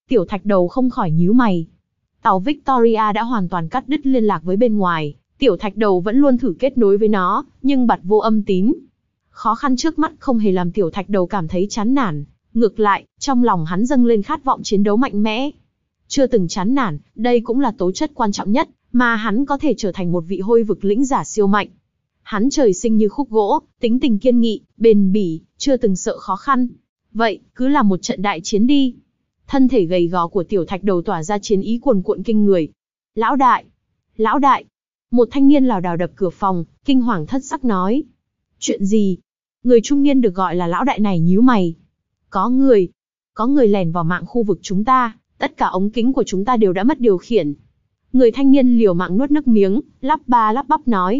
Tiểu Thạch Đầu không khỏi nhíu mày. Tàu Victoria đã hoàn toàn cắt đứt liên lạc với bên ngoài, Tiểu Thạch Đầu vẫn luôn thử kết nối với nó, nhưng bặt vô âm tín. Khó khăn trước mắt không hề làm Tiểu Thạch Đầu cảm thấy chán nản, ngược lại, trong lòng hắn dâng lên khát vọng chiến đấu mạnh mẽ. Chưa từng chán nản, đây cũng là tố chất quan trọng nhất, mà hắn có thể trở thành một vị hôi vực lĩnh giả siêu mạnh. Hắn trời sinh như khúc gỗ, tính tình kiên nghị, bền bỉ, chưa từng sợ khó khăn. Vậy, cứ làm một trận đại chiến đi. Thân thể gầy gò của Tiểu Thạch Đầu tỏa ra chiến ý cuồn cuộn kinh người. Lão đại! Lão đại! Một thanh niên lảo đảo đập cửa phòng, kinh hoàng thất sắc nói. Chuyện gì? Người trung niên được gọi là lão đại này nhíu mày. Có người! Có người lẻn vào mạng khu vực chúng ta, tất cả ống kính của chúng ta đều đã mất điều khiển. Người thanh niên liều mạng nuốt nước miếng, lắp ba lắp bắp nói.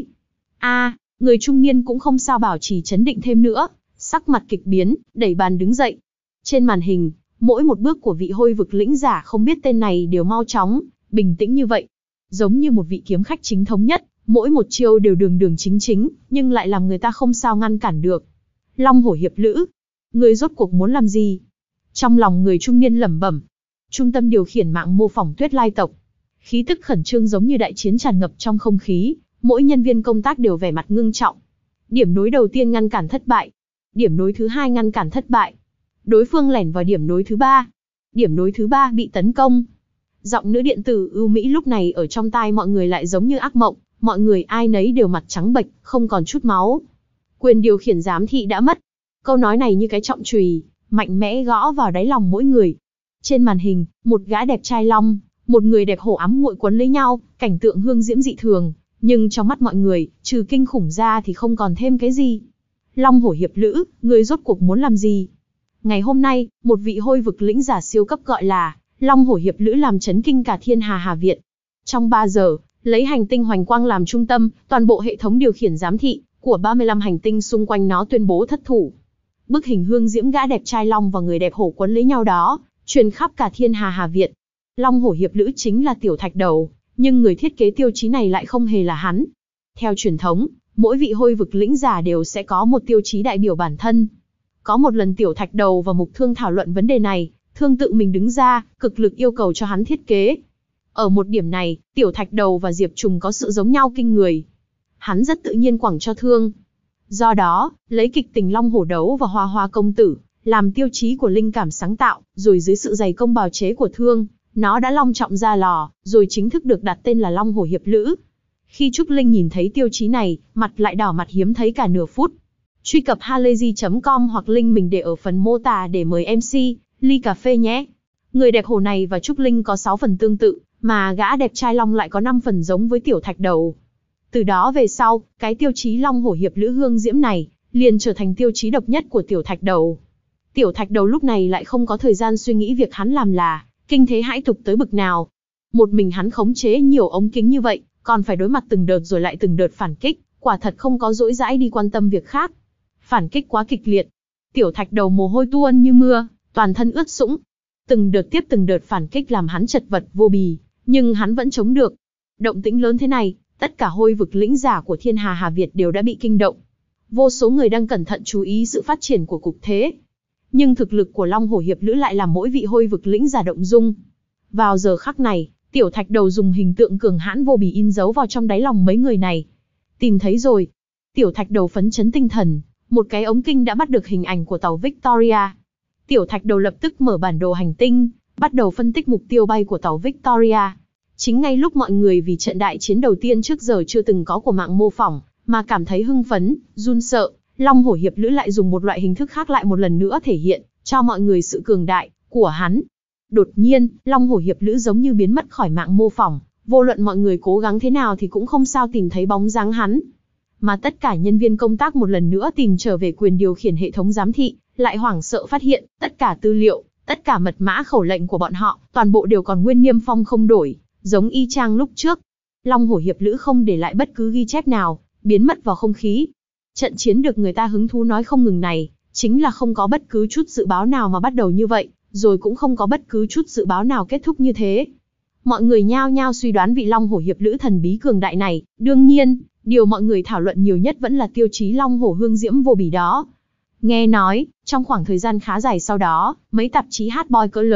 A, người trung niên cũng không sao bảo trì chấn định thêm nữa, sắc mặt kịch biến, đẩy bàn đứng dậy. Trên màn hình, mỗi một bước của vị hôi vực lĩnh giả không biết tên này đều mau chóng, bình tĩnh như vậy. Giống như một vị kiếm khách chính thống nhất, mỗi một chiêu đều đường đường chính chính, nhưng lại làm người ta không sao ngăn cản được. Long hổ hiệp lữ, người rốt cuộc muốn làm gì? Trong lòng người trung niên lẩm bẩm. Trung tâm điều khiển mạng mô phỏng Tuyết Lai tộc. Khí tức khẩn trương giống như đại chiến tràn ngập trong không khí, mỗi nhân viên công tác đều vẻ mặt ngưng trọng. Điểm nối đầu tiên ngăn cản thất bại. Điểm nối thứ hai ngăn cản thất bại. Đối phương lẻn vào điểm nối thứ ba. Điểm nối thứ ba bị tấn công. Giọng nữ điện tử ưu mỹ lúc này ở trong tai mọi người lại giống như ác mộng, mọi người ai nấy đều mặt trắng bệch, không còn chút máu. Quyền điều khiển giám thị đã mất. Câu nói này như cái trọng chùy, mạnh mẽ gõ vào đáy lòng mỗi người. Trên màn hình, một gã đẹp trai long, một người đẹp hổ ám muội quấn lấy nhau, cảnh tượng hương diễm dị thường, nhưng trong mắt mọi người, trừ kinh khủng ra thì không còn thêm cái gì. Long hổ hiệp lữ, người rốt cuộc muốn làm gì? Ngày hôm nay, một vị hôi vực lĩnh giả siêu cấp gọi là Long hổ hiệp lữ làm chấn kinh cả thiên hà Hà Việt. Trong ba giờ, lấy hành tinh Hoành Quang làm trung tâm, toàn bộ hệ thống điều khiển giám thị của ba mươi lăm hành tinh xung quanh nó tuyên bố thất thủ. Bức hình hương diễm gã đẹp trai long và người đẹp hổ quấn lấy nhau đó, truyền khắp cả thiên hà Hà Việt. Long hổ hiệp lữ chính là Tiểu Thạch Đầu, nhưng người thiết kế tiêu chí này lại không hề là hắn. Theo truyền thống, mỗi vị hôi vực lĩnh giả đều sẽ có một tiêu chí đại biểu bản thân. Có một lần Tiểu Thạch Đầu và Mục Thương thảo luận vấn đề này, Thương tự mình đứng ra, cực lực yêu cầu cho hắn thiết kế. Ở một điểm này, Tiểu Thạch Đầu và Diệp Trùng có sự giống nhau kinh người. Hắn rất tự nhiên quẳng cho Thương. Do đó, lấy kịch tình Long hổ đấu và Hoa Hoa công tử làm tiêu chí của linh cảm sáng tạo, rồi dưới sự dày công bào chế của Thương, nó đã long trọng ra lò, rồi chính thức được đặt tên là Long hổ hiệp lữ. Khi Trúc Linh nhìn thấy tiêu chí này, mặt lại đỏ mặt hiếm thấy cả nửa phút. Truy cập halayzi chấm com hoặc link mình để ở phần mô tả để mời em xê, ly cà phê nhé. Người đẹp hổ này và Trúc Linh có sáu phần tương tự, mà gã đẹp trai long lại có năm phần giống với Tiểu Thạch Đầu. Từ đó về sau, cái tiêu chí Long hổ hiệp lữ hương diễm này, liền trở thành tiêu chí độc nhất của Tiểu Thạch Đầu. Tiểu Thạch Đầu lúc này lại không có thời gian suy nghĩ việc hắn làm là kinh thế hãi tục tới bực nào. Một mình hắn khống chế nhiều ống kính như vậy, còn phải đối mặt từng đợt rồi lại từng đợt phản kích, quả thật không có dỗi dãi đi quan tâm việc khác. Phản kích quá kịch liệt. Tiểu Thạch Đầu mồ hôi tuôn như mưa, toàn thân ướt sũng. Từng đợt tiếp từng đợt phản kích làm hắn chật vật vô bì, nhưng hắn vẫn chống được. Động tĩnh lớn thế này, tất cả hôi vực lĩnh giả của thiên hà Hà Việt đều đã bị kinh động. Vô số người đang cẩn thận chú ý sự phát triển của cục thế. Nhưng thực lực của Long hổ hiệp lữ lại làm mỗi vị hôi vực lĩnh giả động dung. Vào giờ khắc này, Tiểu Thạch Đầu dùng hình tượng cường hãn vô bì in dấu vào trong đáy lòng mấy người này. Tìm thấy rồi. Tiểu Thạch Đầu phấn chấn tinh thần, một cái ống kinh đã bắt được hình ảnh của tàu Victoria. Tiểu Thạch Đầu lập tức mở bản đồ hành tinh, bắt đầu phân tích mục tiêu bay của tàu Victoria. Chính ngay lúc mọi người vì trận đại chiến đầu tiên trước giờ chưa từng có của mạng mô phỏng, mà cảm thấy hưng phấn, run sợ, Long hổ hiệp lữ lại dùng một loại hình thức khác lại một lần nữa thể hiện cho mọi người sự cường đại của hắn. Đột nhiên, Long hổ hiệp lữ giống như biến mất khỏi mạng mô phỏng, vô luận mọi người cố gắng thế nào thì cũng không sao tìm thấy bóng dáng hắn. Mà tất cả nhân viên công tác một lần nữa tìm trở về quyền điều khiển hệ thống giám thị, lại hoảng sợ phát hiện, tất cả tư liệu, tất cả mật mã khẩu lệnh của bọn họ, toàn bộ đều còn nguyên niêm phong không đổi, giống y chang lúc trước. Long hổ hiệp lữ không để lại bất cứ ghi chép nào, biến mất vào không khí. Trận chiến được người ta hứng thú nói không ngừng này, chính là không có bất cứ chút dự báo nào mà bắt đầu như vậy, rồi cũng không có bất cứ chút dự báo nào kết thúc như thế. Mọi người nhao nhao suy đoán vị Long hổ hiệp lữ thần bí cường đại này, đương nhiên, điều mọi người thảo luận nhiều nhất vẫn là tiêu chí Long hổ hương diễm vô bì đó. Nghe nói, trong khoảng thời gian khá dài sau đó, mấy tạp chí hot boy cỡ lớn,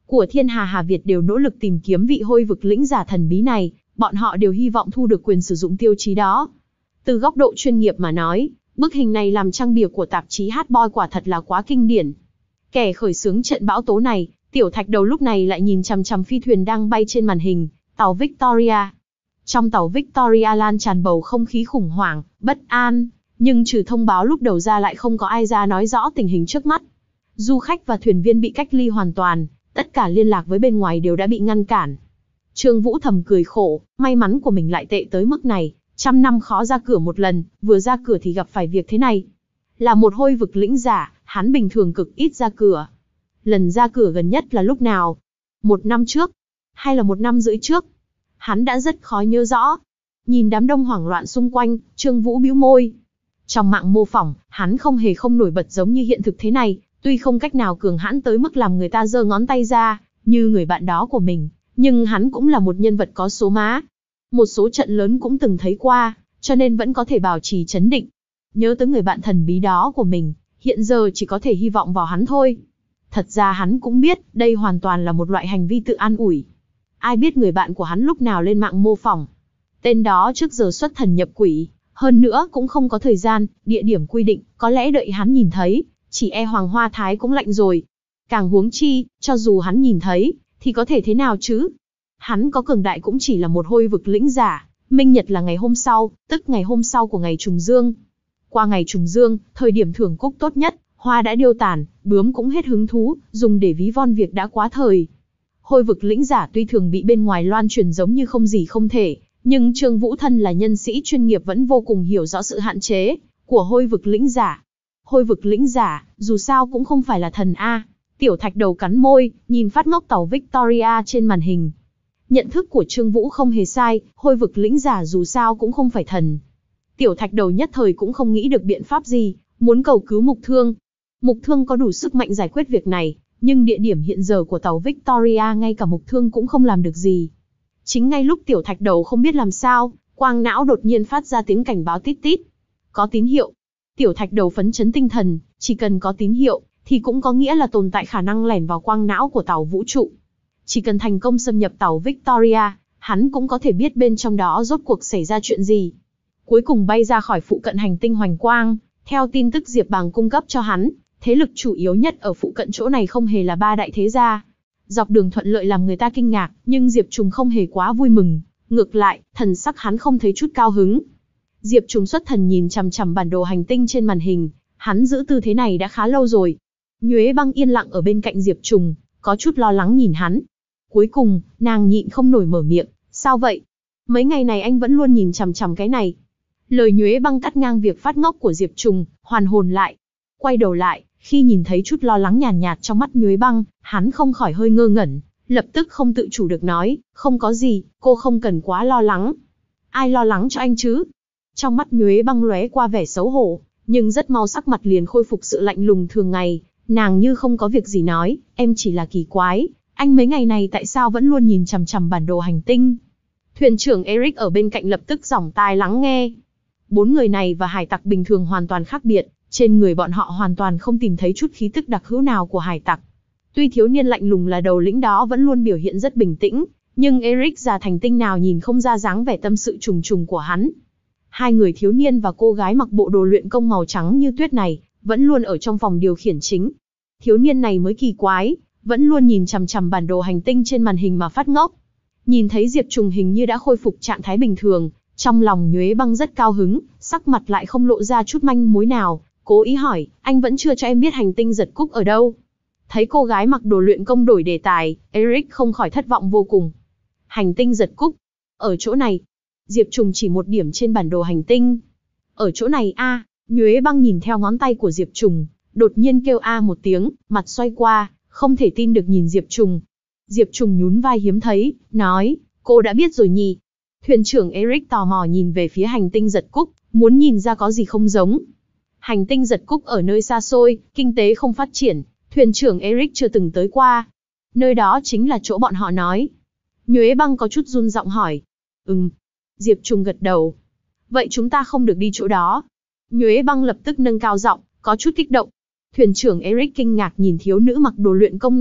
của Thiên Hà Hà Việt đều nỗ lực tìm kiếm vị hôi vực lĩnh giả thần bí này, bọn họ đều hy vọng thu được quyền sử dụng tiêu chí đó. Từ góc độ chuyên nghiệp mà nói, bức hình này làm trang bìa của tạp chí Hot Boy quả thật là quá kinh điển. Kẻ khởi xướng trận bão tố này, Tiểu Thạch Đầu lúc này lại nhìn chằm chằm phi thuyền đang bay trên màn hình, tàu Victoria. Trong tàu Victoria lan tràn bầu không khí khủng hoảng, bất an, nhưng trừ thông báo lúc đầu ra lại không có ai ra nói rõ tình hình trước mắt. Du khách và thuyền viên bị cách ly hoàn toàn, tất cả liên lạc với bên ngoài đều đã bị ngăn cản. Trương Vũ thầm cười khổ, may mắn của mình lại tệ tới mức này, trăm năm khó ra cửa một lần, vừa ra cửa thì gặp phải việc thế này. Là một hôi vực lĩnh giả, hắn bình thường cực ít ra cửa. Lần ra cửa gần nhất là lúc nào? Một năm trước? Hay là một năm rưỡi trước? Hắn đã rất khó nhớ rõ. Nhìn đám đông hoảng loạn xung quanh, Trương Vũ bĩu môi. Trong mạng mô phỏng, hắn không hề không nổi bật giống như hiện thực thế này, tuy không cách nào cường hãn tới mức làm người ta giơ ngón tay ra, như người bạn đó của mình, nhưng hắn cũng là một nhân vật có số má. Một số trận lớn cũng từng thấy qua, cho nên vẫn có thể bảo trì trấn định. Nhớ tới người bạn thần bí đó của mình, hiện giờ chỉ có thể hy vọng vào hắn thôi. Thật ra hắn cũng biết, đây hoàn toàn là một loại hành vi tự an ủi. Ai biết người bạn của hắn lúc nào lên mạng mô phỏng. Tên đó trước giờ xuất thần nhập quỷ, hơn nữa cũng không có thời gian, địa điểm quy định, có lẽ đợi hắn nhìn thấy, chỉ e Hoàng Hoa Thái cũng lạnh rồi. Càng huống chi, cho dù hắn nhìn thấy, thì có thể thế nào chứ? Hắn có cường đại cũng chỉ là một hôi vực lĩnh giả, minh nhật là ngày hôm sau, tức ngày hôm sau của ngày trùng dương. Qua ngày trùng dương, thời điểm thưởng cúc tốt nhất, hoa đã điêu tàn, bướm cũng hết hứng thú, dùng để ví von việc đã quá thời. Hôi vực lĩnh giả tuy thường bị bên ngoài loan truyền giống như không gì không thể, nhưng Trương Vũ thân là nhân sĩ chuyên nghiệp vẫn vô cùng hiểu rõ sự hạn chế của hôi vực lĩnh giả. Hôi vực lĩnh giả, dù sao cũng không phải là thần A. Tiểu Thạch Đầu cắn môi, nhìn phát ngốc tàu Victoria trên màn hình. Nhận thức của Trương Vũ không hề sai, hôi vực lĩnh giả dù sao cũng không phải thần. Tiểu Thạch Đầu nhất thời cũng không nghĩ được biện pháp gì, muốn cầu cứu Mục Thương. Mục Thương có đủ sức mạnh giải quyết việc này, nhưng địa điểm hiện giờ của tàu Victoria ngay cả Mục Thương cũng không làm được gì. Chính ngay lúc Tiểu Thạch Đầu không biết làm sao, quang não đột nhiên phát ra tiếng cảnh báo tít tít. Có tín hiệu. Tiểu Thạch Đầu phấn chấn tinh thần, chỉ cần có tín hiệu, thì cũng có nghĩa là tồn tại khả năng lẻn vào quang não của tàu vũ trụ. Chỉ cần thành công xâm nhập tàu Victoria, hắn cũng có thể biết bên trong đó rốt cuộc xảy ra chuyện gì. Cuối cùng bay ra khỏi phụ cận hành tinh Hoành Quang, theo tin tức Diệp Bàng cung cấp cho hắn, thế lực chủ yếu nhất ở phụ cận chỗ này không hề là ba đại thế gia. Dọc đường thuận lợi làm người ta kinh ngạc, nhưng Diệp Trùng không hề quá vui mừng, ngược lại, thần sắc hắn không thấy chút cao hứng. Diệp Trùng xuất thần nhìn chằm chằm bản đồ hành tinh trên màn hình, hắn giữ tư thế này đã khá lâu rồi. Nhuế Băng yên lặng ở bên cạnh Diệp Trùng, có chút lo lắng nhìn hắn. Cuối cùng, nàng nhịn không nổi mở miệng, sao vậy? Mấy ngày này anh vẫn luôn nhìn chằm chằm cái này. Lời Nhuế Băng cắt ngang việc phát ngốc của Diệp Trùng, hoàn hồn lại. Quay đầu lại, khi nhìn thấy chút lo lắng nhàn nhạt, nhạt trong mắt Nhuế Băng, hắn không khỏi hơi ngơ ngẩn, lập tức không tự chủ được nói, không có gì, cô không cần quá lo lắng. Ai lo lắng cho anh chứ? Trong mắt Nhuế Băng lóe qua vẻ xấu hổ, nhưng rất mau sắc mặt liền khôi phục sự lạnh lùng thường ngày, nàng như không có việc gì nói, em chỉ là kỳ quái, anh mấy ngày này tại sao vẫn luôn nhìn chằm chằm bản đồ hành tinh? Thuyền trưởng Eric ở bên cạnh lập tức giỏng tai lắng nghe. Bốn người này và hải tặc bình thường hoàn toàn khác biệt, trên người bọn họ hoàn toàn không tìm thấy chút khí tức đặc hữu nào của hải tặc. Tuy thiếu niên lạnh lùng là đầu lĩnh đó vẫn luôn biểu hiện rất bình tĩnh, nhưng Eric già thành tinh nào nhìn không ra dáng vẻ tâm sự trùng trùng của hắn. Hai người thiếu niên và cô gái mặc bộ đồ luyện công màu trắng như tuyết này, vẫn luôn ở trong phòng điều khiển chính. Thiếu niên này mới kỳ quái, vẫn luôn nhìn chằm chằm bản đồ hành tinh trên màn hình mà phát ngốc. Nhìn thấy Diệp Trùng hình như đã khôi phục trạng thái bình thường, trong lòng Nhuế Băng rất cao hứng, sắc mặt lại không lộ ra chút manh mối nào, cố ý hỏi, anh vẫn chưa cho em biết hành tinh Giật Cúc ở đâu? Thấy cô gái mặc đồ luyện công đổi đề tài, Eric không khỏi thất vọng vô cùng. Hành tinh Giật Cúc? Ở chỗ này. Diệp Trùng chỉ một điểm trên bản đồ hành tinh. Ở chỗ này a, à, Nhuế Băng nhìn theo ngón tay của Diệp Trùng, đột nhiên kêu a một tiếng, mặt xoay qua, không thể tin được nhìn Diệp Trùng. Diệp Trùng nhún vai hiếm thấy, nói, cô đã biết rồi nhỉ? Thuyền trưởng Eric tò mò nhìn về phía hành tinh Giật Cúc, muốn nhìn ra có gì không giống. Hành tinh Giật Cúc ở nơi xa xôi, kinh tế không phát triển, thuyền trưởng Eric chưa từng tới qua. Nơi đó chính là chỗ bọn họ nói. Nhuế Băng có chút run giọng hỏi. Ừm. Diệp Trùng gật đầu. Vậy chúng ta không được đi chỗ đó. Nhuế Băng lập tức nâng cao giọng, có chút kích động. Thuyền trưởng Eric kinh ngạc nhìn thiếu nữ mặc đồ luyện công này,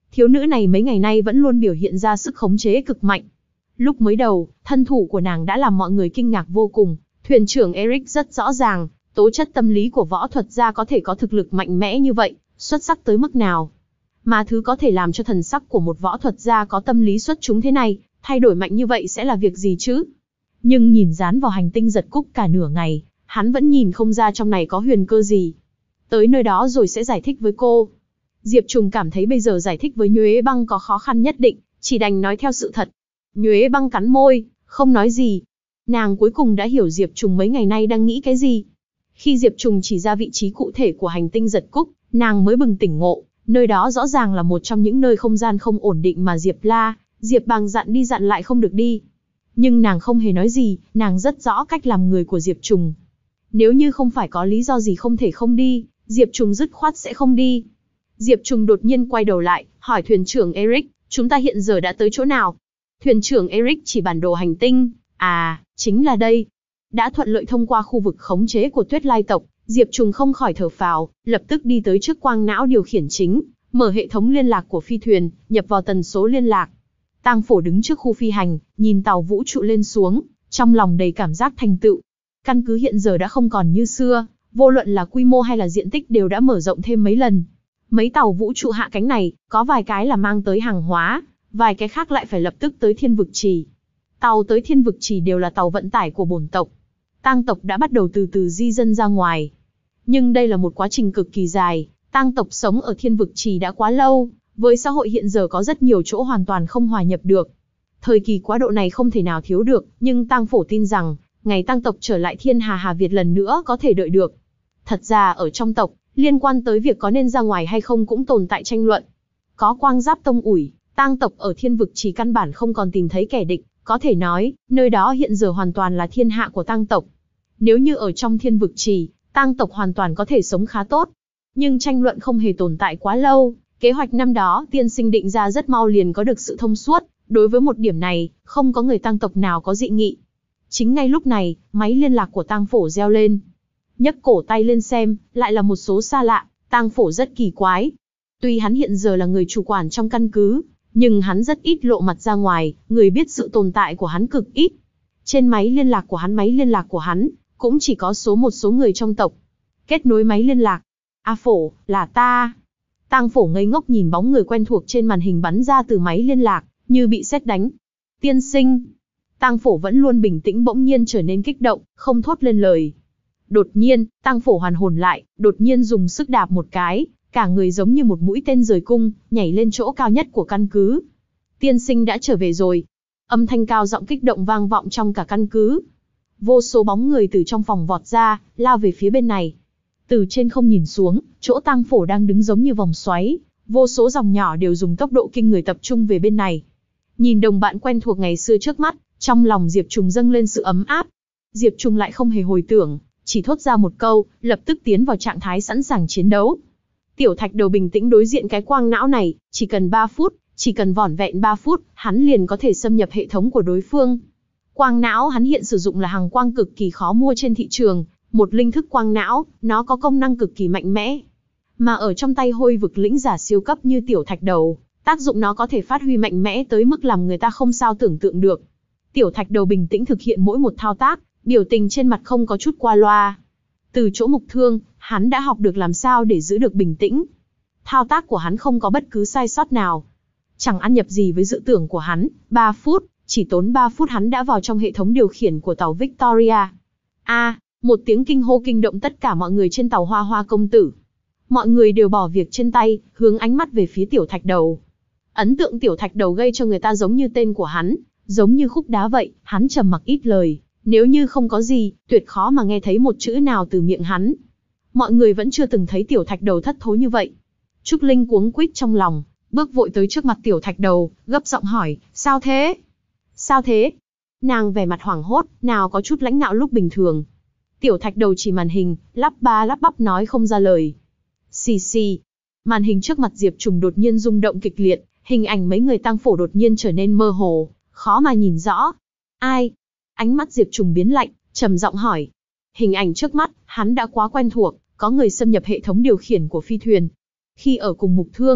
Thiếu nữ này mấy ngày nay vẫn luôn biểu hiện ra sức khống chế cực mạnh. Lúc mới đầu, thân thủ của nàng đã làm mọi người kinh ngạc vô cùng. Thuyền trưởng Eric rất rõ ràng, tố chất tâm lý của võ thuật gia có thể có thực lực mạnh mẽ như vậy, xuất sắc tới mức nào. Mà thứ có thể làm cho thần sắc của một võ thuật gia có tâm lý xuất chúng thế này, thay đổi mạnh như vậy sẽ là việc gì chứ? Nhưng nhìn dán vào hành tinh giật cúc cả nửa ngày, hắn vẫn nhìn không ra trong này có huyền cơ gì. Tới nơi đó rồi sẽ giải thích với cô. Diệp Trùng cảm thấy bây giờ giải thích với Nhuế Băng có khó khăn nhất định, chỉ đành nói theo sự thật. Nhuế Băng cắn môi, không nói gì. Nàng cuối cùng đã hiểu Diệp Trùng mấy ngày nay đang nghĩ cái gì. Khi Diệp Trùng chỉ ra vị trí cụ thể của hành tinh giật cúc, nàng mới bừng tỉnh ngộ, nơi đó rõ ràng là một trong những nơi không gian không ổn định mà Diệp La, Diệp Bàng dặn đi dặn lại không được đi. Nhưng nàng không hề nói gì, nàng rất rõ cách làm người của Diệp Trùng. Nếu như không phải có lý do gì không thể không đi, Diệp Trùng dứt khoát sẽ không đi. Diệp Trùng đột nhiên quay đầu lại, hỏi thuyền trưởng Eric, chúng ta hiện giờ đã tới chỗ nào? Thuyền trưởng Eric chỉ bản đồ hành tinh, à, chính là đây. Đã thuận lợi thông qua khu vực khống chế của Tuyết Lai tộc, Diệp Trùng không khỏi thở phào, lập tức đi tới trước quang não điều khiển chính, mở hệ thống liên lạc của phi thuyền, nhập vào tần số liên lạc. Tang Phổ đứng trước khu phi hành, nhìn tàu vũ trụ lên xuống, trong lòng đầy cảm giác thành tựu. Căn cứ hiện giờ đã không còn như xưa, vô luận là quy mô hay là diện tích đều đã mở rộng thêm mấy lần. Mấy tàu vũ trụ hạ cánh này, có vài cái là mang tới hàng hóa, vài cái khác lại phải lập tức tới Thiên Vực Trì. Tàu tới Thiên Vực Trì đều là tàu vận tải của bổn tộc. Tang tộc đã bắt đầu từ từ di dân ra ngoài. Nhưng đây là một quá trình cực kỳ dài, Tang tộc sống ở Thiên Vực Trì đã quá lâu, với xã hội hiện giờ có rất nhiều chỗ hoàn toàn không hòa nhập được. Thời kỳ quá độ này không thể nào thiếu được, nhưng Tang Phổ tin rằng, ngày Tang tộc trở lại Thiên Hà Hà Việt lần nữa có thể đợi được. Thật ra ở trong tộc, liên quan tới việc có nên ra ngoài hay không cũng tồn tại tranh luận. Có quang giáp tông ủi, Tang tộc ở Thiên Vực Trì căn bản không còn tìm thấy kẻ địch, có thể nói, nơi đó hiện giờ hoàn toàn là thiên hạ của Tang tộc. Nếu như ở trong Thiên Vực Trì, Tang tộc hoàn toàn có thể sống khá tốt. Nhưng tranh luận không hề tồn tại quá lâu, kế hoạch năm đó tiên sinh định ra rất mau liền có được sự thông suốt, đối với một điểm này, không có người Tang tộc nào có dị nghị. Chính ngay lúc này, máy liên lạc của Tang Phổ reo lên. Nhấc cổ tay lên xem, lại là một số xa lạ, Tang Phổ rất kỳ quái. Tuy hắn hiện giờ là người chủ quản trong căn cứ, nhưng hắn rất ít lộ mặt ra ngoài, người biết sự tồn tại của hắn cực ít. Trên máy liên lạc của hắn máy liên lạc của hắn, cũng chỉ có số một số người trong tộc. Kết nối máy liên lạc. A Phổ, là ta. Tang Phổ ngây ngốc nhìn bóng người quen thuộc trên màn hình bắn ra từ máy liên lạc, như bị sét đánh. Tiên sinh. Tang Phổ vẫn luôn bình tĩnh bỗng nhiên trở nên kích động, không thốt lên lời. Đột nhiên, Tang Phổ hoàn hồn lại, đột nhiên dùng sức đạp một cái, cả người giống như một mũi tên rời cung, nhảy lên chỗ cao nhất của căn cứ. Tiên sinh đã trở về rồi. Âm thanh cao giọng kích động vang vọng trong cả căn cứ. Vô số bóng người từ trong phòng vọt ra, lao về phía bên này. Từ trên không nhìn xuống, chỗ Tang Phổ đang đứng giống như vòng xoáy, vô số dòng nhỏ đều dùng tốc độ kinh người tập trung về bên này. Nhìn đồng bạn quen thuộc ngày xưa trước mắt, trong lòng Diệp Trùng dâng lên sự ấm áp. Diệp Trùng lại không hề hồi tưởng, chỉ thốt ra một câu, lập tức tiến vào trạng thái sẵn sàng chiến đấu. Tiểu Thạch Đầu bình tĩnh đối diện cái quang não này, chỉ cần ba phút, chỉ cần vỏn vẹn ba phút, hắn liền có thể xâm nhập hệ thống của đối phương. Quang não hắn hiện sử dụng là hàng quang cực kỳ khó mua trên thị trường, một linh thức quang não, nó có công năng cực kỳ mạnh mẽ. Mà ở trong tay Hôi Vực lĩnh giả siêu cấp như Tiểu Thạch Đầu, tác dụng nó có thể phát huy mạnh mẽ tới mức làm người ta không sao tưởng tượng được. Tiểu Thạch Đầu bình tĩnh thực hiện mỗi một thao tác, biểu tình trên mặt không có chút qua loa. Từ chỗ Mục Thương, hắn đã học được làm sao để giữ được bình tĩnh. Thao tác của hắn không có bất cứ sai sót nào. Chẳng ăn nhập gì với dự tưởng của hắn, ba phút, chỉ tốn ba phút hắn đã vào trong hệ thống điều khiển của tàu Victoria. A, à, một tiếng kinh hô kinh động tất cả mọi người trên tàu Hoa Hoa công tử. Mọi người đều bỏ việc trên tay, hướng ánh mắt về phía Tiểu Thạch Đầu. Ấn tượng Tiểu Thạch Đầu gây cho người ta giống như tên của hắn, giống như khúc đá vậy, hắn trầm mặc ít lời. Nếu như không có gì, tuyệt khó mà nghe thấy một chữ nào từ miệng hắn. Mọi người vẫn chưa từng thấy Tiểu Thạch Đầu thất thối như vậy. Trúc Linh cuống quýt trong lòng, bước vội tới trước mặt Tiểu Thạch Đầu, gấp giọng hỏi, sao thế? Sao thế? Nàng vẻ mặt hoảng hốt, nào có chút lãnh ngạo lúc bình thường. Tiểu Thạch Đầu chỉ màn hình, lắp ba lắp bắp nói không ra lời. Xì xì. Màn hình trước mặt Diệp Trùng đột nhiên rung động kịch liệt, hình ảnh mấy người Tang Phổ đột nhiên trở nên mơ hồ, khó mà nhìn rõ. Ai? Ánh mắt Diệp Trùng biến lạnh, trầm giọng hỏi. Hình ảnh trước mắt, hắn đã quá quen thuộc, có người xâm nhập hệ thống điều khiển của phi thuyền. Khi ở cùng Mục Thương,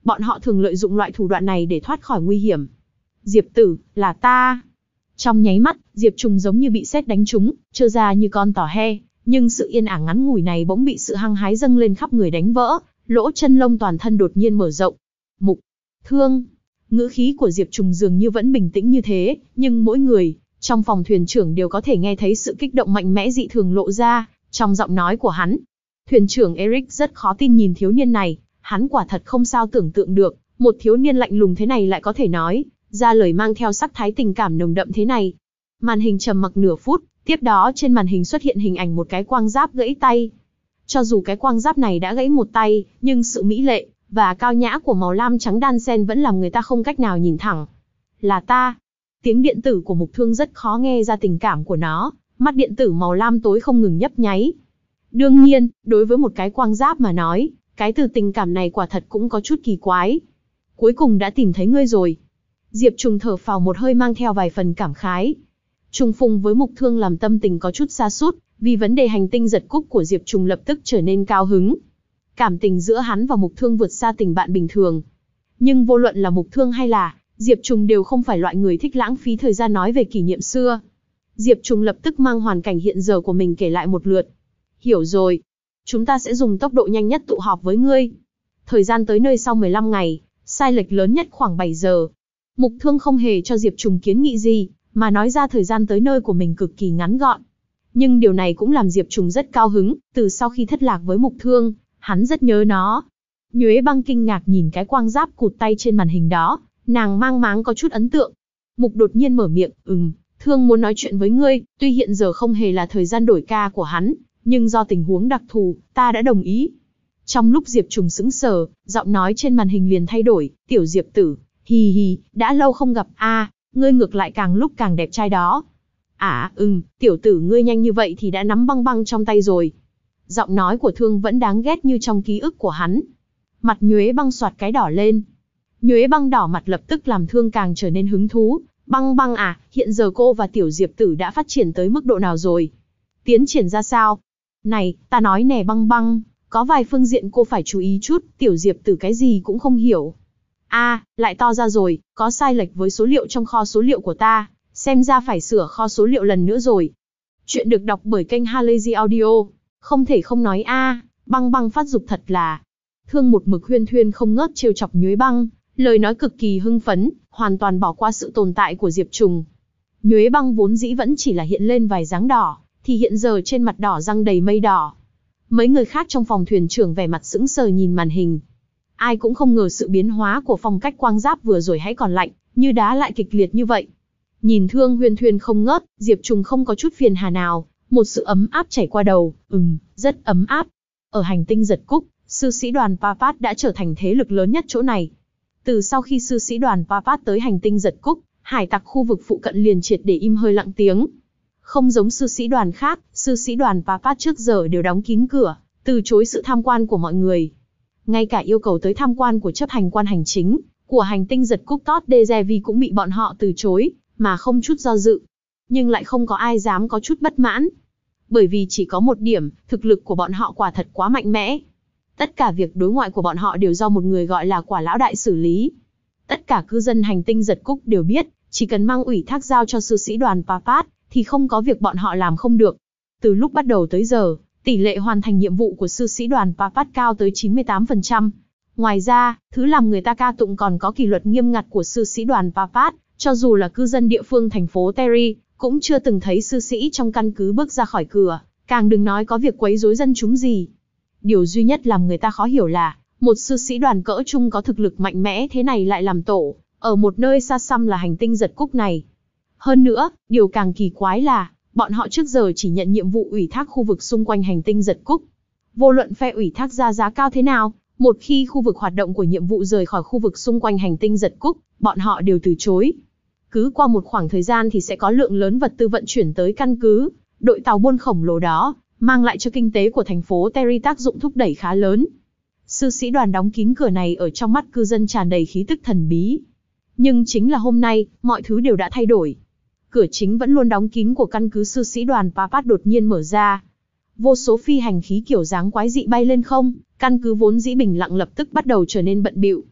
Bọn họ thường lợi dụng loại thủ đoạn này để thoát khỏi nguy hiểm. Diệp tử, là ta. Trong nháy mắt, Diệp Trùng giống như bị sét đánh trúng, trơ ra như con tỏ he, nhưng sự yên ả ngắn ngủi này bỗng bị sự hăng hái dâng lên khắp người đánh vỡ, lỗ chân lông toàn thân đột nhiên mở rộng. Mục Thương. Ngữ khí của Diệp Trùng dường như vẫn bình tĩnh như thế, nhưng mỗi người trong phòng thuyền trưởng đều có thể nghe thấy sự kích động mạnh mẽ dị thường lộ ra trong giọng nói của hắn. Thuyền trưởng Eric rất khó tin nhìn thiếu niên này, hắn quả thật không sao tưởng tượng được, một thiếu niên lạnh lùng thế này lại có thể nói ra lời mang theo sắc thái tình cảm nồng đậm thế này. Màn hình trầm mặc nửa phút, tiếp đó trên màn hình xuất hiện hình ảnh một cái quang giáp gãy tay. Cho dù cái quang giáp này đã gãy một tay, nhưng sự mỹ lệ và cao nhã của màu lam trắng đan xen vẫn làm người ta không cách nào nhìn thẳng. Là ta. Tiếng điện tử của Mục Thương rất khó nghe ra tình cảm của nó, mắt điện tử màu lam tối không ngừng nhấp nháy. Đương nhiên, đối với một cái quang giáp mà nói, cái từ tình cảm này quả thật cũng có chút kỳ quái. Cuối cùng đã tìm thấy ngươi rồi. Diệp Trùng thở phào một hơi mang theo vài phần cảm khái. Trùng phùng với Mục Thương làm tâm tình có chút sa sút, vì vấn đề hành tinh giật cúc của Diệp Trùng lập tức trở nên cao hứng. Cảm tình giữa hắn và Mục Thương vượt xa tình bạn bình thường. Nhưng vô luận là Mục Thương hay là Diệp Trùng đều không phải loại người thích lãng phí thời gian nói về kỷ niệm xưa. Diệp Trùng lập tức mang hoàn cảnh hiện giờ của mình kể lại một lượt. Hiểu rồi. Chúng ta sẽ dùng tốc độ nhanh nhất tụ họp với ngươi. Thời gian tới nơi sau mười lăm ngày, sai lệch lớn nhất khoảng bảy giờ. Mục Thương không hề cho Diệp Trùng kiến nghị gì, mà nói ra thời gian tới nơi của mình cực kỳ ngắn gọn. Nhưng điều này cũng làm Diệp Trùng rất cao hứng, từ sau khi thất lạc với Mục Thương, hắn rất nhớ nó. Nhuế Băng kinh ngạc nhìn cái quang giáp cụt tay trên màn hình đó, nàng mang máng có chút ấn tượng. Mục đột nhiên mở miệng, ừm, Thương muốn nói chuyện với ngươi, tuy hiện giờ không hề là thời gian đổi ca của hắn, nhưng do tình huống đặc thù, ta đã đồng ý. Trong lúc Diệp Trùng sững sờ, giọng nói trên màn hình liền thay đổi, tiểu Diệp tử, hì hì, đã lâu không gặp, a, à, ngươi ngược lại càng lúc càng đẹp trai đó. À, ừm, tiểu tử ngươi nhanh như vậy thì đã nắm băng băng trong tay rồi. Giọng nói của Thương vẫn đáng ghét như trong ký ức của hắn. Mặt Nhuế Băng soạt cái đỏ lên. Nhuế Băng đỏ mặt lập tức làm Thương càng trở nên hứng thú. Băng băng à, hiện giờ cô và tiểu Diệp tử đã phát triển tới mức độ nào rồi? Tiến triển ra sao? Này, ta nói nè băng băng, có vài phương diện cô phải chú ý chút, tiểu Diệp tử cái gì cũng không hiểu. A, à, lại to ra rồi, có sai lệch với số liệu trong kho số liệu của ta, xem ra phải sửa kho số liệu lần nữa rồi. Chuyện được đọc bởi kênh Halazy Audio. Không thể không nói a, à, băng băng phát dục thật là. Thương một mực huyên thuyên không ngớt trêu chọc Nhuế Băng, lời nói cực kỳ hưng phấn, hoàn toàn bỏ qua sự tồn tại của Diệp Trùng. Nhuế Băng vốn dĩ vẫn chỉ là hiện lên vài dáng đỏ, thì hiện giờ trên mặt đỏ răng đầy mây đỏ. Mấy người khác trong phòng thuyền trưởng vẻ mặt sững sờ nhìn màn hình. Ai cũng không ngờ sự biến hóa của phong cách quang giáp vừa rồi hãy còn lạnh, như đá lại kịch liệt như vậy. Nhìn Thương huyên thuyên không ngớt, Diệp Trùng không có chút phiền hà nào, một sự ấm áp chảy qua đầu, ừm, rất ấm áp. Ở hành tinh giật cúc, sư sĩ đoàn Papat đã trở thành thế lực lớn nhất chỗ này. Từ sau khi sư sĩ đoàn Papat tới hành tinh giật cúc, hải tặc khu vực phụ cận liền triệt để im hơi lặng tiếng. Không giống sư sĩ đoàn khác, sư sĩ đoàn Papat trước giờ đều đóng kín cửa, từ chối sự tham quan của mọi người. Ngay cả yêu cầu tới tham quan của chấp hành quan hành chính của hành tinh giật cúc Todd Dejevi cũng bị bọn họ từ chối, mà không chút do dự. Nhưng lại không có ai dám có chút bất mãn. Bởi vì chỉ có một điểm, thực lực của bọn họ quả thật quá mạnh mẽ. Tất cả việc đối ngoại của bọn họ đều do một người gọi là Quả Lão Đại xử lý. Tất cả cư dân hành tinh giật cúc đều biết, chỉ cần mang ủy thác giao cho sư sĩ đoàn Papat, thì không có việc bọn họ làm không được. Từ lúc bắt đầu tới giờ, tỷ lệ hoàn thành nhiệm vụ của sư sĩ đoàn Papat cao tới chín mươi tám phần trăm. Ngoài ra, thứ làm người ta ca tụng còn có kỷ luật nghiêm ngặt của sư sĩ đoàn Papat, cho dù là cư dân địa phương thành phố Terry, cũng chưa từng thấy sư sĩ trong căn cứ bước ra khỏi cửa, càng đừng nói có việc quấy rối dân chúng gì. Điều duy nhất làm người ta khó hiểu là, một sư sĩ đoàn cỡ trung có thực lực mạnh mẽ thế này lại làm tổ, ở một nơi xa xăm là hành tinh giật cúc này. Hơn nữa, điều càng kỳ quái là, bọn họ trước giờ chỉ nhận nhiệm vụ ủy thác khu vực xung quanh hành tinh giật cúc. Vô luận phe ủy thác ra giá cao thế nào, một khi khu vực hoạt động của nhiệm vụ rời khỏi khu vực xung quanh hành tinh giật cúc, bọn họ đều từ chối. Cứ qua một khoảng thời gian thì sẽ có lượng lớn vật tư vận chuyển tới căn cứ, đội tàu buôn khổng lồ đó, mang lại cho kinh tế của thành phố Terry tác dụng thúc đẩy khá lớn. Sư sĩ đoàn đóng kín cửa này ở trong mắt cư dân tràn đầy khí tức thần bí. Nhưng chính là hôm nay, mọi thứ đều đã thay đổi. Cửa chính vẫn luôn đóng kín của căn cứ sư sĩ đoàn Papat đột nhiên mở ra. Vô số phi hành khí kiểu dáng quái dị bay lên không, căn cứ vốn dĩ bình lặng lập tức bắt đầu trở nên bận bịu.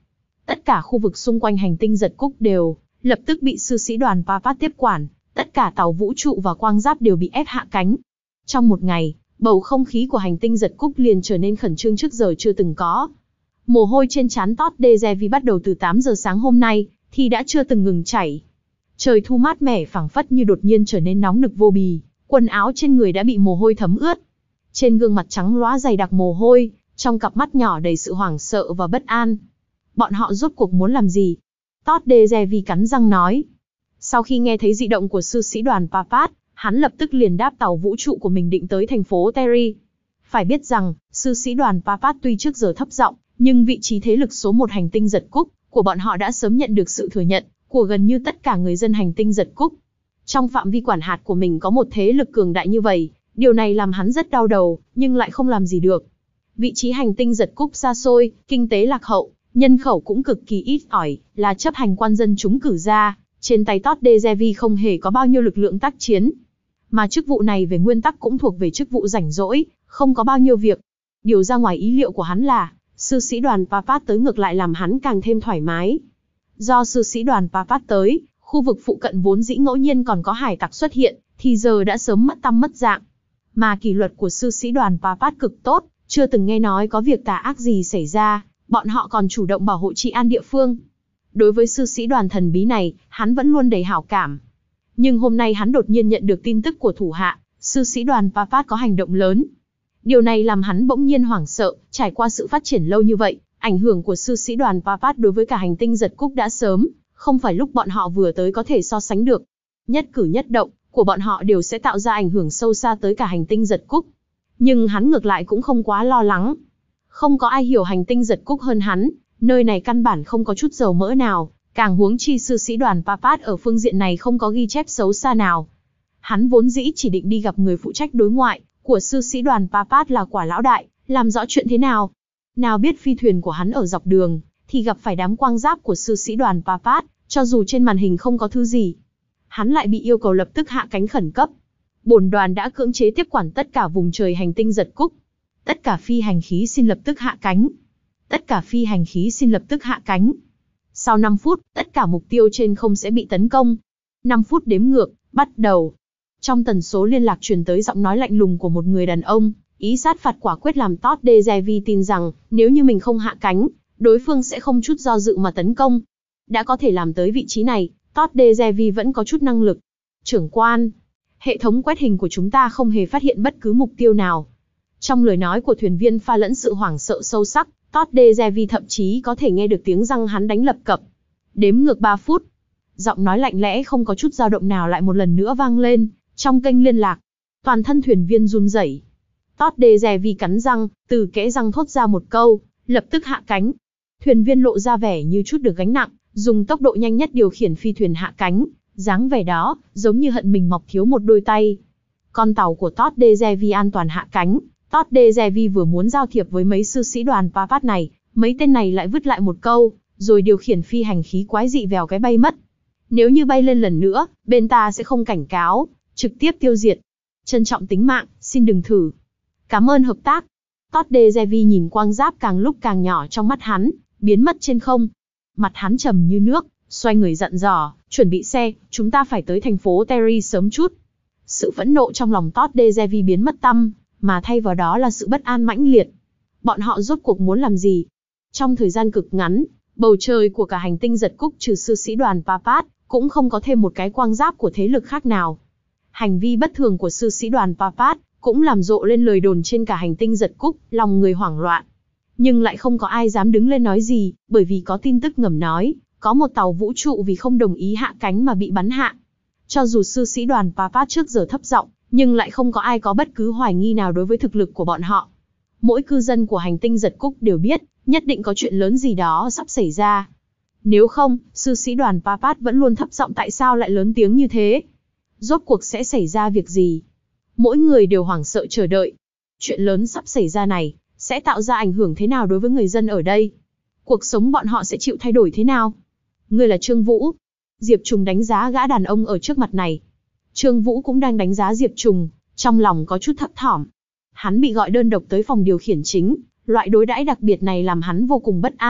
Tất cả khu vực xung quanh hành tinh giật cúc đều lập tức bị sư sĩ đoàn Papat tiếp quản, tất cả tàu vũ trụ và quang giáp đều bị ép hạ cánh. Trong một ngày, bầu không khí của hành tinh giật cúc liền trở nên khẩn trương trước giờ chưa từng có. Mồ hôi trên trán Todd Dejevi bắt đầu từ tám giờ sáng hôm nay, thì đã chưa từng ngừng chảy. Trời thu mát mẻ phảng phất như đột nhiên trở nên nóng nực vô bì, quần áo trên người đã bị mồ hôi thấm ướt. Trên gương mặt trắng loá dày đặc mồ hôi, trong cặp mắt nhỏ đầy sự hoảng sợ và bất an. Bọn họ rốt cuộc muốn làm gì? Todd Dejevi cắn răng nói. Sau khi nghe thấy dị động của sư sĩ đoàn Papat, hắn lập tức liền đáp tàu vũ trụ của mình định tới thành phố Terry. Phải biết rằng, sư sĩ đoàn Papat tuy trước giờ thấp giọng, nhưng vị trí thế lực số một hành tinh giật cúc của bọn họ đã sớm nhận được sự thừa nhận của gần như tất cả người dân hành tinh giật cúc. Trong phạm vi quản hạt của mình có một thế lực cường đại như vậy, điều này làm hắn rất đau đầu, nhưng lại không làm gì được. Vị trí hành tinh giật cúc xa xôi, kinh tế lạc hậu, nhân khẩu cũng cực kỳ ít ỏi, là chấp hành quan dân chúng cử ra, trên tay Todd Dejevi không hề có bao nhiêu lực lượng tác chiến. Mà chức vụ này về nguyên tắc cũng thuộc về chức vụ rảnh rỗi, không có bao nhiêu việc. Điều ra ngoài ý liệu của hắn là, sư sĩ đoàn Papat tới ngược lại làm hắn càng thêm thoải mái. Do sư sĩ đoàn Papat tới, khu vực phụ cận vốn dĩ ngẫu nhiên còn có hải tặc xuất hiện, thì giờ đã sớm mất tăm mất dạng. Mà kỷ luật của sư sĩ đoàn Papat cực tốt, chưa từng nghe nói có việc tà ác gì xảy ra, bọn họ còn chủ động bảo hộ trị an địa phương. Đối với sư sĩ đoàn thần bí này, hắn vẫn luôn đầy hảo cảm. Nhưng hôm nay hắn đột nhiên nhận được tin tức của thủ hạ, sư sĩ đoàn Papat có hành động lớn. Điều này làm hắn bỗng nhiên hoảng sợ, trải qua sự phát triển lâu như vậy, ảnh hưởng của sư sĩ đoàn Papat đối với cả hành tinh giật cúc đã sớm, không phải lúc bọn họ vừa tới có thể so sánh được. Nhất cử nhất động của bọn họ đều sẽ tạo ra ảnh hưởng sâu xa tới cả hành tinh giật cúc. Nhưng hắn ngược lại cũng không quá lo lắng. Không có ai hiểu hành tinh giật cúc hơn hắn, nơi này căn bản không có chút dầu mỡ nào, càng huống chi sư sĩ đoàn Papat ở phương diện này không có ghi chép xấu xa nào. Hắn vốn dĩ chỉ định đi gặp người phụ trách đối ngoại của sư sĩ đoàn Papat là Quả lão đại, làm rõ chuyện thế nào. Nào biết phi thuyền của hắn ở dọc đường, thì gặp phải đám quang giáp của sư sĩ đoàn Papat, cho dù trên màn hình không có thứ gì. Hắn lại bị yêu cầu lập tức hạ cánh khẩn cấp. Bổn đoàn đã cưỡng chế tiếp quản tất cả vùng trời hành tinh giật cúc. Tất cả phi hành khí xin lập tức hạ cánh. Tất cả phi hành khí xin lập tức hạ cánh. Sau năm phút, tất cả mục tiêu trên không sẽ bị tấn công. năm phút đếm ngược, bắt đầu. Trong tần số liên lạc truyền tới giọng nói lạnh lùng của một người đàn ông, ý sát phạt quả quyết làm Todd Dejevi tin rằng, nếu như mình không hạ cánh, đối phương sẽ không chút do dự mà tấn công. Đã có thể làm tới vị trí này, Todd Dejevi vẫn có chút năng lực. Trưởng quan, hệ thống quét hình của chúng ta không hề phát hiện bất cứ mục tiêu nào. Trong lời nói của thuyền viên pha lẫn sự hoảng sợ sâu sắc, Todd Dejevi thậm chí có thể nghe được tiếng răng hắn đánh lập cập. Đếm ngược ba phút. Giọng nói lạnh lẽ không có chút dao động nào lại một lần nữa vang lên, trong kênh liên lạc. Toàn thân thuyền viên run rẩy. Todd Dejevi cắn răng, từ kẽ răng thốt ra một câu, lập tức hạ cánh. Thuyền viên lộ ra vẻ như chút được gánh nặng, dùng tốc độ nhanh nhất điều khiển phi thuyền hạ cánh, dáng vẻ đó, giống như hận mình mọc thiếu một đôi tay. Con tàu của Todd Dejevi an toàn hạ cánh. Todd Dejevi vừa muốn giao thiệp với mấy sư sĩ đoàn Papat này, mấy tên này lại vứt lại một câu, rồi điều khiển phi hành khí quái dị vèo cái bay mất. Nếu như bay lên lần nữa, bên ta sẽ không cảnh cáo, trực tiếp tiêu diệt. Trân trọng tính mạng, xin đừng thử. Cảm ơn hợp tác. Todd Dejevi nhìn quang giáp càng lúc càng nhỏ trong mắt hắn, biến mất trên không. Mặt hắn trầm như nước, xoay người dặn dò, chuẩn bị xe, chúng ta phải tới thành phố Terry sớm chút. Sự phẫn nộ trong lòng Todd Dejevi biến mất tăm, mà thay vào đó là sự bất an mãnh liệt. Bọn họ rốt cuộc muốn làm gì? Trong thời gian cực ngắn, bầu trời của cả hành tinh giật cúc trừ sư sĩ đoàn Papat, cũng không có thêm một cái quang giáp của thế lực khác nào. Hành vi bất thường của sư sĩ đoàn Papat cũng làm rộ lên lời đồn trên cả hành tinh giật cúc, lòng người hoảng loạn. Nhưng lại không có ai dám đứng lên nói gì, bởi vì có tin tức ngầm nói, có một tàu vũ trụ vì không đồng ý hạ cánh mà bị bắn hạ. Cho dù sư sĩ đoàn Papat trước giờ thấp giọng, nhưng lại không có ai có bất cứ hoài nghi nào đối với thực lực của bọn họ. Mỗi cư dân của hành tinh giật cúc đều biết, nhất định có chuyện lớn gì đó sắp xảy ra. Nếu không, sư sĩ đoàn Papat vẫn luôn thấp giọng tại sao lại lớn tiếng như thế? Rốt cuộc sẽ xảy ra việc gì? Mỗi người đều hoảng sợ chờ đợi. Chuyện lớn sắp xảy ra này, sẽ tạo ra ảnh hưởng thế nào đối với người dân ở đây? Cuộc sống bọn họ sẽ chịu thay đổi thế nào? Ngươi là Trương Vũ. Diệp Trùng đánh giá gã đàn ông ở trước mặt này. Trương Vũ cũng đang đánh giá Diệp Trùng, trong lòng có chút thấp thỏm. Hắn bị gọi đơn độc tới phòng điều khiển chính, loại đối đãi đặc biệt này làm hắn vô cùng bất an,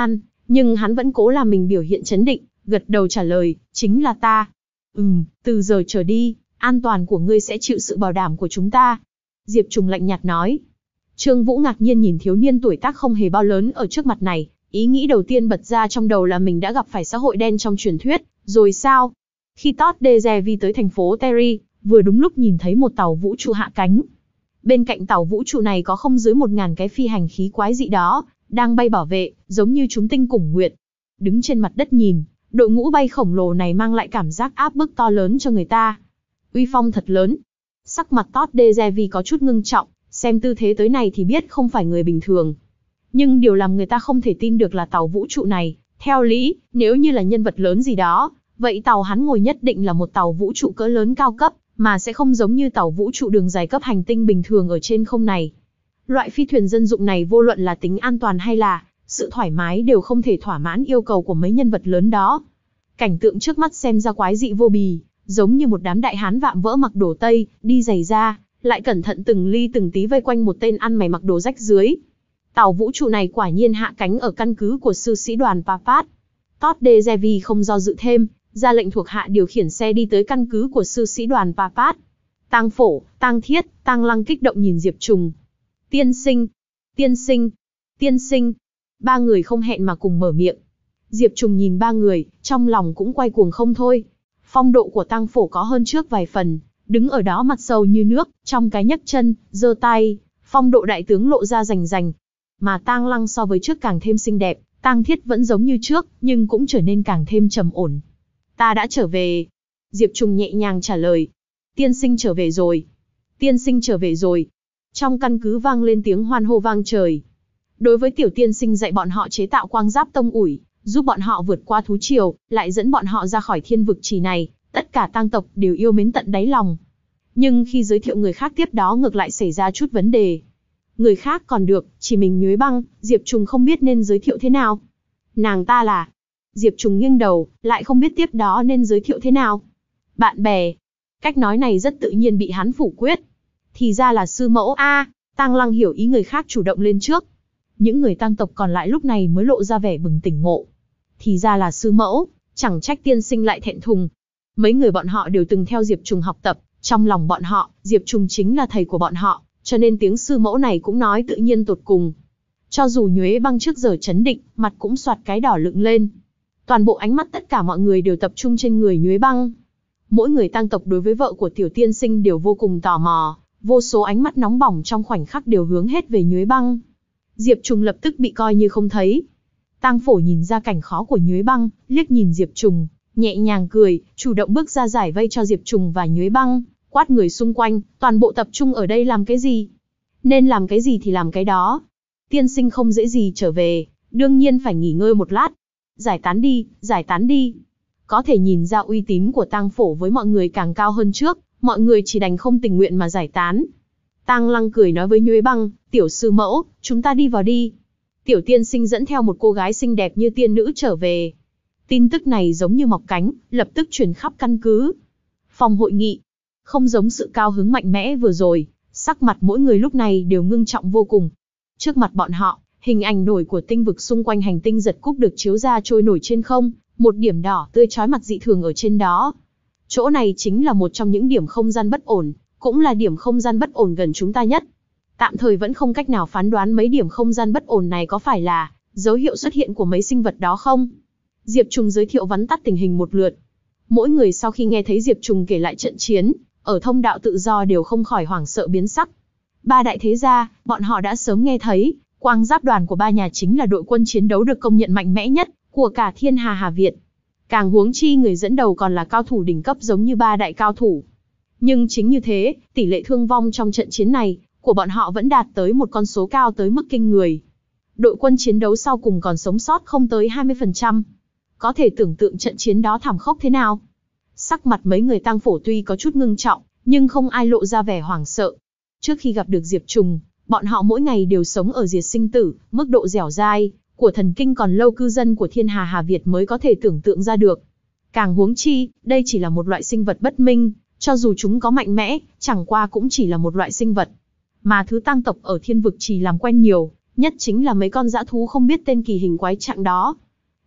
Nhưng hắn vẫn cố làm mình biểu hiện trấn định, gật đầu trả lời, chính là ta. Ừm, từ giờ trở đi, an toàn của ngươi sẽ chịu sự bảo đảm của chúng ta. Diệp Trùng lạnh nhạt nói. Trương Vũ ngạc nhiên nhìn thiếu niên tuổi tác không hề bao lớn ở trước mặt này, ý nghĩ đầu tiên bật ra trong đầu là mình đã gặp phải xã hội đen trong truyền thuyết, rồi sao? Khi Todd Dejevi tới thành phố Terry, vừa đúng lúc nhìn thấy một tàu vũ trụ hạ cánh. Bên cạnh tàu vũ trụ này có không dưới một ngàn cái phi hành khí quái dị đó, đang bay bảo vệ, giống như chúng tinh cùng nguyệt. Đứng trên mặt đất nhìn, đội ngũ bay khổng lồ này mang lại cảm giác áp bức to lớn cho người ta. Uy phong thật lớn. Sắc mặt Todd Dejevi có chút ngưng trọng, xem tư thế tới này thì biết không phải người bình thường. Nhưng điều làm người ta không thể tin được là tàu vũ trụ này, theo lý, nếu như là nhân vật lớn gì đó, vậy tàu hắn ngồi nhất định là một tàu vũ trụ cỡ lớn cao cấp, mà sẽ không giống như tàu vũ trụ đường dài cấp hành tinh bình thường ở trên không này. Loại phi thuyền dân dụng này vô luận là tính an toàn hay là sự thoải mái đều không thể thỏa mãn yêu cầu của mấy nhân vật lớn đó. Cảnh tượng trước mắt xem ra quái dị vô bì, giống như một đám đại hán vạm vỡ mặc đồ Tây, đi giày da, lại cẩn thận từng ly từng tí vây quanh một tên ăn mày mặc đồ rách rưới. Tàu vũ trụ này quả nhiên hạ cánh ở căn cứ của sư sĩ đoàn Papat. Todd Dejevi không do dự thêm, ra lệnh thuộc hạ điều khiển xe đi tới căn cứ của sư sĩ đoàn Papat. Tang Phổ, Tang Thiết, Tang Lăng kích động nhìn Diệp Trùng. Tiên sinh, tiên sinh, tiên sinh. Ba người không hẹn mà cùng mở miệng. Diệp Trùng nhìn ba người, trong lòng cũng quay cuồng không thôi. Phong độ của Tang Phổ có hơn trước vài phần, đứng ở đó mặt sâu như nước, trong cái nhấc chân, giơ tay, phong độ đại tướng lộ ra rành rành. Mà Tang Lăng so với trước càng thêm xinh đẹp, Tang Thiết vẫn giống như trước, nhưng cũng trở nên càng thêm trầm ổn. Ta đã trở về. Diệp Trùng nhẹ nhàng trả lời. Tiên sinh trở về rồi. Tiên sinh trở về rồi. Trong căn cứ vang lên tiếng hoan hô vang trời. Đối với tiểu tiên sinh dạy bọn họ chế tạo quang giáp tông ủi, giúp bọn họ vượt qua thú triều, lại dẫn bọn họ ra khỏi thiên vực trì này, tất cả tang tộc đều yêu mến tận đáy lòng. Nhưng khi giới thiệu người khác tiếp đó ngược lại xảy ra chút vấn đề. Người khác còn được, chỉ mình Nhuế Băng, Diệp Trùng không biết nên giới thiệu thế nào. Nàng ta là... Diệp Trùng nghiêng đầu, lại không biết tiếp đó nên giới thiệu thế nào. Bạn bè. Cách nói này rất tự nhiên bị hắn phủ quyết. Thì ra là sư mẫu a. Tang Lăng hiểu ý người khác chủ động lên trước. Những người tang tộc còn lại lúc này mới lộ ra vẻ bừng tỉnh ngộ. Thì ra là sư mẫu, chẳng trách tiên sinh lại thẹn thùng. Mấy người bọn họ đều từng theo Diệp Trùng học tập, trong lòng bọn họ, Diệp Trùng chính là thầy của bọn họ, cho nên tiếng sư mẫu này cũng nói tự nhiên tột cùng. Cho dù Nhuế Băng trước giờ trấn định, mặt cũng soạt cái đỏ lựng lên. Toàn bộ ánh mắt tất cả mọi người đều tập trung trên người Nhuế Băng. Mỗi người tang tộc đối với vợ của tiểu tiên sinh đều vô cùng tò mò, vô số ánh mắt nóng bỏng trong khoảnh khắc đều hướng hết về Nhuế Băng. Diệp Trùng lập tức bị coi như không thấy. Tang Phổ nhìn ra cảnh khó của Nhuế Băng, liếc nhìn Diệp Trùng, nhẹ nhàng cười, chủ động bước ra giải vây cho Diệp Trùng và Nhuế Băng, quát người xung quanh, toàn bộ tập trung ở đây làm cái gì? Nên làm cái gì thì làm cái đó. Tiên sinh không dễ gì trở về, đương nhiên phải nghỉ ngơi một lát. Giải tán đi, giải tán đi. Có thể nhìn ra uy tín của Tang Phổ với mọi người càng cao hơn trước, mọi người chỉ đành không tình nguyện mà giải tán. Tang Lăng cười nói với Nhuế Băng, tiểu sư mẫu, chúng ta đi vào đi. Tiểu tiên sinh dẫn theo một cô gái xinh đẹp như tiên nữ trở về. Tin tức này giống như mọc cánh, lập tức truyền khắp căn cứ. Phòng hội nghị, không giống sự cao hứng mạnh mẽ vừa rồi, sắc mặt mỗi người lúc này đều ngưng trọng vô cùng. Trước mặt bọn họ, hình ảnh nổi của tinh vực xung quanh hành tinh giật cúc được chiếu ra trôi nổi trên không, một điểm đỏ tươi chói mặt dị thường ở trên đó. Chỗ này chính là một trong những điểm không gian bất ổn, cũng là điểm không gian bất ổn gần chúng ta nhất. Tạm thời vẫn không cách nào phán đoán mấy điểm không gian bất ổn này có phải là dấu hiệu xuất hiện của mấy sinh vật đó không. Diệp Trùng giới thiệu vắn tắt tình hình một lượt. Mỗi người sau khi nghe thấy Diệp Trùng kể lại trận chiến ở thông đạo tự do đều không khỏi hoảng sợ biến sắc. Ba đại thế gia, bọn họ đã sớm nghe thấy, quang giáp đoàn của ba nhà chính là đội quân chiến đấu được công nhận mạnh mẽ nhất của cả Thiên Hà Hà Việt. Càng huống chi người dẫn đầu còn là cao thủ đỉnh cấp giống như ba đại cao thủ. Nhưng chính như thế, tỷ lệ thương vong trong trận chiến này của bọn họ vẫn đạt tới một con số cao tới mức kinh người. Đội quân chiến đấu sau cùng còn sống sót không tới hai mươi phần trăm. Có thể tưởng tượng trận chiến đó thảm khốc thế nào. Sắc mặt mấy người Tang Phổ tuy có chút ngưng trọng, nhưng không ai lộ ra vẻ hoảng sợ. Trước khi gặp được Diệp Trùng, bọn họ mỗi ngày đều sống ở diệt sinh tử, mức độ dẻo dai của thần kinh còn lâu cư dân của Thiên Hà Hà Việt mới có thể tưởng tượng ra được. Càng huống chi, đây chỉ là một loại sinh vật bất minh, cho dù chúng có mạnh mẽ, chẳng qua cũng chỉ là một loại sinh vật. Mà thứ tang tộc ở thiên vực chỉ làm quen nhiều, nhất chính là mấy con dã thú không biết tên kỳ hình quái trạng đó.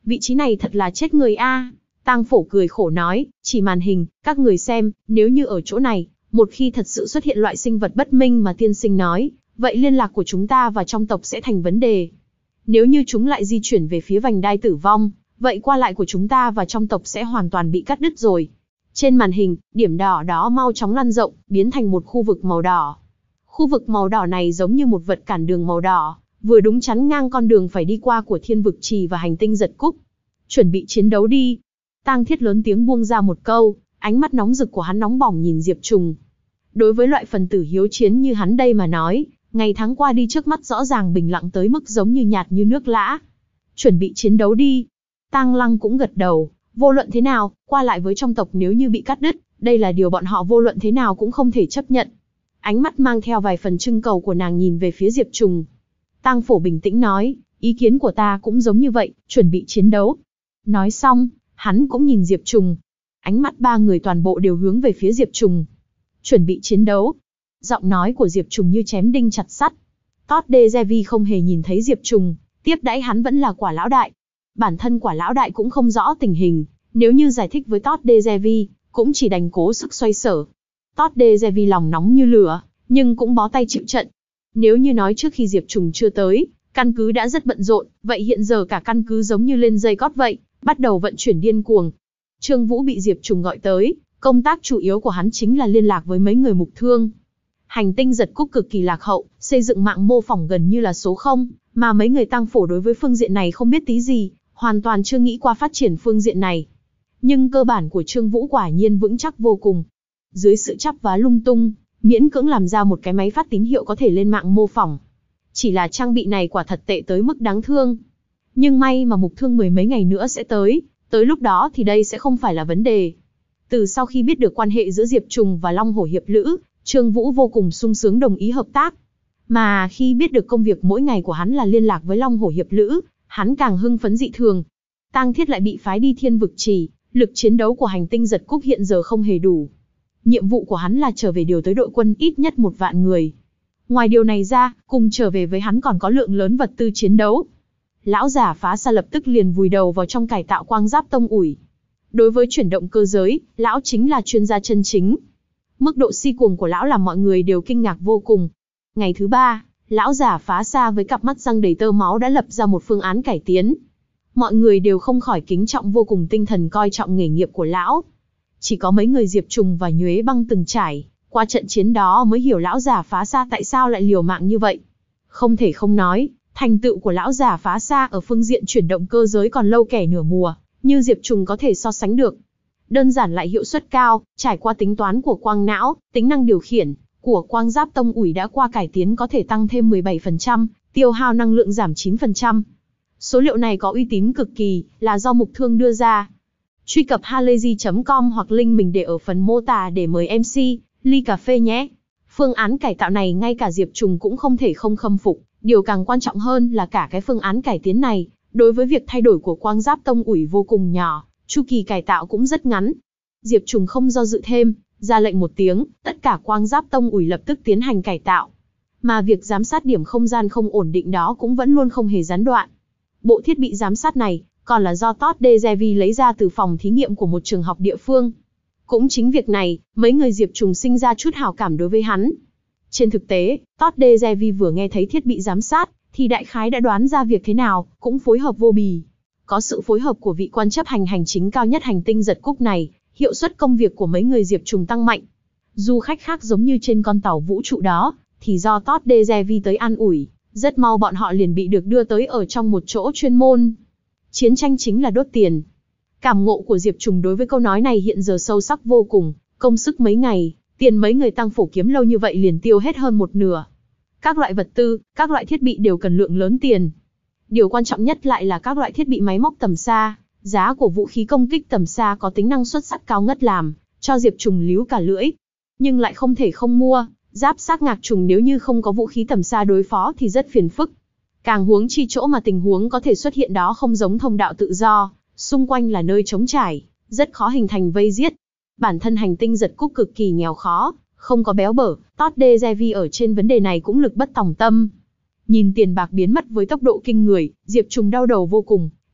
vị trí này thật là chết người a. Tang Phổ cười khổ nói, chỉ màn hình, các người xem, nếu như ở chỗ này, một khi thật sự xuất hiện loại sinh vật bất minh mà tiên sinh nói, vậy liên lạc của chúng ta và trong tộc sẽ thành vấn đề. Nếu như chúng lại di chuyển về phía vành đai tử vong, vậy qua lại của chúng ta và trong tộc sẽ hoàn toàn bị cắt đứt rồi. Trên màn hình, điểm đỏ đó mau chóng lan rộng, biến thành một khu vực màu đỏ. Khu vực màu đỏ này giống như một vật cản đường màu đỏ, vừa đúng chắn ngang con đường phải đi qua của Thiên Vực Trì và hành tinh Giật Cúc. Chuẩn bị chiến đấu đi. Tang Thiết lớn tiếng buông ra một câu, ánh mắt nóng rực của hắn nóng bỏng nhìn Diệp Trùng. Đối với loại phần tử hiếu chiến như hắn đây mà nói, ngày tháng qua đi trước mắt rõ ràng bình lặng tới mức giống như nhạt như nước lã. Chuẩn bị chiến đấu đi. Tang Lăng cũng gật đầu, vô luận thế nào, qua lại với trong tộc nếu như bị cắt đứt, đây là điều bọn họ vô luận thế nào cũng không thể chấp nhận. Ánh mắt mang theo vài phần trưng cầu của nàng nhìn về phía Diệp Trùng. Tang Phổ bình tĩnh nói, ý kiến của ta cũng giống như vậy, chuẩn bị chiến đấu. Nói xong, hắn cũng nhìn Diệp Trùng. Ánh mắt ba người toàn bộ đều hướng về phía Diệp Trùng. Chuẩn bị chiến đấu. Giọng nói của Diệp Trùng như chém đinh chặt sắt. Todd Dejevi không hề nhìn thấy Diệp Trùng, tiếp đãi hắn vẫn là Quả lão đại. Bản thân Quả lão đại cũng không rõ tình hình, nếu như giải thích với Todd Dejevi, cũng chỉ đành cố sức xoay sở. Todd Dejevi lòng nóng như lửa, nhưng cũng bó tay chịu trận. Nếu như nói trước khi Diệp Trùng chưa tới, căn cứ đã rất bận rộn, vậy hiện giờ cả căn cứ giống như lên dây cót vậy, bắt đầu vận chuyển điên cuồng. Trương Vũ bị Diệp Trùng gọi tới, công tác chủ yếu của hắn chính là liên lạc với mấy người mục thương. Hành tinh Giật Cúc cực kỳ lạc hậu, xây dựng mạng mô phỏng gần như là số không, mà mấy người Tang Phổ đối với phương diện này không biết tí gì, hoàn toàn chưa nghĩ qua phát triển phương diện này. Nhưng cơ bản của Trương Vũ quả nhiên vững chắc vô cùng. Dưới sự chắp vá lung tung, miễn cưỡng làm ra một cái máy phát tín hiệu có thể lên mạng mô phỏng. Chỉ là trang bị này quả thật tệ tới mức đáng thương. Nhưng may mà mục thương mười mấy ngày nữa sẽ tới, tới lúc đó thì đây sẽ không phải là vấn đề. Từ sau khi biết được quan hệ giữa Diệp Trùng và Long Hổ Hiệp Lữ, Trương Vũ vô cùng sung sướng đồng ý hợp tác. Mà khi biết được công việc mỗi ngày của hắn là liên lạc với Long Hổ Hiệp Lữ, hắn càng hưng phấn dị thường. Tang Thiết lại bị phái đi Thiên Vực Trì, lực chiến đấu của hành tinh Giật Cúc hiện giờ không hề đủ. Nhiệm vụ của hắn là trở về điều tới đội quân ít nhất một vạn người. Ngoài điều này ra, cùng trở về với hắn còn có lượng lớn vật tư chiến đấu. Lão giả Phá Xa lập tức liền vùi đầu vào trong cải tạo quang giáp tông ủi. Đối với chuyển động cơ giới, lão chính là chuyên gia chân chính. Mức độ si cuồng của lão làm mọi người đều kinh ngạc vô cùng. Ngày thứ ba, lão giả Phá Xa với cặp mắt răng đầy tơ máu đã lập ra một phương án cải tiến. Mọi người đều không khỏi kính trọng vô cùng tinh thần coi trọng nghề nghiệp của lão. Chỉ có mấy người Diệp Trùng và Nhuế Băng từng trải qua trận chiến đó mới hiểu lão giả Phá Xa tại sao lại liều mạng như vậy. Không thể không nói, thành tựu của lão giả Phá Xa ở phương diện chuyển động cơ giới còn lâu kẻ nửa mùa, như Diệp Trùng có thể so sánh được. Đơn giản lại hiệu suất cao, trải qua tính toán của quang não, tính năng điều khiển của quang giáp tông ủi đã qua cải tiến có thể tăng thêm mười bảy phần trăm, tiêu hao năng lượng giảm chín phần trăm. Số liệu này có uy tín cực kỳ, là do mục thương đưa ra. Truy cập halayzi chấm com hoặc link mình để ở phần mô tả để mời em xê, ly cà phê nhé. Phương án cải tạo này ngay cả Diệp Trùng cũng không thể không khâm phục, điều càng quan trọng hơn là cả cái phương án cải tiến này, đối với việc thay đổi của quang giáp tông ủi vô cùng nhỏ, chu kỳ cải tạo cũng rất ngắn. Diệp Trùng không do dự thêm, ra lệnh một tiếng, tất cả quang giáp tông ủi lập tức tiến hành cải tạo. Mà việc giám sát điểm không gian không ổn định đó cũng vẫn luôn không hề gián đoạn. Bộ thiết bị giám sát này còn là do Todd Dejevi lấy ra từ phòng thí nghiệm của một trường học địa phương. Cũng chính việc này, mấy người Diệp Trùng sinh ra chút hảo cảm đối với hắn. Trên thực tế, Todd Dejevi vừa nghe thấy thiết bị giám sát, thì đại khái đã đoán ra việc thế nào, cũng phối hợp vô bì. Có sự phối hợp của vị quan chấp hành hành chính cao nhất hành tinh Giật Cúc này, hiệu suất công việc của mấy người Diệp Trùng tăng mạnh. Du khách khác giống như trên con tàu vũ trụ đó, thì do Todd Dejevi tới an ủi, rất mau bọn họ liền bị được đưa tới ở trong một chỗ chuyên môn. Chiến tranh chính là đốt tiền. Cảm ngộ của Diệp Trùng đối với câu nói này hiện giờ sâu sắc vô cùng, công sức mấy ngày, tiền mấy người Tang Phổ kiếm lâu như vậy liền tiêu hết hơn một nửa. Các loại vật tư, các loại thiết bị đều cần lượng lớn tiền. Điều quan trọng nhất lại là các loại thiết bị máy móc tầm xa, giá của vũ khí công kích tầm xa có tính năng xuất sắc cao ngất làm cho Diệp Trùng líu cả lưỡi. Nhưng lại không thể không mua, giáp xác ngạc trùng nếu như không có vũ khí tầm xa đối phó thì rất phiền phức. Càng huống chi chỗ mà tình huống có thể xuất hiện đó không giống thông đạo tự do, xung quanh là nơi trống trải, rất khó hình thành vây giết. Bản thân hành tinh Giật Cúc cực kỳ nghèo khó, không có béo bở, Todd Dejevi ở trên vấn đề này cũng lực bất tòng tâm. Nhìn tiền bạc biến mất với tốc độ kinh người, Diệp Trùng đau đầu vô cùng,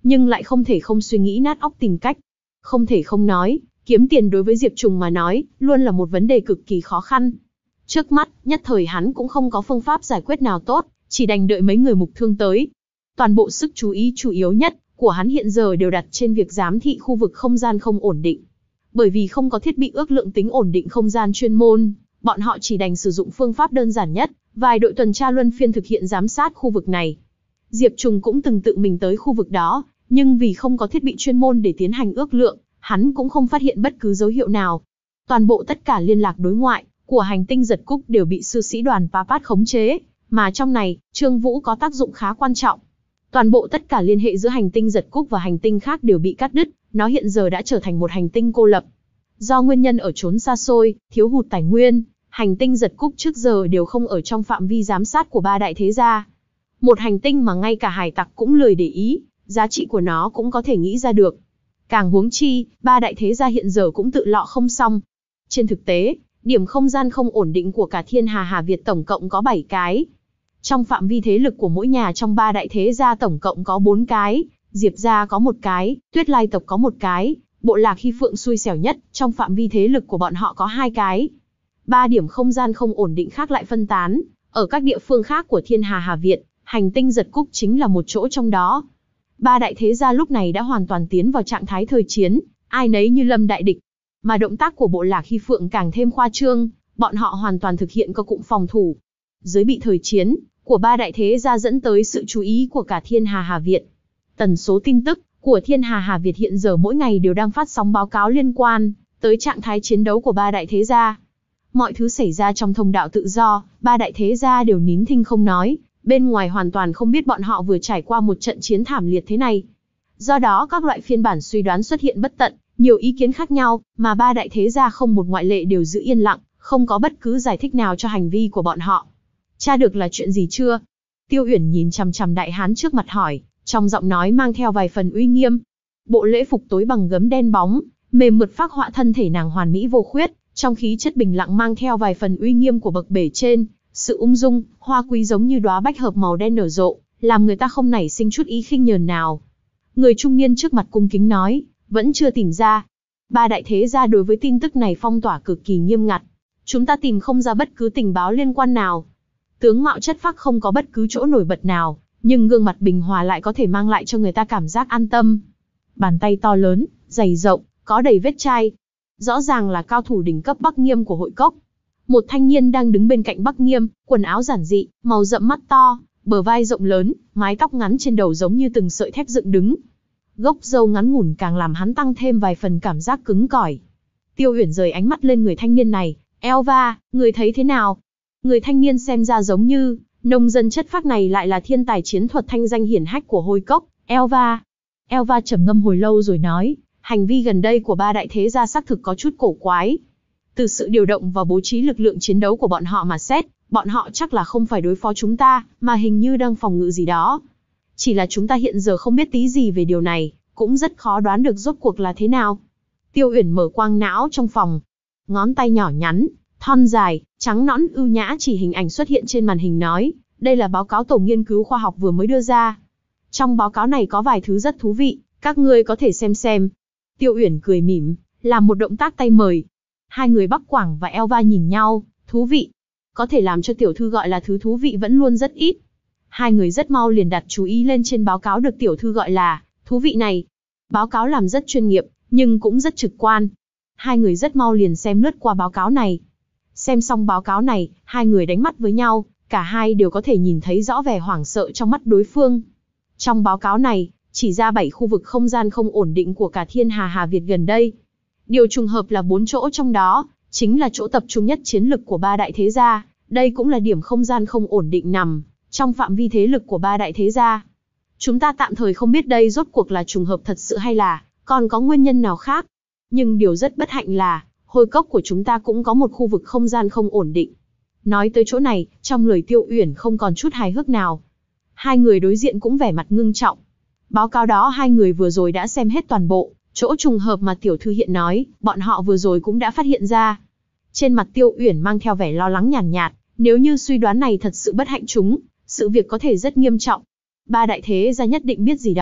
nhưng lại không thể không suy nghĩ nát óc tìm cách. Không thể không nói, kiếm tiền đối với Diệp Trùng mà nói, luôn là một vấn đề cực kỳ khó khăn. Trước mắt, nhất thời hắn cũng không có phương pháp giải quyết nào tốt, chỉ đành đợi mấy người mục thương tới. Toàn bộ sức chú ý chủ yếu nhất của hắn hiện giờ đều đặt trên việc giám thị khu vực không gian không ổn định. Bởi vì không có thiết bị ước lượng tính ổn định không gian chuyên môn, bọn họ chỉ đành sử dụng phương pháp đơn giản nhất, vài đội tuần tra luân phiên thực hiện giám sát khu vực này. Diệp Trùng cũng từng tự mình tới khu vực đó, nhưng vì không có thiết bị chuyên môn để tiến hành ước lượng, hắn cũng không phát hiện bất cứ dấu hiệu nào. Toàn bộ tất cả liên lạc đối ngoại của hành tinh Giật Cúc đều bị sư sĩ đoàn Papat khống chế, mà trong này, Trương Vũ có tác dụng khá quan trọng. Toàn bộ tất cả liên hệ giữa hành tinh Giật Cúc và hành tinh khác đều bị cắt đứt, nó hiện giờ đã trở thành một hành tinh cô lập. Do nguyên nhân ở chốn xa xôi, thiếu hụt tài nguyên, hành tinh Giật Cúc trước giờ đều không ở trong phạm vi giám sát của ba đại thế gia. Một hành tinh mà ngay cả hải tặc cũng lười để ý, giá trị của nó cũng có thể nghĩ ra được. Càng huống chi, ba đại thế gia hiện giờ cũng tự lọ không xong. Trên thực tế, điểm không gian không ổn định của cả Thiên Hà Hà Việt tổng cộng có bảy cái. Trong phạm vi thế lực của mỗi nhà trong ba đại thế gia tổng cộng có bốn cái, Diệp gia có một cái, Tuyết Lai tộc có một cái, Bộ Lạc Hy Phượng xui xẻo nhất, trong phạm vi thế lực của bọn họ có hai cái. Ba điểm không gian không ổn định khác lại phân tán ở các địa phương khác của Thiên Hà Hà Việt, hành tinh Giật Cúc chính là một chỗ trong đó. Ba đại thế gia lúc này đã hoàn toàn tiến vào trạng thái thời chiến, ai nấy như lâm đại địch. Mà động tác của Bộ Lạc Hy Phượng càng thêm khoa trương, bọn họ hoàn toàn thực hiện các cụm phòng thủ. Dưới bị thời chiến của ba đại thế gia dẫn tới sự chú ý của cả Thiên Hà Hà Việt. Tần số tin tức của Thiên Hà Hà Việt hiện giờ mỗi ngày đều đang phát sóng báo cáo liên quan tới trạng thái chiến đấu của ba đại thế gia. Mọi thứ xảy ra trong thông đạo tự do, ba đại thế gia đều nín thinh không nói, bên ngoài hoàn toàn không biết bọn họ vừa trải qua một trận chiến thảm liệt thế này. Do đó các loại phiên bản suy đoán xuất hiện bất tận, nhiều ý kiến khác nhau, mà ba đại thế gia không một ngoại lệ đều giữ yên lặng, không có bất cứ giải thích nào cho hành vi của bọn họ. Tra được là chuyện gì chưa? Tiêu Uyển nhìn chằm chằm đại hán trước mặt hỏi, trong giọng nói mang theo vài phần uy nghiêm. Bộ lễ phục tối bằng gấm đen bóng, mềm mượt phác họa thân thể nàng hoàn mỹ vô khuyết, trong khí chất bình lặng mang theo vài phần uy nghiêm của bậc bể trên, sự ung dung, hoa quý giống như đóa bách hợp màu đen nở rộ, làm người ta không nảy sinh chút ý khinh nhờn nào. Người trung niên trước mặt cung kính nói, vẫn chưa tìm ra. Ba đại thế gia đối với tin tức này phong tỏa cực kỳ nghiêm ngặt. Chúng ta tìm không ra bất cứ tình báo liên quan nào. Tướng mạo chất phác không có bất cứ chỗ nổi bật nào, nhưng gương mặt bình hòa lại có thể mang lại cho người ta cảm giác an tâm. Bàn tay to lớn, dày rộng, có đầy vết chai. Rõ ràng là cao thủ đỉnh cấp Bắc Nghiêm của hội cốc. Một thanh niên đang đứng bên cạnh Bắc Nghiêm, quần áo giản dị, màu rậm mắt to, bờ vai rộng lớn, mái tóc ngắn trên đầu giống như từng sợi thép dựng đứng. Gốc râu ngắn ngủn càng làm hắn tăng thêm vài phần cảm giác cứng cỏi. Tiêu Uyển rời ánh mắt lên người thanh niên này, Elva, người thấy thế nào? Người thanh niên xem ra giống như, nông dân chất phác này lại là thiên tài chiến thuật thanh danh hiển hách của Hôi Cốc, Elva. Elva trầm ngâm hồi lâu rồi nói, hành vi gần đây của ba đại thế gia xác thực có chút cổ quái. Từ sự điều động và bố trí lực lượng chiến đấu của bọn họ mà xét, bọn họ chắc là không phải đối phó chúng ta, mà hình như đang phòng ngự gì đó. Chỉ là chúng ta hiện giờ không biết tí gì về điều này, cũng rất khó đoán được rốt cuộc là thế nào. Tiêu Uyển mở quang não trong phòng. Ngón tay nhỏ nhắn, thon dài, trắng nõn ưu nhã chỉ hình ảnh xuất hiện trên màn hình nói, đây là báo cáo tổ nghiên cứu khoa học vừa mới đưa ra. Trong báo cáo này có vài thứ rất thú vị, các ngươi có thể xem xem. Tiêu Uyển cười mỉm, làm một động tác tay mời. Hai người Bắc Quảng và Elva nhìn nhau, thú vị. Có thể làm cho tiểu thư gọi là thứ thú vị vẫn luôn rất ít. Hai người rất mau liền đặt chú ý lên trên báo cáo được tiểu thư gọi là thú vị này. Báo cáo làm rất chuyên nghiệp, nhưng cũng rất trực quan. Hai người rất mau liền xem lướt qua báo cáo này. Xem xong báo cáo này, hai người đánh mắt với nhau, cả hai đều có thể nhìn thấy rõ vẻ hoảng sợ trong mắt đối phương. Trong báo cáo này, chỉ ra bảy khu vực không gian không ổn định của cả Thiên Hà Hà Việt gần đây. Điều trùng hợp là bốn chỗ trong đó, chính là chỗ tập trung nhất chiến lực của ba đại thế gia, đây cũng là điểm không gian không ổn định nằm trong phạm vi thế lực của ba đại thế gia. Chúng ta tạm thời không biết đây rốt cuộc là trùng hợp thật sự hay là còn có nguyên nhân nào khác. Nhưng điều rất bất hạnh là, Hôi Cốc của chúng ta cũng có một khu vực không gian không ổn định. Nói tới chỗ này, trong lời Tiêu Uyển không còn chút hài hước nào. Hai người đối diện cũng vẻ mặt ngưng trọng. Báo cáo đó hai người vừa rồi đã xem hết toàn bộ, chỗ trùng hợp mà tiểu thư hiện nói, bọn họ vừa rồi cũng đã phát hiện ra. Trên mặt Tiêu Uyển mang theo vẻ lo lắng nhàn nhạt, nhạt, nếu như suy đoán này thật sự bất hạnh chúng, sự việc có thể rất nghiêm trọng. Ba đại thế gia nhất định biết gì đó,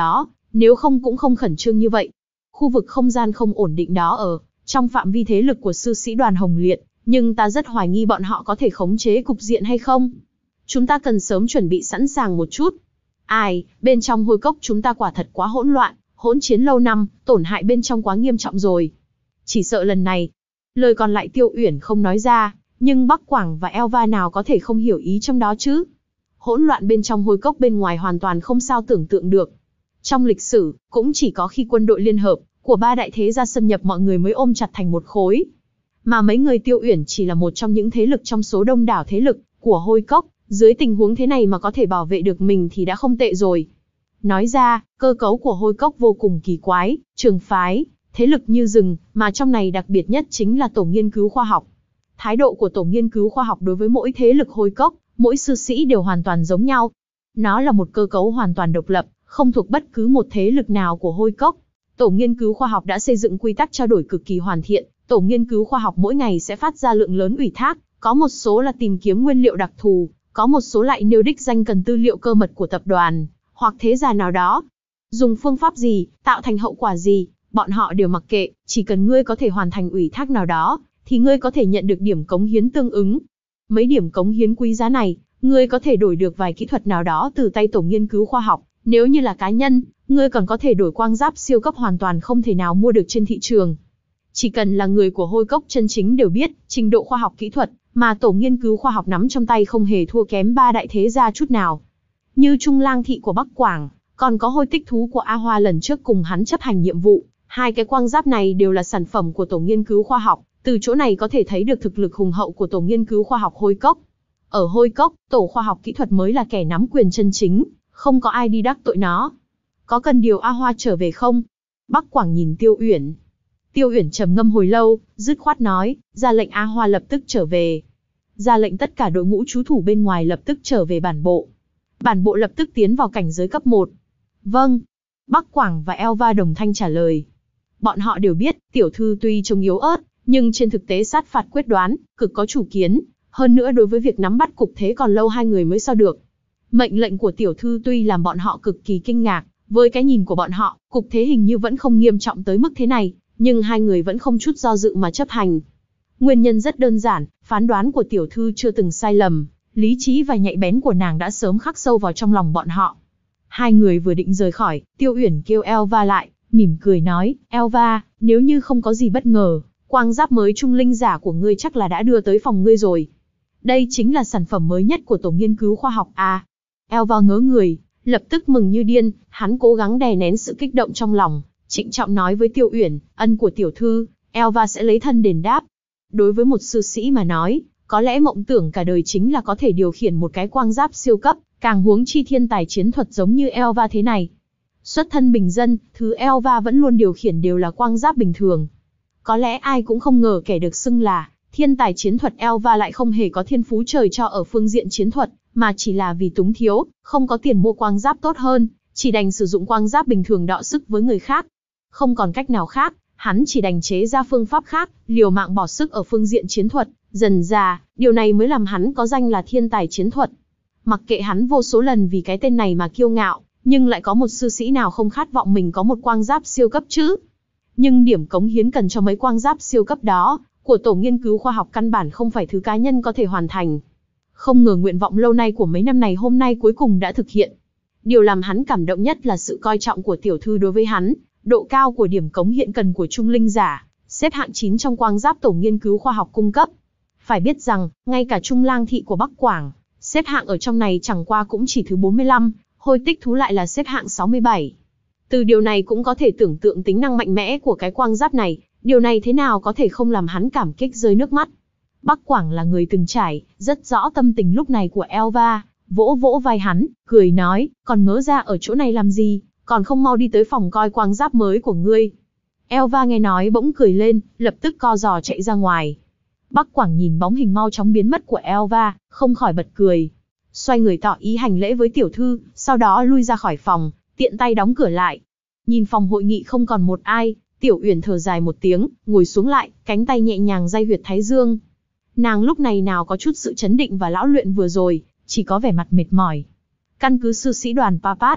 Nếu không cũng không khẩn trương như vậy. Khu vực không gian không ổn định đó ở trong phạm vi thế lực của sư sĩ đoàn Hồng Liệt, nhưng ta rất hoài nghi bọn họ có thể khống chế cục diện hay không. Chúng ta cần sớm chuẩn bị sẵn sàng một chút. Ai, bên trong hôi cốc chúng ta quả thật quá hỗn loạn, hỗn chiến lâu năm, tổn hại bên trong quá nghiêm trọng rồi. Chỉ sợ lần này, lời còn lại Tiêu Uyển không nói ra, nhưng Bắc Quảng và Elva nào có thể không hiểu ý trong đó chứ. Hỗn loạn bên trong hôi cốc bên ngoài hoàn toàn không sao tưởng tượng được. Trong lịch sử, cũng chỉ có khi quân đội liên hợp của ba đại thế gia xâm nhập mọi người mới ôm chặt thành một khối. Mà mấy người Tiêu Uyển chỉ là một trong những thế lực trong số đông đảo thế lực của hôi cốc, dưới tình huống thế này mà có thể bảo vệ được mình thì đã không tệ rồi. Nói ra, cơ cấu của hôi cốc vô cùng kỳ quái, trường phái, thế lực như rừng, mà trong này đặc biệt nhất chính là tổ nghiên cứu khoa học. Thái độ của tổ nghiên cứu khoa học đối với mỗi thế lực hôi cốc, mỗi sư sĩ đều hoàn toàn giống nhau. Nó là một cơ cấu hoàn toàn độc lập, không thuộc bất cứ một thế lực nào của hôi cốc. Tổ nghiên cứu khoa học đã xây dựng quy tắc trao đổi cực kỳ hoàn thiện. Tổ nghiên cứu khoa học mỗi ngày sẽ phát ra lượng lớn ủy thác, có một số là tìm kiếm nguyên liệu đặc thù, có một số lại nêu đích danh cần tư liệu cơ mật của tập đoàn, hoặc thế gia nào đó. Dùng phương pháp gì, tạo thành hậu quả gì, bọn họ đều mặc kệ, chỉ cần ngươi có thể hoàn thành ủy thác nào đó, thì ngươi có thể nhận được điểm cống hiến tương ứng. Mấy điểm cống hiến quý giá này, ngươi có thể đổi được vài kỹ thuật nào đó từ tay tổ nghiên cứu khoa học. Nếu như là cá nhân, ngươi còn có thể đổi quang giáp siêu cấp hoàn toàn không thể nào mua được trên thị trường. Chỉ cần là người của hôi cốc chân chính đều biết, trình độ khoa học kỹ thuật mà tổ nghiên cứu khoa học nắm trong tay không hề thua kém ba đại thế gia chút nào. Như Trung Lang thị của Bắc Quảng, còn có hôi tích thú của A Hoa lần trước cùng hắn chấp hành nhiệm vụ, hai cái quang giáp này đều là sản phẩm của tổ nghiên cứu khoa học, từ chỗ này có thể thấy được thực lực hùng hậu của tổ nghiên cứu khoa học hôi cốc. Ở hôi cốc, tổ khoa học kỹ thuật mới là kẻ nắm quyền chân chính, không có ai đi đắc tội nó. Có cần điều A Hoa trở về không? Bắc Quảng nhìn Tiêu Uyển. Tiêu Uyển trầm ngâm hồi lâu, dứt khoát nói, ra lệnh A Hoa lập tức trở về. Ra lệnh tất cả đội ngũ trú thủ bên ngoài lập tức trở về bản bộ. Bản bộ lập tức tiến vào cảnh giới cấp một. Vâng. Bắc Quảng và Elva đồng thanh trả lời. Bọn họ đều biết, tiểu thư tuy trông yếu ớt, nhưng trên thực tế sát phạt quyết đoán, cực có chủ kiến. Hơn nữa đối với việc nắm bắt cục thế còn lâu hai người mới sao được. Mệnh lệnh của tiểu thư tuy làm bọn họ cực kỳ kinh ngạc, với cái nhìn của bọn họ, cục thế hình như vẫn không nghiêm trọng tới mức thế này, nhưng hai người vẫn không chút do dự mà chấp hành. Nguyên nhân rất đơn giản, phán đoán của tiểu thư chưa từng sai lầm, lý trí và nhạy bén của nàng đã sớm khắc sâu vào trong lòng bọn họ. Hai người vừa định rời khỏi, Tiêu Uyển kêu Elva lại, mỉm cười nói, Elva, nếu như không có gì bất ngờ, quang giáp mới trung linh giả của ngươi chắc là đã đưa tới phòng ngươi rồi. Đây chính là sản phẩm mới nhất của tổ nghiên cứu khoa học à. Elva ngớ người, lập tức mừng như điên, hắn cố gắng đè nén sự kích động trong lòng, trịnh trọng nói với Tiêu Uyển, ân của tiểu thư, Elva sẽ lấy thân đền đáp. Đối với một sư sĩ mà nói, có lẽ mộng tưởng cả đời chính là có thể điều khiển một cái quang giáp siêu cấp, càng huống chi thiên tài chiến thuật giống như Elva thế này. Xuất thân bình dân, thứ Elva vẫn luôn điều khiển đều là quang giáp bình thường. Có lẽ ai cũng không ngờ kẻ được xưng là thiên tài chiến thuật Elva lại không hề có thiên phú trời cho ở phương diện chiến thuật, mà chỉ là vì túng thiếu, không có tiền mua quang giáp tốt hơn, chỉ đành sử dụng quang giáp bình thường đọ sức với người khác. Không còn cách nào khác, hắn chỉ đành chế ra phương pháp khác, liều mạng bỏ sức ở phương diện chiến thuật, dần dà, điều này mới làm hắn có danh là thiên tài chiến thuật. Mặc kệ hắn vô số lần vì cái tên này mà kiêu ngạo, nhưng lại có một sư sĩ nào không khát vọng mình có một quang giáp siêu cấp chứ? Nhưng điểm cống hiến cần cho mấy quang giáp siêu cấp đó, của tổ nghiên cứu khoa học căn bản không phải thứ cá nhân có thể hoàn thành. Không ngờ nguyện vọng lâu nay của mấy năm này hôm nay cuối cùng đã thực hiện. Điều làm hắn cảm động nhất là sự coi trọng của tiểu thư đối với hắn, độ cao của điểm cống hiện cần của trung linh giả, xếp hạng chín trong quang giáp tổ nghiên cứu khoa học cung cấp. Phải biết rằng, ngay cả Trung Lang thị của Bắc Quảng, xếp hạng ở trong này chẳng qua cũng chỉ thứ bốn mươi lăm, hôi tích thú lại là xếp hạng sáu mươi bảy. Từ điều này cũng có thể tưởng tượng tính năng mạnh mẽ của cái quang giáp này, điều này thế nào có thể không làm hắn cảm kích rơi nước mắt. Bắc Quảng là người từng trải, rất rõ tâm tình lúc này của Elva, vỗ vỗ vai hắn, cười nói, còn ngớ ra ở chỗ này làm gì, còn không mau đi tới phòng coi quang giáp mới của ngươi. Elva nghe nói bỗng cười lên, lập tức co giò chạy ra ngoài. Bắc Quảng nhìn bóng hình mau chóng biến mất của Elva, không khỏi bật cười. Xoay người tỏ ý hành lễ với tiểu thư, sau đó lui ra khỏi phòng, tiện tay đóng cửa lại. Nhìn phòng hội nghị không còn một ai, Tiểu Uyển thở dài một tiếng, ngồi xuống lại, cánh tay nhẹ nhàng day huyệt thái dương. Nàng lúc này nào có chút sự chấn định và lão luyện vừa rồi, chỉ có vẻ mặt mệt mỏi. Căn cứ sư sĩ đoàn Papat,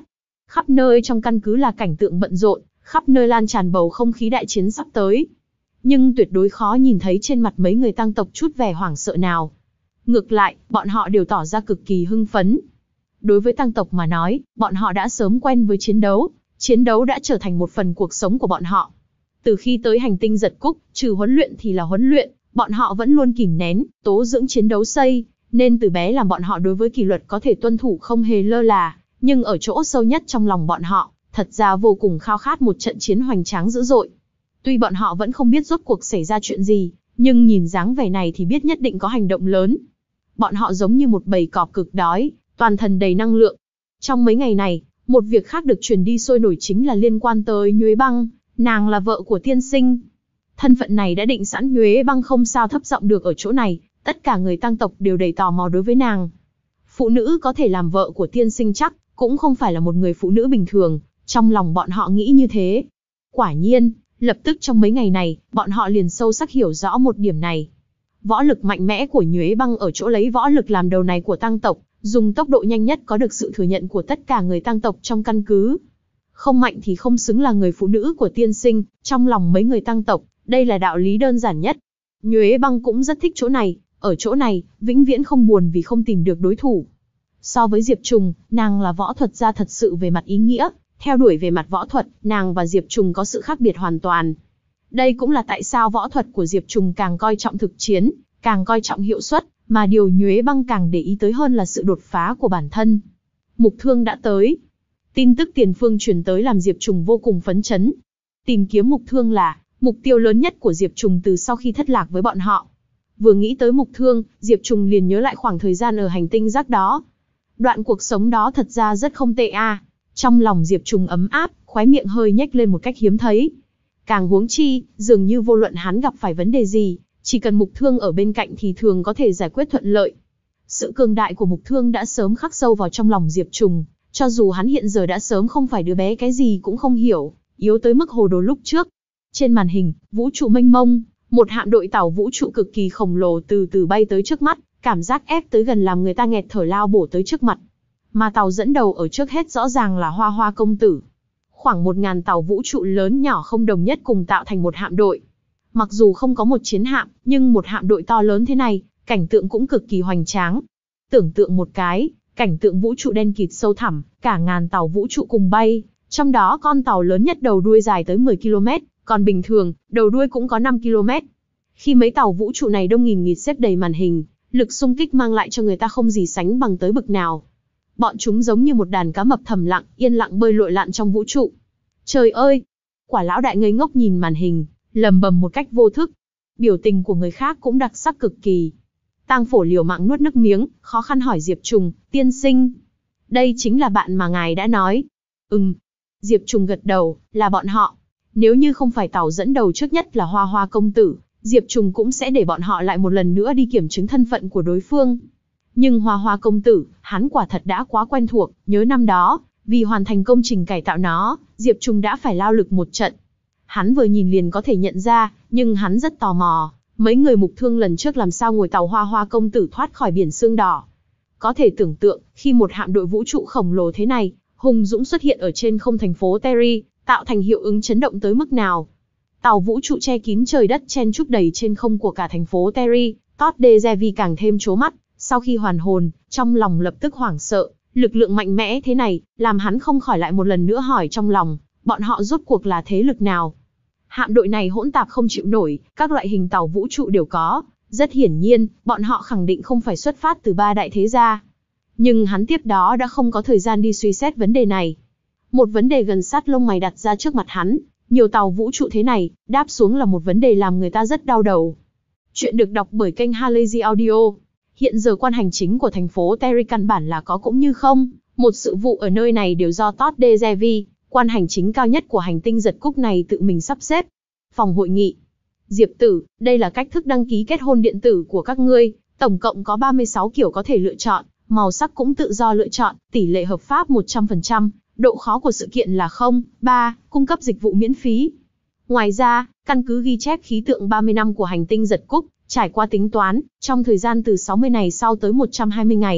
Khắp nơi trong căn cứ là cảnh tượng bận rộn, khắp nơi lan tràn bầu không khí đại chiến sắp tới. Nhưng tuyệt đối khó nhìn thấy trên mặt mấy người tăng tộc chút vẻ hoảng sợ nào. Ngược lại, bọn họ đều tỏ ra cực kỳ hưng phấn. Đối với tăng tộc mà nói, bọn họ đã sớm quen với chiến đấu, chiến đấu đã trở thành một phần cuộc sống của bọn họ. Từ khi tới hành tinh Giật Cúc, trừ huấn luyện thì là huấn luyện, bọn họ vẫn luôn kìm nén, tố dưỡng chiến đấu xây, nên từ bé làm bọn họ đối với kỷ luật có thể tuân thủ không hề lơ là, nhưng ở chỗ sâu nhất trong lòng bọn họ, thật ra vô cùng khao khát một trận chiến hoành tráng dữ dội. Tuy bọn họ vẫn không biết rốt cuộc xảy ra chuyện gì, nhưng nhìn dáng vẻ này thì biết nhất định có hành động lớn. Bọn họ giống như một bầy cọp cực đói, toàn thân đầy năng lượng. Trong mấy ngày này, một việc khác được truyền đi sôi nổi chính là liên quan tới Nhuế Băng, nàng là vợ của tiên sinh. Thân phận này đã định sẵn, Nhuế Băng không sao thấp giọng được ở chỗ này, tất cả người tăng tộc đều đầy tò mò đối với nàng. Phụ nữ có thể làm vợ của tiên sinh chắc cũng không phải là một người phụ nữ bình thường, trong lòng bọn họ nghĩ như thế. Quả nhiên, lập tức trong mấy ngày này, bọn họ liền sâu sắc hiểu rõ một điểm này. Võ lực mạnh mẽ của Nhuế Băng ở chỗ lấy võ lực làm đầu này của tăng tộc, dùng tốc độ nhanh nhất có được sự thừa nhận của tất cả người tăng tộc trong căn cứ. Không mạnh thì không xứng là người phụ nữ của tiên sinh, trong lòng mấy người tăng tộc, đây là đạo lý đơn giản nhất. Nhuế Băng cũng rất thích chỗ này, ở chỗ này, vĩnh viễn không buồn vì không tìm được đối thủ. So với Diệp Trùng, nàng là võ thuật gia thật sự về mặt ý nghĩa, theo đuổi về mặt võ thuật, nàng và Diệp Trùng có sự khác biệt hoàn toàn. Đây cũng là tại sao võ thuật của Diệp Trùng càng coi trọng thực chiến, càng coi trọng hiệu suất, mà điều Nhuế Băng càng để ý tới hơn là sự đột phá của bản thân. Mục Thương đã tới. Tin tức tiền phương truyền tới làm Diệp Trùng vô cùng phấn chấn. Tìm kiếm Mục Thương là mục tiêu lớn nhất của Diệp Trùng từ sau khi thất lạc với bọn họ. Vừa nghĩ tới Mục Thương, Diệp Trùng liền nhớ lại khoảng thời gian ở hành tinh rác đó. Đoạn cuộc sống đó thật ra rất không tệ a. À. Trong lòng Diệp Trùng ấm áp, khóe miệng hơi nhếch lên một cách hiếm thấy. Càng huống chi, dường như vô luận hắn gặp phải vấn đề gì, chỉ cần Mục Thương ở bên cạnh thì thường có thể giải quyết thuận lợi. Sự cường đại của Mục Thương đã sớm khắc sâu vào trong lòng Diệp Trùng, cho dù hắn hiện giờ đã sớm không phải đứa bé cái gì cũng không hiểu, yếu tới mức hồ đồ lúc trước. Trên màn hình, vũ trụ mênh mông, một hạm đội tàu vũ trụ cực kỳ khổng lồ từ từ bay tới trước mắt, cảm giác ép tới gần làm người ta nghẹt thở lao bổ tới trước mặt. Mà tàu dẫn đầu ở trước hết rõ ràng là Hoa Hoa công tử. Khoảng một ngàn tàu vũ trụ lớn nhỏ không đồng nhất cùng tạo thành một hạm đội. Mặc dù không có một chiến hạm, nhưng một hạm đội to lớn thế này, cảnh tượng cũng cực kỳ hoành tráng. Tưởng tượng một cái, cảnh tượng vũ trụ đen kịt sâu thẳm, cả ngàn tàu vũ trụ cùng bay, trong đó con tàu lớn nhất đầu đuôi dài tới mười ki lô mét, còn bình thường, đầu đuôi cũng có năm ki lô mét. Khi mấy tàu vũ trụ này đông nghìn nghịt xếp đầy màn hình, lực xung kích mang lại cho người ta không gì sánh bằng tới bực nào. Bọn chúng giống như một đàn cá mập thầm lặng, yên lặng bơi lội lặn trong vũ trụ. Trời ơi! Quả lão đại ngây ngốc nhìn màn hình, lầm bầm một cách vô thức. Biểu tình của người khác cũng đặc sắc cực kỳ. Tang Phổ liều mạng nuốt nước miếng, khó khăn hỏi Diệp Trùng, tiên sinh. Đây chính là bạn mà ngài đã nói. Ừm. Diệp Trùng gật đầu, là bọn họ. Nếu như không phải tàu dẫn đầu trước nhất là Hoa Hoa công tử, Diệp Trùng cũng sẽ để bọn họ lại một lần nữa đi kiểm chứng thân phận của đối phương. Nhưng Hoa Hoa công tử, hắn quả thật đã quá quen thuộc, nhớ năm đó, vì hoàn thành công trình cải tạo nó, Diệp Trùng đã phải lao lực một trận. Hắn vừa nhìn liền có thể nhận ra, nhưng hắn rất tò mò, mấy người Mục Thương lần trước làm sao ngồi tàu Hoa Hoa công tử thoát khỏi biển sương đỏ. Có thể tưởng tượng, khi một hạm đội vũ trụ khổng lồ thế này, hùng dũng xuất hiện ở trên không thành phố Terry, tạo thành hiệu ứng chấn động tới mức nào. Tàu vũ trụ che kín trời đất chen chúc đầy trên không của cả thành phố Terry, Todd Dejevi càng thêm chố mắt, sau khi hoàn hồn, trong lòng lập tức hoảng sợ, lực lượng mạnh mẽ thế này, làm hắn không khỏi lại một lần nữa hỏi trong lòng, bọn họ rốt cuộc là thế lực nào? Hạm đội này hỗn tạp không chịu nổi, các loại hình tàu vũ trụ đều có, rất hiển nhiên, bọn họ khẳng định không phải xuất phát từ ba đại thế gia. Nhưng hắn tiếp đó đã không có thời gian đi suy xét vấn đề này. Một vấn đề gần sát lông mày đặt ra trước mặt hắn, nhiều tàu vũ trụ thế này, đáp xuống là một vấn đề làm người ta rất đau đầu. Chuyện được đọc bởi kênh Halazy Audio. Hiện giờ quan hành chính của thành phố Terry căn bản là có cũng như không, một sự vụ ở nơi này đều do Todd Dejevi, quan hành chính cao nhất của hành tinh Giật Cúc này tự mình sắp xếp. Phòng hội nghị. Diệp tử, đây là cách thức đăng ký kết hôn điện tử của các ngươi, tổng cộng có ba mươi sáu kiểu có thể lựa chọn, màu sắc cũng tự do lựa chọn, tỷ lệ hợp pháp một trăm phần trăm, độ khó của sự kiện là không, ba, cung cấp dịch vụ miễn phí. Ngoài ra, căn cứ ghi chép khí tượng ba mươi năm của hành tinh Giật Cúc, trải qua tính toán, trong thời gian từ sáu mươi ngày sau tới một trăm hai mươi ngày,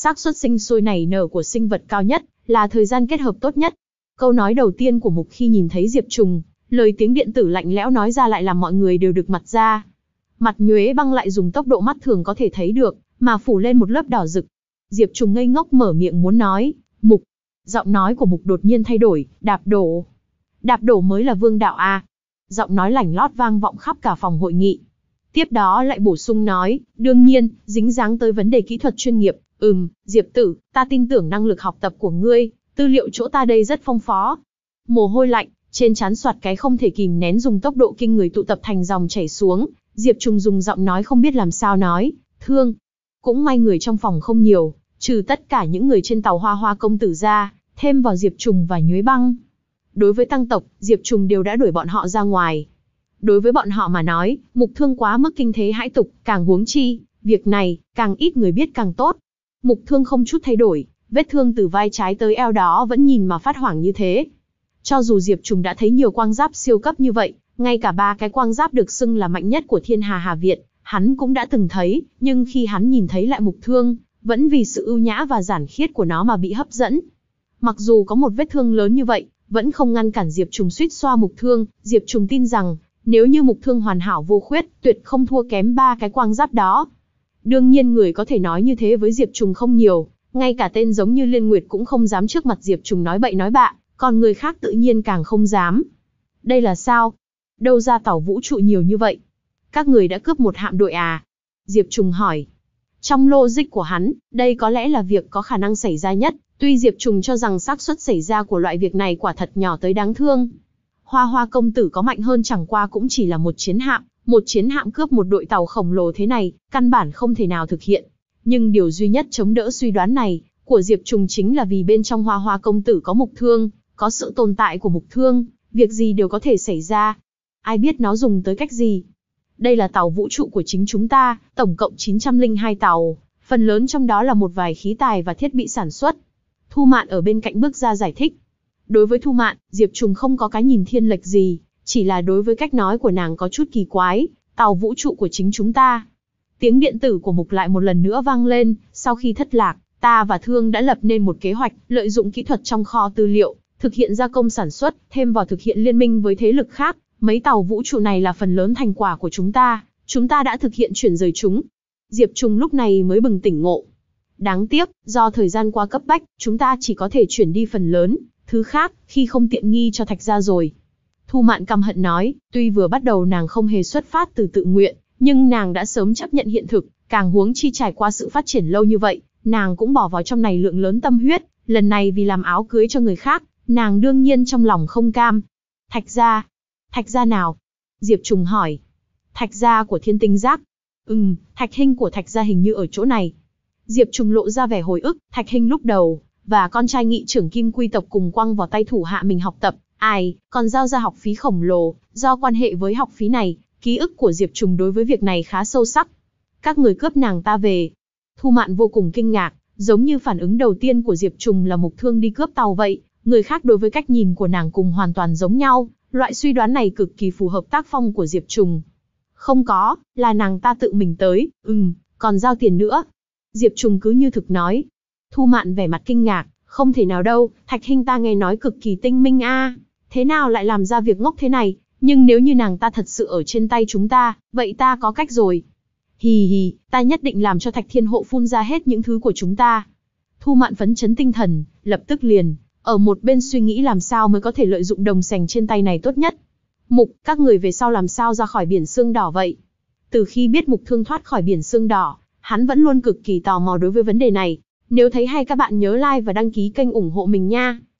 xác suất sinh sôi nảy nở của sinh vật cao nhất, là thời gian kết hợp tốt nhất. Câu nói đầu tiên của Mục khi nhìn thấy Diệp Trùng, lời tiếng điện tử lạnh lẽo nói ra lại làm mọi người đều được mặt ra. Mặt Nhuế Băng lại dùng tốc độ mắt thường có thể thấy được, mà phủ lên một lớp đỏ rực. Diệp Trùng ngây ngốc mở miệng muốn nói, Mục. Giọng nói của Mục đột nhiên thay đổi, đạp đổ. Đạp đổ mới là vương đạo à? Giọng nói lảnh lót vang vọng khắp cả phòng hội nghị. Tiếp đó lại bổ sung nói, đương nhiên, dính dáng tới vấn đề kỹ thuật chuyên nghiệp. Ừm, Diệp Tử, ta tin tưởng năng lực học tập của ngươi, tư liệu chỗ ta đây rất phong phó. Mồ hôi lạnh, trên trán soạt cái không thể kìm nén dùng tốc độ kinh người tụ tập thành dòng chảy xuống. Diệp Trùng dùng giọng nói không biết làm sao nói, thương. Cũng may người trong phòng không nhiều, trừ tất cả những người trên tàu Hoa Hoa công tử ra, thêm vào Diệp Trùng và Nhuế Băng. Đối với tăng tộc, Diệp Trùng đều đã đuổi bọn họ ra ngoài. Đối với bọn họ mà nói, Mục Thương quá mức kinh thế hãi tục, càng huống chi, việc này, càng ít người biết càng tốt. Mục Thương không chút thay đổi, vết thương từ vai trái tới eo đó vẫn nhìn mà phát hoảng như thế. Cho dù Diệp Trùng đã thấy nhiều quang giáp siêu cấp như vậy, ngay cả ba cái quang giáp được xưng là mạnh nhất của Thiên Hà Hà Viện, hắn cũng đã từng thấy, nhưng khi hắn nhìn thấy lại Mục Thương, vẫn vì sự ưu nhã và giản khiết của nó mà bị hấp dẫn. Mặc dù có một vết thương lớn như vậy, vẫn không ngăn cản Diệp Trùng suýt xoa Mục Thương. Diệp Trùng tin rằng, nếu như Mục Thương hoàn hảo vô khuyết, tuyệt không thua kém ba cái quang giáp đó. Đương nhiên người có thể nói như thế với Diệp Trùng không nhiều, ngay cả tên giống như Liên Nguyệt cũng không dám trước mặt Diệp Trùng nói bậy nói bạ, còn người khác tự nhiên càng không dám. Đây là sao? Đâu ra tàu vũ trụ nhiều như vậy? Các người đã cướp một hạm đội à? Diệp Trùng hỏi. Trong logic của hắn, đây có lẽ là việc có khả năng xảy ra nhất, tuy Diệp Trùng cho rằng xác suất xảy ra của loại việc này quả thật nhỏ tới đáng thương. Hoa Hoa công tử có mạnh hơn chẳng qua cũng chỉ là một chiến hạm, một chiến hạm cướp một đội tàu khổng lồ thế này, căn bản không thể nào thực hiện. Nhưng điều duy nhất chống đỡ suy đoán này, của Diệp Trùng chính là vì bên trong Hoa Hoa công tử có Mục Thương, có sự tồn tại của Mục Thương, việc gì đều có thể xảy ra. Ai biết nó dùng tới cách gì? Đây là tàu vũ trụ của chính chúng ta, tổng cộng chín trăm lẻ hai tàu, phần lớn trong đó là một vài khí tài và thiết bị sản xuất. Thu Mạn ở bên cạnh bước ra giải thích. Đối với Thu Mạn, Diệp Trùng không có cái nhìn thiên lệch gì, chỉ là đối với cách nói của nàng có chút kỳ quái, tàu vũ trụ của chính chúng ta. Tiếng điện tử của Mục lại một lần nữa vang lên, sau khi thất lạc, ta và Thương đã lập nên một kế hoạch, lợi dụng kỹ thuật trong kho tư liệu, thực hiện gia công sản xuất, thêm vào thực hiện liên minh với thế lực khác. Mấy tàu vũ trụ này là phần lớn thành quả của chúng ta, chúng ta đã thực hiện chuyển rời chúng. Diệp Trùng lúc này mới bừng tỉnh ngộ. Đáng tiếc, do thời gian quá cấp bách, chúng ta chỉ có thể chuyển đi phần lớn, thứ khác, khi không tiện nghi cho Thạch gia rồi. Thu Mạn căm hận nói, tuy vừa bắt đầu nàng không hề xuất phát từ tự nguyện, nhưng nàng đã sớm chấp nhận hiện thực, càng huống chi trải qua sự phát triển lâu như vậy, nàng cũng bỏ vào trong này lượng lớn tâm huyết, lần này vì làm áo cưới cho người khác, nàng đương nhiên trong lòng không cam. Thạch gia? Thạch gia nào? Diệp Trùng hỏi. Thạch gia của Thiên Tinh Giác. Ừm, Thạch Hinh của Thạch gia hình như ở chỗ này. Diệp Trùng lộ ra vẻ hồi ức, Thạch Hinh lúc đầu, và con trai nghị trưởng Kim Quy tộc cùng quăng vào tay thủ hạ mình học tập, ai, còn giao ra học phí khổng lồ, do quan hệ với học phí này, ký ức của Diệp Trùng đối với việc này khá sâu sắc. Các người cướp nàng ta về. Thu Mạn vô cùng kinh ngạc, giống như phản ứng đầu tiên của Diệp Trùng là Mục Thương đi cướp tàu vậy, người khác đối với cách nhìn của nàng cùng hoàn toàn giống nhau, loại suy đoán này cực kỳ phù hợp tác phong của Diệp Trùng. Không có, là nàng ta tự mình tới, ừm, còn giao tiền nữa. Diệp Trùng cứ như thực nói. Thu Mạn vẻ mặt kinh ngạc, không thể nào đâu, Thạch Hinh ta nghe nói cực kỳ tinh minh a, thế nào lại làm ra việc ngốc thế này, nhưng nếu như nàng ta thật sự ở trên tay chúng ta, vậy ta có cách rồi. Hì hì, ta nhất định làm cho Thạch Thiên Hộ phun ra hết những thứ của chúng ta. Thu Mạn phấn chấn tinh thần, lập tức liền, ở một bên suy nghĩ làm sao mới có thể lợi dụng đồng sành trên tay này tốt nhất. Mục, các người về sau làm sao ra khỏi biển Sương Đỏ vậy? Từ khi biết Mục Thương thoát khỏi biển Sương Đỏ, hắn vẫn luôn cực kỳ tò mò đối với vấn đề này. Nếu thấy hay các bạn nhớ like và đăng ký kênh ủng hộ mình nha.